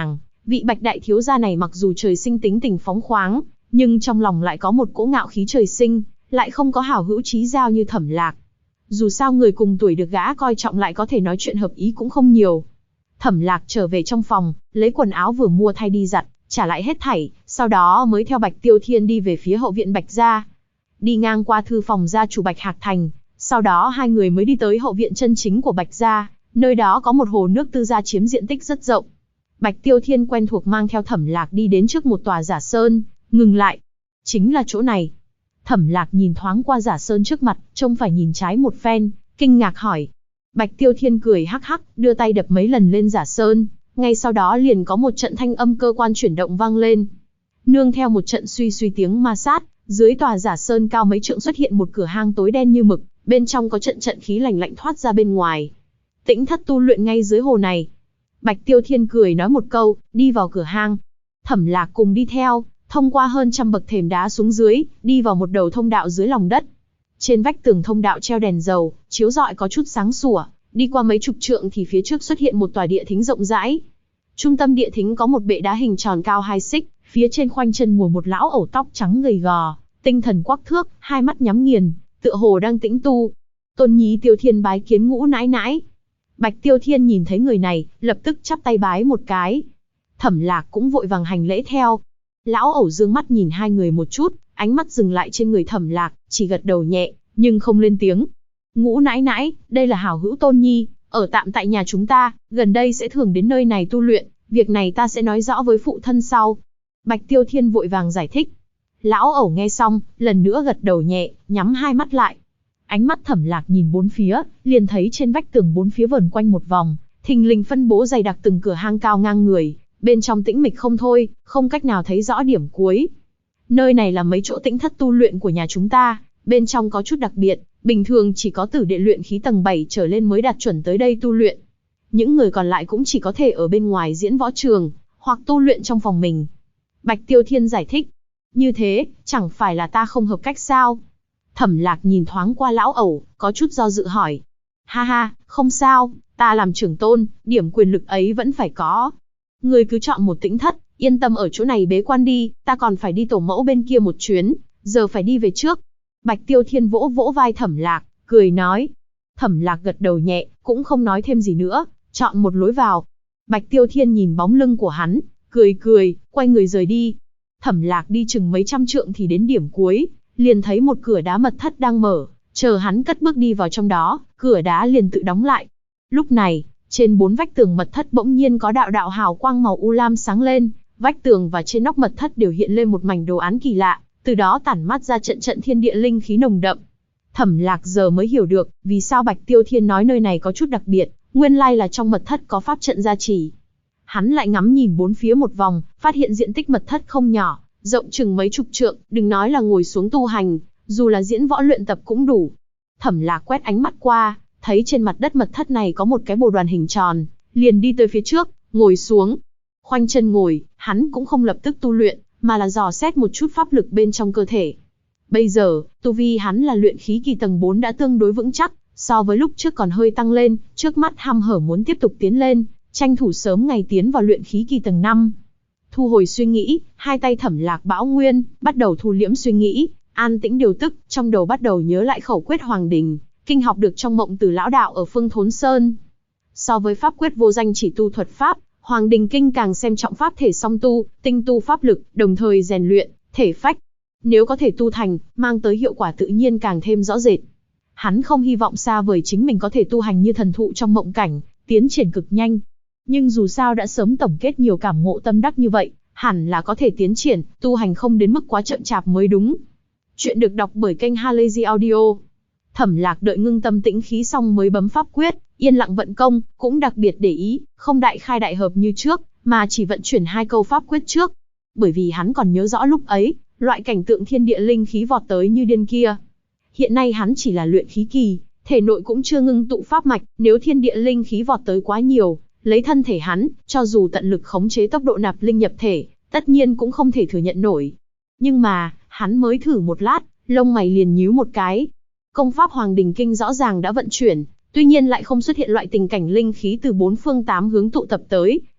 Vị Bạch đại thiếu gia này mặc dù trời sinh tính tình phóng khoáng, nhưng trong lòng lại có một cỗ ngạo khí trời sinh, lại không có hảo hữu chí giao như Thẩm Lạc. Dù sao người cùng tuổi được gã coi trọng lại có thể nói chuyện hợp ý cũng không nhiều. Thẩm Lạc trở về trong phòng, lấy quần áo vừa mua thay đi giặt, trả lại hết thảy, sau đó mới theo Bạch Tiêu Thiên đi về phía hậu viện Bạch gia. Đi ngang qua thư phòng gia chủ Bạch Hạc Thành, sau đó hai người mới đi tới hậu viện chân chính của Bạch gia, nơi đó có một hồ nước tư gia chiếm diện tích rất rộng. Bạch Tiêu Thiên quen thuộc mang theo Thẩm Lạc đi đến trước một tòa giả sơn, ngừng lại. Chính là chỗ này. Thẩm Lạc nhìn thoáng qua giả sơn trước mặt, trông phải nhìn trái một phen, kinh ngạc hỏi. Bạch Tiêu Thiên cười hắc hắc, đưa tay đập mấy lần lên giả sơn, ngay sau đó liền có một trận thanh âm cơ quan chuyển động vang lên. Nương theo một trận suy suy tiếng ma sát, dưới tòa giả sơn cao mấy trượng xuất hiện một cửa hang tối đen như mực, bên trong có trận trận khí lạnh lạnh thoát ra bên ngoài. Tĩnh thất tu luyện ngay dưới hồ này. Bạch Tiêu Thiên cười nói một câu, đi vào cửa hang. Thẩm Lạc cùng đi theo, thông qua hơn trăm bậc thềm đá xuống dưới, đi vào một đầu thông đạo dưới lòng đất. Trên vách tường thông đạo treo đèn dầu, chiếu rọi có chút sáng sủa, đi qua mấy chục trượng thì phía trước xuất hiện một tòa địa thính rộng rãi. Trung tâm địa thính có một bệ đá hình tròn cao 2 xích, phía trên khoanh chân ngồi một lão ẩu tóc trắng gầy gò, tinh thần quắc thước, hai mắt nhắm nghiền, tựa hồ đang tĩnh tu. Tôn nhi Tiêu Thiên bái kiến ngũ nãi nãi. Bạch Tiêu Thiên nhìn thấy người này, lập tức chắp tay bái một cái. Thẩm Lạc cũng vội vàng hành lễ theo. Lão ẩu dương mắt nhìn hai người một chút, ánh mắt dừng lại trên người Thẩm Lạc, chỉ gật đầu nhẹ, nhưng không lên tiếng. Ngũ nãi nãi, đây là hảo hữu Tôn nhi, ở tạm tại nhà chúng ta, gần đây sẽ thường đến nơi này tu luyện, việc này ta sẽ nói rõ với phụ thân sau. Bạch Tiêu Thiên vội vàng giải thích. Lão ẩu nghe xong, lần nữa gật đầu nhẹ, nhắm hai mắt lại. Ánh mắt Thẩm Lạc nhìn bốn phía, liền thấy trên vách tường bốn phía vờn quanh một vòng, thình lình phân bố dày đặc từng cửa hang cao ngang người, bên trong tĩnh mịch không thôi, không cách nào thấy rõ điểm cuối. Nơi này là mấy chỗ tĩnh thất tu luyện của nhà chúng ta, bên trong có chút đặc biệt, bình thường chỉ có tử đệ luyện khí tầng 7 trở lên mới đạt chuẩn tới đây tu luyện. Những người còn lại cũng chỉ có thể ở bên ngoài diễn võ trường, hoặc tu luyện trong phòng mình. Bạch Tiêu Thiên giải thích. Như thế, chẳng phải là ta không hợp cách sao? Thẩm Lạc nhìn thoáng qua lão ẩu, có chút do dự hỏi. Ha ha, không sao, ta làm trưởng tôn, điểm quyền lực ấy vẫn phải có. Ngươi cứ chọn một tĩnh thất, yên tâm ở chỗ này bế quan đi, ta còn phải đi tổ mẫu bên kia một chuyến, giờ phải đi về trước. Bạch Tiêu Thiên vỗ vỗ vai Thẩm Lạc, cười nói. Thẩm Lạc gật đầu nhẹ, cũng không nói thêm gì nữa, chọn một lối vào. Bạch Tiêu Thiên nhìn bóng lưng của hắn, cười cười, quay người rời đi. Thẩm Lạc đi chừng mấy trăm trượng thì đến điểm cuối, liền thấy một cửa đá mật thất đang mở, chờ hắn cất bước đi vào trong đó, cửa đá liền tự đóng lại. Lúc này, trên 4 vách tường mật thất bỗng nhiên có đạo đạo hào quang màu u lam sáng lên, vách tường và trên nóc mật thất đều hiện lên một mảnh đồ án kỳ lạ, từ đó tản mát ra trận trận thiên địa linh khí nồng đậm. Thẩm Lạc giờ mới hiểu được, vì sao Bạch Tiêu Thiên nói nơi này có chút đặc biệt, nguyên lai là trong mật thất có pháp trận gia trì. Hắn lại ngắm nhìn bốn phía một vòng, phát hiện diện tích mật thất không nhỏ, rộng chừng mấy chục trượng, đừng nói là ngồi xuống tu hành, dù là diễn võ luyện tập cũng đủ. Thẩm Lạc quét ánh mắt qua, thấy trên mặt đất mật thất này có một cái bồ đoàn hình tròn, liền đi tới phía trước, ngồi xuống. Khoanh chân ngồi, hắn cũng không lập tức tu luyện, mà là dò xét một chút pháp lực bên trong cơ thể. Bây giờ, tu vi hắn là luyện khí kỳ tầng 4 đã tương đối vững chắc, so với lúc trước còn hơi tăng lên, trước mắt hăm hở muốn tiếp tục tiến lên, tranh thủ sớm ngày tiến vào luyện khí kỳ tầng 5. Thu hồi suy nghĩ, hai tay Thẩm Lạc bão nguyên, bắt đầu thu liễm suy nghĩ, an tĩnh điều tức, trong đầu bắt đầu nhớ lại khẩu quyết Hoàng Đình, kinh học được trong mộng từ lão đạo ở Phương Thốn Sơn. So với pháp quyết vô danh chỉ tu thuật pháp, Hoàng Đình kinh càng xem trọng pháp thể song tu, tinh tu pháp lực, đồng thời rèn luyện thể phách. Nếu có thể tu thành, mang tới hiệu quả tự nhiên càng thêm rõ rệt. Hắn không hy vọng xa vời chính mình có thể tu hành như thần thụ trong mộng cảnh, tiến triển cực nhanh. Nhưng dù sao đã sớm tổng kết nhiều cảm ngộ tâm đắc như vậy, hẳn là có thể tiến triển, tu hành không đến mức quá chậm chạp mới đúng. Chuyện được đọc bởi kênh Halazy Audio. Thẩm Lạc đợi ngưng tâm tĩnh khí xong mới bấm pháp quyết, yên lặng vận công, cũng đặc biệt để ý, không đại khai đại hợp như trước, mà chỉ vận chuyển 2 câu pháp quyết trước. Bởi vì hắn còn nhớ rõ lúc ấy, loại cảnh tượng thiên địa linh khí vọt tới như điên kia. Hiện nay hắn chỉ là luyện khí kỳ, thể nội cũng chưa ngưng tụ pháp mạch, nếu thiên địa linh khí vọt tới quá nhiều, lấy thân thể hắn, cho dù tận lực khống chế tốc độ nạp linh nhập thể, tất nhiên cũng không thể thừa nhận nổi. Nhưng mà, hắn mới thử một lát, lông mày liền nhíu một cái. Công pháp Hoàng Đình Kinh rõ ràng đã vận chuyển, tuy nhiên lại không xuất hiện loại tình cảnh linh khí từ 4 phương 8 hướng tụ tập tới,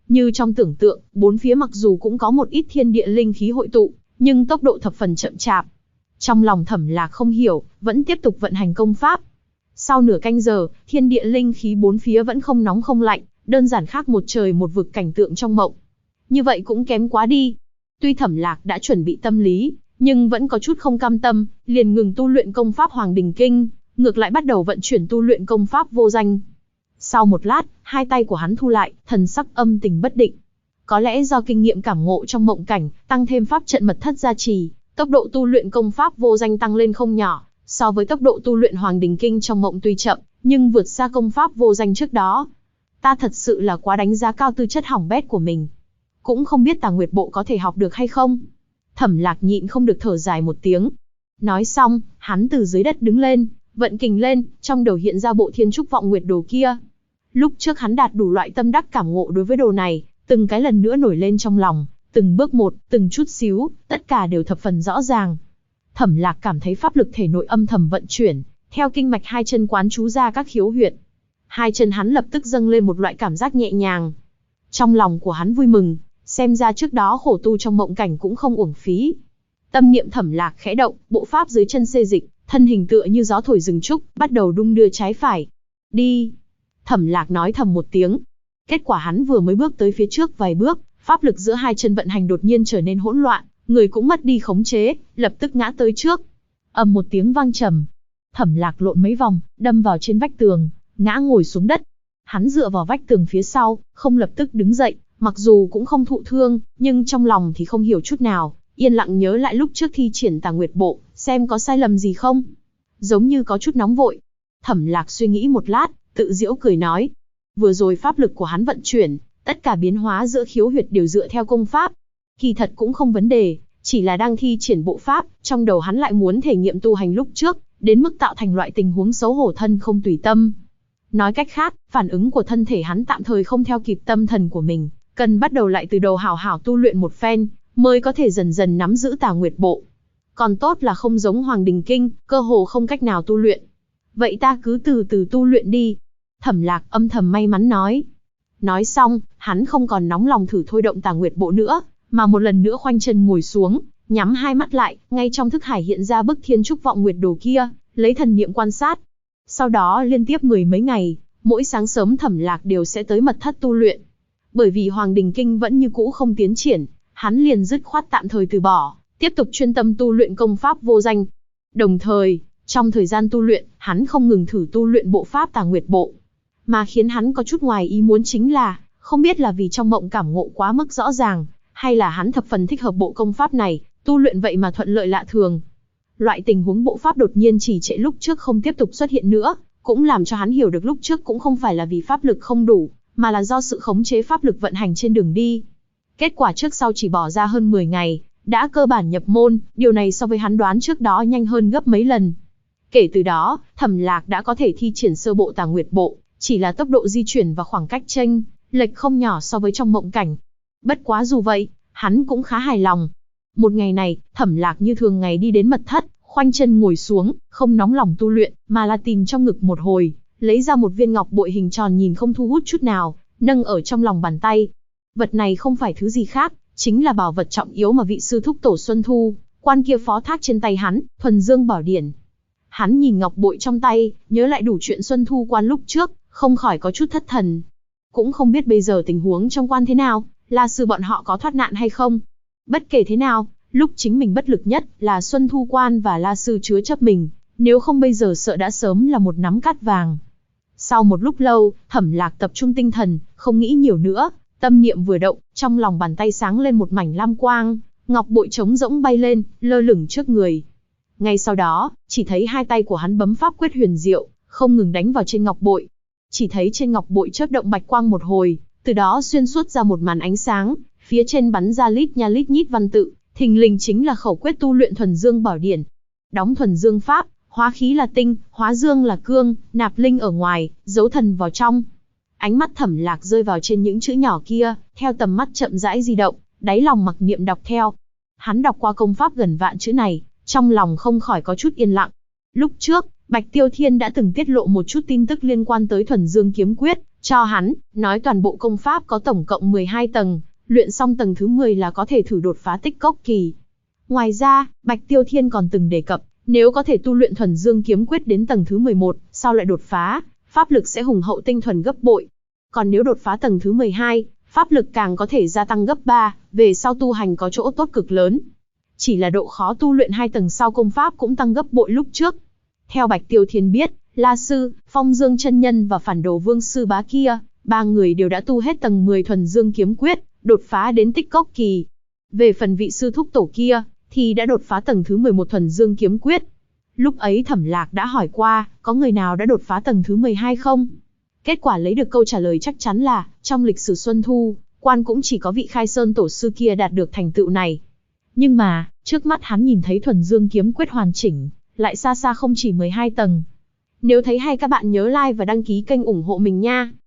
Như trong tưởng tượng, bốn phía mặc dù cũng có một ít thiên địa linh khí hội tụ, nhưng tốc độ thập phần chậm chạp. Trong lòng Thẩm Lạc không hiểu, vẫn tiếp tục vận hành công pháp. Sau nửa canh giờ, thiên địa linh khí bốn phía vẫn không nóng không lạnh, đơn giản khác một trời một vực cảnh tượng trong mộng. Như vậy cũng kém quá đi. Tuy Thẩm Lạc đã chuẩn bị tâm lý, nhưng vẫn có chút không cam tâm, liền ngừng tu luyện công pháp Hoàng Đình Kinh, ngược lại bắt đầu vận chuyển tu luyện công pháp vô danh. Sau một lát, hai tay của hắn thu lại, thần sắc âm tình bất định. Có lẽ do kinh nghiệm cảm ngộ trong mộng cảnh, tăng thêm pháp trận mật thất gia trì, tốc độ tu luyện công pháp vô danh tăng lên không nhỏ, so với tốc độ tu luyện Hoàng Đình Kinh trong mộng tuy chậm, nhưng vượt xa công pháp vô danh trước đó. Ta thật sự là quá đánh giá cao tư chất hỏng bét của mình. Cũng không biết Tà Nguyệt Bộ có thể học được hay không. Thẩm Lạc nhịn không được thở dài một tiếng. Nói xong, hắn từ dưới đất đứng lên, vận kình lên, trong đầu hiện ra bộ Thiên Trúc Vọng Nguyệt đồ kia. Lúc trước hắn đạt đủ loại tâm đắc cảm ngộ đối với đồ này, từng cái lần nữa nổi lên trong lòng, từng bước một, từng chút xíu, tất cả đều thập phần rõ ràng. Thẩm Lạc cảm thấy pháp lực thể nội âm thầm vận chuyển, theo kinh mạch hai chân quán chú ra các khiếu huyệt. Hai chân hắn lập tức dâng lên một loại cảm giác nhẹ nhàng. Trong lòng của hắn vui mừng, xem ra trước đó khổ tu trong mộng cảnh cũng không uổng phí. Tâm niệm Thẩm Lạc khẽ động, bộ pháp dưới chân xê dịch, thân hình tựa như gió thổi rừng trúc, bắt đầu đung đưa trái phải. Đi! Thẩm Lạc nói thầm một tiếng. Kết quả hắn vừa mới bước tới phía trước vài bước, pháp lực giữa hai chân vận hành đột nhiên trở nên hỗn loạn, người cũng mất đi khống chế, lập tức ngã tới trước. Ầm một tiếng vang trầm. Thẩm Lạc lộn mấy vòng, đâm vào trên vách tường, ngã ngồi xuống đất. Hắn dựa vào vách tường phía sau, không lập tức đứng dậy, mặc dù cũng không thụ thương, nhưng trong lòng thì không hiểu chút nào, yên lặng nhớ lại lúc trước thi triển Tà Nguyệt Bộ, xem có sai lầm gì không. Giống như có chút nóng vội. Thẩm Lạc suy nghĩ một lát, tự giễu cười nói. Vừa rồi pháp lực của hắn vận chuyển, tất cả biến hóa giữa khiếu huyệt đều dựa theo công pháp. Kỳ thật cũng không vấn đề, chỉ là đang thi triển bộ pháp, trong đầu hắn lại muốn thể nghiệm tu hành lúc trước, đến mức tạo thành loại tình huống xấu hổ thân không tùy tâm. Nói cách khác, phản ứng của thân thể hắn tạm thời không theo kịp tâm thần của mình, cần bắt đầu lại từ đầu hảo hảo tu luyện một phen, mới có thể dần dần nắm giữ Tà Nguyệt Bộ. Còn tốt là không giống Hoàng Đình Kinh, cơ hồ không cách nào tu luyện. Vậy ta cứ từ từ tu luyện đi. Thẩm Lạc âm thầm may mắn nói. Nói xong, hắn không còn nóng lòng thử thôi động Tà Nguyệt Bộ nữa, mà một lần nữa khoanh chân ngồi xuống, nhắm hai mắt lại, ngay trong thức hải hiện ra bức Thiên Trúc Vọng Nguyệt đồ kia, lấy thần niệm quan sát. Sau đó liên tiếp mười mấy ngày, mỗi sáng sớm Thẩm Lạc đều sẽ tới mật thất tu luyện. Bởi vì Hoàng Đình Kinh vẫn như cũ không tiến triển, hắn liền dứt khoát tạm thời từ bỏ, tiếp tục chuyên tâm tu luyện công pháp vô danh. Đồng thời, trong thời gian tu luyện, hắn không ngừng thử tu luyện bộ pháp Tà Nguyệt Bộ. Mà khiến hắn có chút ngoài ý muốn chính là, không biết là vì trong mộng cảm ngộ quá mức rõ ràng, hay là hắn thập phần thích hợp bộ công pháp này, tu luyện vậy mà thuận lợi lạ thường. Loại tình huống bộ pháp đột nhiên trì trệ lúc trước không tiếp tục xuất hiện nữa, cũng làm cho hắn hiểu được lúc trước cũng không phải là vì pháp lực không đủ, mà là do sự khống chế pháp lực vận hành trên đường đi. Kết quả trước sau chỉ bỏ ra hơn 10 ngày, đã cơ bản nhập môn, điều này so với hắn đoán trước đó nhanh hơn gấp mấy lần. Kể từ đó, Thẩm Lạc đã có thể thi triển sơ bộ Tà Nguyệt Bộ, chỉ là tốc độ di chuyển và khoảng cách chênh lệch không nhỏ so với trong mộng cảnh. Bất quá dù vậy, hắn cũng khá hài lòng. Một ngày này, Thẩm Lạc như thường ngày đi đến mật thất, khoanh chân ngồi xuống, không nóng lòng tu luyện, mà là tìm trong ngực một hồi, lấy ra một viên ngọc bội hình tròn nhìn không thu hút chút nào, nâng ở trong lòng bàn tay. Vật này không phải thứ gì khác, chính là bảo vật trọng yếu mà vị sư thúc tổ Xuân Thu, quan kia phó thác trên tay hắn, Thuần Dương Bảo Điển. Hắn nhìn ngọc bội trong tay, nhớ lại đủ chuyện Xuân Thu quan lúc trước, không khỏi có chút thất thần. Cũng không biết bây giờ tình huống trong quan thế nào, La sư bọn họ có thoát nạn hay không. Bất kể thế nào, lúc chính mình bất lực nhất là Xuân Thu quan và La sư chứa chấp mình, nếu không bây giờ sợ đã sớm là một nắm cát vàng. Sau một lúc lâu, Thẩm Lạc tập trung tinh thần, không nghĩ nhiều nữa, tâm niệm vừa động, trong lòng bàn tay sáng lên một mảnh lam quang, ngọc bội trống rỗng bay lên, lơ lửng trước người. Ngay sau đó, chỉ thấy hai tay của hắn bấm pháp quyết huyền diệu, không ngừng đánh vào trên ngọc bội. Chỉ thấy trên ngọc bội chớp động bạch quang một hồi, từ đó xuyên suốt ra một màn ánh sáng, phía trên bắn ra lít nha lít nhít văn tự, thình lình chính là khẩu quyết tu luyện Thuần Dương Bảo Điển. Đóng Thuần Dương pháp, hóa khí là tinh, hóa dương là cương, nạp linh ở ngoài, giấu thần vào trong. Ánh mắt Thẩm Lạc rơi vào trên những chữ nhỏ kia, theo tầm mắt chậm rãi di động, đáy lòng mặc niệm đọc theo. Hắn đọc qua công pháp gần vạn chữ này, trong lòng không khỏi có chút yên lặng. Lúc trước, Bạch Tiêu Thiên đã từng tiết lộ một chút tin tức liên quan tới Thuần Dương Kiếm Quyết cho hắn, nói toàn bộ công pháp có tổng cộng 12 tầng, luyện xong tầng thứ 10 là có thể thử đột phá tích cốc kỳ. Ngoài ra, Bạch Tiêu Thiên còn từng đề cập, nếu có thể tu luyện Thuần Dương Kiếm Quyết đến tầng thứ 11, sau lại đột phá, pháp lực sẽ hùng hậu tinh thuần gấp bội. Còn nếu đột phá tầng thứ 12, pháp lực càng có thể gia tăng gấp 3, về sau tu hành có chỗ tốt cực lớn. Chỉ là độ khó tu luyện 2 tầng sau công pháp cũng tăng gấp bội lúc trước. Theo Bạch Tiêu Thiên biết, La Sư, Phong Dương Chân Nhân và Phản Đồ Vương Sư Bá kia, ba người đều đã tu hết tầng 10 Thuần Dương Kiếm Quyết, đột phá đến tích cốc kỳ. Về phần vị sư thúc tổ kia, thì đã đột phá tầng thứ 11 Thuần Dương Kiếm Quyết. Lúc ấy Thẩm Lạc đã hỏi qua, có người nào đã đột phá tầng thứ 12 không? Kết quả lấy được câu trả lời chắc chắn là, trong lịch sử Xuân Thu, quan cũng chỉ có vị Khai Sơn tổ sư kia đạt được thành tựu này. Nhưng mà, trước mắt hắn nhìn thấy Thuần Dương Kiếm Quyết hoàn chỉnh, lại xa xa không chỉ 12 tầng. Nếu thấy hay các bạn nhớ like và đăng ký kênh ủng hộ mình nha.